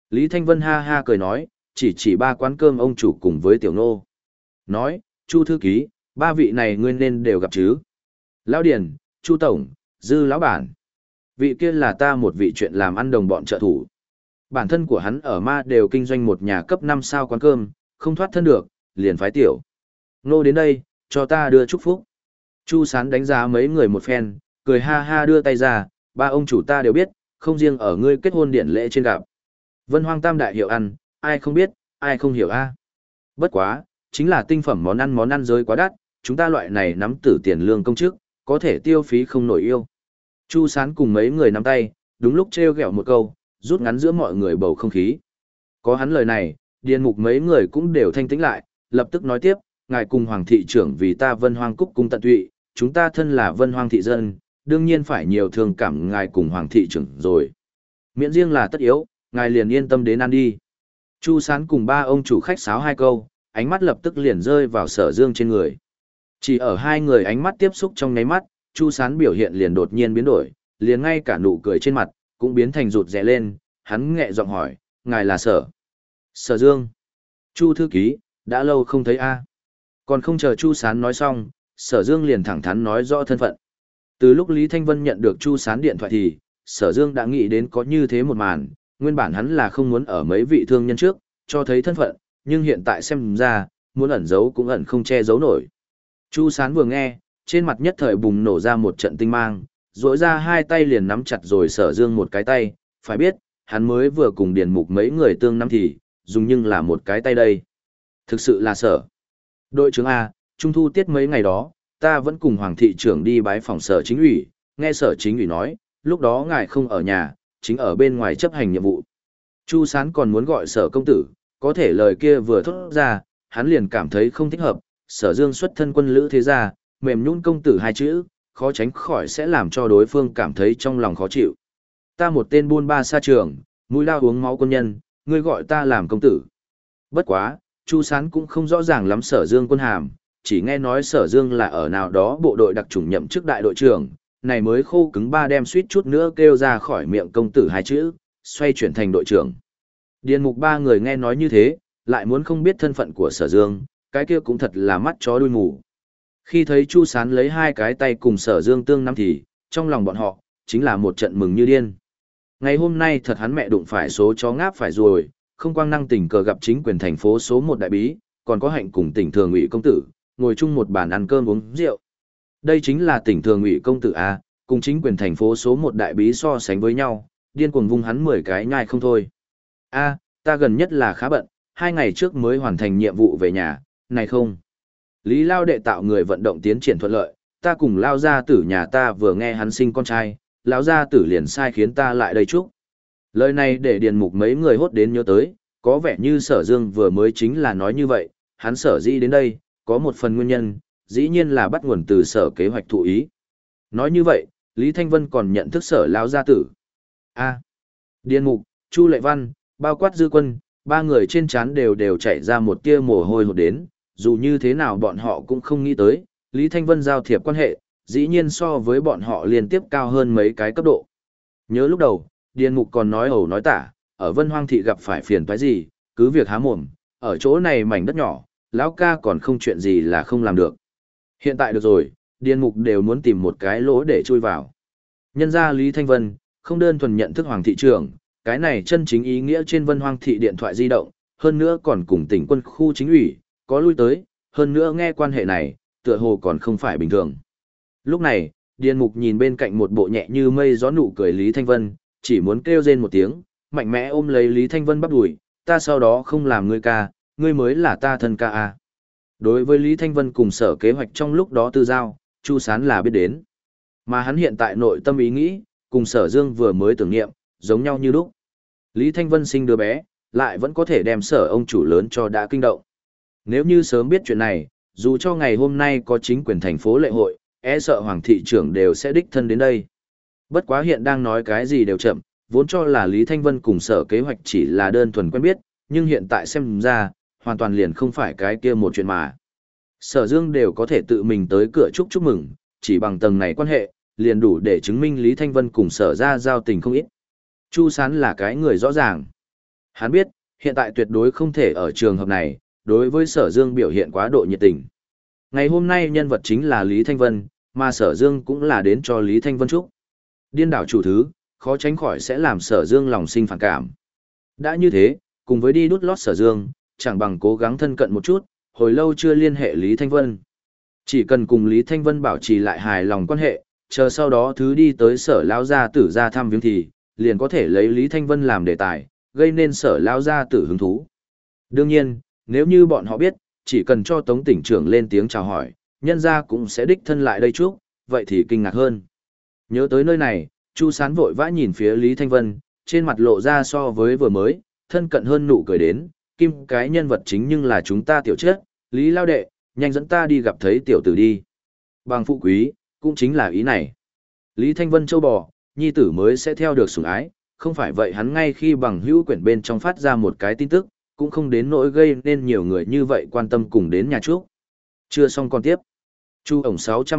Lý Thanh Vân ha ha cười nói, chỉ ba quán cơm ông chủ cùng với tiểu nô. Nói, Chu thư ký, ba vị này ngươi nên đều gặp chứ. Lão Điền, Chu Tổng, Dư Lão Bản. Vị kia là ta một vị chuyện làm ăn đồng bọn trợ thủ. Bản thân của hắn ở ma đều kinh doanh một nhà cấp 5 sao quán cơm, không thoát thân được, liền phái tiểu nô đến đây, cho ta đưa chúc phúc. Chu Sán đánh giá mấy người một phen, cười ha ha đưa tay ra, ba ông chủ ta đều biết, không riêng ở ngươi kết hôn điển lễ trên gặp. Vân Hoang tam đại hiệu ăn, ai không biết, ai không hiểu a. Bất quá, chính là tinh phẩm món ăn giới quá đắt, chúng ta loại này nắm tử tiền lương công chức, có thể tiêu phí không nổi yêu. Chu Sán cùng mấy người nắm tay, đúng lúc trêu ghẹo một câu, rút ngắn giữa mọi người bầu không khí. Có hắn lời này, điền mục mấy người cũng đều thanh tĩnh lại, lập tức nói tiếp, ngài cùng Hoàng thị trưởng vì ta Vân Hoang cúc cung tận tụy, chúng ta thân là Vân Hoang thị dân, đương nhiên phải nhiều thương cảm ngài cùng Hoàng thị trưởng rồi. Miễn riêng là tất yếu, ngài liền yên tâm đến ăn đi. Chu Sán cùng ba ông chủ khách sáo hai câu, ánh mắt lập tức liền rơi vào Sở Dương trên người. Chỉ ở hai người ánh mắt tiếp xúc trong nháy mắt, Chu Sán biểu hiện liền đột nhiên biến đổi, liền ngay cả nụ cười trên mặt cũng biến thành rụt rè lên, hắn nhẹ giọng hỏi, ngài là Sở Dương. Chu thư ký, đã lâu không thấy a. Còn không chờ Chu Sán nói xong, Sở Dương liền thẳng thắn nói rõ thân phận. Từ lúc Lý Thanh Vân nhận được Chu Sán điện thoại thì, Sở Dương đã nghĩ đến có như thế một màn, nguyên bản hắn là không muốn ở mấy vị thương nhân trước, cho thấy thân phận, nhưng hiện tại xem ra, muốn ẩn giấu cũng ẩn không che giấu nổi. Chu Sán vừa nghe, trên mặt nhất thời bùng nổ ra một trận tinh mang, rỗi ra hai tay liền nắm chặt rồi Sở Dương một cái tay, phải biết, hắn mới vừa cùng điền mục mấy người tương nắm thì, dùng nhưng là một cái tay đây. Thực sự là Sở. Đội trưởng A, Trung thu tiết mấy ngày đó, ta vẫn cùng Hoàng thị trưởng đi bái phòng Sở chính ủy, nghe Sở chính ủy nói, lúc đó ngài không ở nhà, chính ở bên ngoài chấp hành nhiệm vụ. Chu Sán còn muốn gọi Sở công tử, có thể lời kia vừa thốt ra, hắn liền cảm thấy không thích hợp, Sở Dương xuất thân quân lữ thế gia, mềm nhũn công tử hai chữ, khó tránh khỏi sẽ làm cho đối phương cảm thấy trong lòng khó chịu. Ta một tên buôn ba xa trường, mũi lao uống máu quân nhân, ngươi gọi ta làm công tử. Bất quá, Chu Sán cũng không rõ ràng lắm Sở Dương quân hàm, chỉ nghe nói Sở Dương là ở nào đó bộ đội đặc chủng nhậm chức đại đội trưởng, này mới khô cứng ba đem suýt chút nữa kêu ra khỏi miệng công tử hai chữ, xoay chuyển thành đội trưởng. Điền mục ba người nghe nói như thế, lại muốn không biết thân phận của Sở Dương, cái kia cũng thật là mắt chó đuôi mù. Khi thấy Chu Sán lấy hai cái tay cùng Sở Dương tương nắm thì, trong lòng bọn họ, chính là một trận mừng như điên. Ngày hôm nay thật hắn mẹ đụng phải số chó ngáp phải rồi, không quang năng tình cờ gặp chính quyền thành phố số 1 đại bí, còn có hạnh cùng tỉnh thường ủy công tử, ngồi chung một bàn ăn cơm uống rượu. Đây chính là tỉnh thường ủy công tử A, cùng chính quyền thành phố số 1 đại bí so sánh với nhau, điên cuồng vung hắn 10 cái nhai không thôi. A, ta gần nhất là khá bận, 2 ngày trước mới hoàn thành nhiệm vụ về nhà, này không. Lý Lao đệ tạo người vận động tiến triển thuận lợi, ta cùng Lao gia tử nhà ta vừa nghe hắn sinh con trai, lão gia tử liền sai khiến ta lại đây chúc. Lời này để điền mục mấy người hốt đến nhớ tới, có vẻ như Sở Dương vừa mới chính là nói như vậy, hắn sở dĩ đến đây, có một phần nguyên nhân, dĩ nhiên là bắt nguồn từ Sở kế hoạch thụ ý. Nói như vậy, Lý Thanh Vân còn nhận thức Sở lão gia tử. A. Điền mục, Chu Lệ Văn, bao quát Dư Quân, ba người trên trán đều chảy ra một tia mồ hôi hột đến, dù như thế nào bọn họ cũng không nghĩ tới, Lý Thanh Vân giao thiệp quan hệ, dĩ nhiên so với bọn họ liên tiếp cao hơn mấy cái cấp độ. Nhớ lúc đầu, Điền Mục còn nói ẩu nói tả, ở Vân Hoang thị gặp phải phiền toái gì, cứ việc há mồm, ở chỗ này mảnh đất nhỏ, lão ca còn không chuyện gì là không làm được. Hiện tại được rồi, Điền Mục đều muốn tìm một cái lỗ để chui vào. Nhân ra Lý Thanh Vân, không đơn thuần nhận thức Hoàng thị trưởng, cái này chân chính ý nghĩa trên Vân Hoang thị điện thoại di động, hơn nữa còn cùng tỉnh quân khu chính ủy, có lui tới, hơn nữa nghe quan hệ này, tựa hồ còn không phải bình thường. Lúc này, Điền Mục nhìn bên cạnh một bộ nhẹ như mây gió nụ cười Lý Thanh Vân, chỉ muốn kêu rên một tiếng, mạnh mẽ ôm lấy Lý Thanh Vân bắp đùi, ta sau đó không làm ngươi ca, ngươi mới là ta thân ca a. Đối với Lý Thanh Vân cùng Sở kế hoạch trong lúc đó tư giao, Chu Sán là biết đến. Mà hắn hiện tại nội tâm ý nghĩ, cùng Sở Dương vừa mới tưởng niệm, giống nhau như lúc. Lý Thanh Vân sinh đứa bé, lại vẫn có thể đem Sở ông chủ lớn cho đã kinh động. Nếu như sớm biết chuyện này, dù cho ngày hôm nay có chính quyền thành phố lệ hội, e sợ Hoàng thị trưởng đều sẽ đích thân đến đây. Bất quá hiện đang nói cái gì đều chậm, vốn cho là Lý Thanh Vân cùng Sở kế hoạch chỉ là đơn thuần quen biết, nhưng hiện tại xem ra, hoàn toàn liền không phải cái kia một chuyện mà. Sở Dương đều có thể tự mình tới cửa chúc mừng, chỉ bằng tầng này quan hệ, liền đủ để chứng minh Lý Thanh Vân cùng Sở ra giao tình không ít. Chu Sán là cái người rõ ràng. Hắn biết, hiện tại tuyệt đối không thể ở trường hợp này, đối với Sở Dương biểu hiện quá độ nhiệt tình. Ngày hôm nay nhân vật chính là Lý Thanh Vân, mà Sở Dương cũng là đến cho Lý Thanh Vân chúc. Điên đảo chủ thứ, khó tránh khỏi sẽ làm Sở Dương lòng sinh phản cảm. Đã như thế, cùng với đi đút lót Sở Dương, chẳng bằng cố gắng thân cận một chút, hồi lâu chưa liên hệ Lý Thanh Vân. Chỉ cần cùng Lý Thanh Vân bảo trì lại hài lòng quan hệ, chờ sau đó thứ đi tới Sở Lão gia tử ra thăm viếng thì, liền có thể lấy Lý Thanh Vân làm đề tài, gây nên Sở Lão gia tử hứng thú. Đương nhiên, nếu như bọn họ biết, chỉ cần cho Tống tỉnh trưởng lên tiếng chào hỏi, nhân gia cũng sẽ đích thân lại đây chúc, vậy thì kinh ngạc hơn. Nhớ tới nơi này, Chu Sán vội vã nhìn phía Lý Thanh Vân, trên mặt lộ ra so với vừa mới, thân cận hơn nụ cười đến, kim cái nhân vật chính nhưng là chúng ta tiểu chết, Lý Lao đệ, nhanh dẫn ta đi gặp thấy tiểu tử đi. Bằng phụ quý, cũng chính là ý này. Lý Thanh Vân châu bò, nhi tử mới sẽ theo được sủng ái, không phải vậy hắn ngay khi bằng hữu quyển bên trong phát ra một cái tin tức, cũng không đến nỗi gây nên nhiều người như vậy quan tâm cùng đến nhà chúc. Chưa xong còn tiếp. Chu ổng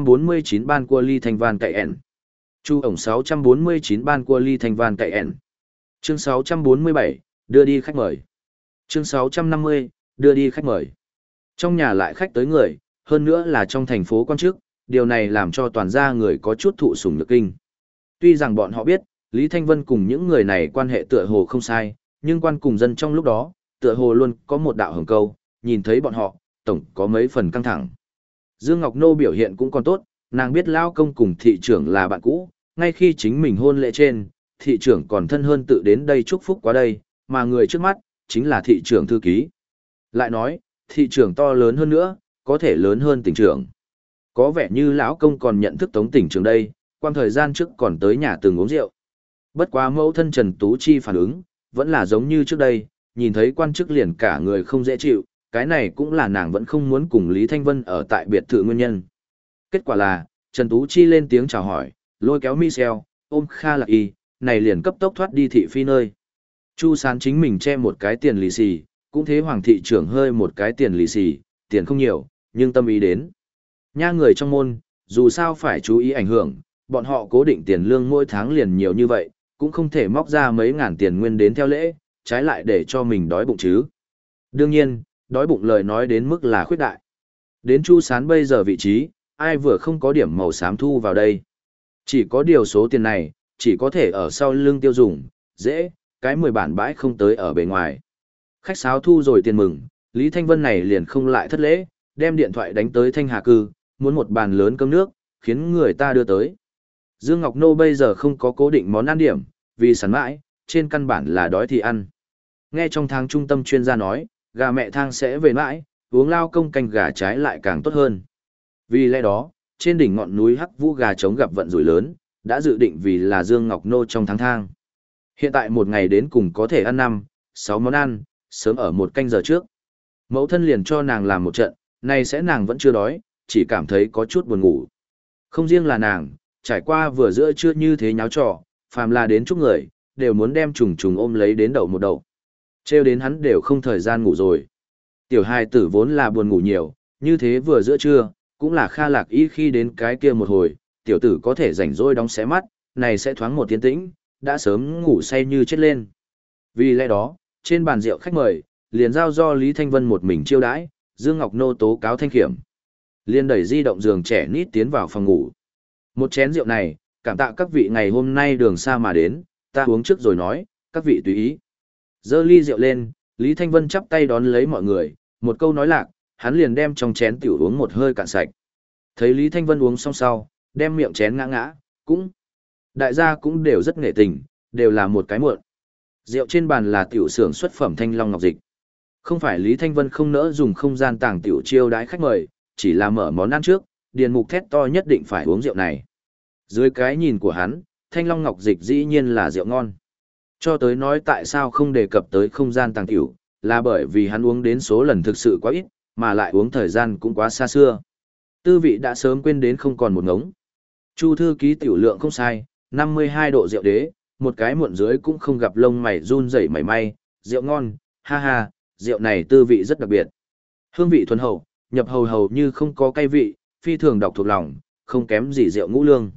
649 ban của Ly Thanh Van cậy ẻn. Chu ổng 649 ban của Ly Thanh Van cậy ẻn. Chương 647, đưa đi khách mời. Chương 650, đưa đi khách mời. Trong nhà lại khách tới người, hơn nữa là trong thành phố quan chức, điều này làm cho toàn gia người có chút thụ sủng nhược kinh. Tuy rằng bọn họ biết, Lý Thanh Vân cùng những người này quan hệ tựa hồ không sai, nhưng quan cùng dân trong lúc đó, tựa hồ luôn có một đạo hồng câu, nhìn thấy bọn họ, tổng có mấy phần căng thẳng. Dương Ngọc Nô biểu hiện cũng còn tốt, nàng biết Lao Công cùng thị trưởng là bạn cũ, ngay khi chính mình hôn lễ trên, thị trưởng còn thân hơn tự đến đây chúc phúc qua đây, mà người trước mắt, chính là thị trưởng thư ký. Lại nói, thị trưởng to lớn hơn nữa, có thể lớn hơn tỉnh trưởng. Có vẻ như lão Công còn nhận thức Tống tỉnh trưởng đây, quan thời gian trước còn tới nhà từng uống rượu. Bất quá mẫu thân Trần Tú Chi phản ứng, vẫn là giống như trước đây, nhìn thấy quan chức liền cả người không dễ chịu, cái này cũng là nàng vẫn không muốn cùng Lý Thanh Vân ở tại biệt thự nguyên nhân. Kết quả là, Trần Tú Chi lên tiếng chào hỏi, lôi kéo Michel, ôm Kha Lạc Y, này liền cấp tốc thoát đi thị phi nơi. Chu Sán chính mình che một cái tiền lì xì, cũng thế Hoàng thị trưởng hơi một cái tiền lì xì, tiền không nhiều, nhưng tâm ý đến. Nha người trong môn, dù sao phải chú ý ảnh hưởng, bọn họ cố định tiền lương mỗi tháng liền nhiều như vậy, cũng không thể móc ra mấy ngàn tiền nguyên đến theo lễ, trái lại để cho mình đói bụng chứ. Đương nhiên, đói bụng lời nói đến mức là khuyết đại. Đến Chu Sán bây giờ vị trí, ai vừa không có điểm màu xám thu vào đây. Chỉ có điều số tiền này, chỉ có thể ở sau lưng tiêu dùng, dễ, cái 10 bản bãi không tới ở bề ngoài. Khách sáo thu rồi tiền mừng, Lý Thanh Vân này liền không lại thất lễ, đem điện thoại đánh tới Thanh Hà Cư, muốn một bàn lớn cơm nước, khiến người ta đưa tới. Dương Ngọc Nô bây giờ không có cố định món ăn điểm, vì sẵn mãi, trên căn bản là đói thì ăn. Nghe trong tháng trung tâm chuyên gia nói, gà mẹ thang sẽ về mãi, uống Lao Công canh gà trái lại càng tốt hơn. Vì lẽ đó, trên đỉnh ngọn núi Hắc Vũ gà trống gặp vận rủi lớn, đã dự định vì là Dương Ngọc Nô trong tháng thang. Hiện tại một ngày đến cùng có thể ăn 5, 6 món ăn, sớm ở một canh giờ trước. Mẫu thân liền cho nàng làm một trận, nay sẽ nàng vẫn chưa đói, chỉ cảm thấy có chút buồn ngủ. Không riêng là nàng, trải qua vừa giữa trưa như thế nháo trò, phàm là đến chúc người, đều muốn đem trùng trùng ôm lấy đến đầu một đầu. Trêu đến hắn đều không thời gian ngủ rồi. Tiểu hài tử vốn là buồn ngủ nhiều, như thế vừa giữa trưa, cũng là Kha Lạc Y khi đến cái kia một hồi, tiểu tử có thể rảnh rỗi đóng xé mắt, này sẽ thoáng một tiến tĩnh, đã sớm ngủ say như chết lên. Vì lẽ đó, trên bàn rượu khách mời, liền giao do Lý Thanh Vân một mình chiêu đãi, Dương Ngọc Nô tố cáo thanh kiểm. Liền đẩy di động giường trẻ nít tiến vào phòng ngủ. Một chén rượu này, cảm tạ các vị ngày hôm nay đường xa mà đến, ta uống trước rồi nói, các vị tùy ý. Dơ ly rượu lên, Lý Thanh Vân chắp tay đón lấy mọi người, một câu nói lạc, hắn liền đem trong chén tiểu uống một hơi cạn sạch. Thấy Lý Thanh Vân uống xong sau, đem miệng chén ngã ngã, cũng. Đại gia cũng đều rất nghệ tình, đều là một cái muộn. Rượu trên bàn là tiểu xưởng xuất phẩm Thanh Long Ngọc Dịch. Không phải Lý Thanh Vân không nỡ dùng không gian tàng tiểu chiêu đãi khách mời, chỉ là mở món ăn trước, điền mục thét to nhất định phải uống rượu này. Dưới cái nhìn của hắn, Thanh Long Ngọc Dịch dĩ nhiên là rượu ngon. Cho tới nói tại sao không đề cập tới không gian tàng tiểu, là bởi vì hắn uống đến số lần thực sự quá ít, mà lại uống thời gian cũng quá xa xưa. Tư vị đã sớm quên đến không còn một ngống. Chu thư ký tiểu lượng không sai, 52 độ rượu đế, một cái muộn dưới cũng không gặp lông mày run rẩy mảy may, rượu ngon, ha ha, rượu này tư vị rất đặc biệt. Hương vị thuần hậu, nhập hầu hầu như không có cay vị, phi thường đọc thuộc lòng, không kém gì rượu ngũ lương.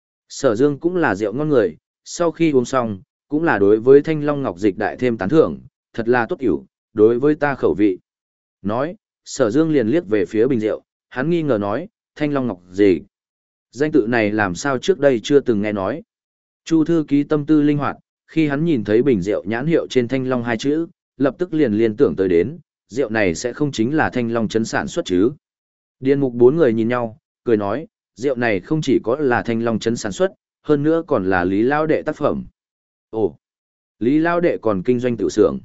Sở Dương cũng là rượu ngon người, sau khi uống xong, cũng là đối với Thanh Long Ngọc Dịch đại thêm tán thưởng, thật là tốt hiểu, đối với ta khẩu vị. Nói, Sở Dương liền liếc về phía bình rượu, hắn nghi ngờ nói, Thanh Long Ngọc gì? Danh tự này làm sao trước đây chưa từng nghe nói. Chu thư ký tâm tư linh hoạt, khi hắn nhìn thấy bình rượu nhãn hiệu trên Thanh Long hai chữ, lập tức liền liên tưởng tới đến, rượu này sẽ không chính là Thanh Long trấn sản xuất chứ. Điền mục bốn người nhìn nhau, cười nói, rượu này không chỉ có là Thanh Long trấn sản xuất, hơn nữa còn là Lý Lao Đệ tác phẩm. Ồ, Lý Lao Đệ còn kinh doanh tự xưởng.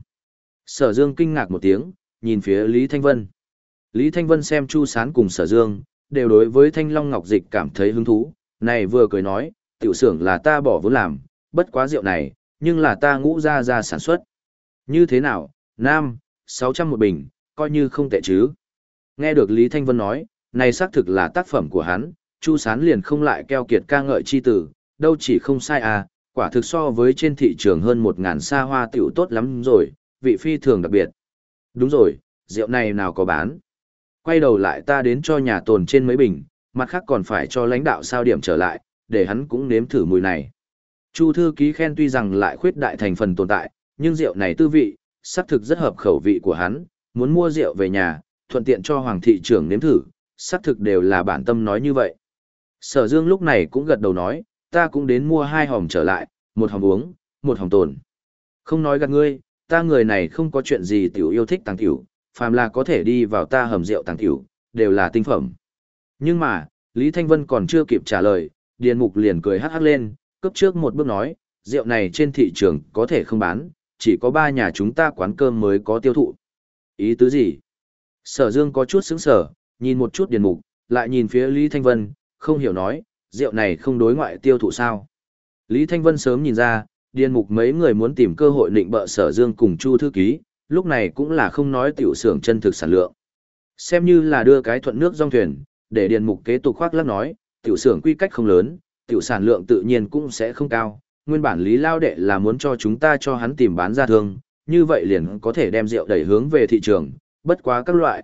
Sở Dương kinh ngạc một tiếng, nhìn phía Lý Thanh Vân. Lý Thanh Vân xem Chu Sán cùng Sở Dương, đều đối với Thanh Long Ngọc Dịch cảm thấy hứng thú, này vừa cười nói, tiểu xưởng là ta bỏ vốn làm, bất quá rượu này, nhưng là ta ngũ ra sản xuất. Như thế nào, Nam, 600 một bình, coi như không tệ chứ. Nghe được Lý Thanh Vân nói, này xác thực là tác phẩm của hắn, Chu Sán liền không lại keo kiệt ca ngợi chi tử, đâu chỉ không sai à, quả thực so với trên thị trường hơn 1.000 xa hoa tiểu tốt lắm rồi, vị phi thường đặc biệt. Đúng rồi, rượu này nào có bán. Quay đầu lại ta đến cho nhà tồn trên mấy bình, mặt khác còn phải cho lãnh đạo sao điểm trở lại, để hắn cũng nếm thử mùi này. Chu thư ký khen tuy rằng lại khuyết đại thành phần tồn tại, nhưng rượu này tư vị, xác thực rất hợp khẩu vị của hắn, muốn mua rượu về nhà, thuận tiện cho Hoàng thị trưởng nếm thử, xác thực đều là bản tâm nói như vậy. Sở Dương lúc này cũng gật đầu nói, ta cũng đến mua 2 hòm trở lại, 1 hòm uống, 1 hòm tồn. Không nói gạt ngươi, ta người này không có chuyện gì tiểu yêu thích tàng tiểu, phàm là có thể đi vào ta hầm rượu tàng tiểu, đều là tinh phẩm. Nhưng mà, Lý Thanh Vân còn chưa kịp trả lời, Điền Mục liền cười hắc hắc lên, cấp trước một bước nói, rượu này trên thị trường có thể không bán, chỉ có 3 nhà chúng ta quán cơm mới có tiêu thụ. Ý tứ gì? Sở Dương có chút sững sờ, nhìn một chút Điền Mục, lại nhìn phía Lý Thanh Vân, không hiểu nói, rượu này không đối ngoại tiêu thụ sao? Lý Thanh Vân sớm nhìn ra, Điền Mục mấy người muốn tìm cơ hội định bợ Sở Dương cùng Chu thư ký, lúc này cũng là không nói tiểu xưởng chân thực sản lượng. Xem như là đưa cái thuận nước dong thuyền, để Điền Mục kế tục khoác lác nói, tiểu xưởng quy cách không lớn, tiểu sản lượng tự nhiên cũng sẽ không cao. Nguyên bản Lý Lao Đệ là muốn cho chúng ta cho hắn tìm bán ra thương, như vậy liền có thể đem rượu đẩy hướng về thị trường, bất quá các loại,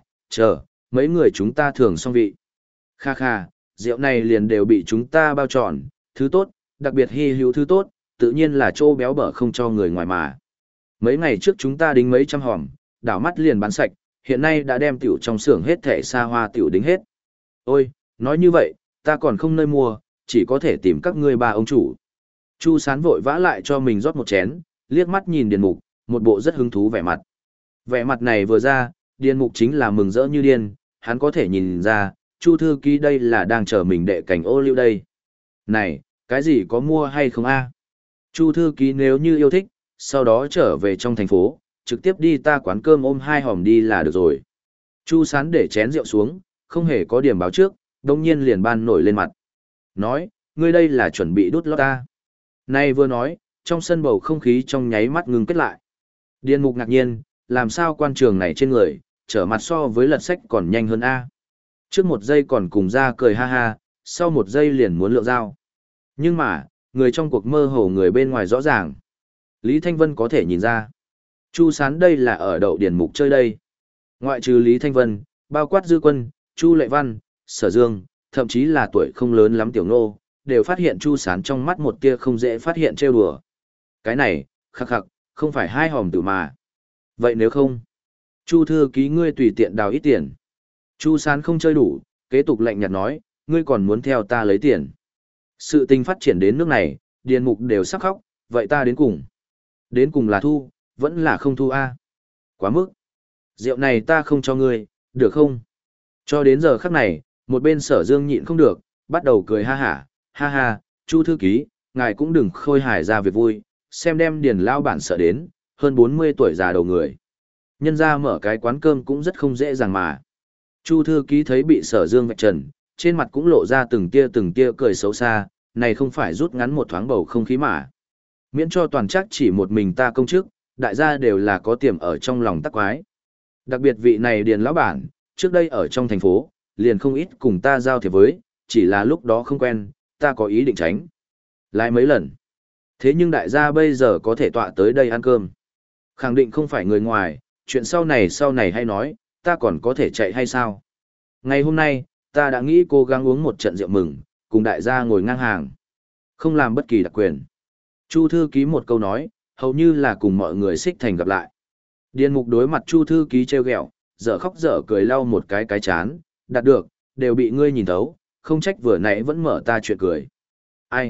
mấy người chúng ta thường xong vị. Kha kha, rượu này liền đều bị chúng ta bao trọn, thứ tốt, đặc biệt hy hữu thứ tốt, tự nhiên là chỗ béo bở không cho người ngoài mà. Mấy ngày trước chúng ta đính mấy trăm hòm, đảo mắt liền bán sạch, hiện nay đã đem tiểu trong xưởng hết thẻ xa hoa tiểu đính hết. Ôi, nói như vậy, ta còn không nơi mua, chỉ có thể tìm các ngươi ba ông chủ. Chu Sán vội vã lại cho mình rót một chén, liếc mắt nhìn Điền Mục, một bộ rất hứng thú vẻ mặt. Vẻ mặt này vừa ra, Điền Mục chính là mừng rỡ như điên, hắn có thể nhìn ra, Chu thư ký đây là đang chờ mình đệ cảnh ô liu đây. Này, cái gì có mua hay không a? Chu thư ký nếu như yêu thích, sau đó trở về trong thành phố, trực tiếp đi ta quán cơm ôm 2 hòm đi là được rồi. Chu Sán để chén rượu xuống, không hề có điểm báo trước, đông nhiên liền ban nổi lên mặt. Nói, ngươi đây là chuẩn bị đút lót ta. Này vừa nói, trong sân bầu không khí trong nháy mắt ngừng kết lại. Điền Mục ngạc nhiên, làm sao quan trường này trên người, trở mặt so với lật sách còn nhanh hơn A. Trước một giây còn cùng ra cười ha ha, sau một giây liền muốn lượng dao. Nhưng mà, người trong cuộc mơ hồ người bên ngoài rõ ràng. Lý Thanh Vân có thể nhìn ra. Chu Sán đây là ở đậu Điền Mục chơi đây. Ngoại trừ Lý Thanh Vân, bao quát Dư Quân, Chu Lệ Văn, Sở Dương, thậm chí là tuổi không lớn lắm Tiểu Ngô, đều phát hiện Chu Sán trong mắt một tia không dễ phát hiện trêu đùa. Cái này, khắc khắc, không phải 2 hòm tử mà. Vậy nếu không, Chu thư ký ngươi tùy tiện đào ít tiền. Chu Sán không chơi đủ, kế tục lạnh nhạt nói, ngươi còn muốn theo ta lấy tiền. Sự tình phát triển đến nước này, Điền Mục đều sắp khóc, vậy ta đến cùng. Đến cùng là thu, vẫn là không thu a? Quá mức. Rượu này ta không cho ngươi, được không? Cho đến giờ khắc này, một bên Sở Dương nhịn không được, bắt đầu cười ha ha, Chu thư ký, ngài cũng đừng khôi hài ra việc vui, xem đem Điền lao bản sợ đến, hơn 40 tuổi già đầu người. Nhân ra mở cái quán cơm cũng rất không dễ dàng mà. Chu thư ký thấy bị Sở Dương vạch trần, trên mặt cũng lộ ra từng tia cười xấu xa, này không phải rút ngắn một thoáng bầu không khí mà. Miễn cho toàn chắc chỉ một mình ta công chức, đại gia đều là có tiềm ở trong lòng tắc quái. Đặc biệt vị này Điền lão bản, trước đây ở trong thành phố, liền không ít cùng ta giao thiệp với, chỉ là lúc đó không quen, ta có ý định tránh. Lại mấy lần. Thế nhưng đại gia bây giờ có thể tọa tới đây ăn cơm. Khẳng định không phải người ngoài, chuyện sau này hay nói, ta còn có thể chạy hay sao? Ngày hôm nay, ta đã nghĩ cố gắng uống một trận rượu mừng, cùng đại gia ngồi ngang hàng. Không làm bất kỳ đặc quyền. Chu thư ký một câu nói, hầu như là cùng mọi người xích thành gặp lại. Điền mục đối mặt Chu thư ký trêu ghẹo, dở khóc dở cười lau một cái chán, đạt được, đều bị ngươi nhìn thấu, không trách vừa nãy vẫn mở ta chuyện cười. Ai?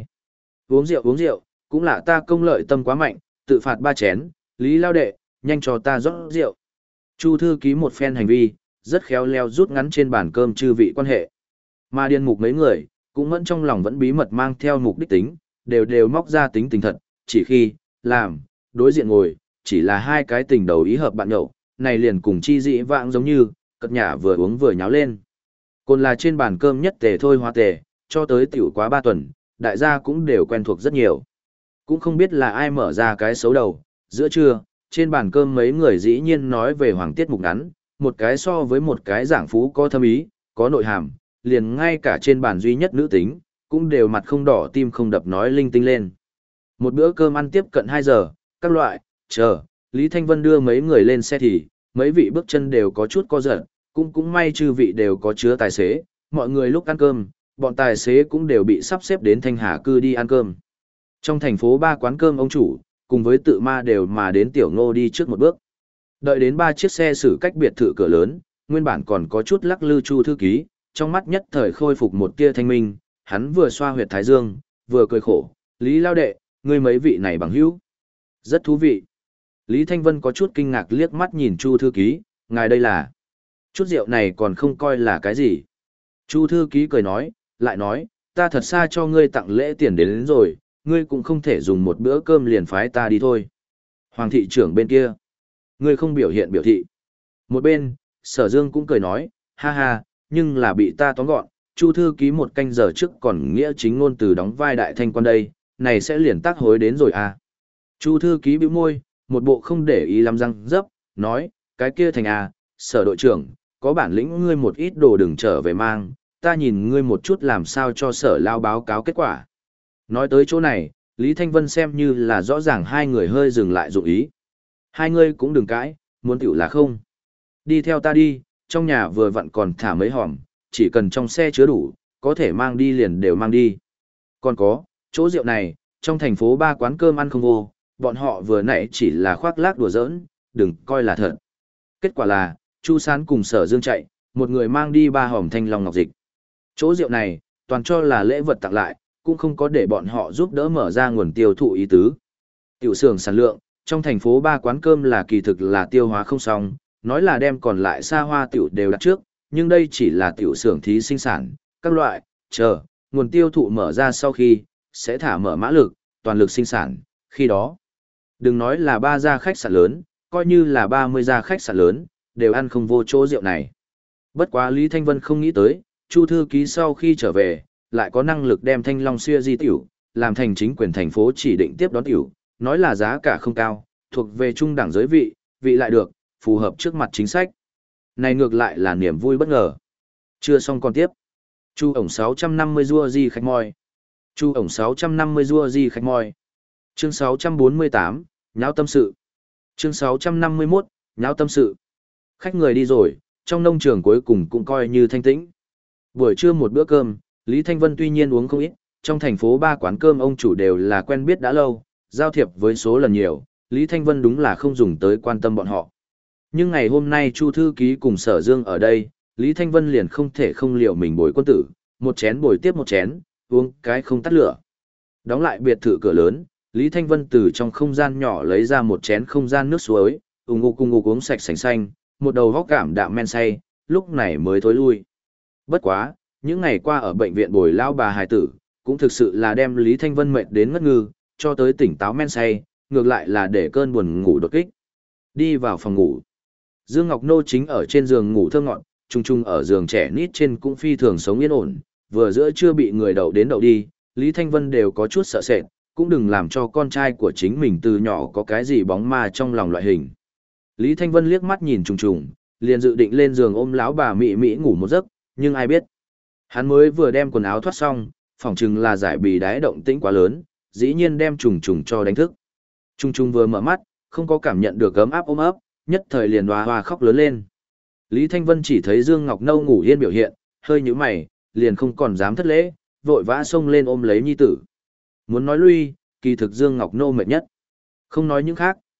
Uống rượu, cũng là ta công lợi tâm quá mạnh, tự phạt 3 chén, Lý Lao đệ, nhanh cho ta rót rượu. Chu thư ký một phen hành vi, rất khéo léo rút ngắn trên bàn cơm chư vị quan hệ. Mà điên mục mấy người, cũng vẫn trong lòng vẫn bí mật mang theo mục đích tính, đều móc ra tính tình thật, chỉ khi, làm, đối diện ngồi, chỉ là hai cái tình đầu ý hợp bạn nhậu, này liền cùng chi dị vãng giống như, cất nhả vừa uống vừa nháo lên. Còn là trên bàn cơm nhất tề thôi hoa tề, cho tới tiểu quá 3 tuần, đại gia cũng đều quen thuộc rất nhiều. Cũng không biết là ai mở ra cái xấu đầu, giữa trưa, trên bàn cơm mấy người dĩ nhiên nói về hoàng tiết mục ngắn, một cái so với một cái giảng phú có thâm ý, có nội hàm, liền ngay cả trên bàn duy nhất nữ tính, cũng đều mặt không đỏ tim không đập nói linh tinh lên. Một bữa cơm ăn tiếp cận 2 giờ, các loại, chờ, Lý Thanh Vân đưa mấy người lên xe thì, mấy vị bước chân đều có chút co giật, cũng may chư vị đều có chứa tài xế, mọi người lúc ăn cơm, bọn tài xế cũng đều bị sắp xếp đến Thanh Hà cư đi ăn cơm. Trong thành phố 3 quán cơm ông chủ, cùng với tự ma đều mà đến Tiểu Ngô đi trước một bước. Đợi đến 3 chiếc xe xử cách biệt thự cửa lớn, nguyên bản còn có chút lắc lư Chu thư ký, trong mắt nhất thời khôi phục một tia thanh minh, hắn vừa xoa huyệt thái dương, vừa cười khổ, Lý Lao đệ, ngươi mấy vị này bằng hữu. Rất thú vị. Lý Thanh Vân có chút kinh ngạc liếc mắt nhìn Chu thư ký, ngài đây là. Chút rượu này còn không coi là cái gì. Chu thư ký cười nói, lại nói, ta thật xa cho ngươi tặng lễ tiền đến rồi, ngươi cũng không thể dùng một bữa cơm liền phái ta đi thôi. Hoàng thị trưởng bên kia, ngươi không biểu hiện biểu thị. Một bên, Sở Dương cũng cười nói, ha ha, nhưng là bị ta tóm gọn, Chu thư ký một canh giờ trước còn nghĩa chính ngôn từ đóng vai đại thanh quan đây, này sẽ liền tác hối đến rồi à. Chu thư ký bĩu môi, một bộ không để ý lắm răng dấp, nói, cái kia thành à, Sở đội trưởng, có bản lĩnh ngươi một ít đồ đừng trở về mang, ta nhìn ngươi một chút làm sao cho Sở lao báo cáo kết quả. Nói tới chỗ này, Lý Thanh Vân xem như là rõ ràng hai người hơi dừng lại dụng ý. Hai ngươi cũng đừng cãi, muốn tiểu là không. Đi theo ta đi, trong nhà vừa vặn còn thả mấy hòm, chỉ cần trong xe chứa đủ, có thể mang đi liền đều mang đi. Còn có, chỗ rượu này, trong thành phố 3 quán cơm ăn không vô, bọn họ vừa nãy chỉ là khoác lác đùa giỡn, đừng coi là thật. Kết quả là, Chu Sán cùng Sở Dương chạy, một người mang đi 3 hòm thanh long ngọc dịch. Chỗ rượu này, toàn cho là lễ vật tặng lại, cũng không có để bọn họ giúp đỡ mở ra nguồn tiêu thụ ý tứ. Tiểu xưởng sản lượng, trong thành phố 3 quán cơm là kỳ thực là tiêu hóa không xong, nói là đem còn lại xa hoa tiểu đều đặt trước, nhưng đây chỉ là tiểu xưởng thí sinh sản, các loại, chờ, nguồn tiêu thụ mở ra sau khi, sẽ thả mở mã lực, toàn lực sinh sản, khi đó. Đừng nói là 3 gia khách sạn lớn, coi như là 30 gia khách sạn lớn, đều ăn không vô chỗ rượu này. Bất quá Lý Thanh Vân không nghĩ tới, Chu thư ký sau khi trở về, lại có năng lực đem Thanh Long Xuya Di tiểu, làm thành chính quyền thành phố chỉ định tiếp đón tiểu, nói là giá cả không cao, thuộc về trung đẳng giới vị, vị lại được, phù hợp trước mặt chính sách. Này ngược lại là niềm vui bất ngờ. Chưa xong còn tiếp. Chu ổng 650 rua di khách mòi. Chu ổng 650 rua di khách mòi. Chương 648, nháo tâm sự. Chương 651, nháo tâm sự. Khách người đi rồi, trong nông trường cuối cùng cũng coi như thanh tĩnh. Buổi trưa một bữa cơm, Lý Thanh Vân tuy nhiên uống không ít, trong thành phố 3 quán cơm ông chủ đều là quen biết đã lâu, giao thiệp với số lần nhiều, Lý Thanh Vân đúng là không dùng tới quan tâm bọn họ. Nhưng ngày hôm nay Chu thư ký cùng Sở Dương ở đây, Lý Thanh Vân liền không thể không liệu mình bồi quân tử, một chén bồi tiếp một chén, uống cái không tắt lửa. Đóng lại biệt thự cửa lớn, Lý Thanh Vân từ trong không gian nhỏ lấy ra một chén không gian nước suối, ung ngục uống sạch sành xanh, một đầu góc cảm đạm men say, lúc này mới thối lui. Bất quá, những ngày qua ở bệnh viện bồi lao bà hài tử, cũng thực sự là đem Lý Thanh Vân mệt đến ngất ngư, cho tới tỉnh táo men say, ngược lại là để cơn buồn ngủ đột kích. Đi vào phòng ngủ. Dương Ngọc Nô chính ở trên giường ngủ thơ ngọn, chung chung ở giường trẻ nít trên cũng phi thường sống yên ổn, vừa giữa chưa bị người đậu đến đậu đi, Lý Thanh Vân đều có chút sợ sệt, cũng đừng làm cho con trai của chính mình từ nhỏ có cái gì bóng ma trong lòng loại hình. Lý Thanh Vân liếc mắt nhìn trùng trùng, liền dự định lên giường ôm lão bà mị mị ngủ một giấc, nhưng ai biết. Hắn mới vừa đem quần áo thoát xong, phỏng chừng là giải bì đái động tĩnh quá lớn, dĩ nhiên đem trùng trùng cho đánh thức. Trùng trùng vừa mở mắt, không có cảm nhận được ấm áp ôm ấp, nhất thời liền hoa hoa khóc lớn lên. Lý Thanh Vân chỉ thấy Dương Ngọc Nâu ngủ yên biểu hiện, hơi nhíu mày, liền không còn dám thất lễ, vội vã xông lên ôm lấy nhi tử. Muốn nói lui, kỳ thực Dương Ngọc Nô mệt nhất. Không nói những khác,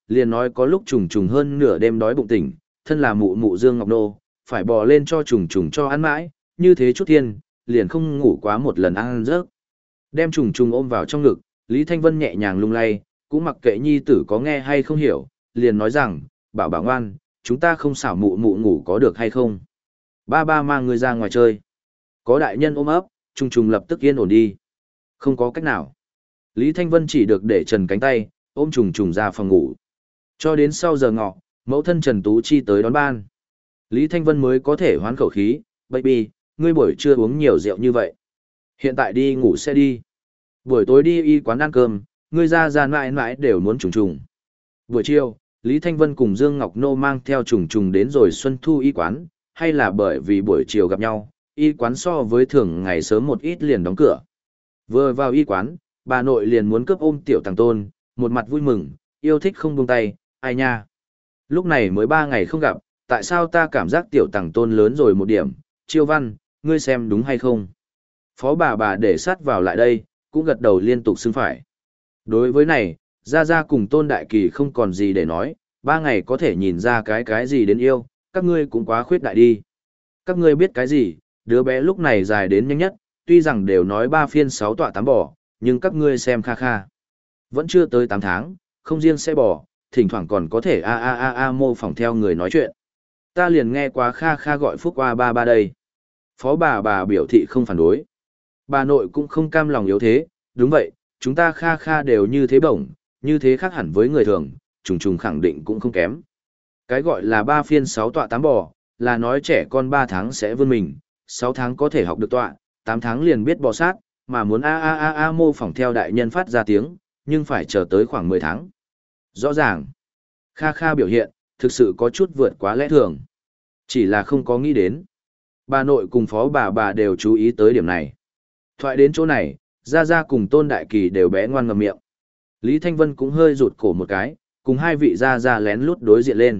liền nói có lúc trùng trùng hơn nửa đêm đói bụng tỉnh, thân là mụ mụ Dương Ngọc Nô, phải bò lên cho trùng trùng cho ăn mãi, như thế chút thiên, liền không ngủ quá một lần ăn rớt. Đem trùng trùng ôm vào trong ngực, Lý Thanh Vân nhẹ nhàng lung lay, cũng mặc kệ nhi tử có nghe hay không hiểu, liền nói rằng, bảo bảo ngoan, chúng ta không xảo mụ mụ ngủ có được hay không. Ba ba mang người ra ngoài chơi. Có đại nhân ôm ấp, trùng trùng lập tức yên ổn đi. Không có cách nào. Lý Thanh Vân chỉ được để trần cánh tay, ôm trùng trùng ra phòng ngủ. Cho đến sau giờ ngọ, mẫu thân Trần Tú Chi tới đón ban. Lý Thanh Vân mới có thể hoán khẩu khí, baby, ngươi buổi trưa uống nhiều rượu như vậy. Hiện tại đi ngủ sẽ đi. Buổi tối đi y quán ăn cơm, ngươi ra mãi mãi đều muốn trùng trùng. Buổi chiều, Lý Thanh Vân cùng Dương Ngọc Nô mang theo trùng trùng đến rồi Xuân Thu y quán, hay là bởi vì buổi chiều gặp nhau, y quán so với thường ngày sớm một ít liền đóng cửa. Vừa vào y quán, bà nội liền muốn cướp ôm tiểu Tàng Tôn, một mặt vui mừng, yêu thích không buông tay, ai nha. Lúc này mới 3 ngày không gặp, tại sao ta cảm giác tiểu Tàng Tôn lớn rồi một điểm, Chiêu Văn, ngươi xem đúng hay không? Phó bà để sát vào lại đây, cũng gật đầu liên tục xưng phải. Đối với này, Gia cùng Tôn Đại Kỳ không còn gì để nói, 3 ngày có thể nhìn ra cái gì đến yêu, các ngươi cũng quá khuyết đại đi. Các ngươi biết cái gì, đứa bé lúc này dài đến nhanh nhất, tuy rằng đều nói 3 phiên 6 tọa 8 bò, nhưng các ngươi xem kha kha. Vẫn chưa tới 8 tháng, không riêng sẽ bò, thỉnh thoảng còn có thể mô phỏng theo người nói chuyện. Ta liền nghe quá kha kha gọi Phúc qua ba đây. Phó bà biểu thị không phản đối. Bà nội cũng không cam lòng yếu thế, đúng vậy, chúng ta kha kha đều như thế bổng, như thế khác hẳn với người thường, trùng trùng khẳng định cũng không kém. Cái gọi là 3 phiên 6 tọa 8 bò, là nói trẻ con 3 tháng sẽ vươn mình, 6 tháng có thể học được tọa, 8 tháng liền biết bò sát, mà muốn mô phỏng theo đại nhân phát ra tiếng, nhưng phải chờ tới khoảng 10 tháng. Rõ ràng, kha kha biểu hiện, thực sự có chút vượt quá lẽ thường. Chỉ là không có nghĩ đến. Bà nội cùng phó bà đều chú ý tới điểm này. Thoại đến chỗ này, Gia cùng Tôn Đại Kỳ đều bé ngoan ngậm miệng. Lý Thanh Vân cũng hơi rụt cổ một cái, cùng hai vị Gia lén lút đối diện lên.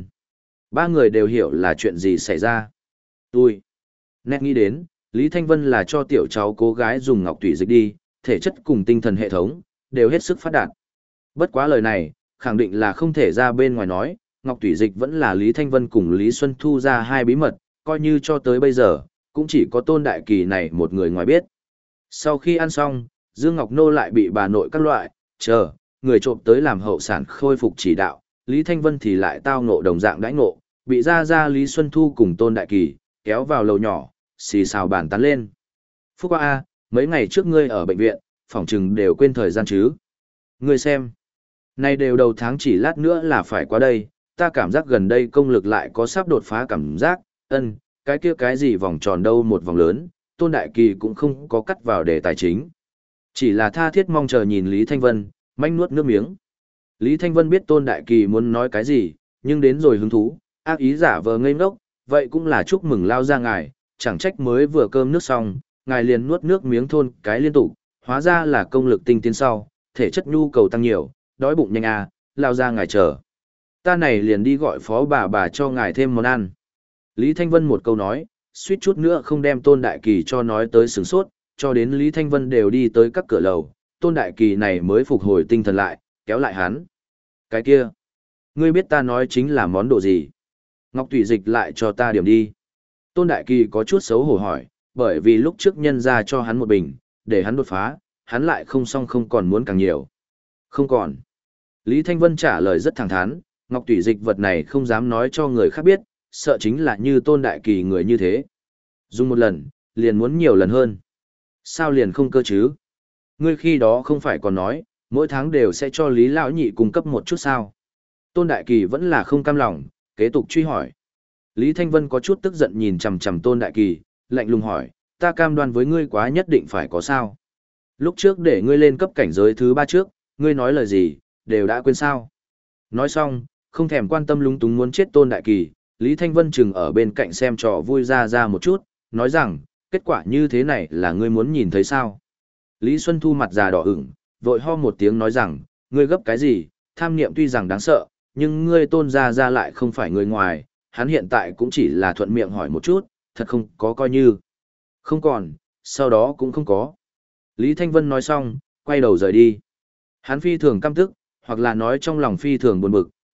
3 người đều hiểu là chuyện gì xảy ra. Tôi nét nghĩ đến, Lý Thanh Vân là cho tiểu cháu cô gái dùng ngọc tủy dịch đi, thể chất cùng tinh thần hệ thống, đều hết sức phát đạt. Bất quá lời này, khẳng định là không thể ra bên ngoài nói, ngọc tủy dịch vẫn là Lý Thanh Vân cùng Lý Xuân Thu ra hai bí mật, coi như cho tới bây giờ, cũng chỉ có Tôn Đại Kỳ này một người ngoài biết. Sau khi ăn xong, Dương Ngọc Nô lại bị bà nội các loại, người trộm tới làm hậu sản khôi phục chỉ đạo, Lý Thanh Vân thì lại tao ngộ đồng dạng đãi ngộ, bị ra Lý Xuân Thu cùng Tôn Đại Kỳ, kéo vào lầu nhỏ, xì xào bàn tán lên. Phúc A, mấy ngày trước ngươi ở bệnh viện, phỏng chừng đều quên thời gian chứ. Ngươi xem, nay đều đầu tháng chỉ lát nữa là phải qua đây, ta cảm giác gần đây công lực lại có sắp đột phá cảm giác, cái kia cái gì vòng tròn đâu một vòng lớn, Tôn Đại Kỳ cũng không có cắt vào đề tài chính. Chỉ là tha thiết mong chờ nhìn Lý Thanh Vân, manh nuốt nước miếng. Lý Thanh Vân biết Tôn Đại Kỳ muốn nói cái gì, nhưng đến rồi hứng thú, ác ý giả vờ ngây ngốc, vậy cũng là chúc mừng lao ra ngài, chẳng trách mới vừa cơm nước xong, ngài liền nuốt nước miếng thôn cái liên tục, hóa ra là công lực tinh tiến sau, thể chất nhu cầu tăng nhiều, đói bụng nhanh lao ra ngài chờ. Ta này liền đi gọi phó bà cho ngài thêm món ăn. Lý Thanh Vân một câu nói, suýt chút nữa không đem Tôn Đại Kỳ cho nói tới sướng sốt, cho đến Lý Thanh Vân đều đi tới các cửa lầu, Tôn Đại Kỳ này mới phục hồi tinh thần lại, kéo lại hắn. Cái kia, ngươi biết ta nói chính là món đồ gì? Ngọc Tủy dịch lại cho ta điểm đi. Tôn Đại Kỳ có chút xấu hổ hỏi, bởi vì lúc trước nhân ra cho hắn một bình, để hắn đột phá, hắn lại không xong không còn muốn càng nhiều. Không còn. Lý Thanh Vân trả lời rất thẳng thắn, Ngọc Tủy dịch vật này không dám nói cho người khác biết, sợ chính là như Tôn Đại Kỳ người như thế. Dùng một lần, liền muốn nhiều lần hơn. Sao liền không cơ chứ? Ngươi khi đó không phải còn nói, mỗi tháng đều sẽ cho Lý Lão Nhị cung cấp một chút sao? Tôn Đại Kỳ vẫn là không cam lòng, kế tục truy hỏi. Lý Thanh Vân có chút tức giận nhìn chằm chằm Tôn Đại Kỳ, lạnh lùng hỏi, ta cam đoan với ngươi quá nhất định phải có sao? Lúc trước để ngươi lên cấp cảnh giới thứ 3 trước, ngươi nói lời gì, đều đã quên sao? Nói xong, không thèm quan tâm lúng túng muốn chết Tôn Đại Kỳ, Lý Thanh Vân chừng ở bên cạnh xem trò vui ra một chút, nói rằng, kết quả như thế này là ngươi muốn nhìn thấy sao? Lý Xuân Thu mặt già đỏ ửng, vội ho một tiếng nói rằng, ngươi gấp cái gì, tham niệm tuy rằng đáng sợ, nhưng ngươi Tôn ra lại không phải người ngoài, hắn hiện tại cũng chỉ là thuận miệng hỏi một chút, thật không có coi như. Không còn, sau đó cũng không có. Lý Thanh Vân nói xong, quay đầu rời đi. Hắn phi thường căm tức, hoặc là nói trong lòng phi thường buồn bực,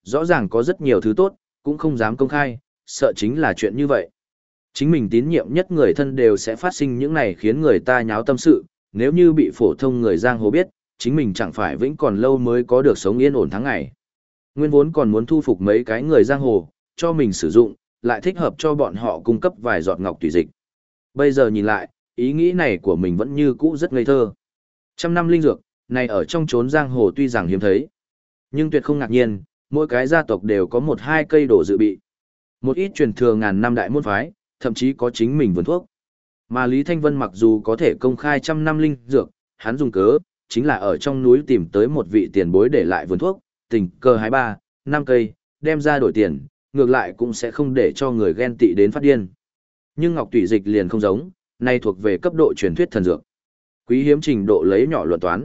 rõ ràng có rất nhiều thứ tốt, cũng không dám công khai, sợ chính là chuyện như vậy. Chính mình tín nhiệm nhất người thân đều sẽ phát sinh những này khiến người ta nháo tâm sự, nếu như bị phổ thông người giang hồ biết, chính mình chẳng phải vĩnh còn lâu mới có được sống yên ổn tháng ngày. Nguyên vốn còn muốn thu phục mấy cái người giang hồ, cho mình sử dụng, lại thích hợp cho bọn họ cung cấp vài giọt ngọc tùy dịch. Bây giờ nhìn lại, ý nghĩ này của mình vẫn như cũ rất ngây thơ. Trăm năm linh dược, này ở trong chốn giang hồ tuy rằng hiếm thấy, nhưng tuyệt không ngạc nhiên, mỗi cái gia tộc đều có một hai cây đồ dự bị. Một ít truyền thừa ngàn năm đại môn phái, thậm chí có chính mình vườn thuốc. Mà Lý Thanh Vân mặc dù có thể công khai trăm năm linh dược, hắn dùng cớ, chính là ở trong núi tìm tới một vị tiền bối để lại vườn thuốc, tình cờ hái 3, 5 cây, đem ra đổi tiền, ngược lại cũng sẽ không để cho người ghen tị đến phát điên. Nhưng ngọc tủy dịch liền không giống, nay thuộc về cấp độ truyền thuyết thần dược. Quý hiếm trình độ lấy nhỏ luận toán.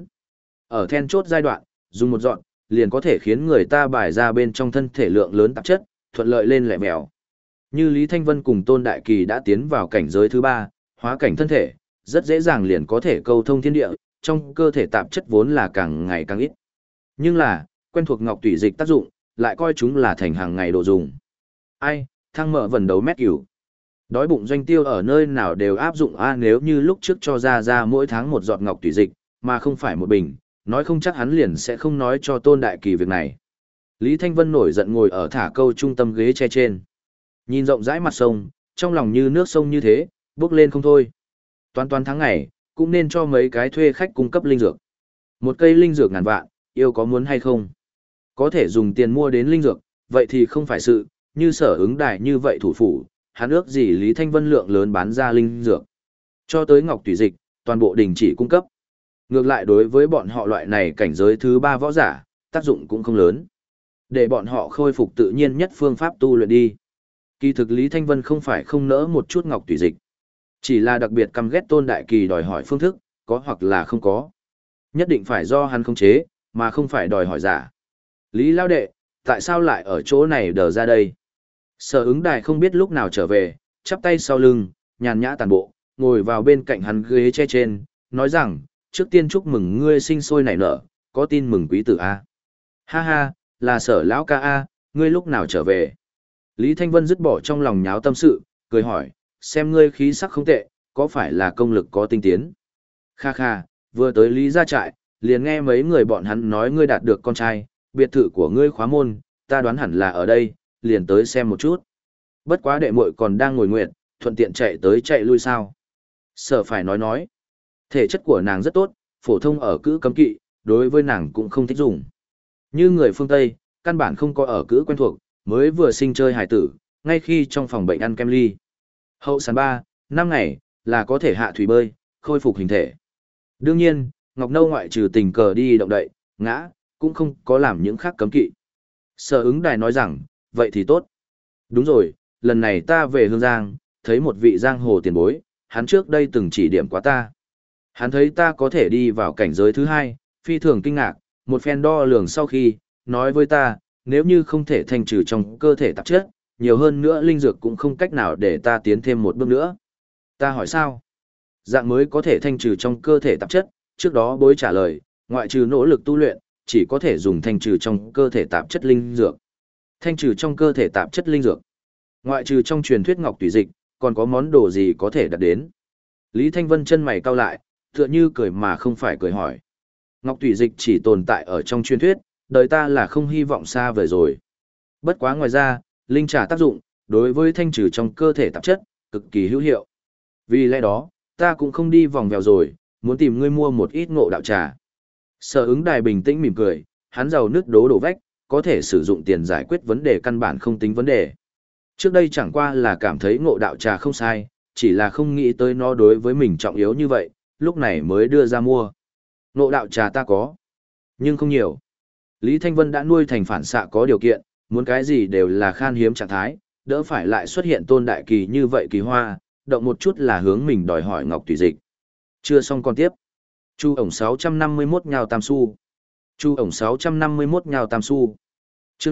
Ở then chốt giai đoạn, dùng một dọn, liền có thể khiến người ta bài ra bên trong thân thể lượng lớn tạp chất, thuận lợi lên lẹ mèo. Như Lý Thanh Vân cùng Tôn Đại Kỳ đã tiến vào cảnh giới thứ 3, hóa cảnh thân thể, rất dễ dàng liền có thể câu thông thiên địa, trong cơ thể tạp chất vốn là càng ngày càng ít. Nhưng là, quen thuộc ngọc tủy dịch tác dụng, lại coi chúng là thành hàng ngày đồ dùng. Ai, thăng mở vần đấu mét cửu. Đói bụng doanh tiêu ở nơi nào đều áp dụng nếu như lúc trước cho ra mỗi tháng một giọt ngọc tủy dịch, mà không phải một bình, nói không chắc hắn liền sẽ không nói cho Tôn Đại Kỳ việc này. Lý Thanh Vân nổi giận ngồi ở thả câu trung tâm ghế tre trên. Nhìn rộng rãi mặt sông, trong lòng như nước sông như thế, bước lên không thôi. Toán tháng ngày, cũng nên cho mấy cái thuê khách cung cấp linh dược. Một cây linh dược ngàn vạn, yêu có muốn hay không? Có thể dùng tiền mua đến linh dược, vậy thì không phải sự, như Sở Ứng Đài như vậy thủ phủ, hắn ước gì Lý Thanh Vân lượng lớn bán ra linh dược. Cho tới ngọc tùy dịch, toàn bộ đình chỉ cung cấp. Ngược lại đối với bọn họ loại này cảnh giới thứ 3 võ giả, tác dụng cũng không lớn. Để bọn họ khôi phục tự nhiên nhất phương pháp tu luyện đi. Kỳ thực Lý Thanh Vân không phải không nỡ một chút ngọc tùy dịch. Chỉ là đặc biệt căm ghét Tôn Đại Kỳ đòi hỏi phương thức, có hoặc là không có. Nhất định phải do hắn khống chế, mà không phải đòi hỏi giả. Lý Lao Đệ, tại sao lại ở chỗ này đờ ra đây? Sở Ứng Đài không biết lúc nào trở về, chắp tay sau lưng, nhàn nhã tàn bộ, ngồi vào bên cạnh hắn ghế tre trên, nói rằng, trước tiên chúc mừng ngươi sinh sôi nảy nở, có tin mừng quý tử A. Ha ha, là Sở Lão ca A, ngươi lúc nào trở về? Lý Thanh Vân dứt bỏ trong lòng nháo tâm sự, cười hỏi, xem ngươi khí sắc không tệ, có phải là công lực có tinh tiến? Kha kha, vừa tới Lý gia trại, liền nghe mấy người bọn hắn nói ngươi đạt được con trai, biệt thự của ngươi khóa môn, ta đoán hẳn là ở đây, liền tới xem một chút. Bất quá đệ muội còn đang ngồi nguyện, thuận tiện chạy tới chạy lui sao? Sở phải nói. Thể chất của nàng rất tốt, phổ thông ở cữ cấm kỵ, đối với nàng cũng không thích dùng. Như người phương Tây, căn bản không có ở cữ quen thuộc, mới vừa sinh chơi hài tử, ngay khi trong phòng bệnh ăn kem ly. Hậu sản 3, 5 ngày, là có thể hạ thủy bơi, khôi phục hình thể. Đương nhiên, Ngọc Nâu ngoại trừ tình cờ đi động đậy, ngã, cũng không có làm những khác cấm kỵ. Sở Ứng Đài nói rằng, vậy thì tốt. Đúng rồi, lần này ta về Hương Giang, thấy một vị giang hồ tiền bối, hắn trước đây từng chỉ điểm quá ta. Hắn thấy ta có thể đi vào cảnh giới thứ 2, phi thường kinh ngạc, một phen đo lường sau khi, nói với ta, nếu như không thể thanh trừ trong cơ thể tạp chất, nhiều hơn nữa linh dược cũng không cách nào để ta tiến thêm một bước nữa. Ta hỏi sao? Dạng mới có thể thanh trừ trong cơ thể tạp chất, trước đó bối trả lời, ngoại trừ nỗ lực tu luyện, chỉ có thể dùng thanh trừ trong cơ thể tạp chất linh dược. Thanh trừ trong cơ thể tạp chất linh dược. Ngoại trừ trong truyền thuyết ngọc tùy dịch, còn có món đồ gì có thể đạt đến? Lý Thanh Vân chân mày cau lại, tựa như cười mà không phải cười hỏi. Ngọc tùy dịch chỉ tồn tại ở trong truyền thuyết, đời ta là không hy vọng xa vời rồi. Bất quá ngoài ra, linh trà tác dụng, đối với thanh trừ trong cơ thể tạp chất, cực kỳ hữu hiệu. Vì lẽ đó, ta cũng không đi vòng vèo rồi, muốn tìm ngươi mua một ít ngộ đạo trà. Sở Ứng Đài bình tĩnh mỉm cười, hắn giàu nước đổ vách, có thể sử dụng tiền giải quyết vấn đề căn bản không tính vấn đề. Trước đây chẳng qua là cảm thấy ngộ đạo trà không sai, chỉ là không nghĩ tới nó đối với mình trọng yếu như vậy, lúc này mới đưa ra mua. Ngộ đạo trà ta có, nhưng không nhiều. Lý Thanh Vân đã nuôi thành phản xạ có điều kiện, muốn cái gì đều là khan hiếm trạng thái, đỡ phải lại xuất hiện Tôn Đại Kỳ như vậy kỳ hoa, động một chút là hướng mình đòi hỏi ngọc tùy dịch. Chưa xong con tiếp. Chu ổng 651 nhào tam xu. Chu ổng 651 nhào tam xu. Chương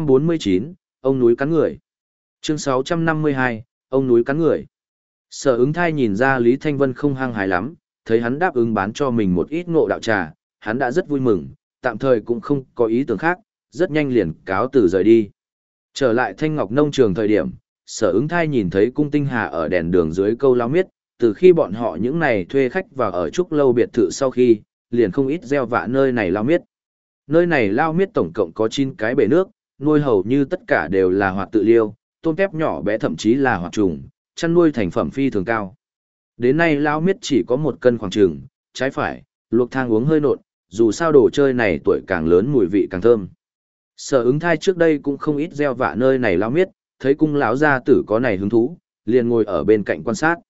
649, ông núi cắn người. Chương 652, ông núi cắn người. Sở Ứng Thai nhìn ra Lý Thanh Vân không hăng hái lắm, thấy hắn đáp ứng bán cho mình một ít ngộ đạo trà, hắn đã rất vui mừng, tạm thời cũng không có ý tưởng khác, rất nhanh liền cáo từ rời đi. Trở lại Thanh Ngọc nông trường thời điểm, Sở Ứng Thai nhìn thấy Cung Tinh Hà ở đèn đường dưới câu lao miết, từ khi bọn họ những này thuê khách vào ở trúc lâu biệt thự sau khi, liền không ít gieo vạ nơi này lao miết. Nơi này lao miết tổng cộng có 9 cái bể nước, nuôi hầu như tất cả đều là hoạt tự liêu, tôm tép nhỏ bé thậm chí là hoạt trùng, chăn nuôi thành phẩm phi thường cao. Đến nay lao miết chỉ có 1 cân khoảng chừng, trái phải, luộc thang uống hơi nộn, dù sao đồ chơi này tuổi càng lớn mùi vị càng thơm. Sở Ứng Thai trước đây cũng không ít gieo vạ nơi này lao miết, thấy cung lão gia tử có này hứng thú, liền ngồi ở bên cạnh quan sát.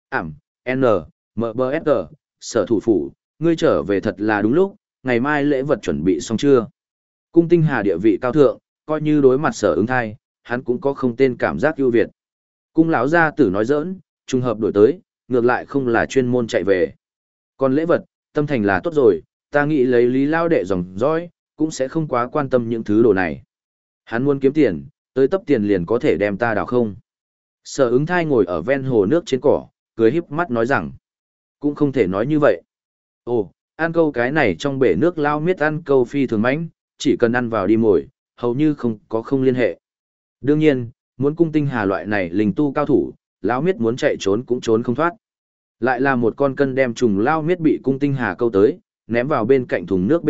N, MBSG, Sở thủ phủ, ngươi trở về thật là đúng lúc, ngày mai lễ vật chuẩn bị xong chưa? Cung Tinh Hà địa vị cao thượng, coi như đối mặt Sở Ứng Thai, hắn cũng có không tên cảm giác ưu việt. Cung lão gia tử nói giỡn, trùng hợp đổi tới, ngược lại không là chuyên môn chạy về. Còn lễ vật, tâm thành là tốt rồi, ta nghĩ lấy Lý lao đệ dòng dõi, cũng sẽ không quá quan tâm những thứ đồ này. Hắn muốn kiếm tiền, tới tấp tiền liền có thể đem ta đào không. Sở Ứng Thai ngồi ở ven hồ nước trên cỏ, cười híp mắt nói rằng, cũng không thể nói như vậy. Ồ, ăn câu cái này trong bể nước lao miết ăn câu phi thường mãnh, chỉ cần ăn vào đi mồi, hầu như không liên hệ. Đương nhiên, muốn Cung Tinh Hà loại này linh tu cao thủ, lao miết muốn chạy trốn cũng trốn không thoát. Lại là một con cân đem trùng lao miết bị Cung Tinh Hà câu tới, ném vào bên cạnh thùng nước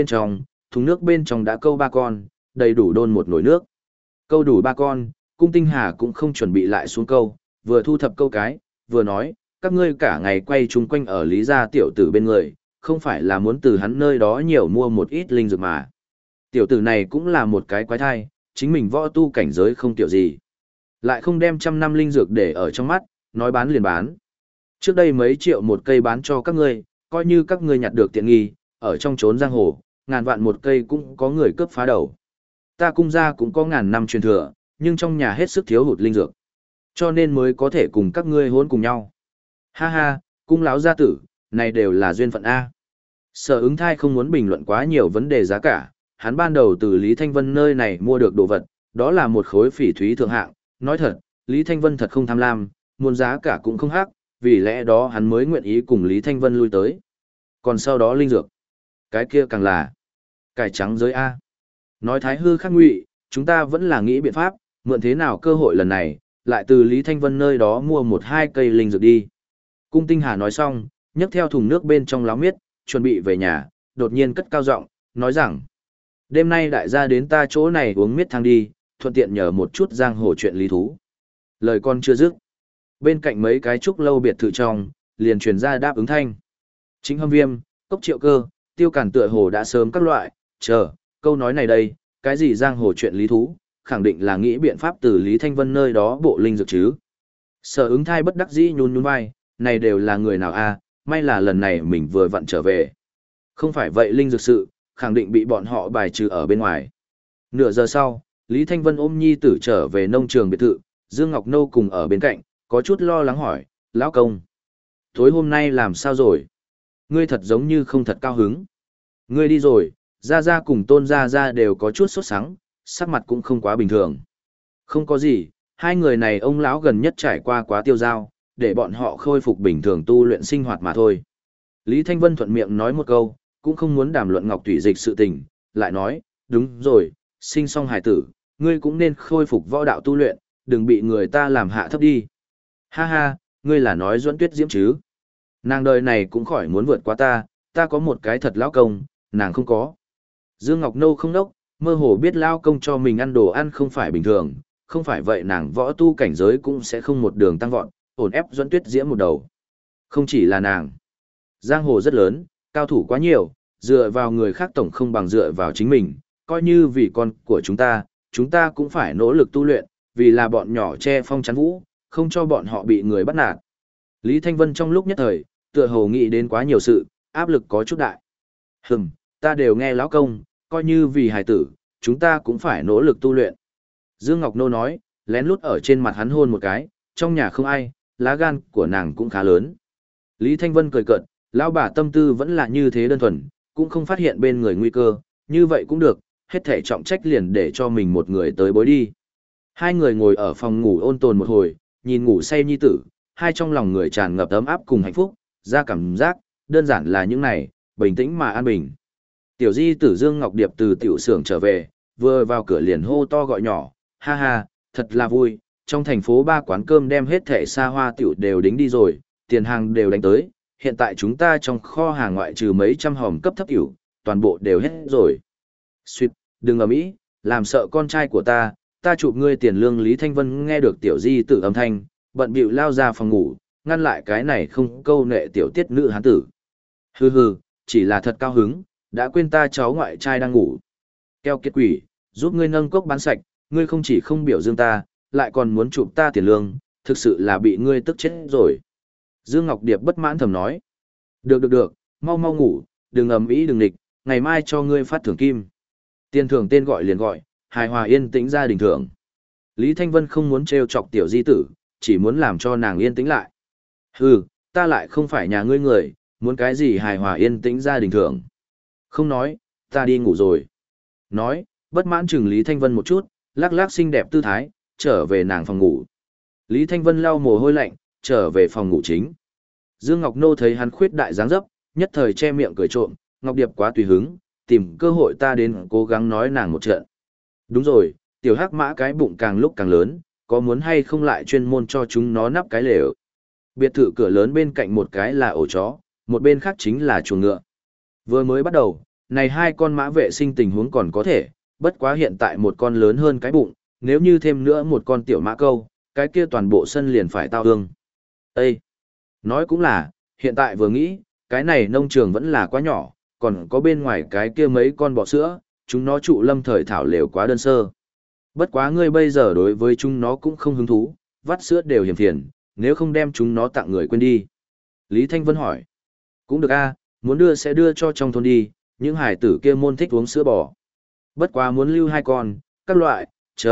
bên trong đã câu 3 con, đầy đủ đôn một nồi nước. Câu đủ 3 con, Cung Tinh Hà cũng không chuẩn bị lại xuống câu, vừa thu thập câu cái, vừa nói, các ngươi cả ngày quay chung quanh ở Lý gia tiểu tử bên người, không phải là muốn từ hắn nơi đó nhiều mua một ít linh dược mà. Tiểu tử này cũng là một cái quái thai, chính mình võ tu cảnh giới không tiểu gì. Lại không đem 100 năm linh dược để ở trong mắt, nói bán liền bán. Trước đây mấy triệu một cây bán cho các ngươi, coi như các ngươi nhặt được tiện nghi, ở trong trốn giang hồ, ngàn vạn một cây cũng có người cướp phá đầu. Ta cung gia cũng có ngàn năm truyền thừa, nhưng trong nhà hết sức thiếu hụt linh dược. Cho nên mới có thể cùng các ngươi hôn cùng nhau. Ha ha, cung lão gia tử, này đều là duyên phận A. Sở Ứng Thai không muốn bình luận quá nhiều vấn đề giá cả, hắn ban đầu từ Lý Thanh Vân nơi này mua được đồ vật, đó là một khối phỉ thúy thượng hạng, nói thật, Lý Thanh Vân thật không tham lam, muốn giá cả cũng không hắc, vì lẽ đó hắn mới nguyện ý cùng Lý Thanh Vân lui tới. Còn sau đó linh dược, cái kia càng là cải trắng giới A. Nói thái hư khắc ngụy, chúng ta vẫn là nghĩ biện pháp, mượn thế nào cơ hội lần này, lại từ Lý Thanh Vân nơi đó mua 1-2 cây linh dược đi. Cung Tinh Hà nói xong, nhấc theo thùng nước bên trong láo miết, chuẩn bị về nhà, đột nhiên cất cao giọng, nói rằng, đêm nay đại gia đến ta chỗ này uống miết thang đi, thuận tiện nhờ một chút giang hồ chuyện lý thú. Lời con chưa dứt. Bên cạnh mấy cái trúc lâu biệt thự trong, liền truyền ra đáp ứng thanh. Chính Hâm Viêm, Cốc Triệu Cơ, Tiêu Cản tựa hồ đã sớm các loại, chờ, câu nói này đây, cái gì giang hồ chuyện lý thú, khẳng định là nghĩ biện pháp từ Lý Thanh Vân nơi đó bộ linh dược chứ. Sở Ứng Thai bất đắc dĩ nhún nhún vai, này đều là người nào a, may là lần này mình vừa vặn trở về. Không phải vậy linh dược sự, khẳng định bị bọn họ bài trừ ở bên ngoài. Nửa giờ sau, Lý Thanh Vân ôm nhi tử trở về nông trường biệt thự, Dương Ngọc Nâu cùng ở bên cạnh, có chút lo lắng hỏi, lão công, tối hôm nay làm sao rồi? Ngươi thật giống như không thật cao hứng. Ngươi đi rồi, Gia Gia cùng Tôn Gia Gia đều có chút sốt sắng, sắc mặt cũng không quá bình thường. Không có gì, hai người này ông lão gần nhất trải qua quá tiêu dao, để bọn họ khôi phục bình thường tu luyện sinh hoạt mà thôi. Lý Thanh Vân thuận miệng nói một câu, cũng không muốn đàm luận Ngọc Thủy Dịch sự tình, lại nói, đúng rồi, sinh xong hài tử, ngươi cũng nên khôi phục võ đạo tu luyện, đừng bị người ta làm hạ thấp đi. Ha ha, ngươi là nói Duẫn Tuyết Diễm chứ? Nàng đời này cũng khỏi muốn vượt qua ta có một cái thật lão công, nàng không có. Dương Ngọc Nâu không đốc, mơ hồ biết lão công cho mình ăn đồ ăn không phải bình thường, không phải vậy nàng võ tu cảnh giới cũng sẽ không một đường tăng vọt, ổn ép Duẫn Tuyết Diễm một đầu. Không chỉ là nàng. Giang hồ rất lớn, cao thủ quá nhiều, dựa vào người khác tổng không bằng dựa vào chính mình, coi như vì con của chúng ta cũng phải nỗ lực tu luyện, vì là bọn nhỏ che phong chắn vũ, không cho bọn họ bị người bắt nạt. Lý Thanh Vân trong lúc nhất thời, tựa hồ nghĩ đến quá nhiều sự, áp lực có chút đại. Ta đều nghe lão công, coi như vì hài tử, chúng ta cũng phải nỗ lực tu luyện. Dương Ngọc Nô nói, lén lút ở trên mặt hắn hôn một cái, trong nhà không ai, lá gan của nàng cũng khá lớn. Lý Thanh Vân cười cợt, lão bà tâm tư vẫn là như thế đơn thuần, cũng không phát hiện bên người nguy cơ, như vậy cũng được, hết thể trọng trách liền để cho mình một người tới bối đi. Hai người ngồi ở phòng ngủ ôn tồn một hồi, nhìn ngủ say nhi tử, hai trong lòng người tràn ngập ấm áp cùng hạnh phúc, ra cảm giác, đơn giản là những này, bình tĩnh mà an bình. Tiểu di tử Dương Ngọc Điệp từ tiểu xưởng trở về, vừa vào cửa liền hô to gọi nhỏ, ha ha, thật là vui, trong thành phố 3 quán cơm đem hết thẻ xa hoa tiểu đều đính đi rồi, tiền hàng đều đánh tới, hiện tại chúng ta trong kho hàng ngoại trừ mấy trăm hòm cấp thấp tiểu, toàn bộ đều hết rồi. Xuyệt, đừng ầm ĩ, làm sợ con trai của ta chụp ngươi tiền lương. Lý Thanh Vân nghe được tiểu di tử âm thanh, bận bịu lao ra phòng ngủ, ngăn lại cái này không câu nệ tiểu tiết nữ hán tử. Hừ hừ, chỉ là thật cao hứng, đã quên ta cháu ngoại trai đang ngủ. Keo kiệt quỷ, giúp ngươi nâng cốc bán sạch, ngươi không chỉ không biểu dương ta, lại còn muốn chụp ta tiền lương, thực sự là bị ngươi tức chết rồi. Dương Ngọc Điệp bất mãn thầm nói. Được, mau mau ngủ, đừng ầm ĩ đừng nghịch, ngày mai cho ngươi phát thưởng kim. Tiền thưởng tên gọi liền gọi, hài hòa yên tĩnh gia đình thưởng. Lý Thanh Vân không muốn trêu chọc tiểu di tử, chỉ muốn làm cho nàng yên tĩnh lại. Hừ, ta lại không phải nhà ngươi người, muốn cái gì hài hòa yên tĩnh gia đình thưởng. Không nói, ta đi ngủ rồi. Nói, bất mãn chừng Lý Thanh Vân một chút, lắc lắc xinh đẹp tư thái, trở về nàng phòng ngủ. Lý Thanh Vân lau mồ hôi lạnh, trở về phòng ngủ chính. Dương Ngọc Nô thấy hắn khuyết đại dáng dấp, nhất thời che miệng cười trộm, Ngọc Điệp quá tùy hứng, tìm cơ hội ta đến cố gắng nói nàng một trận. Đúng rồi, tiểu hắc mã cái bụng càng lúc càng lớn, có muốn hay không lại chuyên môn cho chúng nó nắp cái lều. Biệt thự cửa lớn bên cạnh một cái là ổ chó, một bên khác chính là chuồng ngựa. Vừa mới bắt đầu, này hai con mã vệ sinh tình huống còn có thể, bất quá hiện tại một con lớn hơn cái bụng, nếu như thêm nữa một con tiểu mã câu, cái kia toàn bộ sân liền phải tao hương. Ê! Nói cũng là, hiện tại vừa nghĩ, cái này nông trường vẫn là quá nhỏ, còn có bên ngoài cái kia mấy con bò sữa, chúng nó trụ lâm thời thảo lều quá đơn sơ. Bất quá ngươi bây giờ đối với chúng nó cũng không hứng thú, vắt sữa đều hiểm phiền, nếu không đem chúng nó tặng người quên đi. Lý Thanh Vân hỏi. Cũng được a, muốn đưa sẽ đưa cho trong thôn đi, những hải tử kia môn thích uống sữa bò. Bất quá muốn lưu hai con, các loại,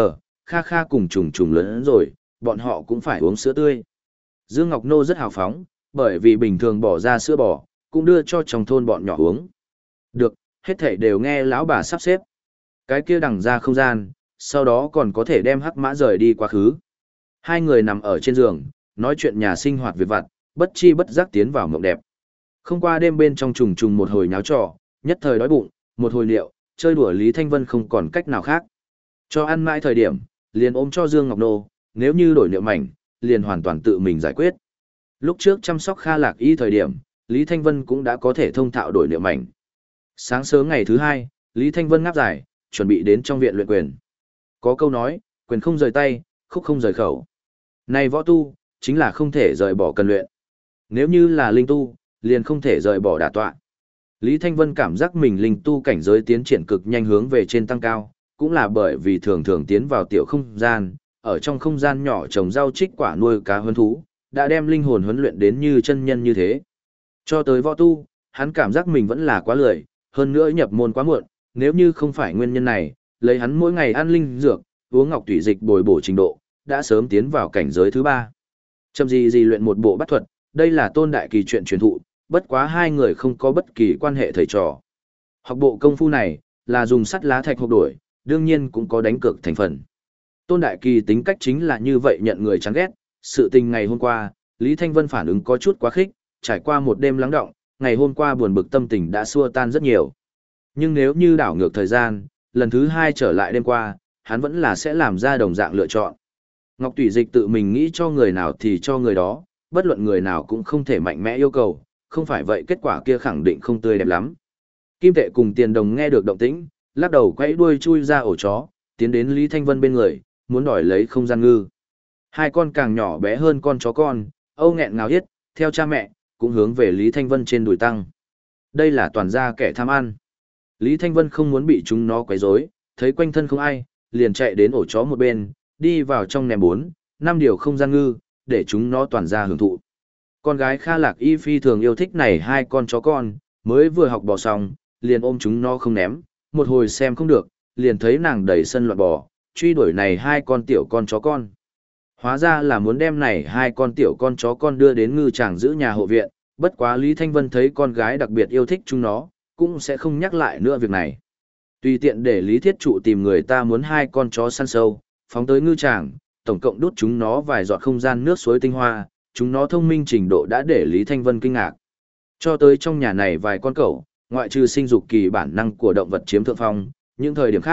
kha kha cùng trùng trùng lớn rồi, bọn họ cũng phải uống sữa tươi. Dương Ngọc Nô rất hào phóng, bởi vì bình thường bỏ ra sữa bò, cũng đưa cho trong thôn bọn nhỏ uống. Được, hết thảy đều nghe lão bà sắp xếp. Cái kia đằng ra không gian, sau đó còn có thể đem hắc mã rời đi quá khứ. Hai người nằm ở trên giường, nói chuyện nhà sinh hoạt việc vặt, bất chi bất giác tiến vào mộng đẹp. Không qua đêm bên trong trùng trùng một hồi nháo trò, nhất thời đói bụng, một hồi liệu, chơi đùa Lý Thanh Vân không còn cách nào khác. Cho ăn mãi thời điểm, liền ôm cho Dương Ngọc Nô, nếu như đổi liệu mảnh, liền hoàn toàn tự mình giải quyết. Lúc trước chăm sóc Kha Lạc Y thời điểm, Lý Thanh Vân cũng đã có thể thông thạo đổi liệu mảnh. Sáng sớm ngày thứ hai, Lý Thanh Vân ngáp dài, chuẩn bị đến trong viện luyện quyền. Có câu nói, quyền không rời tay, khúc không rời khẩu. Này võ tu, chính là không thể rời bỏ cần luyện. Nếu như là linh tu, liền không thể rời bỏ đả tọa. Lý Thanh Vân cảm giác mình linh tu cảnh giới tiến triển cực nhanh hướng về trên tăng cao, cũng là bởi vì thường thường tiến vào tiểu không gian, ở trong không gian nhỏ trồng rau trích quả nuôi cá huấn thú, đã đem linh hồn huấn luyện đến như chân nhân như thế. Cho tới võ tu, hắn cảm giác mình vẫn là quá lười, hơn nữa nhập môn quá muộn, nếu như không phải nguyên nhân này, lấy hắn mỗi ngày ăn linh dược, uống ngọc thủy dịch bồi bổ trình độ, đã sớm tiến vào cảnh giới thứ 3. Chậm gì luyện một bộ bắt thuật, đây là Tôn Đại Kỳ chuyện truyền thụ, bất quá hai người không có bất kỳ quan hệ thầy trò. Học bộ công phu này, là dùng sắt lá thạch hộp đổi, đương nhiên cũng có đánh cược thành phần. Tôn Đại Kỳ tính cách chính là như vậy, nhận người chán ghét. Sự tình ngày hôm qua, Lý Thanh Vân phản ứng có chút quá khích, trải qua một đêm lắng đọng, ngày hôm qua buồn bực tâm tình đã xua tan rất nhiều. Nhưng nếu như đảo ngược thời gian, lần thứ 2 trở lại đêm qua, hắn vẫn là sẽ làm ra đồng dạng lựa chọn. Ngọc Tủy Dịch tự mình nghĩ cho người nào thì cho người đó, bất luận người nào cũng không thể mạnh mẽ yêu cầu, không phải vậy kết quả kia khẳng định không tươi đẹp lắm. Kim Tệ cùng Tiền Đồng nghe được động tĩnh, lắc đầu quay đuôi chui ra ổ chó, tiến đến Lý Thanh Vân bên người, muốn đòi lấy không gian ngư. Hai con càng nhỏ bé hơn con chó con, âu nghẹn ngào yết, theo cha mẹ, cũng hướng về Lý Thanh Vân trên đùi tăng. Đây là toàn gia kẻ tham ăn. Lý Thanh Vân không muốn bị chúng nó quấy rối, thấy quanh thân không ai, liền chạy đến ổ chó một bên, đi vào trong ném 4-5 điều không gian ngư, để chúng nó toàn ra hưởng thụ. Con gái Kha Lạc Y phi thường yêu thích này hai con chó con, mới vừa học bò xong, liền ôm chúng nó không ném, một hồi xem không được, liền thấy nàng đẩy sân loạn bò, truy đuổi này hai con tiểu con chó con. Hóa ra là muốn đem này hai con tiểu con chó con đưa đến ngư tràng giữ nhà hộ viện, bất quá Lý Thanh Vân thấy con gái đặc biệt yêu thích chúng nó, cũng sẽ không nhắc lại nữa việc này. Tùy tiện để Lý Thiết Trụ tìm người ta muốn hai con chó săn sâu, phóng tới ngư tràng, tổng cộng đút chúng nó vài giọt không gian nước suối tinh hoa, chúng nó thông minh trình độ đã để Lý Thanh Vân kinh ngạc. Cho tới trong nhà này vài con cẩu, ngoại trừ sinh dục kỳ bản năng của động vật chiếm thượng phong, những thời điểm khác,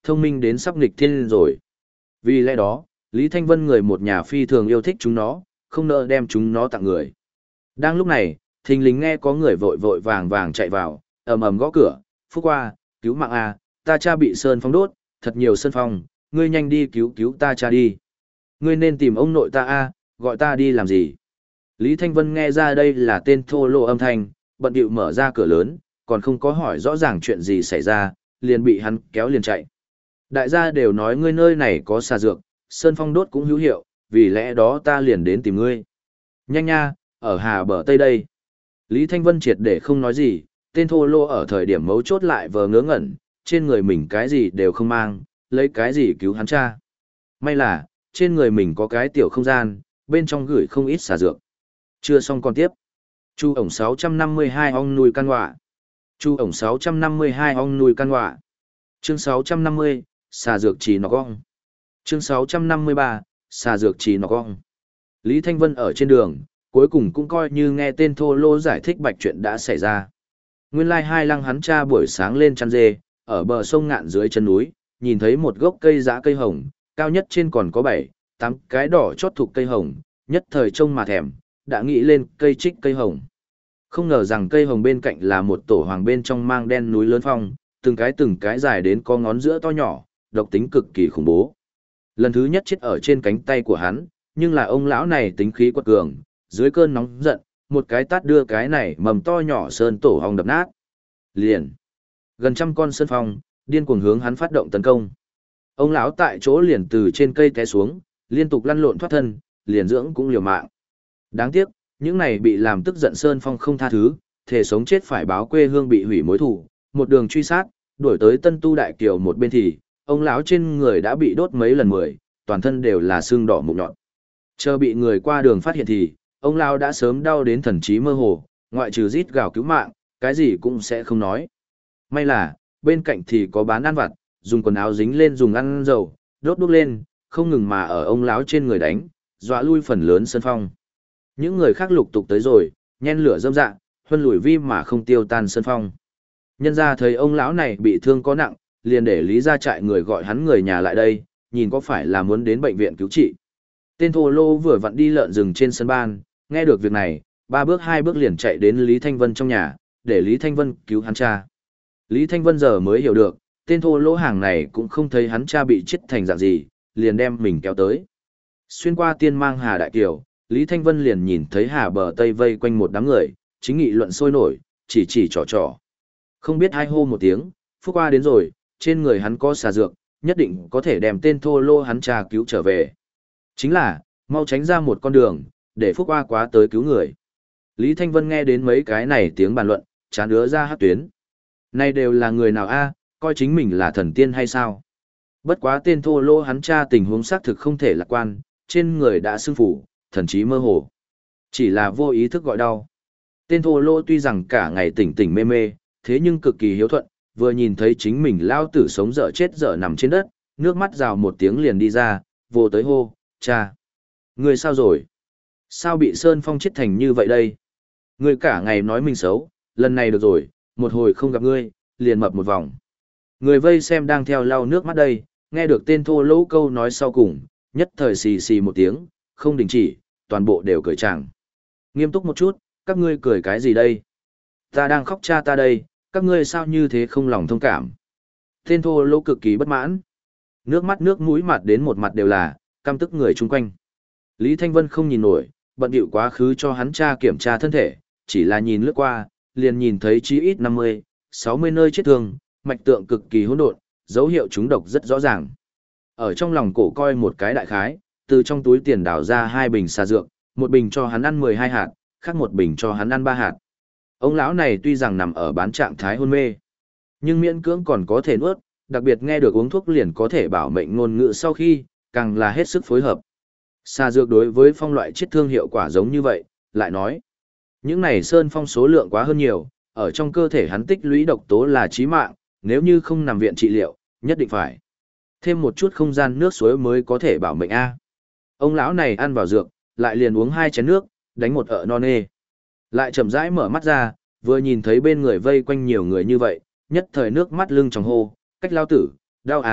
thông minh đến sắp nghịch thiên rồi. Vì lẽ đó, Lý Thanh Vân người một nhà phi thường yêu thích chúng nó, không nỡ đem chúng nó tặng người. Đang lúc này, thình lình nghe có người vội vội vàng vàng chạy vào, ầm ầm gõ cửa, Phúc Hoa, cứu mạng a, ta cha bị sơn phong đốt, thật nhiều sơn phong, ngươi nhanh đi cứu cứu ta cha đi. Ngươi nên tìm ông nội ta a, gọi ta đi làm gì? Lý Thanh Vân nghe ra đây là tên thô lỗ âm thanh, bận điệu mở ra cửa lớn, còn không có hỏi rõ ràng chuyện gì xảy ra, liền bị hắn kéo liền chạy. Đại gia đều nói ngươi nơi này có xà dược, sơn phong đốt cũng hữu hiệu, vì lẽ đó ta liền đến tìm ngươi. Nhanh nha, ở Hà Bờ Tây đây. Lý Thanh Vân triệt để không nói gì, tên thô lỗ ở thời điểm mấu chốt lại vờ ngớ ngẩn, trên người mình cái gì đều không mang, lấy cái gì cứu hắn cha. May là, trên người mình có cái tiểu không gian, bên trong gửi không ít xà dược. Chưa xong còn tiếp. Chu ổng 652 ong nuôi căn họa. Chu ổng 652 ong nuôi căn họa. Chương 650, xà dược trì nọc ong. Chương 653, xà dược trì nọc ong. Lý Thanh Vân ở trên đường, cuối cùng cũng coi như nghe tên thô lô giải thích bạch chuyện đã xảy ra. Nguyên lai hai lăng hắn cha buổi sáng lên chăn dê, ở bờ sông ngạn dưới chân núi, nhìn thấy một gốc cây dã cây hồng, cao nhất trên còn có 7, 8 cái đỏ chót thuộc cây hồng, nhất thời trông mà thèm, đã nghĩ lên cây trích cây hồng. Không ngờ rằng cây hồng bên cạnh là một tổ hoàng bên trong mang đen núi lớn phong, từng cái dài đến có ngón giữa to nhỏ, độc tính cực kỳ khủng bố. Lần thứ nhất chết ở trên cánh tay của hắn, nhưng là ông lão này tính khí quật cường, dưới cơn nóng giận, một cái tát đưa cái này mầm to nhỏ sơn tổ hồng đập nát. Liền, gần trăm con sơn phong, điên cuồng hướng hắn phát động tấn công. Ông lão tại chỗ liền từ trên cây té xuống, liên tục lăn lộn thoát thân, liền dưỡng cũng liều mạng. Đáng tiếc, những này bị làm tức giận sơn phong không tha thứ, thể sống chết phải báo quê hương bị hủy mối thù, một đường truy sát, đuổi tới Tân Tu Đại Kiều một bên thì, ông lão trên người đã bị đốt mấy lần 10, toàn thân đều là xương đỏ mụn nhọn. Chờ bị người qua đường phát hiện thì, ông lão đã sớm đau đến thần trí mơ hồ, ngoại trừ rít gào cứu mạng, cái gì cũng sẽ không nói. May là, bên cạnh thì có bán ăn vặt, dùng quần áo dính lên dùng ăn dầu, đốt đuốc lên, không ngừng mà ở ông lão trên người đánh, dọa lui phần lớn sân phong. Những người khác lục tục tới rồi, nhen lửa dâm dạ, huân lùi vi mà không tiêu tan sân phong. Nhân ra thấy ông lão này bị thương có nặng, liền để Lý ra trại người gọi hắn người nhà lại đây, nhìn có phải là muốn đến bệnh viện cứu trị. Tên thô lô vừa vặn đi lợn rừng trên sân ban, nghe được việc này, 3 bước 2 bước liền chạy đến Lý Thanh Vân trong nhà, để Lý Thanh Vân cứu hắn cha. Lý Thanh Vân giờ mới hiểu được, tên thô lỗ hàng này cũng không thấy hắn cha bị chết thành dạng gì, liền đem mình kéo tới. Xuyên qua tiên mang Hà Đại Kiều, Lý Thanh Vân liền nhìn thấy Hà Bờ Tây vây quanh một đám người, chính nghị luận sôi nổi, chỉ trò trò. Không biết ai hô một tiếng, Phúc Hoa đến rồi, trên người hắn có xà dược, nhất định có thể đem tên thô lô hắn cha cứu trở về. Chính là, mau tránh ra một con đường, để Phúc Hoa quá tới cứu người. Lý Thanh Vân nghe đến mấy cái này tiếng bàn luận, chán ứa ra hát tuyến. Này đều là người nào a, coi chính mình là thần tiên hay sao? Bất quá tên thô lô hắn cha tình huống xác thực không thể lạc quan, trên người đã sưng phủ, thần trí mơ hồ. Chỉ là vô ý thức gọi đau. Tên thô lô tuy rằng cả ngày tỉnh tỉnh mê mê, thế nhưng cực kỳ hiếu thuận, vừa nhìn thấy chính mình lao tử sống dở chết dở nằm trên đất, nước mắt rào một tiếng liền đi ra, vô tới hô, cha. Người sao rồi? Sao bị Sơn Phong chết thành như vậy đây? Người cả ngày nói mình xấu, lần này được rồi, một hồi không gặp ngươi, liền mập một vòng. Người vây xem đang theo lau nước mắt đây, nghe được tên thô lỗ câu nói sau cùng, nhất thời xì xì một tiếng, không đình chỉ, toàn bộ đều cười chàng. Nghiêm túc một chút, các ngươi cười cái gì đây? Ta đang khóc cha ta đây, các ngươi sao như thế không lòng thông cảm? Tên thô lỗ cực kỳ bất mãn. Nước mắt nước mũi mặt đến một mặt đều là, căm tức người chung quanh. Lý Thanh Vân không nhìn nổi, bận điệu quá khứ cho hắn cha kiểm tra thân thể, chỉ là nhìn lướt qua, liền nhìn thấy chí ít 50, 60 nơi chết thương, mạch tượng cực kỳ hỗn độn, dấu hiệu trúng độc rất rõ ràng. Ở trong lòng cổ coi một cái đại khái, từ trong túi tiền đào ra 2 bình xà dược, một bình cho hắn ăn 12 hạt, khác một bình cho hắn ăn 3 hạt. Ông lão này tuy rằng nằm ở bán trạng thái hôn mê, nhưng miễn cưỡng còn có thể nuốt, đặc biệt nghe được uống thuốc liền có thể bảo mệnh ngôn ngữ sau khi, càng là hết sức phối hợp. Xà dược đối với phong loại chết thương hiệu quả giống như vậy, lại nói, những này sơn phong số lượng quá hơn nhiều, ở trong cơ thể hắn tích lũy độc tố là chí mạng, nếu như không nằm viện trị liệu, nhất định phải thêm một chút không gian nước suối mới có thể bảo mệnh a. Ông lão này ăn vào dược, lại liền uống 2 chén nước, đánh một ợ non nê. Lại chậm rãi mở mắt ra, vừa nhìn thấy bên người vây quanh nhiều người như vậy, nhất thời nước mắt lưng tròng hô, cách lao tử, đau à,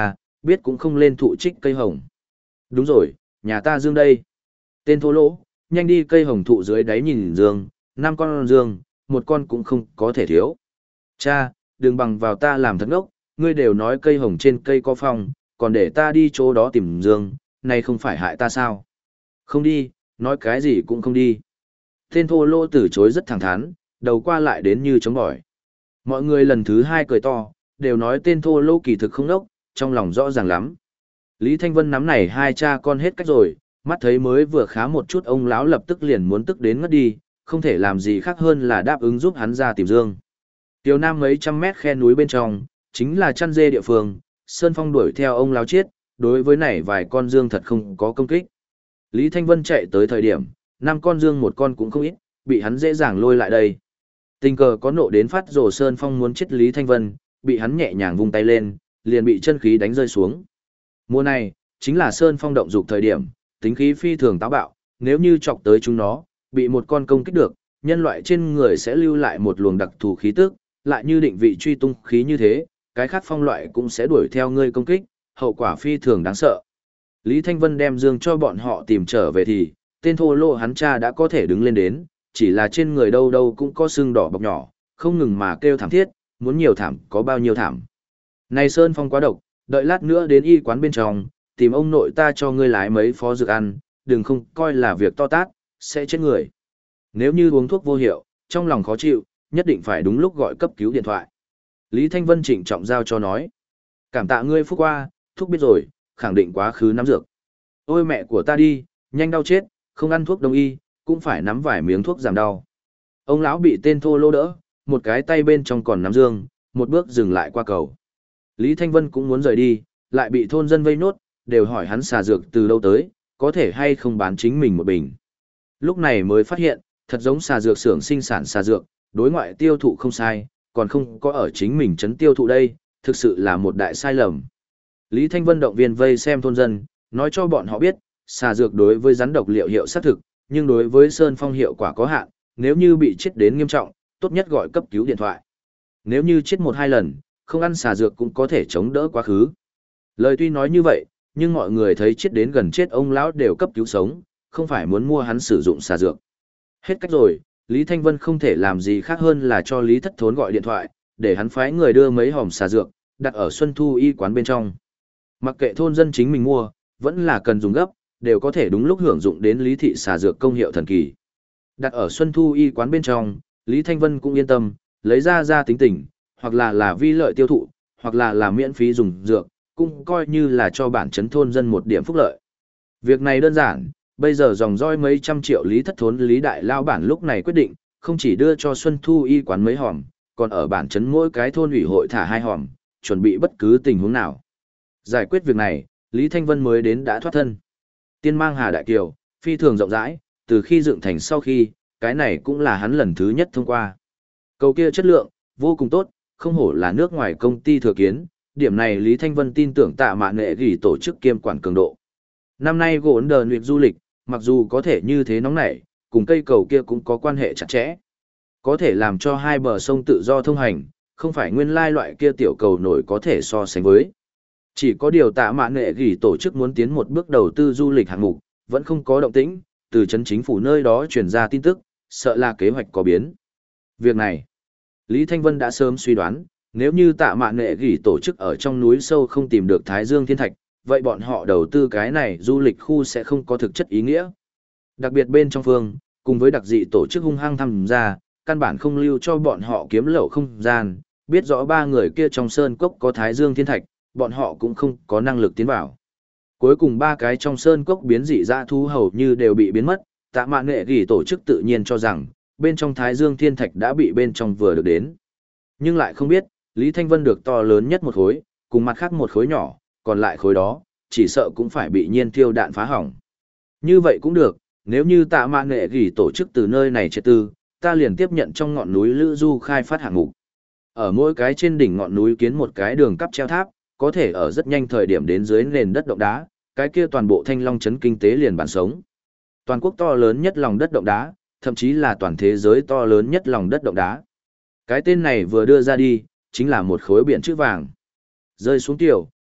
biết cũng không lên thụ trích cây hồng. Đúng rồi, nhà ta dương đây. Tên thô lỗ, nhanh đi cây hồng thụ dưới đáy nhìn dương, 5 con dương, một con cũng không có thể thiếu. Cha, đừng bằng vào ta làm thật ngốc, ngươi đều nói cây hồng trên cây có phong, còn để ta đi chỗ đó tìm dương, này không phải hại ta sao? Không đi, nói cái gì cũng không đi. Tên thô lỗ từ chối rất thẳng thắn, đầu qua lại đến như chống bỏi. Mọi người lần thứ 2 cười to, đều nói tên thô lỗ kỳ thực không đốc, trong lòng rõ ràng lắm. Lý Thanh Vân nắm này hai cha con hết cách rồi, mắt thấy mới vừa khá một chút ông lão lập tức liền muốn tức đến ngất đi, không thể làm gì khác hơn là đáp ứng giúp hắn ra tìm dương. Tiểu Nam mấy trăm mét khe núi bên trong, chính là chăn dê địa phương, Sơn Phong đuổi theo ông lão chết, đối với này vài con dương thật không có công kích. Lý Thanh Vân chạy tới thời điểm, 5 con dương một con cũng không ít, bị hắn dễ dàng lôi lại đây. Tình cờ có nộ đến phát rồ Sơn Phong muốn chết Lý Thanh Vân, bị hắn nhẹ nhàng vung tay lên, liền bị chân khí đánh rơi xuống. Mùa này, chính là Sơn Phong động dục thời điểm, tính khí phi thường táo bạo, nếu như chọc tới chúng nó, bị một con công kích được, nhân loại trên người sẽ lưu lại một luồng đặc thù khí tức, lại như định vị truy tung khí như thế, cái khác phong loại cũng sẽ đuổi theo ngươi công kích, hậu quả phi thường đáng sợ. Lý Thanh Vân đem dương cho bọn họ tìm trở về thì, tên thô lỗ hắn cha đã có thể đứng lên đến, chỉ là trên người đâu đâu cũng có sưng đỏ bọc nhỏ, không ngừng mà kêu thảm thiết, muốn nhiều thảm có bao nhiêu thảm. Này Sơn Phong quá độc, đợi lát nữa đến y quán bên trong, tìm ông nội ta cho ngươi lái mấy phó dược ăn, đừng không coi là việc to tát, sẽ chết người. Nếu như uống thuốc vô hiệu, trong lòng khó chịu, nhất định phải đúng lúc gọi cấp cứu điện thoại. Lý Thanh Vân trịnh trọng giao cho nói. Cảm tạ ngươi phúc qua, thuốc biết rồi, khẳng định quá khứ nắm dược. Ôi mẹ của ta đi, nhanh đau chết, không ăn thuốc đông y, cũng phải nắm vài miếng thuốc giảm đau. Ông lão bị tên thô lỗ đỡ, một cái tay bên trong còn nắm dương, một bước dừng lại qua cầu. Lý Thanh Vân cũng muốn rời đi, lại bị thôn dân vây nốt, đều hỏi hắn xà dược từ đâu tới, có thể hay không bán chính mình một bình. Lúc này mới phát hiện, thật giống xà dược xưởng sinh sản xà dược, đối ngoại tiêu thụ không sai, còn không có ở chính mình trấn tiêu thụ đây, thực sự là một đại sai lầm. Lý Thanh Vân động viên vây xem thôn dân, nói cho bọn họ biết, xà dược đối với rắn độc liệu hiệu xác thực, nhưng đối với Sơn Phong hiệu quả có hạn, nếu như bị chết đến nghiêm trọng, tốt nhất gọi cấp cứu điện thoại. Nếu như chết 1-2 lần, không ăn xà dược cũng có thể chống đỡ quá khứ. Lời tuy nói như vậy, nhưng mọi người thấy chết đến gần chết ông lão đều cấp cứu sống, không phải muốn mua hắn sử dụng xà dược. Hết cách rồi, Lý Thanh Vân không thể làm gì khác hơn là cho Lý Thất Thốn gọi điện thoại, để hắn phái người đưa mấy hòm xà dược, đặt ở Xuân Thu y quán bên trong. Mặc kệ thôn dân chính mình mua, vẫn là cần dùng gấp, đều có thể đúng lúc hưởng dụng đến Lý thị xà dược công hiệu thần kỳ. Đặt ở Xuân Thu y quán bên trong, Lý Thanh Vân cũng yên tâm, lấy ra tính tình, hoặc là vi lợi tiêu thụ, hoặc là miễn phí dùng dược, cũng coi như là cho bản chấn thôn dân một điểm phúc lợi. Việc này đơn giản, bây giờ dòng roi mấy trăm triệu Lý Thất Thốn Lý Đại Lao bản lúc này quyết định, không chỉ đưa cho Xuân Thu y quán mấy hòm, còn ở bản chấn mỗi cái thôn ủy hội thả 2 hòm, chuẩn bị bất cứ tình huống nào. Giải quyết việc này, Lý Thanh Vân mới đến đã thoát thân. Tiên mang Hà Đại Kiều, phi thường rộng rãi, từ khi dựng thành sau khi, cái này cũng là hắn lần thứ nhất thông qua. Cầu kia chất lượng, vô cùng tốt, không hổ là nước ngoài công ty thừa kiến, điểm này Lý Thanh Vân tin tưởng Tạ Mạn Nghệ gỉ tổ chức kiêm quản cường độ. Năm nay gỗn đờ nguyệt du lịch, mặc dù có thể như thế nóng nảy, cùng cây cầu kia cũng có quan hệ chặt chẽ. Có thể làm cho hai bờ sông tự do thông hành, không phải nguyên lai loại kia tiểu cầu nổi có thể so sánh với. Chỉ có điều Tạ Mạn Nghệ gỉ tổ chức muốn tiến một bước đầu tư du lịch hạng mục, vẫn không có động tĩnh, từ chấn chính phủ nơi đó truyền ra tin tức, sợ là kế hoạch có biến. Việc này, Lý Thanh Vân đã sớm suy đoán, nếu như Tạ Mạn Nghệ gỉ tổ chức ở trong núi sâu không tìm được Thái Dương Thiên Thạch, vậy bọn họ đầu tư cái này du lịch khu sẽ không có thực chất ý nghĩa. Đặc biệt bên trong phương, cùng với đặc dị tổ chức hung hăng tham gia, căn bản không lưu cho bọn họ kiếm lậu không gian, biết rõ 3 người kia trong sơn cốc có Thái Dương Thiên Thạch, bọn họ cũng không có năng lực tiến vào. Cuối cùng 3 cái trong sơn cốc biến dị dã thú hầu như đều bị biến mất, Tạ Mạn Nghệ gỉ tổ chức tự nhiên cho rằng, bên trong Thái Dương Thiên Thạch đã bị bên trong vừa được đến. Nhưng lại không biết, Lý Thanh Vân được to lớn nhất một khối, cùng mặt khác một khối nhỏ, còn lại khối đó, chỉ sợ cũng phải bị nhiên tiêu đạn phá hỏng. Như vậy cũng được, nếu như Tạ Mạn Nghệ gỉ tổ chức từ nơi này triệt tư, ta liền tiếp nhận trong ngọn núi Lữ Du khai phát hạng mục. Ở mỗi cái trên đỉnh ngọn núi kiến một cái đường cắp treo tháp, có thể ở rất nhanh thời điểm đến dưới nền đất động đá, cái kia toàn bộ Thanh Long trấn kinh tế liền bản sống. Toàn quốc to lớn nhất lòng đất động đá, thậm chí là toàn thế giới to lớn nhất lòng đất động đá. Cái tên này vừa đưa ra đi, chính là một khối biển chữ vàng. Rơi xuống tiểu,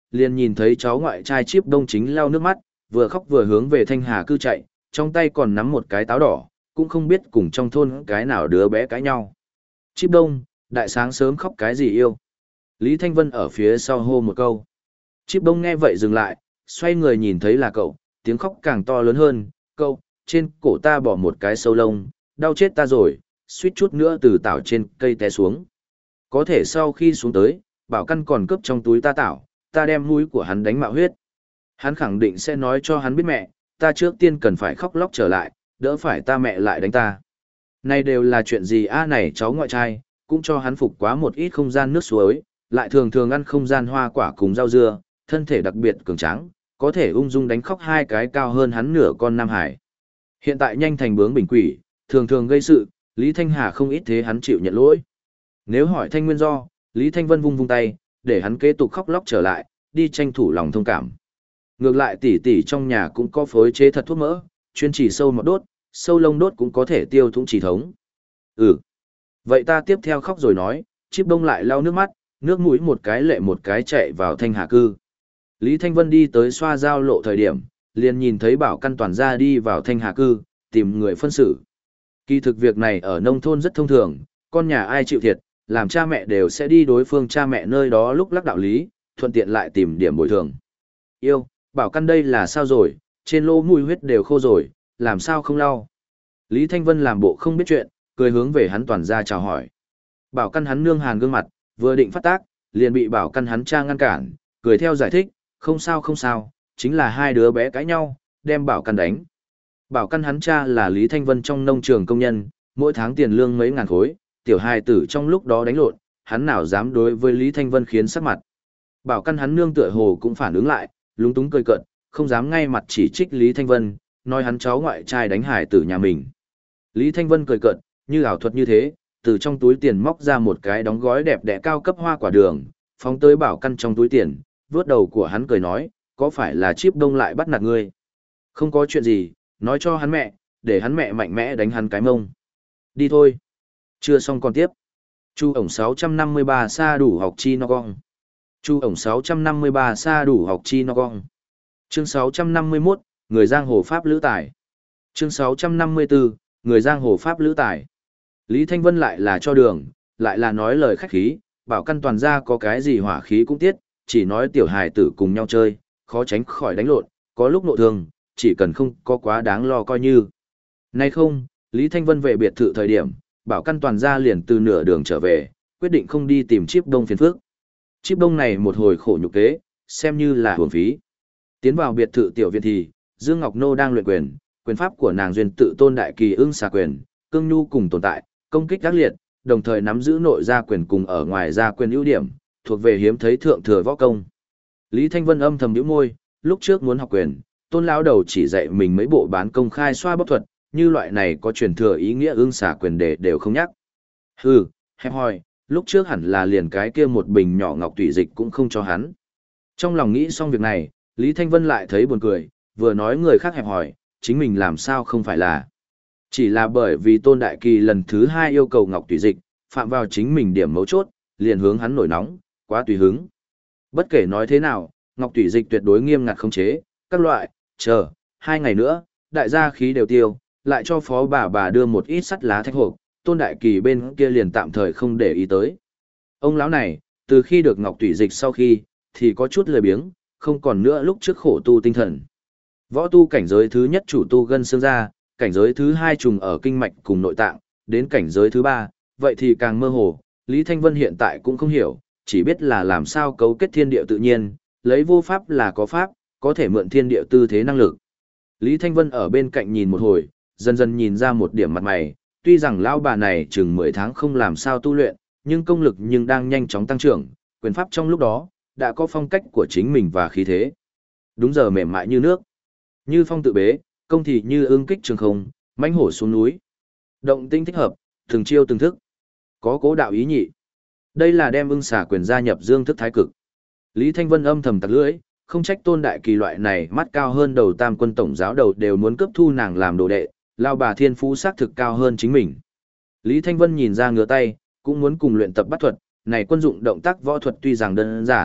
liền nhìn thấy cháu ngoại trai Chíp Đông chính lau nước mắt, vừa khóc vừa hướng về Thanh Hà cư chạy, trong tay còn nắm một cái táo đỏ, cũng không biết cùng trong thôn cái nào đứa bé cãi nhau. Chíp Đông, đại sáng sớm khóc cái gì yêu? Lý Thanh Vân ở phía sau hô một câu. Chíp Đông nghe vậy dừng lại, xoay người nhìn thấy là cậu, tiếng khóc càng to lớn hơn, cậu, trên cổ ta bỏ một cái sâu lông, đau chết ta rồi, suýt chút nữa từ tảo trên cây té xuống. Có thể sau khi xuống tới, Bảo Căn còn cướp trong túi ta tảo, ta đem mũi của hắn đánh mạo huyết. Hắn khẳng định sẽ nói cho hắn biết mẹ, ta trước tiên cần phải khóc lóc trở lại, đỡ phải ta mẹ lại đánh ta. Này đều là chuyện gì này cháu ngoại trai, cũng cho hắn phục quá một ít không gian nước suối, lại thường thường ăn không gian hoa quả cùng rau dưa, thân thể đặc biệt cường tráng, có thể ung dung đánh khóc hai cái cao hơn hắn nửa con Nam Hải. Hiện tại nhanh thành bướng bình quỷ, thường thường gây sự, Lý Thanh Hà không ít thế hắn chịu nhận lỗi. Nếu hỏi thanh nguyên do, Lý Thanh Vân vung vung tay, để hắn kế tục khóc lóc trở lại, đi tranh thủ lòng thông cảm. Ngược lại tỷ tỷ trong nhà cũng có phối chế thật thuốc mỡ, chuyên chỉ sâu mọt đốt, sâu lông đốt cũng có thể tiêu thủng chỉ thống. Vậy ta tiếp theo khóc rồi nói, Chíp Đông lại lau nước mắt, nước mũi một cái lệ một cái chạy vào Thanh Hà cư. Lý Thanh Vân đi tới xoa giao lộ thời điểm, liền nhìn thấy Bảo Căn toàn ra đi vào Thanh Hà cư, tìm người phân xử. Kỳ thực việc này ở nông thôn rất thông thường, con nhà ai chịu thiệt, làm cha mẹ đều sẽ đi đối phương cha mẹ nơi đó lúc lắc đạo lý, thuận tiện lại tìm điểm bồi thường. Yêu, Bảo Căn đây là sao rồi, trên lỗ mũi huyết đều khô rồi, làm sao không lau? Lý Thanh Vân làm bộ không biết chuyện, cười hướng về hắn toàn ra chào hỏi. Bảo Căn hắn nương hàn gương mặt, vừa định phát tác, liền bị Bảo Căn hắn cha ngăn cản, cười theo giải thích, không sao không sao, chính là hai đứa bé cãi nhau, đem Bảo Căn đánh. Bảo Căn hắn cha là Lý Thanh Vân trong nông trường công nhân, mỗi tháng tiền lương mấy ngàn khối, tiểu hài tử trong lúc đó đánh lộn, hắn nào dám đối với Lý Thanh Vân khiến sắc mặt. Bảo Căn hắn nương tựa hồ cũng phản ứng lại, lúng túng cười cợt, không dám ngay mặt chỉ trích Lý Thanh Vân, nói hắn cháu ngoại trai đánh hài tử nhà mình. Lý Thanh Vân cười cợt, như ảo thuật như thế, từ trong túi tiền móc ra một cái đóng gói đẹp đẽ cao cấp hoa quả đường, phóng tới Bảo Căn trong túi tiền, vướt đầu của hắn cười nói, có phải là Chíp Đông lại bắt nạt ngươi? Không có chuyện gì, nói cho hắn mẹ, để hắn mẹ mạnh mẽ đánh hắn cái mông. Đi thôi. Chưa xong còn tiếp. Chu ổng 653 sa đủ học chi no gong. Chu ổng 653 sa đủ học chi no gong. Chương 651, người giang hồ pháp lữ tài. Chương 654, người giang hồ pháp lữ tài. Lý Thanh Vân lại là cho đường, lại là nói lời khách khí, Bảo Căn toàn ra có cái gì hỏa khí cũng tiết, chỉ nói tiểu hài tử cùng nhau chơi, khó tránh khỏi đánh lộn, có lúc nộ thương, chỉ cần không có quá đáng lo coi như. Nay không, Lý Thanh Vân về biệt thự thời điểm, Bảo Căn toàn ra liền từ nửa đường trở về, quyết định không đi tìm Chíp Đông phiền phức. Chíp Đông này một hồi khổ nhục kế, xem như là hưởng phí. Tiến vào biệt thự tiểu viện thì, Dương Ngọc Nô đang luyện quyền, quyền pháp của nàng duyên tự tôn đại kỳ ưng xà quyền, cương nhu cùng tồn tại, công kích ác liệt, đồng thời nắm giữ nội gia quyền cùng ở ngoài gia quyền ưu điểm, thuộc về hiếm thấy thượng thừa võ công. Lý Thanh Vân âm thầm nhíu môi, lúc trước muốn học quyền, Tôn lão đầu chỉ dạy mình mấy bộ bán công khai xoa bóp thuật, như loại này có truyền thừa ý nghĩa ưng xà quyền đề đều không nhắc. Hừ, hẹp hòi, lúc trước hẳn là liền cái kia một bình nhỏ ngọc tủy dịch cũng không cho hắn. Trong lòng nghĩ xong việc này, Lý Thanh Vân lại thấy buồn cười, vừa nói người khác hẹp hòi, chính mình làm sao không phải là. Chỉ là bởi vì Tôn Đại Kỳ lần thứ hai yêu cầu ngọc tủy dịch, phạm vào chính mình điểm mấu chốt, liền hướng hắn nổi nóng, quá tùy hứng. Bất kể nói thế nào, ngọc tủy dịch tuyệt đối nghiêm ngặt khống chế, các loại, chờ, 2 ngày nữa, đại gia khí đều tiêu, lại cho phó bà đưa một ít sắt lá thạch hộp, Tôn Đại Kỳ bên kia liền tạm thời không để ý tới. Ông lão này, từ khi được ngọc tủy dịch sau khi, thì có chút lười biếng, không còn nữa lúc trước khổ tu tinh thần. Võ tu cảnh giới thứ nhất chủ tu gân xương ra, cảnh giới thứ hai trùng ở kinh mạch cùng nội tạng, đến cảnh giới thứ ba, vậy thì càng mơ hồ, Lý Thanh Vân hiện tại cũng không hiểu, chỉ biết là làm sao cấu kết thiên địa tự nhiên, lấy vô pháp là có pháp, có thể mượn thiên địa tư thế năng lực. Lý Thanh Vân ở bên cạnh nhìn một hồi, dần dần nhìn ra một điểm mặt mày, tuy rằng lão bà này chừng 10 tháng không làm sao tu luyện, nhưng công lực nhưng đang nhanh chóng tăng trưởng, quyền pháp trong lúc đó, đã có phong cách của chính mình và khí thế. Đúng giờ mềm mại như nước, như phong tự bế, công thì như ương kích trường không, mãnh hổ xuống núi. Động tinh thích hợp, từng chiêu từng thức, có cố đạo ý nhị. Đây là đem ưng xà quyền gia nhập dương thức thái cực. Lý Thanh Vân âm thầm tặc lưỡi, không trách Tôn Đại Kỳ loại này mắt cao hơn đầu tam quân tổng giáo đầu đều muốn cướp thu nàng làm đồ đệ, lao bà thiên phú xác thực cao hơn chính mình. Lý Thanh Vân nhìn ra ngửa tay, cũng muốn cùng luyện tập bắt thuật, này quân dụng động tác võ thuật tuy rằng đơn giản,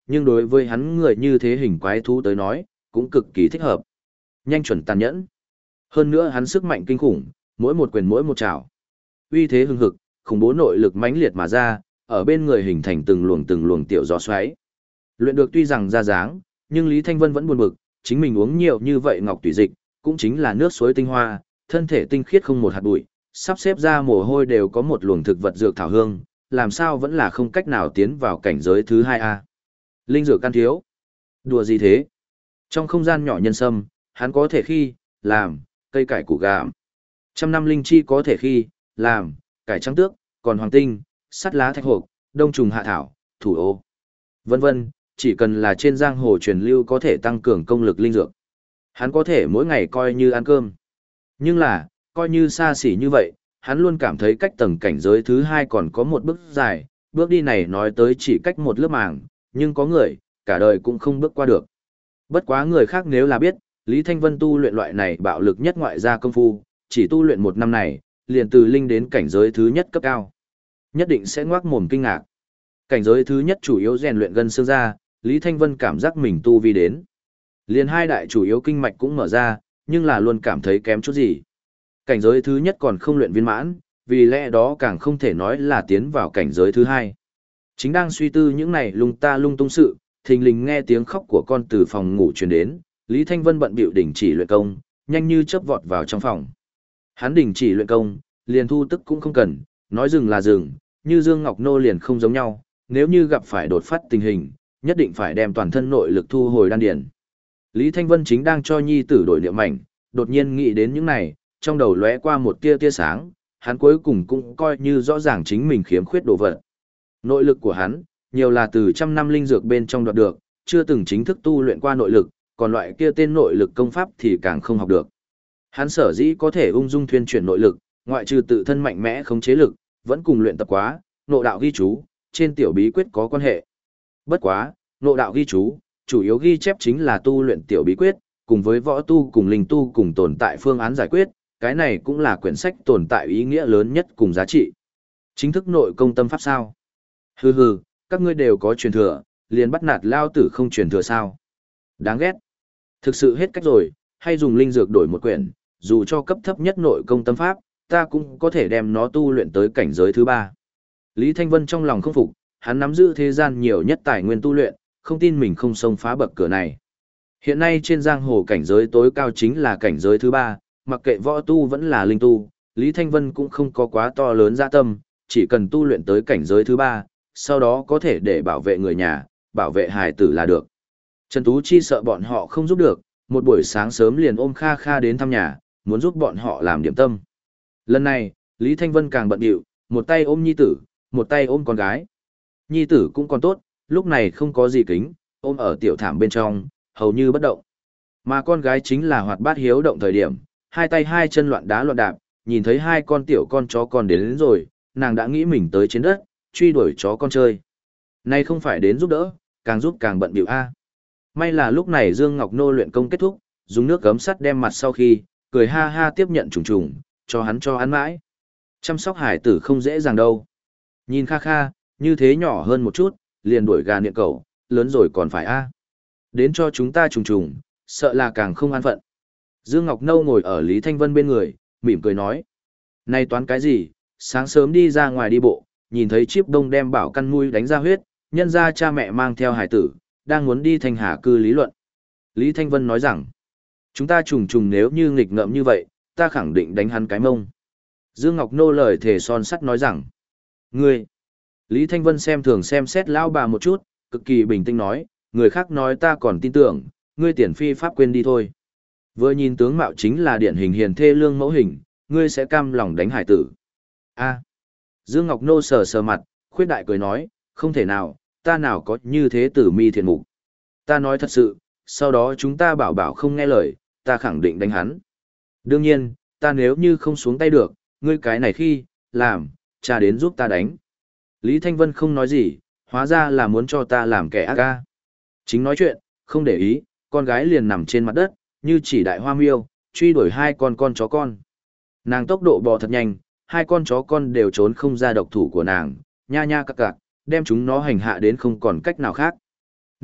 nhưng đối với hắn người như thế hình quái thú tới nói, cũng cực kỳ thích hợp. Nhanh chuẩn tàn nhẫn. Hơn nữa hắn sức mạnh kinh khủng, mỗi một quyền mỗi một chảo. Uy thế hưng hực, khủng bố nội lực mãnh liệt mà ra, ở bên người hình thành từng luồng tiểu gió xoáy. Luyện được tuy rằng ra dáng, nhưng Lý Thanh Vân vẫn buồn bực, chính mình uống nhiều như vậy ngọc tùy dịch, cũng chính là nước suối tinh hoa, thân thể tinh khiết không một hạt bụi, sắp xếp ra mồ hôi đều có một luồng thực vật dược thảo hương, làm sao vẫn là không cách nào tiến vào cảnh giới thứ 2A. Linh dược can thiếu. Đùa gì thế? Trong không gian nhỏ nhân sâm, hắn có thể khi, làm, cây cải củ gạo. Trăm năm linh chi có thể khi, làm, cải trắng tước, còn hoàng tinh, sắt lá thạch hộp, đông trùng hạ thảo, thủ ô. Vân vân, chỉ cần là trên giang hồ truyền lưu có thể tăng cường công lực linh dược. Hắn có thể mỗi ngày coi như ăn cơm. Nhưng là, coi như xa xỉ như vậy, hắn luôn cảm thấy cách tầng cảnh giới thứ 2 còn có một bước dài, bước đi này nói tới chỉ cách một lớp màng, nhưng có người, cả đời cũng không bước qua được. Bất quá người khác nếu là biết, Lý Thanh Vân tu luyện loại này bạo lực nhất ngoại gia công phu, chỉ tu luyện 1 năm này, liền từ linh đến cảnh giới thứ nhất cấp cao. Nhất định sẽ ngoác mồm kinh ngạc. Cảnh giới thứ nhất chủ yếu rèn luyện gân xương ra, Lý Thanh Vân cảm giác mình tu vi đến. Liền 2 đại chủ yếu kinh mạch cũng mở ra, nhưng là luôn cảm thấy kém chút gì. Cảnh giới thứ nhất còn không luyện viên mãn, vì lẽ đó càng không thể nói là tiến vào cảnh giới thứ 2. Chính đang suy tư những này lung ta lung tung sự, thình lình nghe tiếng khóc của con từ phòng ngủ truyền đến, Lý Thanh Vân bận bịu đình chỉ luyện công, nhanh như chớp vọt vào trong phòng. Hắn đình chỉ luyện công, liền thu tức cũng không cần, nói dừng là dừng, như Dương Ngọc Nô liền không giống nhau, nếu như gặp phải đột phát tình hình, nhất định phải đem toàn thân nội lực thu hồi đan điền. Lý Thanh Vân chính đang cho nhi tử đổi niệm mảnh, đột nhiên nghĩ đến những này, trong đầu lóe qua một tia sáng, hắn cuối cùng cũng coi như rõ ràng chính mình khiếm khuyết đồ vật. Nội lực của hắn, nhiều là từ trăm năm linh dược bên trong đoạt được, chưa từng chính thức tu luyện qua nội lực, còn loại kia tên nội lực công pháp thì càng không học được. Hắn sở dĩ có thể ung dung thuyên chuyển nội lực, ngoại trừ tự thân mạnh mẽ khống chế lực, vẫn cùng luyện tập quá, nội đạo ghi chú, trên tiểu bí quyết có quan hệ. Bất quá, nội đạo ghi chú, chủ yếu ghi chép chính là tu luyện tiểu bí quyết, cùng với võ tu cùng linh tu cùng tồn tại phương án giải quyết, cái này cũng là quyển sách tồn tại ý nghĩa lớn nhất cùng giá trị. Chính thức nội công tâm pháp sao? Hừ hừ, các ngươi đều có truyền thừa, liền bắt nạt lao tử không truyền thừa sao? Đáng ghét. Thực sự hết cách rồi, hay dùng linh dược đổi một quyển, dù cho cấp thấp nhất nội công tâm pháp, ta cũng có thể đem nó tu luyện tới cảnh giới thứ 3. Lý Thanh Vân trong lòng không phục, hắn nắm giữ thế gian nhiều nhất tài nguyên tu luyện, không tin mình không xông phá bậc cửa này. Hiện nay trên giang hồ cảnh giới tối cao chính là cảnh giới thứ 3, mặc kệ võ tu vẫn là linh tu, Lý Thanh Vân cũng không có quá to lớn dạ tâm, chỉ cần tu luyện tới cảnh giới thứ 3, sau đó có thể để bảo vệ người nhà, bảo vệ hài tử là được. Trần Tú Chi sợ bọn họ không giúp được, một buổi sáng sớm liền ôm Kha Kha đến thăm nhà, muốn giúp bọn họ làm điểm tâm. Lần này, Lý Thanh Vân càng bận bịu, một tay ôm nhi tử, một tay ôm con gái. Nhi tử cũng còn tốt, lúc này không có gì kính, ôm ở tiểu thảm bên trong, hầu như bất động. Mà con gái chính là hoạt bát hiếu động thời điểm, hai tay hai chân loạn đá loạn đạp, nhìn thấy 2 con tiểu con chó con đến rồi, nàng đã nghĩ mình tới trên đất, truy đuổi chó con chơi. Nay không phải đến giúp đỡ, càng giúp càng bận bịu a. May là lúc này Dương Ngọc Nô luyện công kết thúc, dùng nước gấm sắt đem mặt sau khi, cười ha ha tiếp nhận trùng trùng, cho hắn cho ăn mãi. Chăm sóc hải tử không dễ dàng đâu. Nhìn Kha Kha, như thế nhỏ hơn một chút, liền đuổi gà niệm cẩu, lớn rồi còn phải a. Đến cho chúng ta trùng trùng, sợ là càng không an phận. Dương Ngọc Nâu ngồi ở Lý Thanh Vân bên người, mỉm cười nói. Này toán cái gì, sáng sớm đi ra ngoài đi bộ, nhìn thấy Chiếp Đông đem bảo căn mui đánh ra huyết, nhân ra cha mẹ mang theo hải tử, đang muốn đi Thanh Hà cư lý luận. Lý Thanh Vân nói rằng, chúng ta trùng trùng nếu như nghịch ngợm như vậy, ta khẳng định đánh hắn cái mông. Dương Ngọc Nô lời thề son sắt nói rằng, ngươi, Lý Thanh Vân xem thường xem xét lão bà một chút, cực kỳ bình tĩnh nói, người khác nói ta còn tin tưởng, ngươi tiền phi pháp quên đi thôi. Vừa nhìn tướng mạo chính là điển hình hiền thê lương mẫu hình, ngươi sẽ cam lòng đánh hải tử. A. Dương Ngọc Nô sờ sờ mặt, khuyết đại cười nói, không thể nào, ta nào có như thế tử mi thiện mục. Ta nói thật sự, sau đó chúng ta bảo bảo không nghe lời, ta khẳng định đánh hắn. Đương nhiên, ta nếu như không xuống tay được, ngươi cái này khi, làm, cha đến giúp ta đánh. Lý Thanh Vân không nói gì, hóa ra là muốn cho ta làm kẻ ác ca. Chính nói chuyện, không để ý, con gái liền nằm trên mặt đất, như chỉ đại hoa miêu, truy đuổi 2 con chó con. Nàng tốc độ bò thật nhanh, 2 con chó con đều trốn không ra độc thủ của nàng, nha nha cặc cặc, đem chúng nó hành hạ đến không còn cách nào khác.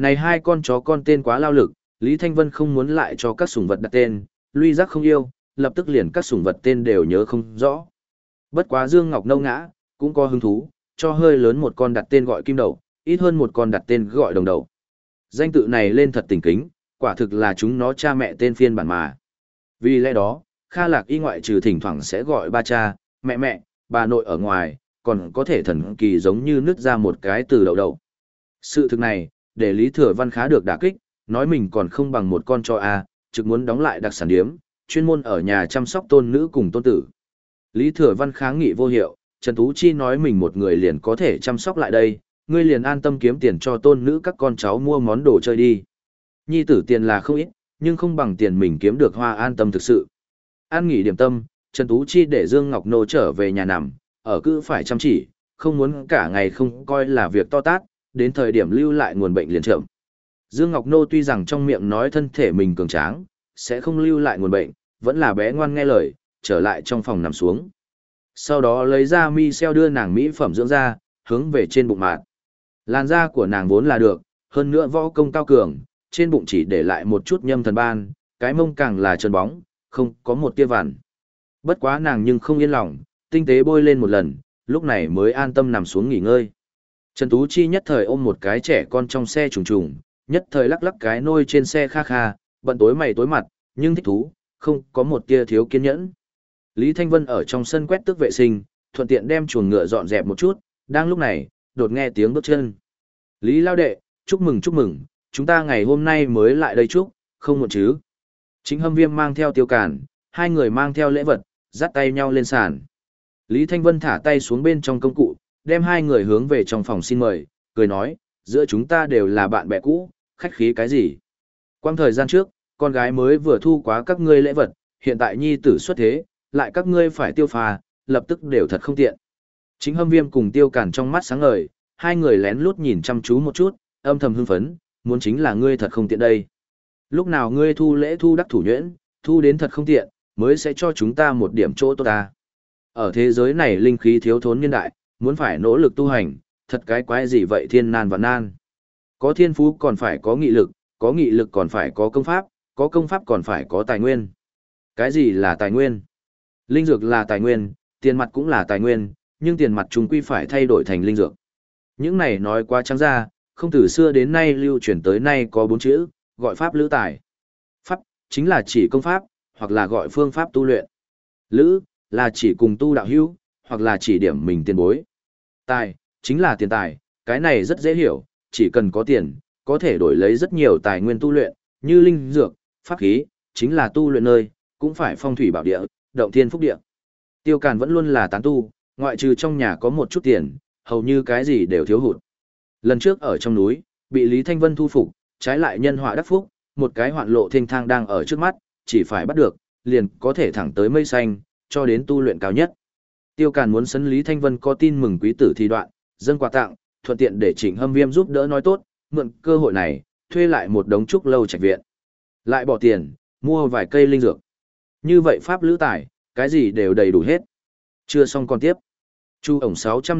Này hai con chó con tên quá lao lực, Lý Thanh Vân không muốn lại cho các sủng vật đặt tên, Luy Giác không yêu, lập tức liền các sủng vật tên đều nhớ không rõ. Bất quá Dương Ngọc Nâu ngã, cũng có hứng thú, cho hơi lớn một con đặt tên gọi Kim Đậu, ít hơn một con đặt tên gọi Đồng Đậu. Danh tự này lên thật tình kính, quả thực là chúng nó cha mẹ tên phiên bản mà. Vì lẽ đó, Kha Lạc Y ngoại trừ thỉnh thoảng sẽ gọi ba cha, mẹ, bà nội ở ngoài, còn có thể thần kỳ giống như nứt ra một cái từ đậu đậu. Sự thực này, để Lý Thừa Văn khá được đả kích, nói mình còn không bằng một con cho A, trực muốn đóng lại đặc sản điếm, chuyên môn ở nhà chăm sóc tôn nữ cùng tôn tử. Lý Thừa Văn kháng nghị vô hiệu, Trần Tú Chi nói mình một người liền có thể chăm sóc lại đây, ngươi liền an tâm kiếm tiền cho tôn nữ các con cháu mua món đồ chơi đi. Nhi tử tiền là không ít, nhưng không bằng tiền mình kiếm được hoa an tâm thực sự. An nghỉ điểm tâm, Trần Tú Chi để Dương Ngọc Nô trở về nhà nằm, ở cứ phải chăm chỉ, không muốn cả ngày không coi là việc to tát, đến thời điểm lưu lại nguồn bệnh liền chậm. Dương Ngọc Nô tuy rằng trong miệng nói thân thể mình cường tráng, sẽ không lưu lại nguồn bệnh, vẫn là bé ngoan nghe lời, trở lại trong phòng nằm xuống. Sau đó lấy ra mi xeo đưa nàng mỹ phẩm dưỡng da, hướng về trên bụng mạt. Làn da của nàng vốn là được, hơn nữa võ công cao cường, trên bụng chỉ để lại một chút nhâm thần ban, cái mông càng là trơn bóng, không có một tia vằn. Bất quá nàng nhưng không yên lòng, tinh tế bôi lên một lần, lúc này mới an tâm nằm xuống nghỉ ngơi. Trần Tú Chi nhất thời ôm một cái trẻ con trong xe trùng trùng, nhất thời lắc lắc cái nôi trên xe kha kha, bận tối mày tối mặt, nhưng thích thú, không có một tia thiếu kiên nhẫn. Lý Thanh Vân ở trong sân quét tước vệ sinh, thuận tiện đem chuồng ngựa dọn dẹp một chút, đang lúc này, đột nghe tiếng bước chân. Lý Lao Đệ, chúc mừng, chúng ta ngày hôm nay mới lại đây chúc, không muộn chứ. Chính Hâm Viêm mang theo Tiêu Cản, hai người mang theo lễ vật, dắt tay nhau lên sàn. Lý Thanh Vân thả tay xuống bên trong công cụ, đem hai người hướng về trong phòng xin mời, cười nói, giữa chúng ta đều là bạn bè cũ, khách khí cái gì. Quang thời gian trước, con gái mới vừa thu quá các ngươi lễ vật, hiện tại nhi tử xuất thế, lại các ngươi phải tiêu pha, lập tức đều thật không tiện. Chính Hâm Viêm cùng Tiêu Cản trong mắt sáng ngời, hai người lén lút nhìn chăm chú một chút, âm thầm hưng phấn, muốn chính là ngươi thật không tiện đây. Lúc nào ngươi thu lễ thu đắc thủ nhuyễn, thu đến thật không tiện, mới sẽ cho chúng ta một điểm chỗ tốt ta. Ở thế giới này linh khí thiếu thốn niên đại, muốn phải nỗ lực tu hành, thật cái quái gì vậy thiên nan và nan. Có thiên phú còn phải có nghị lực còn phải có công pháp còn phải có tài nguyên. Cái gì là tài nguyên? Linh dược là tài nguyên, tiền mặt cũng là tài nguyên, nhưng tiền mặt chúng quy phải thay đổi thành linh dược. Những này nói quá trắng ra, không từ xưa đến nay lưu truyền tới nay có 4 chữ, gọi pháp lữ tài. Pháp, chính là chỉ công pháp, hoặc là gọi phương pháp tu luyện. Lữ, là chỉ cùng tu đạo hữu, hoặc là chỉ điểm mình tiền bối. Tài, chính là tiền tài, cái này rất dễ hiểu, chỉ cần có tiền, có thể đổi lấy rất nhiều tài nguyên tu luyện, như linh dược, pháp khí, chính là tu luyện nơi, cũng phải phong thủy bảo địa, động thiên phúc địa. Tiêu Càn vẫn luôn là tán tu, ngoại trừ trong nhà có một chút tiền, hầu như cái gì đều thiếu hụt. Lần trước ở trong núi, bị Lý Thanh Vân thu phục, trái lại nhân họa đắc phúc, một cái hoạn lộ thênh thang đang ở trước mắt, chỉ phải bắt được, liền có thể thẳng tới mây xanh, cho đến tu luyện cao nhất. Tiêu Càn muốn sấn Lý Thanh Vân có tin mừng quý tử thì đoạn, dâng quà tặng, thuận tiện để Trịnh Hâm Viêm giúp đỡ nói tốt, mượn cơ hội này, thuê lại một đống trúc lâu trạch viện. Lại bỏ tiền, mua vài cây linh dược. Như vậy pháp lữ tài, cái gì đều đầy đủ hết. Chưa xong còn tiếp. Chu ổng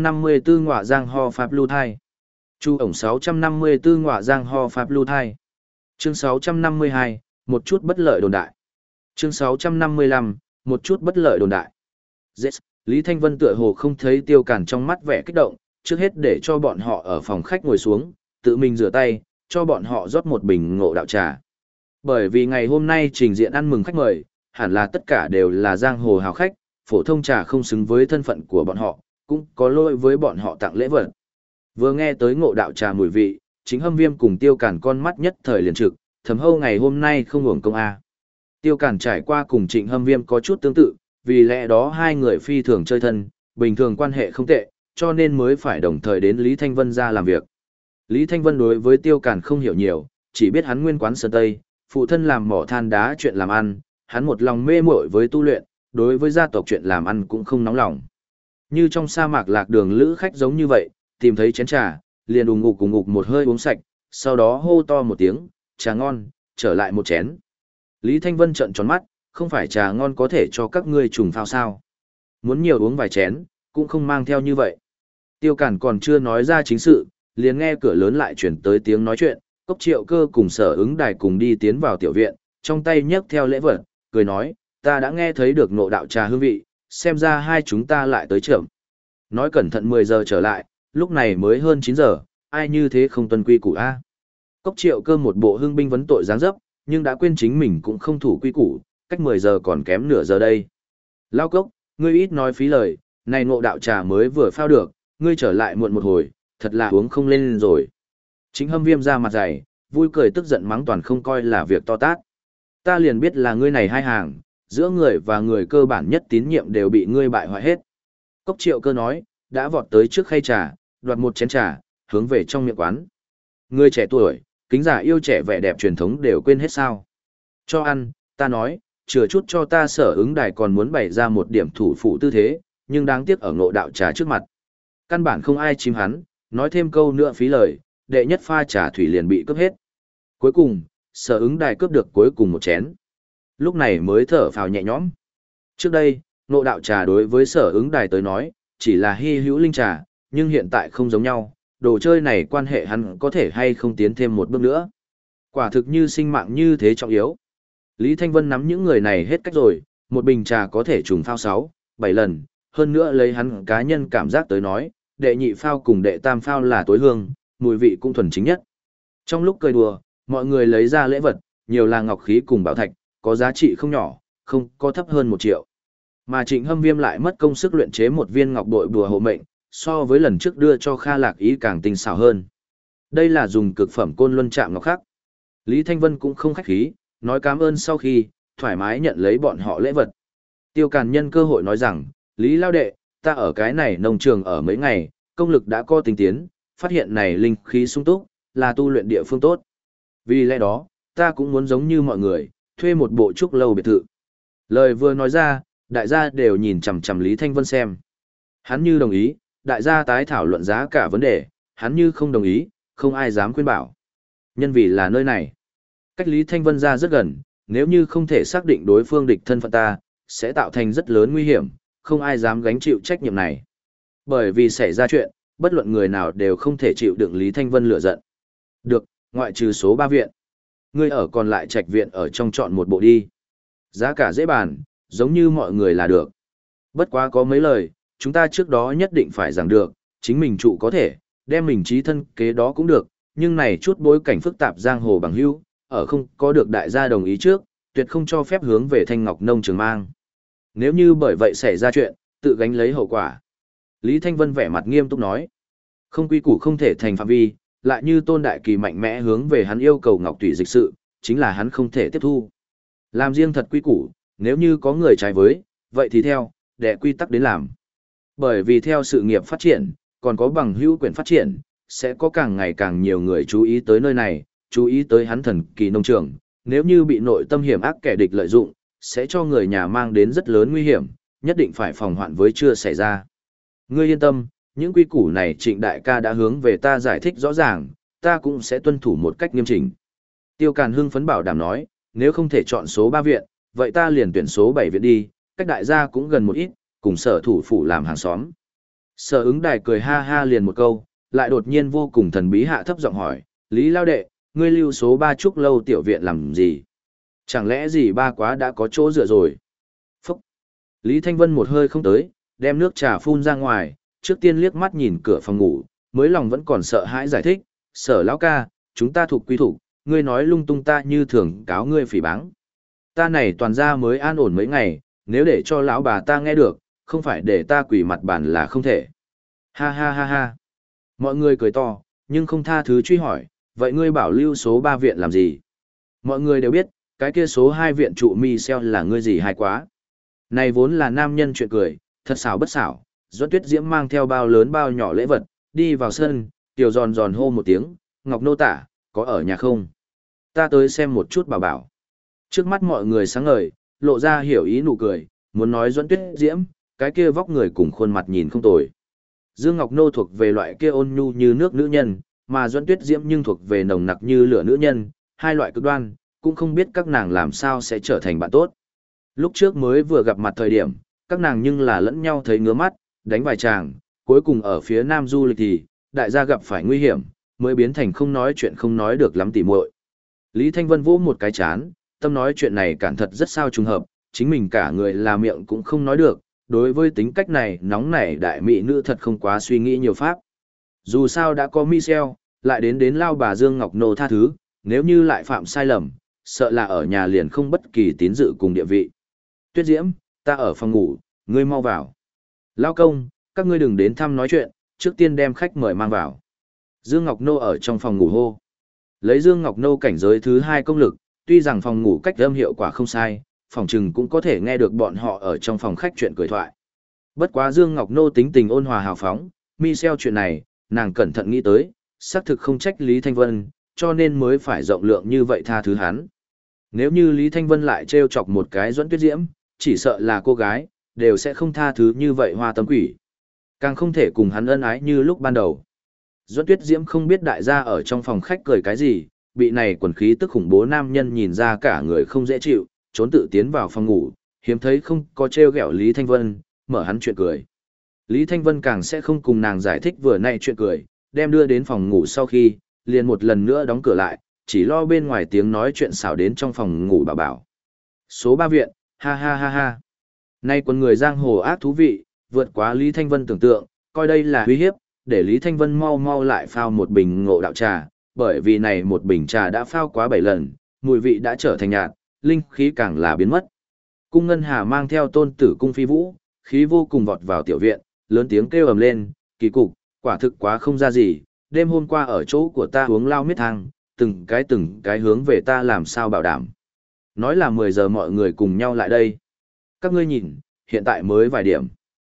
654 ngọa giang ho pháp lưu thai. Chu ổng 654 ngọa giang ho pháp lưu thai. Chương 652, một chút bất lợi đồn đại. Chương 655, một chút bất lợi đồn đại. Yes, Lý Thanh Vân tựa hồ không thấy Tiêu Càn trong mắt vẻ kích động, trước hết để cho bọn họ ở phòng khách ngồi xuống, tự mình rửa tay, cho bọn họ rót một bình ngộ đạo trà. Bởi vì ngày hôm nay trình diện ăn mừng khách mời, hẳn là tất cả đều là giang hồ hào khách, phổ thông trà không xứng với thân phận của bọn họ, cũng có lỗi với bọn họ tặng lễ vật. Vừa nghe tới ngộ đạo trà mùi vị, Chính Hâm Viêm cùng Tiêu Càn con mắt nhất thời liền trực, thầm hâu ngày hôm nay không hưởng công a. Tiêu Càn trải qua cùng Trịnh Hâm Viêm có chút tương tự, vì lẽ đó hai người phi thường chơi thân, bình thường quan hệ không tệ, cho nên mới phải đồng thời đến Lý Thanh Vân ra làm việc. Lý Thanh Vân đối với Tiêu Càn không hiểu nhiều, chỉ biết hắn nguyên quán Sơn Tây, phụ thân làm mỏ than đá chuyện làm ăn, hắn một lòng mê muội với tu luyện, đối với gia tộc chuyện làm ăn cũng không nóng lòng. Như trong sa mạc lạc đường lữ khách giống như vậy, tìm thấy chén trà, liền ùng ục một hơi uống sạch, sau đó hô to một tiếng, trà ngon, trở lại một chén. Lý Thanh Vân trợn tròn mắt, không phải trà ngon có thể cho các ngươi trùng phao sao. Muốn nhiều uống vài chén, cũng không mang theo như vậy. Tiêu Cản còn chưa nói ra chính sự, liền nghe cửa lớn lại chuyển tới tiếng nói chuyện, Cốc Triệu Cơ cùng Sở Ứng Đài cùng đi tiến vào tiểu viện, trong tay nhấc theo lễ vật, cười nói, ta đã nghe thấy được ngộ đạo trà hương vị, xem ra hai chúng ta lại tới chậm. Nói cẩn thận 10 giờ trở lại, lúc này mới hơn 9 giờ, ai như thế không tuân quy củ a? Cốc Triệu Cơ một bộ hương binh vấn tội dáng dấp, nhưng đã quên chính mình cũng không thủ quy củ, cách 10 giờ còn kém nửa giờ đây. Lao Cốc, ngươi ít nói phí lời, này ngộ đạo trà mới vừa phao được, ngươi trở lại muộn một hồi, thật là uống không lên rồi. Chính Hâm Viêm ra mặt dày, vui cười tức giận mắng toàn không coi là việc to tát. Ta liền biết là ngươi này hai hàng, giữa người và người cơ bản nhất tín nhiệm đều bị ngươi bại hoại hết. Cốc Triệu Cơ nói, đã vọt tới trước khay trà, đoạt một chén trà, hướng về trong miệng quán. Ngươi trẻ tuổi, kính giả yêu trẻ vẻ đẹp truyền thống đều quên hết sao. Cho ăn, ta nói, chừa chút cho ta Sở Ứng Đài còn muốn bày ra một điểm thủ phụ tư thế, nhưng đáng tiếc ở ngộ đạo trà trước mặt. Căn bản không ai chim hắn, nói thêm câu nữa phí lời, đệ nhất pha trà thủy liền bị cướp hết. Cuối cùng, Sở Ứng Đài cướp được cuối cùng một chén. Lúc này mới thở phào nhẹ nhõm. Trước đây, ngộ đạo trà đối với Sở Ứng Đài tới nói, chỉ là hy hữu linh trà, nhưng hiện tại không giống nhau, đồ chơi này quan hệ hắn có thể hay không tiến thêm một bước nữa. Quả thực như sinh mạng như thế trọng yếu. Lý Thanh Vân nắm những người này hết cách rồi, một bình trà có thể trùng phao 6, 7 lần, hơn nữa lấy hắn cá nhân cảm giác tới nói, đệ nhị phao cùng đệ tam phao là tối hương, mùi vị cũng thuần chính nhất. Trong lúc cười đùa, mọi người lấy ra lễ vật, nhiều là ngọc khí cùng bảo thạch, có giá trị không nhỏ, không có thấp hơn 1 triệu. Mà Trịnh Hâm Viêm lại mất công sức luyện chế một viên ngọc bội bùa hộ mệnh, so với lần trước đưa cho Kha Lạc Ý càng tinh xảo hơn. Đây là dùng cực phẩm côn luân chạm ngọc khắc. Lý Thanh Vân cũng không khách khí, nói cảm ơn sau khi, thoải mái nhận lấy bọn họ lễ vật. Tiêu Càn nhân cơ hội nói rằng, Lý Lao Đệ, ta ở cái này nông trường ở mấy ngày, công lực đã có tinh tiến, phát hiện này linh khí sung túc, là tu luyện địa phương tốt. Vì lẽ đó, ta cũng muốn giống như mọi người, thuê một bộ trúc lâu biệt thự. Lời vừa nói ra, đại gia đều nhìn chằm chằm Lý Thanh Vân xem. Hắn như đồng ý, đại gia tái thảo luận giá cả vấn đề, hắn như không đồng ý, không ai dám khuyên bảo. Nhân vì là nơi này. Cách Lý Thanh Vân ra rất gần, nếu như không thể xác định đối phương địch thân phận ta, sẽ tạo thành rất lớn nguy hiểm, không ai dám gánh chịu trách nhiệm này. Bởi vì xảy ra chuyện, bất luận người nào đều không thể chịu đựng Lý Thanh Vân lửa giận. Được, ngoại trừ số 3 viện. Ngươi ở còn lại trạch viện ở trong chọn một bộ đi. Giá cả dễ bàn, giống như mọi người là được. Bất quá có mấy lời, chúng ta trước đó nhất định phải giảng được, chính mình trụ có thể, đem mình trí thân kế đó cũng được, nhưng này chút bối cảnh phức tạp giang hồ bằng hữu, ở không có được đại gia đồng ý trước, tuyệt không cho phép hướng về Thanh Ngọc Nông Trường mang. Nếu như bởi vậy xảy ra chuyện, tự gánh lấy hậu quả. Lý Thanh Vân vẻ mặt nghiêm túc nói, không quy củ không thể thành phạm vi, lại như Tôn Đại Kỳ mạnh mẽ hướng về hắn yêu cầu Ngọc Tùy dịch sự, chính là hắn không thể tiếp thu. Làm riêng thật quy củ, nếu như có người trái với, vậy thì theo, để quy tắc đến làm. Bởi vì theo sự nghiệp phát triển, còn có bằng hữu quyền phát triển, sẽ có càng ngày càng nhiều người chú ý tới nơi này, chú ý tới hắn thần kỳ nông trường, nếu như bị nội tâm hiểm ác kẻ địch lợi dụng, sẽ cho người nhà mang đến rất lớn nguy hiểm, nhất định phải phòng hoạn với chưa xảy ra. Ngươi yên tâm, những quy củ này Trịnh đại ca đã hướng về ta giải thích rõ ràng, ta cũng sẽ tuân thủ một cách nghiêm chỉnh. Tiêu Càn hưng phấn bảo đảm nói, nếu không thể chọn số 3 viện, vậy ta liền tuyển số 7 viện đi, cách đại gia cũng gần một ít, cùng Sở thủ phủ làm hàng xóm. Sở Ứng Đài cười ha ha liền một câu, lại đột nhiên vô cùng thần bí hạ thấp giọng hỏi, Lý Lao Đệ, ngươi lưu số 3 trúc lâu tiểu viện làm gì? Chẳng lẽ gì ba quá đã có chỗ dựa rồi? Phúc! Lý Thanh Vân một hơi không tới, đem nước trà phun ra ngoài, trước tiên liếc mắt nhìn cửa phòng ngủ, mới lòng vẫn còn sợ hãi giải thích, Sở lão ca, chúng ta thuộc quy thủ, ngươi nói lung tung ta như thường cáo ngươi phỉ báng. Ta này toàn ra mới an ổn mấy ngày, nếu để cho lão bà ta nghe được, không phải để ta quỳ mặt bàn là không thể. Ha ha ha ha. Mọi người cười to, nhưng không tha thứ truy hỏi, vậy ngươi bảo lưu số 3 viện làm gì? Mọi người đều biết, cái kia số 2 viện trụ Michel là ngươi gì hay quá. Này vốn là nam nhân chuyện cười, thật xảo bất xảo, Doãn Tuyết Diễm mang theo bao lớn bao nhỏ lễ vật, đi vào sân, tiểu giòn giòn hô một tiếng, Ngọc Nô tả, có ở nhà không? Ta tới xem một chút bảo bảo. Trước mắt mọi người sáng ngời, lộ ra hiểu ý nụ cười, muốn nói Doãn Tuyết Diễm, cái kia vóc người cùng khuôn mặt nhìn không tồi. Dương Ngọc Nô thuộc về loại kia ôn nhu như nước nữ nhân, mà Doãn Tuyết Diễm nhưng thuộc về nồng nặc như lửa nữ nhân, hai loại cực đoan, cũng không biết các nàng làm sao sẽ trở thành bạn tốt. Lúc trước mới vừa gặp mặt thời điểm, các nàng nhưng là lẫn nhau thấy ngứa mắt, đánh vài chàng, cuối cùng ở phía Nam du lịch thì, đại gia gặp phải nguy hiểm, mới biến thành không nói chuyện không nói được lắm tỉ muội. Lý Thanh Vân vỗ một cái chán, tâm nói chuyện này cản thật rất sao trùng hợp, chính mình cả người là miệng cũng không nói được, đối với tính cách này nóng nảy đại mỹ nữ thật không quá suy nghĩ nhiều pháp. Dù sao đã có Michel, lại đến lao bà Dương Ngọc Nô tha thứ, nếu như lại phạm sai lầm, sợ là ở nhà liền không bất kỳ tín dự cùng địa vị. Tuyết Diễm, ta ở phòng ngủ, ngươi mau vào. Lao công, các ngươi đừng đến thăm nói chuyện, trước tiên đem khách mời mang vào. Dương Ngọc Nô ở trong phòng ngủ hô. Lấy Dương Ngọc Nô cảnh giới thứ 2 công lực, tuy rằng phòng ngủ cách âm hiệu quả không sai, phòng trừng cũng có thể nghe được bọn họ ở trong phòng khách chuyện cười thoại. Bất quá Dương Ngọc Nô tính tình ôn hòa hào phóng, Michel chuyện này, nàng cẩn thận nghĩ tới, xác thực không trách Lý Thanh Vân, cho nên mới phải rộng lượng như vậy tha thứ hắn. Nếu như Lý Thanh Vân lại trêu chọc một cái Duẫn Tuyết Diễm, chỉ sợ là cô gái, đều sẽ không tha thứ như vậy hoa tâm quỷ. Càng không thể cùng hắn ân ái như lúc ban đầu. Duẫn Tuyết Diễm không biết đại gia ở trong phòng khách cười cái gì, bị này quần khí tức khủng bố nam nhân nhìn ra cả người không dễ chịu, trốn tự tiến vào phòng ngủ, hiếm thấy không có trêu ghẹo Lý Thanh Vân, mở hắn chuyện cười. Lý Thanh Vân càng sẽ không cùng nàng giải thích vừa nãy chuyện cười, đem đưa đến phòng ngủ sau khi, liền một lần nữa đóng cửa lại, chỉ lo bên ngoài tiếng nói chuyện xảo đến trong phòng ngủ bảo bảo. Số 3 viện, ha ha ha ha. Nay quần người giang hồ ác thú vị, vượt quá Lý Thanh Vân tưởng tượng, coi đây là uy hiếp, để Lý Thanh Vân mau mau lại phao một bình ngộ đạo trà, bởi vì này một bình trà đã phao quá 7 lần, mùi vị đã trở thành nhạt, linh khí càng là biến mất. Cung Ngân Hà mang theo tôn tử Cung Phi Vũ, khí vô cùng vọt vào tiểu viện, lớn tiếng kêu ầm lên, kỳ cục, quả thực quá không ra gì, đêm hôm qua ở chỗ của ta uống lao miết thang, từng cái hướng về ta làm sao bảo đảm. Nói là 10 giờ mọi người cùng nhau lại đây. Các ngươi nhìn, hiện tại mới vài điểm.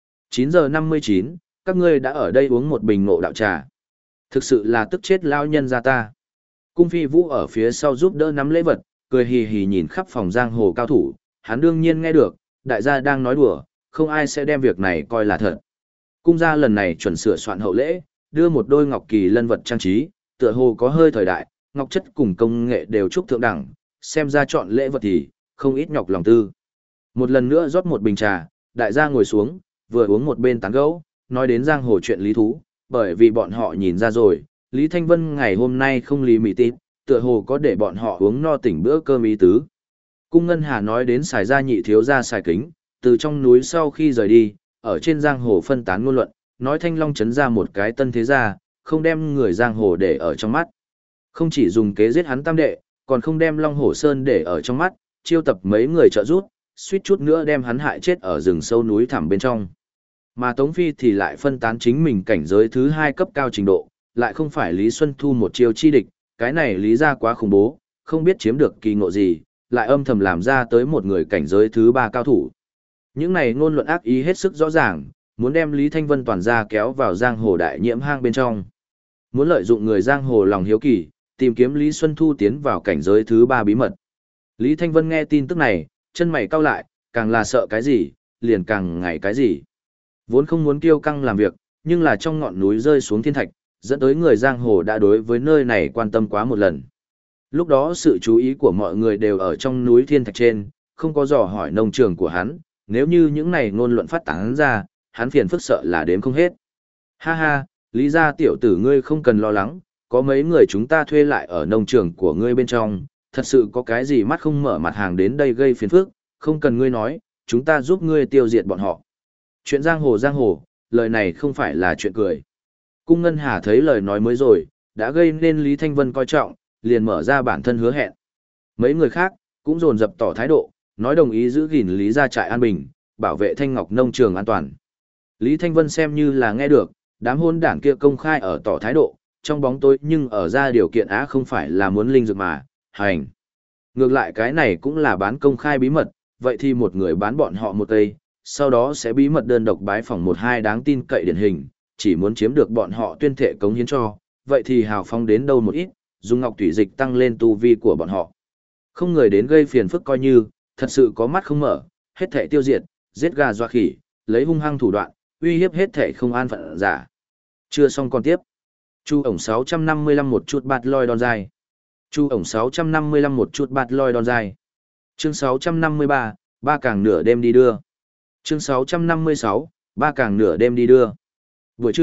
9 giờ 59, các ngươi đã ở đây uống một bình ngộ đạo trà. Thực sự là tức chết lao nhân ra ta. Cung Phi Vũ ở phía sau giúp đỡ nắm lễ vật, cười hì hì nhìn khắp phòng giang hồ cao thủ, hắn đương nhiên nghe được, đại gia đang nói đùa, không ai sẽ đem việc này coi là thật. Cung gia lần này chuẩn sửa soạn hậu lễ, đưa một đôi ngọc kỳ lân vật trang trí, tựa hồ có hơi thời đại, ngọc chất cùng công nghệ đều trúc thượng đẳng, xem ra chọn lễ vật thì không ít nhọc lòng tư. Một lần nữa rót một bình trà, đại gia ngồi xuống, vừa uống một bên tán gẫu, nói đến giang hồ chuyện lý thú, bởi vì bọn họ nhìn ra rồi, Lý Thanh Vân ngày hôm nay không lý mị tít, tựa hồ có để bọn họ uống no tỉnh bữa cơm ý tứ. Cung Ngân Hà nói đến xài gia nhị thiếu gia xài kính, từ trong núi sau khi rời đi, ở trên giang hồ phân tán ngôn luận, nói Thanh Long trấn ra một cái tân thế gia, không đem người giang hồ để ở trong mắt. Không chỉ dùng kế giết hắn tam đệ, còn không đem Long Hổ Sơn để ở trong mắt, chiêu tập mấy người trợ giúp, suýt chút nữa đem hắn hại chết ở rừng sâu núi thẳm bên trong. Mà Tống Phi thì lại phân tán chính mình cảnh giới thứ 2 cấp cao trình độ, lại không phải Lý Xuân Thu một chiêu chi địch, cái này lý ra quá khủng bố, không biết chiếm được kỳ ngộ gì, lại âm thầm làm ra tới một người cảnh giới thứ 3 cao thủ. Những này ngôn luận ác ý hết sức rõ ràng, muốn đem Lý Thanh Vân toàn ra kéo vào giang hồ đại nhiễm hang bên trong. Muốn lợi dụng người giang hồ lòng hiếu kỳ, tìm kiếm Lý Xuân Thu tiến vào cảnh giới thứ 3 bí mật. Lý Thanh Vân nghe tin tức này, chân mày cau lại, càng là sợ cái gì, liền càng ngày cái gì. Vốn không muốn kiêu căng làm việc, nhưng là trong ngọn núi rơi xuống thiên thạch, dẫn tới người giang hồ đã đối với nơi này quan tâm quá một lần. Lúc đó sự chú ý của mọi người đều ở trong núi thiên thạch trên, không có dò hỏi nông trường của hắn, nếu như những này ngôn luận phát tán ra, hắn phiền phức sợ là đếm không hết. Ha ha, Lý gia tiểu tử ngươi không cần lo lắng, có mấy người chúng ta thuê lại ở nông trường của ngươi bên trong, thật sự có cái gì mắt không mở mặt hàng đến đây gây phiền phức, không cần ngươi nói, chúng ta giúp ngươi tiêu diệt bọn họ. Chuyện giang hồ, lời này không phải là chuyện cười. Cung Ngân Hà thấy lời nói mới rồi, đã gây nên Lý Thanh Vân coi trọng, liền mở ra bản thân hứa hẹn. Mấy người khác, cũng dồn dập tỏ thái độ, nói đồng ý giữ gìn Lý gia trại an bình, bảo vệ Thanh Ngọc nông trường an toàn. Lý Thanh Vân xem như là nghe được, đám hôn đảng kia công khai ở tỏ thái độ, trong bóng tối nhưng ở ra điều kiện á không phải là muốn linh dược mà, hành. Ngược lại cái này cũng là bán công khai bí mật, vậy thì một người bán bọn họ một cây, sau đó sẽ bí mật đơn độc bái phỏng một hai đáng tin cậy điển hình, chỉ muốn chiếm được bọn họ tuyên thệ cống hiến cho, vậy thì hào phóng đến đâu một ít, dùng ngọc thủy dịch tăng lên tu vi của bọn họ. Không người đến gây phiền phức coi như, thật sự có mắt không mở, hết thảy tiêu diệt, giết gà doa khỉ, lấy hung hăng thủ đoạn, uy hiếp hết thảy không an phận giả. Chưa xong còn tiếp. Chu ổng 655 một chút bạt loi đòn dài. Chu ổng 655 một chút bạt loi đòn dài. Chương 653, ba càng nửa đêm đi đưa. Chương 656, ba càng nửa đêm đi đưa. Buổi trưa,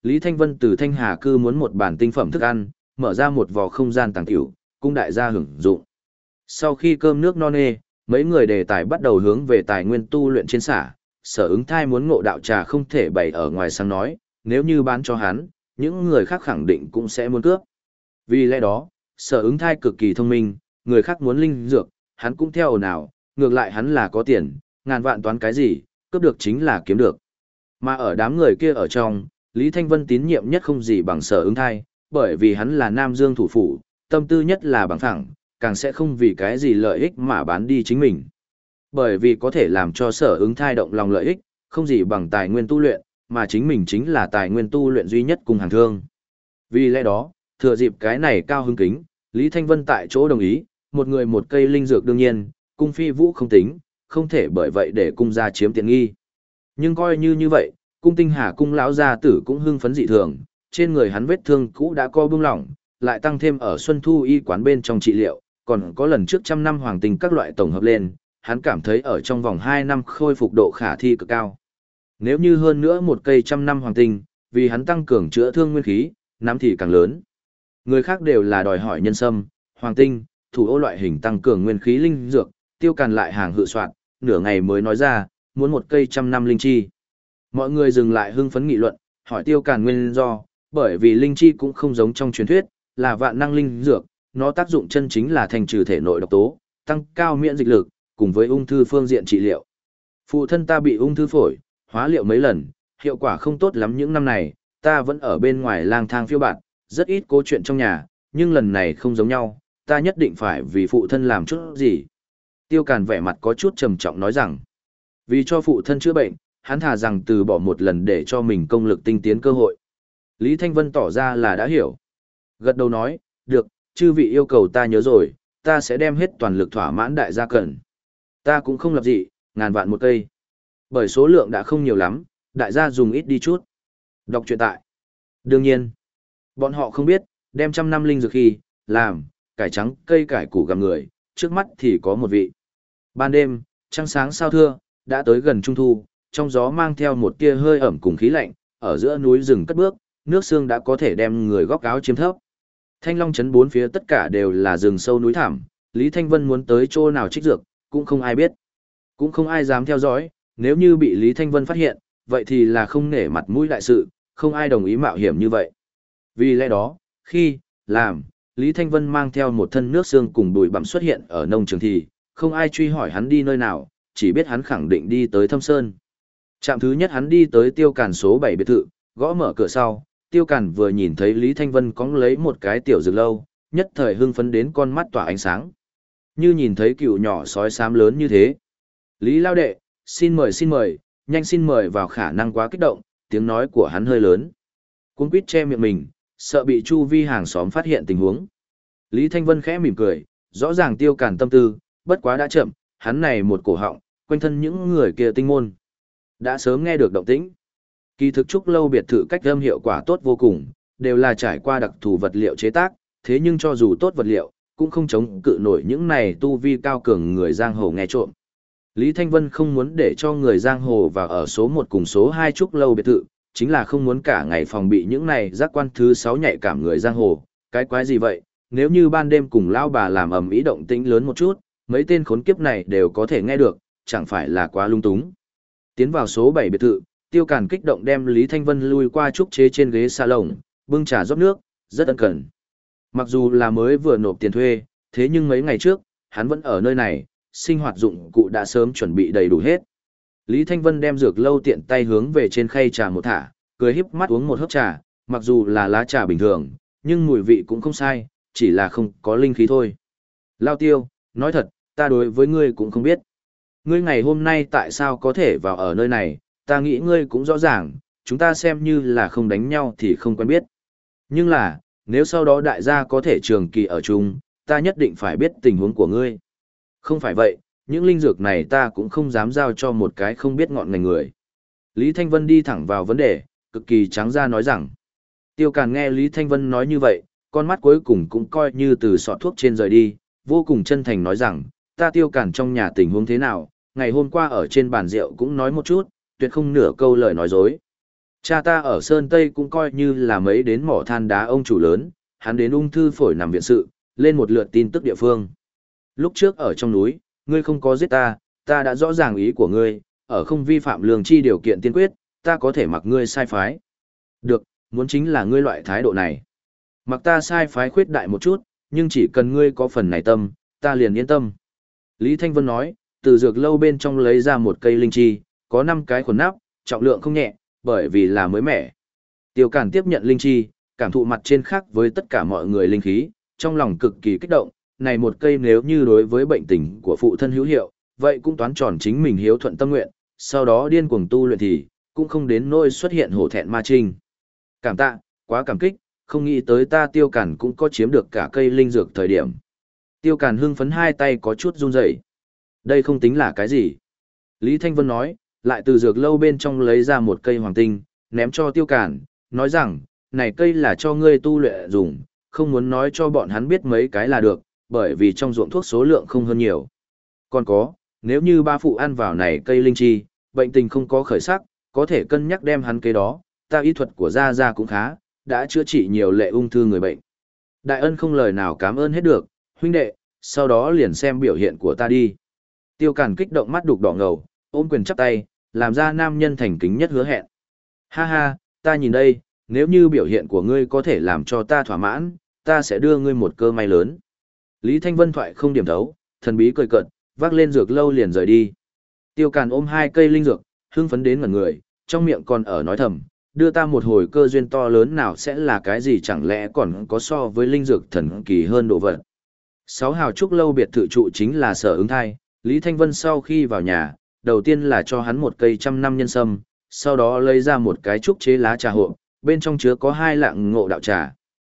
Lý Thanh Vân từ Thanh Hà cư muốn một bản tinh phẩm thức ăn, mở ra một vò không gian tàng tiểu, cung đại gia hưởng dụng. Sau khi cơm nước no nê, mấy người đề tài bắt đầu hướng về tài nguyên tu luyện trên xả, Sở Ứng Thai muốn ngộ đạo trà không thể bày ở ngoài sáng nói, nếu như bán cho hắn, những người khác khẳng định cũng sẽ muốn cướp. Vì lẽ đó, Sở Ứng Thai cực kỳ thông minh, người khác muốn linh dược, hắn cũng theo ồn ào, ngược lại hắn là có tiền, ngàn vạn toán cái gì, cướp được chính là kiếm được. Mà ở đám người kia ở trong, Lý Thanh Vân tín nhiệm nhất không gì bằng Sở Ứng Thai, bởi vì hắn là Nam Dương thủ phủ, tâm tư nhất là bằng phẳng, càng sẽ không vì cái gì lợi ích mà bán đi chính mình. Bởi vì có thể làm cho Sở Ứng Thai động lòng lợi ích, không gì bằng tài nguyên tu luyện, mà chính mình chính là tài nguyên tu luyện duy nhất cùng hàng thương. Vì lẽ đó, thừa dịp cái này cao hứng kính, Lý Thanh Vân tại chỗ đồng ý, một người một cây linh dược đương nhiên, cung phi vũ không tính, không thể bởi vậy để cung gia chiếm tiện nghi. Nhưng coi như vậy, cung tinh hà cung lão gia tử cũng hưng phấn dị thường, trên người hắn vết thương cũ đã co bung lỏng, lại tăng thêm ở Xuân Thu y quán bên trong trị liệu, còn có lần trước trăm năm hoàng tinh các loại tổng hợp lên, hắn cảm thấy ở trong vòng 2 năm khôi phục độ khả thi cực cao. Nếu như hơn nữa một cây trăm năm hoàng tinh, vì hắn tăng cường chữa thương nguyên khí, nắm thì càng lớn. Người khác đều là đòi hỏi nhân sâm, hoàng tinh, thủ ô loại hình tăng cường nguyên khí linh dược, Tiêu Càn lại hàng hự soạn, nửa ngày mới nói ra, muốn một cây trăm năm linh chi. Mọi người dừng lại hưng phấn nghị luận, hỏi Tiêu Càn nguyên do, bởi vì linh chi cũng không giống trong truyền thuyết, là vạn năng linh dược, nó tác dụng chân chính là thành trừ thể nội độc tố, tăng cao miễn dịch lực, cùng với ung thư phương diện trị liệu. Phụ thân ta bị ung thư phổi, hóa liệu mấy lần, hiệu quả không tốt lắm những năm này, ta vẫn ở bên ngoài lang thang phiêu bạt, rất ít cố chuyện trong nhà, nhưng lần này không giống nhau, ta nhất định phải vì phụ thân làm chút gì. Tiêu Càn vẻ mặt có chút trầm trọng nói rằng, vì cho phụ thân chữa bệnh, hắn thà rằng từ bỏ một lần để cho mình công lực tinh tiến cơ hội. Lý Thanh Vân tỏ ra là đã hiểu. Gật đầu nói, được, chư vị yêu cầu ta nhớ rồi, ta sẽ đem hết toàn lực thỏa mãn đại gia cần. Ta cũng không lập dị, ngàn vạn một cây. Bởi số lượng đã không nhiều lắm, đại gia dùng ít đi chút. Đọc truyện tại. Đương nhiên, bọn họ không biết, đem trăm năm linh dược khi, làm, cải trắng, cây cải củ gặm người, trước mắt thì có một vị. Ban đêm, trăng sáng sao thưa, đã tới gần trung thu, trong gió mang theo một tia hơi ẩm cùng khí lạnh, ở giữa núi rừng cất bước, nước sương đã có thể đem người góc áo chiếm thấp. Thanh Long trấn bốn phía tất cả đều là rừng sâu núi thẳm, Lý Thanh Vân muốn tới chỗ nào trích dược, cũng không ai biết. Cũng không ai dám theo dõi, nếu như bị Lý Thanh Vân phát hiện, vậy thì là không nể mặt mũi đại sự, không ai đồng ý mạo hiểm như vậy. Vì lẽ đó, khi, làm, Lý Thanh Vân mang theo một thân nước xương cùng bụi bặm xuất hiện ở nông trường thì, không ai truy hỏi hắn đi nơi nào, chỉ biết hắn khẳng định đi tới Thâm Sơn. Trạm thứ nhất hắn đi tới Tiêu Càn số 7 biệt thự, gõ mở cửa sau, Tiêu Càn vừa nhìn thấy Lý Thanh Vân cóng lấy một cái tiểu dược lâu, nhất thời hưng phấn đến con mắt tỏa ánh sáng. Như nhìn thấy cựu nhỏ sói xám lớn như thế. Lý Lao Đệ, xin mời, nhanh xin mời vào, khả năng quá kích động, tiếng nói của hắn hơi lớn. Cuống quýt che miệng mình, sợ bị chu vi hàng xóm phát hiện tình huống. Lý Thanh Vân khẽ mỉm cười, rõ ràng Tiêu Càn tâm tư, bất quá đã chậm, hắn này một cổ họng, quanh thân những người kia tinh môn. Đã sớm nghe được động tĩnh. Kỳ thực trúc lâu biệt thự cách âm hiệu quả tốt vô cùng, đều là trải qua đặc thù vật liệu chế tác, thế nhưng cho dù tốt vật liệu, cũng không chống cự nổi những này tu vi cao cường người giang hồ nghe trộm. Lý Thanh Vân không muốn để cho người giang hồ vào ở số 1 cùng số 2 trúc lâu biệt thự, chính là không muốn cả ngày phòng bị những này giác quan thứ 6 nhạy cảm người giang hồ. Cái quái gì vậy, nếu như ban đêm cùng lao bà làm ầm ĩ động tĩnh lớn một chút, mấy tên khốn kiếp này đều có thể nghe được, chẳng phải là quá lung túng. Tiến vào số 7 biệt thự, Tiêu Càn kích động đem Lý Thanh Vân lui qua trúc chế trên ghế salon, bưng trà rót nước, rất ân cần. Mặc dù là mới vừa nộp tiền thuê, thế nhưng mấy ngày trước, hắn vẫn ở nơi này, sinh hoạt dụng cụ đã sớm chuẩn bị đầy đủ hết. Lý Thanh Vân đem dược lâu tiện tay hướng về trên khay trà một thả, cười híp mắt uống một hớp trà, mặc dù là lá trà bình thường, nhưng mùi vị cũng không sai, chỉ là không có linh khí thôi. Lao Tiêu, nói thật, ta đối với ngươi cũng không biết. Ngươi ngày hôm nay tại sao có thể vào ở nơi này, ta nghĩ ngươi cũng rõ ràng, chúng ta xem như là không đánh nhau thì không quen biết. Nhưng là, nếu sau đó đại gia có thể trường kỳ ở chung, ta nhất định phải biết tình huống của ngươi. Không phải vậy, những linh dược này ta cũng không dám giao cho một cái không biết ngọn ngành người. Lý Thanh Vân đi thẳng vào vấn đề, cực kỳ trắng ra nói rằng. Tiêu Càn nghe Lý Thanh Vân nói như vậy, con mắt cuối cùng cũng coi như từ sọt thuốc trên rời đi, vô cùng chân thành nói rằng, ta Tiêu Càn trong nhà tình huống thế nào, ngày hôm qua ở trên bàn rượu cũng nói một chút, tuyệt không nửa câu lời nói dối. Cha ta ở Sơn Tây cũng coi như là mấy đến mỏ than đá ông chủ lớn, hắn đến ung thư phổi nằm viện sự, lên một lượt tin tức địa phương. Lúc trước ở trong núi, ngươi không có giết ta, ta đã rõ ràng ý của ngươi, ở không vi phạm lương chi điều kiện tiên quyết, ta có thể mặc ngươi sai phái. Được, muốn chính là ngươi loại thái độ này. Mặc ta sai phái khuyết đại một chút, nhưng chỉ cần ngươi có phần này tâm, ta liền yên tâm. Lý Thanh Vân nói, từ dược lâu bên trong lấy ra một cây linh chi, có 5 cái khuẩn nắp, trọng lượng không nhẹ, bởi vì là mới mẻ. Tiêu Cản tiếp nhận linh chi, cảm thụ mặt trên khác với tất cả mọi người linh khí, trong lòng cực kỳ kích động, này một cây nếu như đối với bệnh tình của phụ thân hữu hiệu, vậy cũng toán tròn chính mình hiếu thuận tâm nguyện, sau đó điên cuồng tu luyện thì, cũng không đến nỗi xuất hiện hổ thẹn ma trinh. Cảm tạ, quá cảm kích, không nghĩ tới ta Tiêu Cản cũng có chiếm được cả cây linh dược thời điểm. Tiêu Cản hưng phấn hai tay có chút run rẩy. Đây không tính là cái gì. Lý Thanh Vân nói, lại từ dược lâu bên trong lấy ra một cây hoàng tinh, ném cho Tiêu Cản, nói rằng, này cây là cho ngươi tu luyện dùng, không muốn nói cho bọn hắn biết mấy cái là được, bởi vì trong ruộng thuốc số lượng không hơn nhiều. Còn có, nếu như ba phụ ăn vào này cây linh chi, bệnh tình không có khởi sắc, có thể cân nhắc đem hắn cây đó, ta y thuật của Gia Gia cũng khá, đã chữa trị nhiều lệ ung thư người bệnh. Đại ân không lời nào cảm ơn hết được, huynh đệ, sau đó liền xem biểu hiện của ta đi. Tiêu Cản kích động mắt đục đỏ ngầu, ôm quyền chắp tay, làm ra nam nhân thành kính nhất hứa hẹn. Ha ha, ta nhìn đây, nếu như biểu hiện của ngươi có thể làm cho ta thỏa mãn, ta sẽ đưa ngươi một cơ may lớn. Lý Thanh Vân thoại không điểm thấu, thần bí cười cợt, vác lên dược lâu liền rời đi. Tiêu Càn ôm 2 cây linh dược, hưng phấn đến ngẩn người, trong miệng còn ở nói thầm, đưa ta một hồi cơ duyên to lớn nào sẽ là cái gì, chẳng lẽ còn có so với linh dược thần kỳ hơn đồ vật. 6 hào trúc lâu biệt thự trụ chính là Sở Ứng Thai, Lý Thanh Vân sau khi vào nhà, đầu tiên là cho hắn một cây 100 năm nhân sâm, sau đó lấy ra một cái trúc chế lá trà hộp, bên trong chứa có 2 lạng ngộ đạo trà.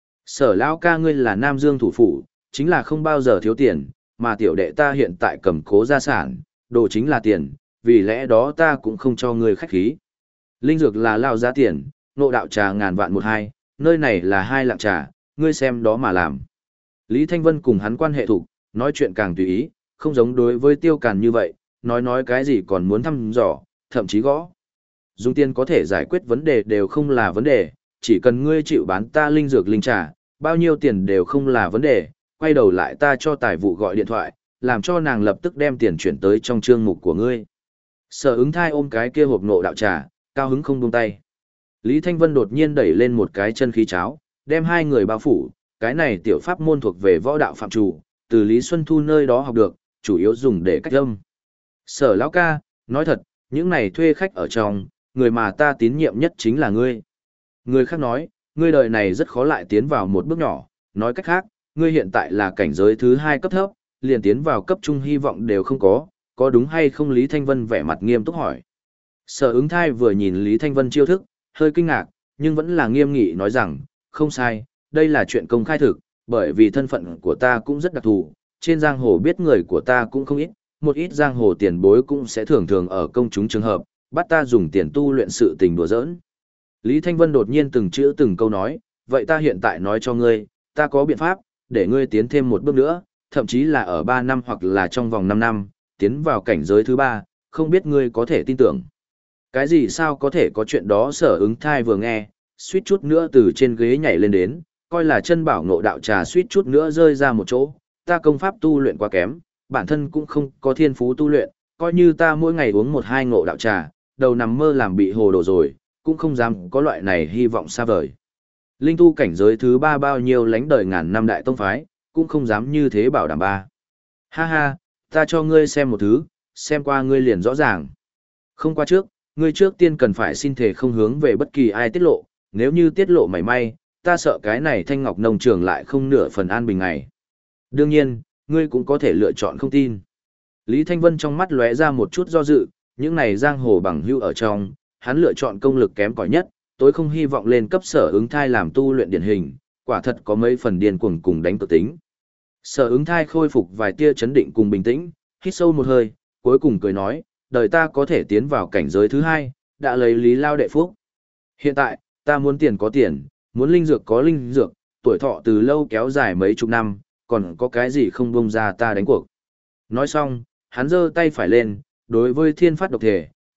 Sở lão ca ngươi là Nam Dương thủ phủ, chính là không bao giờ thiếu tiền, mà tiểu đệ ta hiện tại cầm cố gia sản, đồ chính là tiền, vì lẽ đó ta cũng không cho ngươi khách khí. Linh dược là lao giá tiền, ngộ đạo trà ngàn vạn một hai, nơi này là 2 lạng trà, ngươi xem đó mà làm. Lý Thanh Vân cùng hắn quan hệ thủ, nói chuyện càng tùy ý, không giống đối với Tiêu Càn như vậy, nói cái gì còn muốn thăm dò, thậm chí gõ. Dùng tiền có thể giải quyết vấn đề đều không là vấn đề, chỉ cần ngươi chịu bán ta linh dược linh trà, bao nhiêu tiền đều không là vấn đề, quay đầu lại ta cho tài vụ gọi điện thoại, làm cho nàng lập tức đem tiền chuyển tới trong chương mục của ngươi. Sở Ứng Thai ôm cái kia hộp ngộ đạo trà, cao hứng không buông tay. Lý Thanh Vân đột nhiên đẩy lên một cái chân khí cháo, đem 2 người bao phủ, cái này tiểu pháp môn thuộc về võ đạo phạm chủ, từ Lý Xuân Thu nơi đó học được, chủ yếu dùng để cách âm. Sở lão ca, nói thật, những này thuê khách ở trong, người mà ta tín nhiệm nhất chính là ngươi. Người khác nói, ngươi đời này rất khó lại tiến vào một bước nhỏ, nói cách khác, ngươi hiện tại là cảnh giới thứ 2 cấp thấp, liền tiến vào cấp trung hy vọng đều không có đúng hay không? Lý Thanh Vân vẻ mặt nghiêm túc hỏi. Sở Ứng Thai vừa nhìn Lý Thanh Vân chiêu thức, hơi kinh ngạc, nhưng vẫn là nghiêm nghị nói rằng, không sai, đây là chuyện công khai thực, bởi vì thân phận của ta cũng rất đặc thù, trên giang hồ biết người của ta cũng không ít, một ít giang hồ tiền bối cũng sẽ thường thường ở công chúng trường hợp, bắt ta dùng tiền tu luyện sự tình đùa giỡn. Lý Thanh Vân đột nhiên từng chữ từng câu nói, vậy ta hiện tại nói cho ngươi, ta có biện pháp, để ngươi tiến thêm một bước nữa, thậm chí là ở 3 năm hoặc là trong vòng 5 năm, tiến vào cảnh giới thứ 3, không biết ngươi có thể tin tưởng. Cái gì sao có thể có chuyện đó? Sở Ứng Thai vừa nghe, suýt chút nữa từ trên ghế nhảy lên đến, coi là chân bảo ngộ đạo trà suýt chút nữa rơi ra một chỗ, ta công pháp tu luyện quá kém, bản thân cũng không có thiên phú tu luyện, coi như ta mỗi ngày uống 1-2 ngộ đạo trà, đầu nằm mơ làm bị hồ đồ rồi, cũng không dám có loại này hy vọng xa vời. Linh tu cảnh giới thứ 3 bao nhiêu lánh đời ngàn năm đại tông phái, cũng không dám như thế bảo đảm ba. Ha ha, ta cho ngươi xem một thứ, xem qua ngươi liền rõ ràng. Không qua trước, ngươi trước tiên cần phải xin thề không hướng về bất kỳ ai tiết lộ, nếu như tiết lộ mảy may, ta sợ cái này Thanh Ngọc nông trường lại không nửa phần an bình ngày. Đương nhiên, ngươi cũng có thể lựa chọn không tin. Lý Thanh Vân trong mắt lóe ra một chút do dự, những này giang hồ bằng hữu ở trong, hắn lựa chọn công lực kém cỏi nhất, tối không hy vọng lên cấp Sở Ứng Thai làm tu luyện điển hình, quả thật có mấy phần điên cuồng cùng đánh tự tính. Sở Ứng Thai khôi phục vài tia chấn định cùng bình tĩnh, hít sâu một hơi, cuối cùng cười nói, đời ta có thể tiến vào cảnh giới thứ 2, đã lấy Lý Lao đệ phúc. Hiện tại, ta muốn tiền có tiền, muốn linh dược có linh dược, tuổi thọ từ lâu kéo dài mấy chục năm, còn có cái gì không bông ra ta đánh cuộc. Nói xong, hắn giơ tay phải lên, đối với thiên phát độc thể,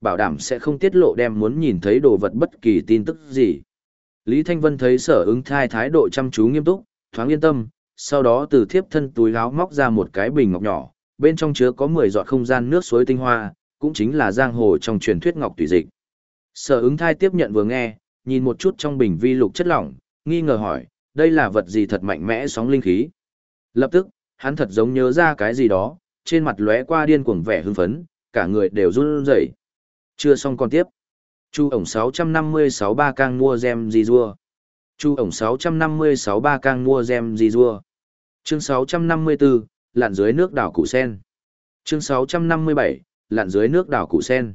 bảo đảm sẽ không tiết lộ đem muốn nhìn thấy đồ vật bất kỳ tin tức gì. Lý Thanh Vân thấy Sở Ứng Thai thái độ chăm chú nghiêm túc, thoáng yên tâm, sau đó từ thiếp thân túi áo móc ra một cái bình ngọc nhỏ, bên trong chứa có 10 giọt không gian nước suối tinh hoa, cũng chính là giang hồ trong truyền thuyết ngọc tùy dịch. Sở Ứng Thai tiếp nhận vừa nghe, nhìn một chút trong bình vi lục chất lỏng, nghi ngờ hỏi, đây là vật gì thật mạnh mẽ sóng linh khí. Lập tức, hắn thật giống nhớ ra cái gì đó, trên mặt lóe qua điên cuồng vẻ hưng phấn, cả người đều run rẩy. Chưa xong còn tiếp. Chu ổng 656 ba cang mua gem gì rua. Chu ổng 656 ba cang mua gem gì rua. Chương 654, lặn dưới nước đảo Củ Sen. Chương 657, lặn dưới nước đảo Củ Sen.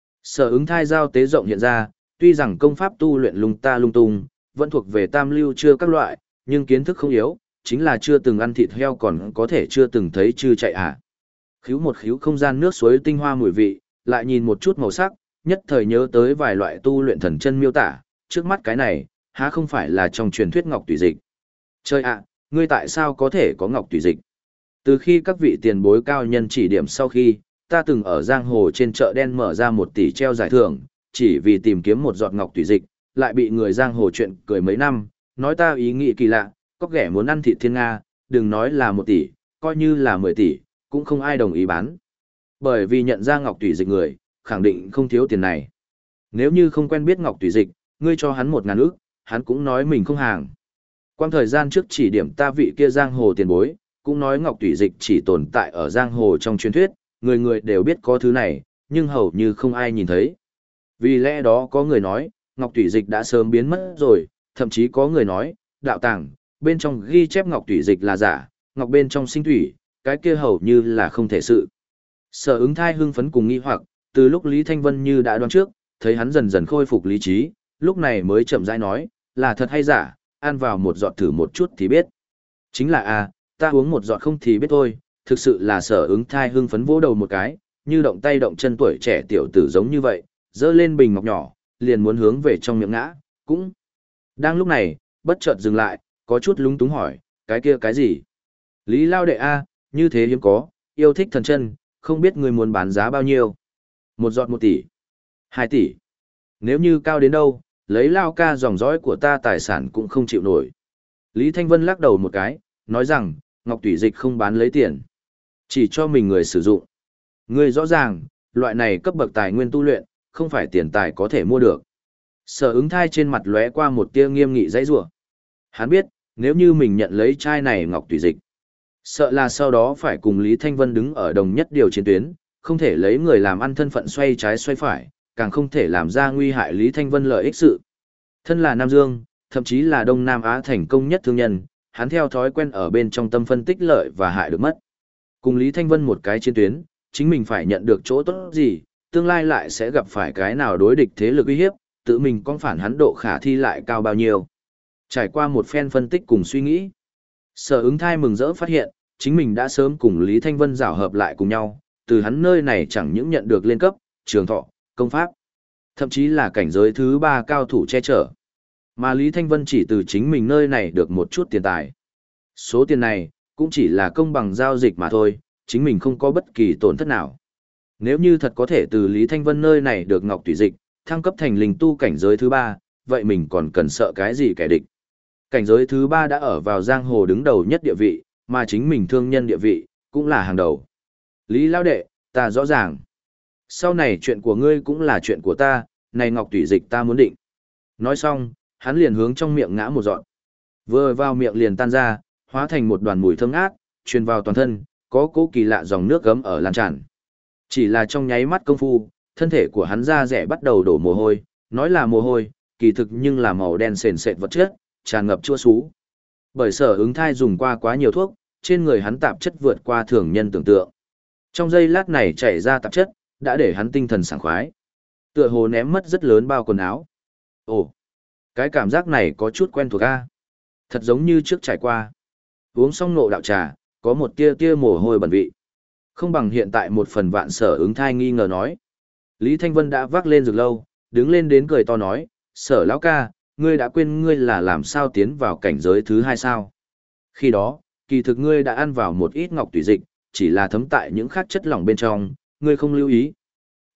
Sở Ứng Thai giao tế rộng hiện ra, tuy rằng công pháp tu luyện lung ta lung tung, vẫn thuộc về tam lưu chưa các loại, nhưng kiến thức không yếu, chính là chưa từng ăn thịt heo còn có thể chưa từng thấy chư chạy à. Khíu một khíu không gian nước suối tinh hoa mùi vị, lại nhìn một chút màu sắc, nhất thời nhớ tới vài loại tu luyện thần chân miêu tả, trước mắt cái này, há không phải là trong truyền thuyết ngọc tùy dịch. Trời ạ, ngươi tại sao có thể có ngọc tùy dịch? Từ khi các vị tiền bối cao nhân chỉ điểm sau khi, ta từng ở giang hồ trên chợ đen mở ra 1 tỷ treo giải thưởng, chỉ vì tìm kiếm một giọt ngọc tùy dịch, lại bị người giang hồ chuyện cười mấy năm, nói ta ý nghĩ kỳ lạ, có ghẻ muốn ăn thịt thiên Nga, đừng nói là 1 tỷ, coi như là 10 tỷ, cũng không ai đồng ý bán. Bởi vì nhận ra ngọc tùy dịch người, khẳng định không thiếu tiền này. Nếu như không quen biết ngọc tùy dịch, ngươi cho hắn 1.000 ức, hắn cũng nói mình không hàng. Quang thời gian trước chỉ điểm ta vị kia giang hồ tiền bối, cũng nói ngọc tùy dịch chỉ tồn tại ở giang hồ trong truyền thuyết, người người đều biết có thứ này, nhưng hầu như không ai nhìn thấy. Vì lẽ đó có người nói, ngọc tùy dịch đã sớm biến mất rồi, thậm chí có người nói, đạo tàng, bên trong ghi chép ngọc tùy dịch là giả, ngọc bên trong sinh thủy, cái kia hầu như là không thể sự. Sở Ứng Thai hưng phấn cùng nghi hoặc, từ lúc Lý Thanh Vân như đã đoán trước, thấy hắn dần dần khôi phục lý trí, lúc này mới chậm rãi nói, là thật hay giả, ăn vào một giọt thử một chút thì biết. Chính là ta uống một giọt không thì biết thôi, thực sự là Sở Ứng Thai hưng phấn vỗ đầu một cái, như động tay động chân tuổi trẻ tiểu tử giống như vậy, dơ lên bình ngọc nhỏ, liền muốn hướng về trong miệng ngã, cũng. Đang lúc này, bất chợt dừng lại, có chút lúng túng hỏi, cái kia cái gì? Lý Lao đệ như thế hiếm có, yêu thích thần chân, không biết người muốn bán giá bao nhiêu. Một giọt 1 tỷ, 2 tỷ. Nếu như cao đến đâu, lấy Lao ca dòng dõi của ta tài sản cũng không chịu nổi. Lý Thanh Vân lắc đầu một cái, nói rằng, ngọc tùy dịch không bán lấy tiền, chỉ cho mình người sử dụng. Ngươi rõ ràng, loại này cấp bậc tài nguyên tu luyện, không phải tiền tài có thể mua được. Sở Ứng Thai trên mặt lóe qua một tia nghiêm nghị dãy rủa. Hắn biết, nếu như mình nhận lấy chai này ngọc tùy dịch, sợ là sau đó phải cùng Lý Thanh Vân đứng ở đồng nhất điều chiến tuyến, không thể lấy người làm ăn thân phận xoay trái xoay phải, càng không thể làm ra nguy hại Lý Thanh Vân lợi ích sự. Thân là Nam Dương, thậm chí là Đông Nam Á thành công nhất thương nhân, hắn theo thói quen ở bên trong tâm phân tích lợi và hại được mất. Cùng Lý Thanh Vân một cái chiến tuyến, chính mình phải nhận được chỗ tốt gì, tương lai lại sẽ gặp phải cái nào đối địch thế lực uy hiếp, tự mình con phản hắn độ khả thi lại cao bao nhiêu. Trải qua một phen phân tích cùng suy nghĩ, Sở Ứng Thai mừng rỡ phát hiện, chính mình đã sớm cùng Lý Thanh Vân giảo hợp lại cùng nhau, từ hắn nơi này chẳng những nhận được lên cấp, trường thọ, công pháp, thậm chí là cảnh giới thứ 3 cao thủ che chở. Mà Lý Thanh Vân chỉ từ chính mình nơi này được một chút tiền tài. Số tiền này, cũng chỉ là công bằng giao dịch mà thôi, chính mình không có bất kỳ tổn thất nào. Nếu như thật có thể từ Lý Thanh Vân nơi này được ngọc tùy dịch, thăng cấp thành linh tu cảnh giới thứ 3, vậy mình còn cần sợ cái gì kẻ địch. Cảnh giới thứ 3 đã ở vào giang hồ đứng đầu nhất địa vị, mà chính mình thương nhân địa vị, cũng là hàng đầu. Lý Lao đệ, ta rõ ràng. Sau này chuyện của ngươi cũng là chuyện của ta, này ngọc tùy dịch ta muốn định. Nói xong, hắn liền hướng trong miệng ngã một giọt. Vừa vào miệng liền tan ra, hóa thành một đoàn mùi thơm ngát, truyền vào toàn thân, có cố kỳ lạ dòng nước gấm ở lan tràn. Chỉ là trong nháy mắt công phu, thân thể của hắn da rẻ bắt đầu đổ mồ hôi, nói là mồ hôi, kỳ thực nhưng là màu đen sền sệt vật chất, tràn ngập chua xú. Bởi Sở Ứng Thai dùng qua quá nhiều thuốc, trên người hắn tạp chất vượt qua thường nhân tưởng tượng. Trong giây lát này chảy ra tạp chất, đã để hắn tinh thần sảng khoái. Tựa hồ ném mất rất lớn bao quần áo. Ồ, cái cảm giác này có chút quen thuộc thật giống như trước trải qua. Uống xong nộ đạo trà, có một tia tia mồ hôi bẩn vị. Không bằng hiện tại một phần vạn. Sở Ứng Thai nghi ngờ nói. Lý Thanh Vân đã vác lên rực lâu, đứng lên đến cười to nói, Sở lão ca, ngươi đã quên ngươi là làm sao tiến vào cảnh giới thứ 2 sao? Khi đó, kỳ thực ngươi đã ăn vào một ít ngọc tùy dịch, chỉ là thấm tại những khác chất lỏng bên trong, ngươi không lưu ý.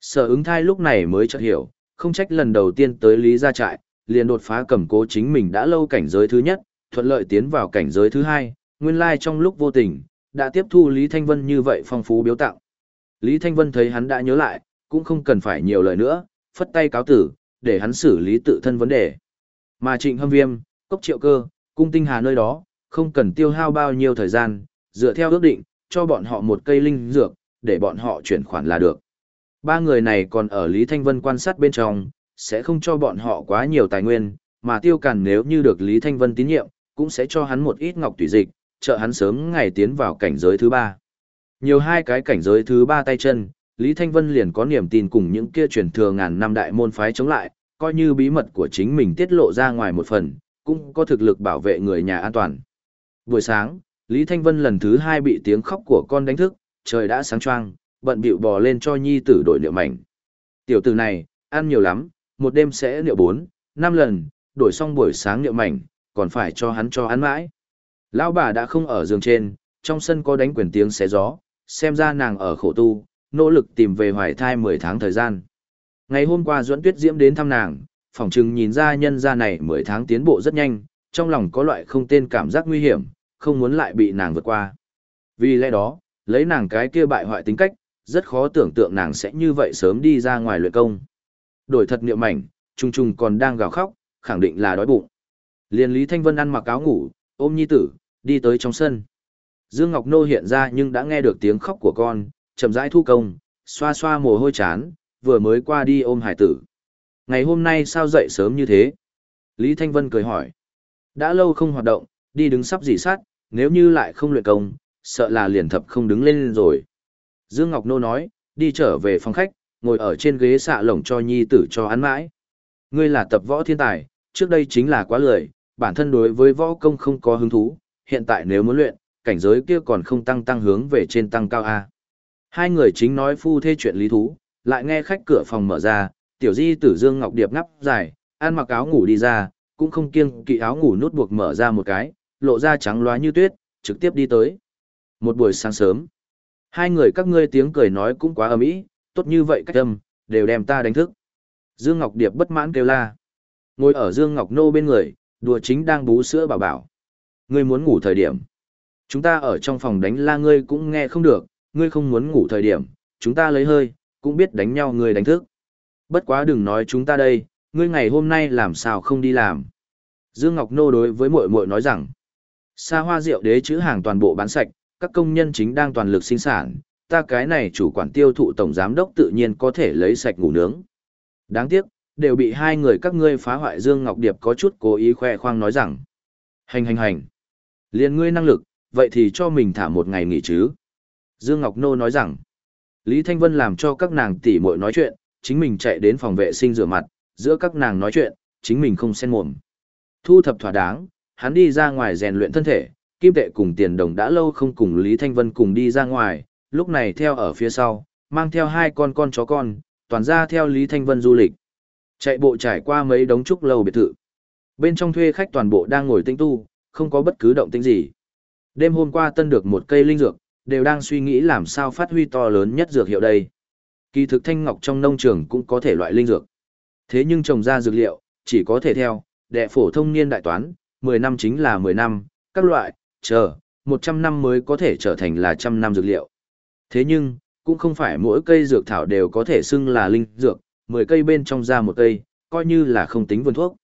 Sở ứng thai lúc này mới chợt hiểu, không trách lần đầu tiên tới Lý Gia Trại, liền đột phá cầm cố chính mình đã lâu cảnh giới thứ nhất, thuận lợi tiến vào cảnh giới thứ hai, nguyên lai trong lúc vô tình, đã tiếp thu Lý Thanh Vân như vậy phong phú biếu tặng. Lý Thanh Vân thấy hắn đã nhớ lại, cũng không cần phải nhiều lời nữa, phất tay cáo tử, để hắn xử lý tự thân vấn đề. Mà Trịnh Hâm Viêm, Cốc Triệu Cơ, Cung Tinh Hà nơi đó, không cần tiêu hao bao nhiêu thời gian, dựa theo ước định, cho bọn họ một cây linh dược, để bọn họ chuyển khoản là được. Ba người này còn ở Lý Thanh Vân quan sát bên trong, sẽ không cho bọn họ quá nhiều tài nguyên, mà Tiêu Càn nếu như được Lý Thanh Vân tín nhiệm, cũng sẽ cho hắn một ít ngọc tùy dịch, trợ hắn sớm ngày tiến vào cảnh giới thứ ba. Nhiều hai cái cảnh giới thứ ba tay chân, Lý Thanh Vân liền có niềm tin cùng những kia truyền thừa ngàn năm đại môn phái chống lại, coi như bí mật của chính mình tiết lộ ra ngoài một phần, cũng có thực lực bảo vệ người nhà an toàn. Buổi sáng, Lý Thanh Vân lần thứ hai bị tiếng khóc của con đánh thức, trời đã sáng choang, bận bịu bò lên cho nhi tử đổi niệu mảnh. Tiểu tử này, ăn nhiều lắm, một đêm sẽ niệu 4, 5 lần, đổi xong buổi sáng niệu mảnh, còn phải cho hắn cho ăn mãi. Lão bà đã không ở giường trên, trong sân có đánh quyền tiếng xé gió, xem ra nàng ở khổ tu, nỗ lực tìm về hoài thai 10 tháng thời gian. Ngày hôm qua Duẫn Tuyết Diễm đến thăm nàng, phỏng chừng nhìn ra nhân gia này 10 tháng tiến bộ rất nhanh, trong lòng có loại không tên cảm giác nguy hiểm, không muốn lại bị nàng vượt qua. Vì lẽ đó, lấy nàng cái kia bại hoại tính cách, rất khó tưởng tượng nàng sẽ như vậy sớm đi ra ngoài luyện công. Đổi thật niệm mảnh, Trung Trung còn đang gào khóc, khẳng định là đói bụng. Liên Lý Thanh Vân ăn mặc áo ngủ, ôm nhi tử, đi tới trong sân. Dương Ngọc Nô hiện ra nhưng đã nghe được tiếng khóc của con, chậm rãi thu công, xoa xoa mồ hôi chán, vừa mới qua đi ôm hải tử. Ngày hôm nay sao dậy sớm như thế? Lý Thanh Vân cười hỏi. Đã lâu không hoạt động, đi đứng sắp dỉ sát, nếu như lại không luyện công, sợ là liền thập không đứng lên rồi. Dương Ngọc Nô nói, đi trở về phòng khách, ngồi ở trên ghế xạ lồng cho nhi tử cho ăn mãi. Ngươi là tập võ thiên tài, trước đây chính là quá lười, bản thân đối với võ công không có hứng thú, hiện tại nếu muốn luyện, cảnh giới kia còn không tăng hướng về trên tăng cao A. Hai người chính nói phu thê chuyện lý thú, lại nghe khách cửa phòng mở ra, tiểu di tử Dương Ngọc Điệp ngắp dài, ăn mặc áo ngủ đi ra, cũng không kiêng kỵ áo ngủ nút buộc mở ra một cái, lộ ra trắng loá như tuyết, trực tiếp đi tới. Một buổi sáng sớm, hai người các ngươi tiếng cười nói cũng quá ầm ĩ, tốt như vậy cách âm, đều đem ta đánh thức. Dương Ngọc Điệp bất mãn kêu la. Ngồi ở Dương Ngọc Nô bên người, đùa chính đang bú sữa bảo bảo. Ngươi muốn ngủ thời điểm. Chúng ta ở trong phòng đánh la ngươi cũng nghe không được, ngươi không muốn ngủ thời điểm, chúng ta lấy hơi, cũng biết đánh nhau ngươi đánh thức. Bất quá đừng nói chúng ta đây, ngươi ngày hôm nay làm sao không đi làm. Dương Ngọc Nô đối với muội muội nói rằng, Sa Hoa rượu đế chữ hàng toàn bộ bán sạch, các công nhân chính đang toàn lực sinh sản, ta cái này chủ quản tiêu thụ tổng giám đốc tự nhiên có thể lấy sạch ngủ nướng. Đáng tiếc, đều bị hai người các ngươi phá hoại. Dương Ngọc Điệp có chút cố ý khoe khoang nói rằng, hành. Liên ngươi năng lực, vậy thì cho mình thả một ngày nghỉ chứ. Dương Ngọc Nô nói rằng, Lý Thanh Vân làm cho các nàng tỉ muội nói chuyện, chính mình chạy đến phòng vệ sinh rửa mặt, giữa các nàng nói chuyện, chính mình không xen mồm. Thu thập thỏa đáng, hắn đi ra ngoài rèn luyện thân thể, Kim Tệ cùng Tiền Đồng đã lâu không cùng Lý Thanh Vân cùng đi ra ngoài, lúc này theo ở phía sau, mang theo hai con chó con, toàn ra theo Lý Thanh Vân du lịch. Chạy bộ trải qua mấy đống trúc lâu biệt thự. Bên trong thuê khách toàn bộ đang ngồi tĩnh tu, không có bất cứ động tĩnh gì. Đêm hôm qua tân được một cây linh dược, đều đang suy nghĩ làm sao phát huy to lớn nhất dược hiệu đây. Kỳ thực thanh ngọc trong nông trường cũng có thể loại linh dược. Thế nhưng trồng ra dược liệu, chỉ có thể theo, đệ phổ thông niên đại toán, 10 năm chính là 10 năm, các loại, 100 năm mới có thể trở thành là trăm năm dược liệu. Thế nhưng, cũng không phải mỗi cây dược thảo đều có thể xưng là linh dược, 10 cây bên trong ra một cây, coi như là không tính vườn thuốc.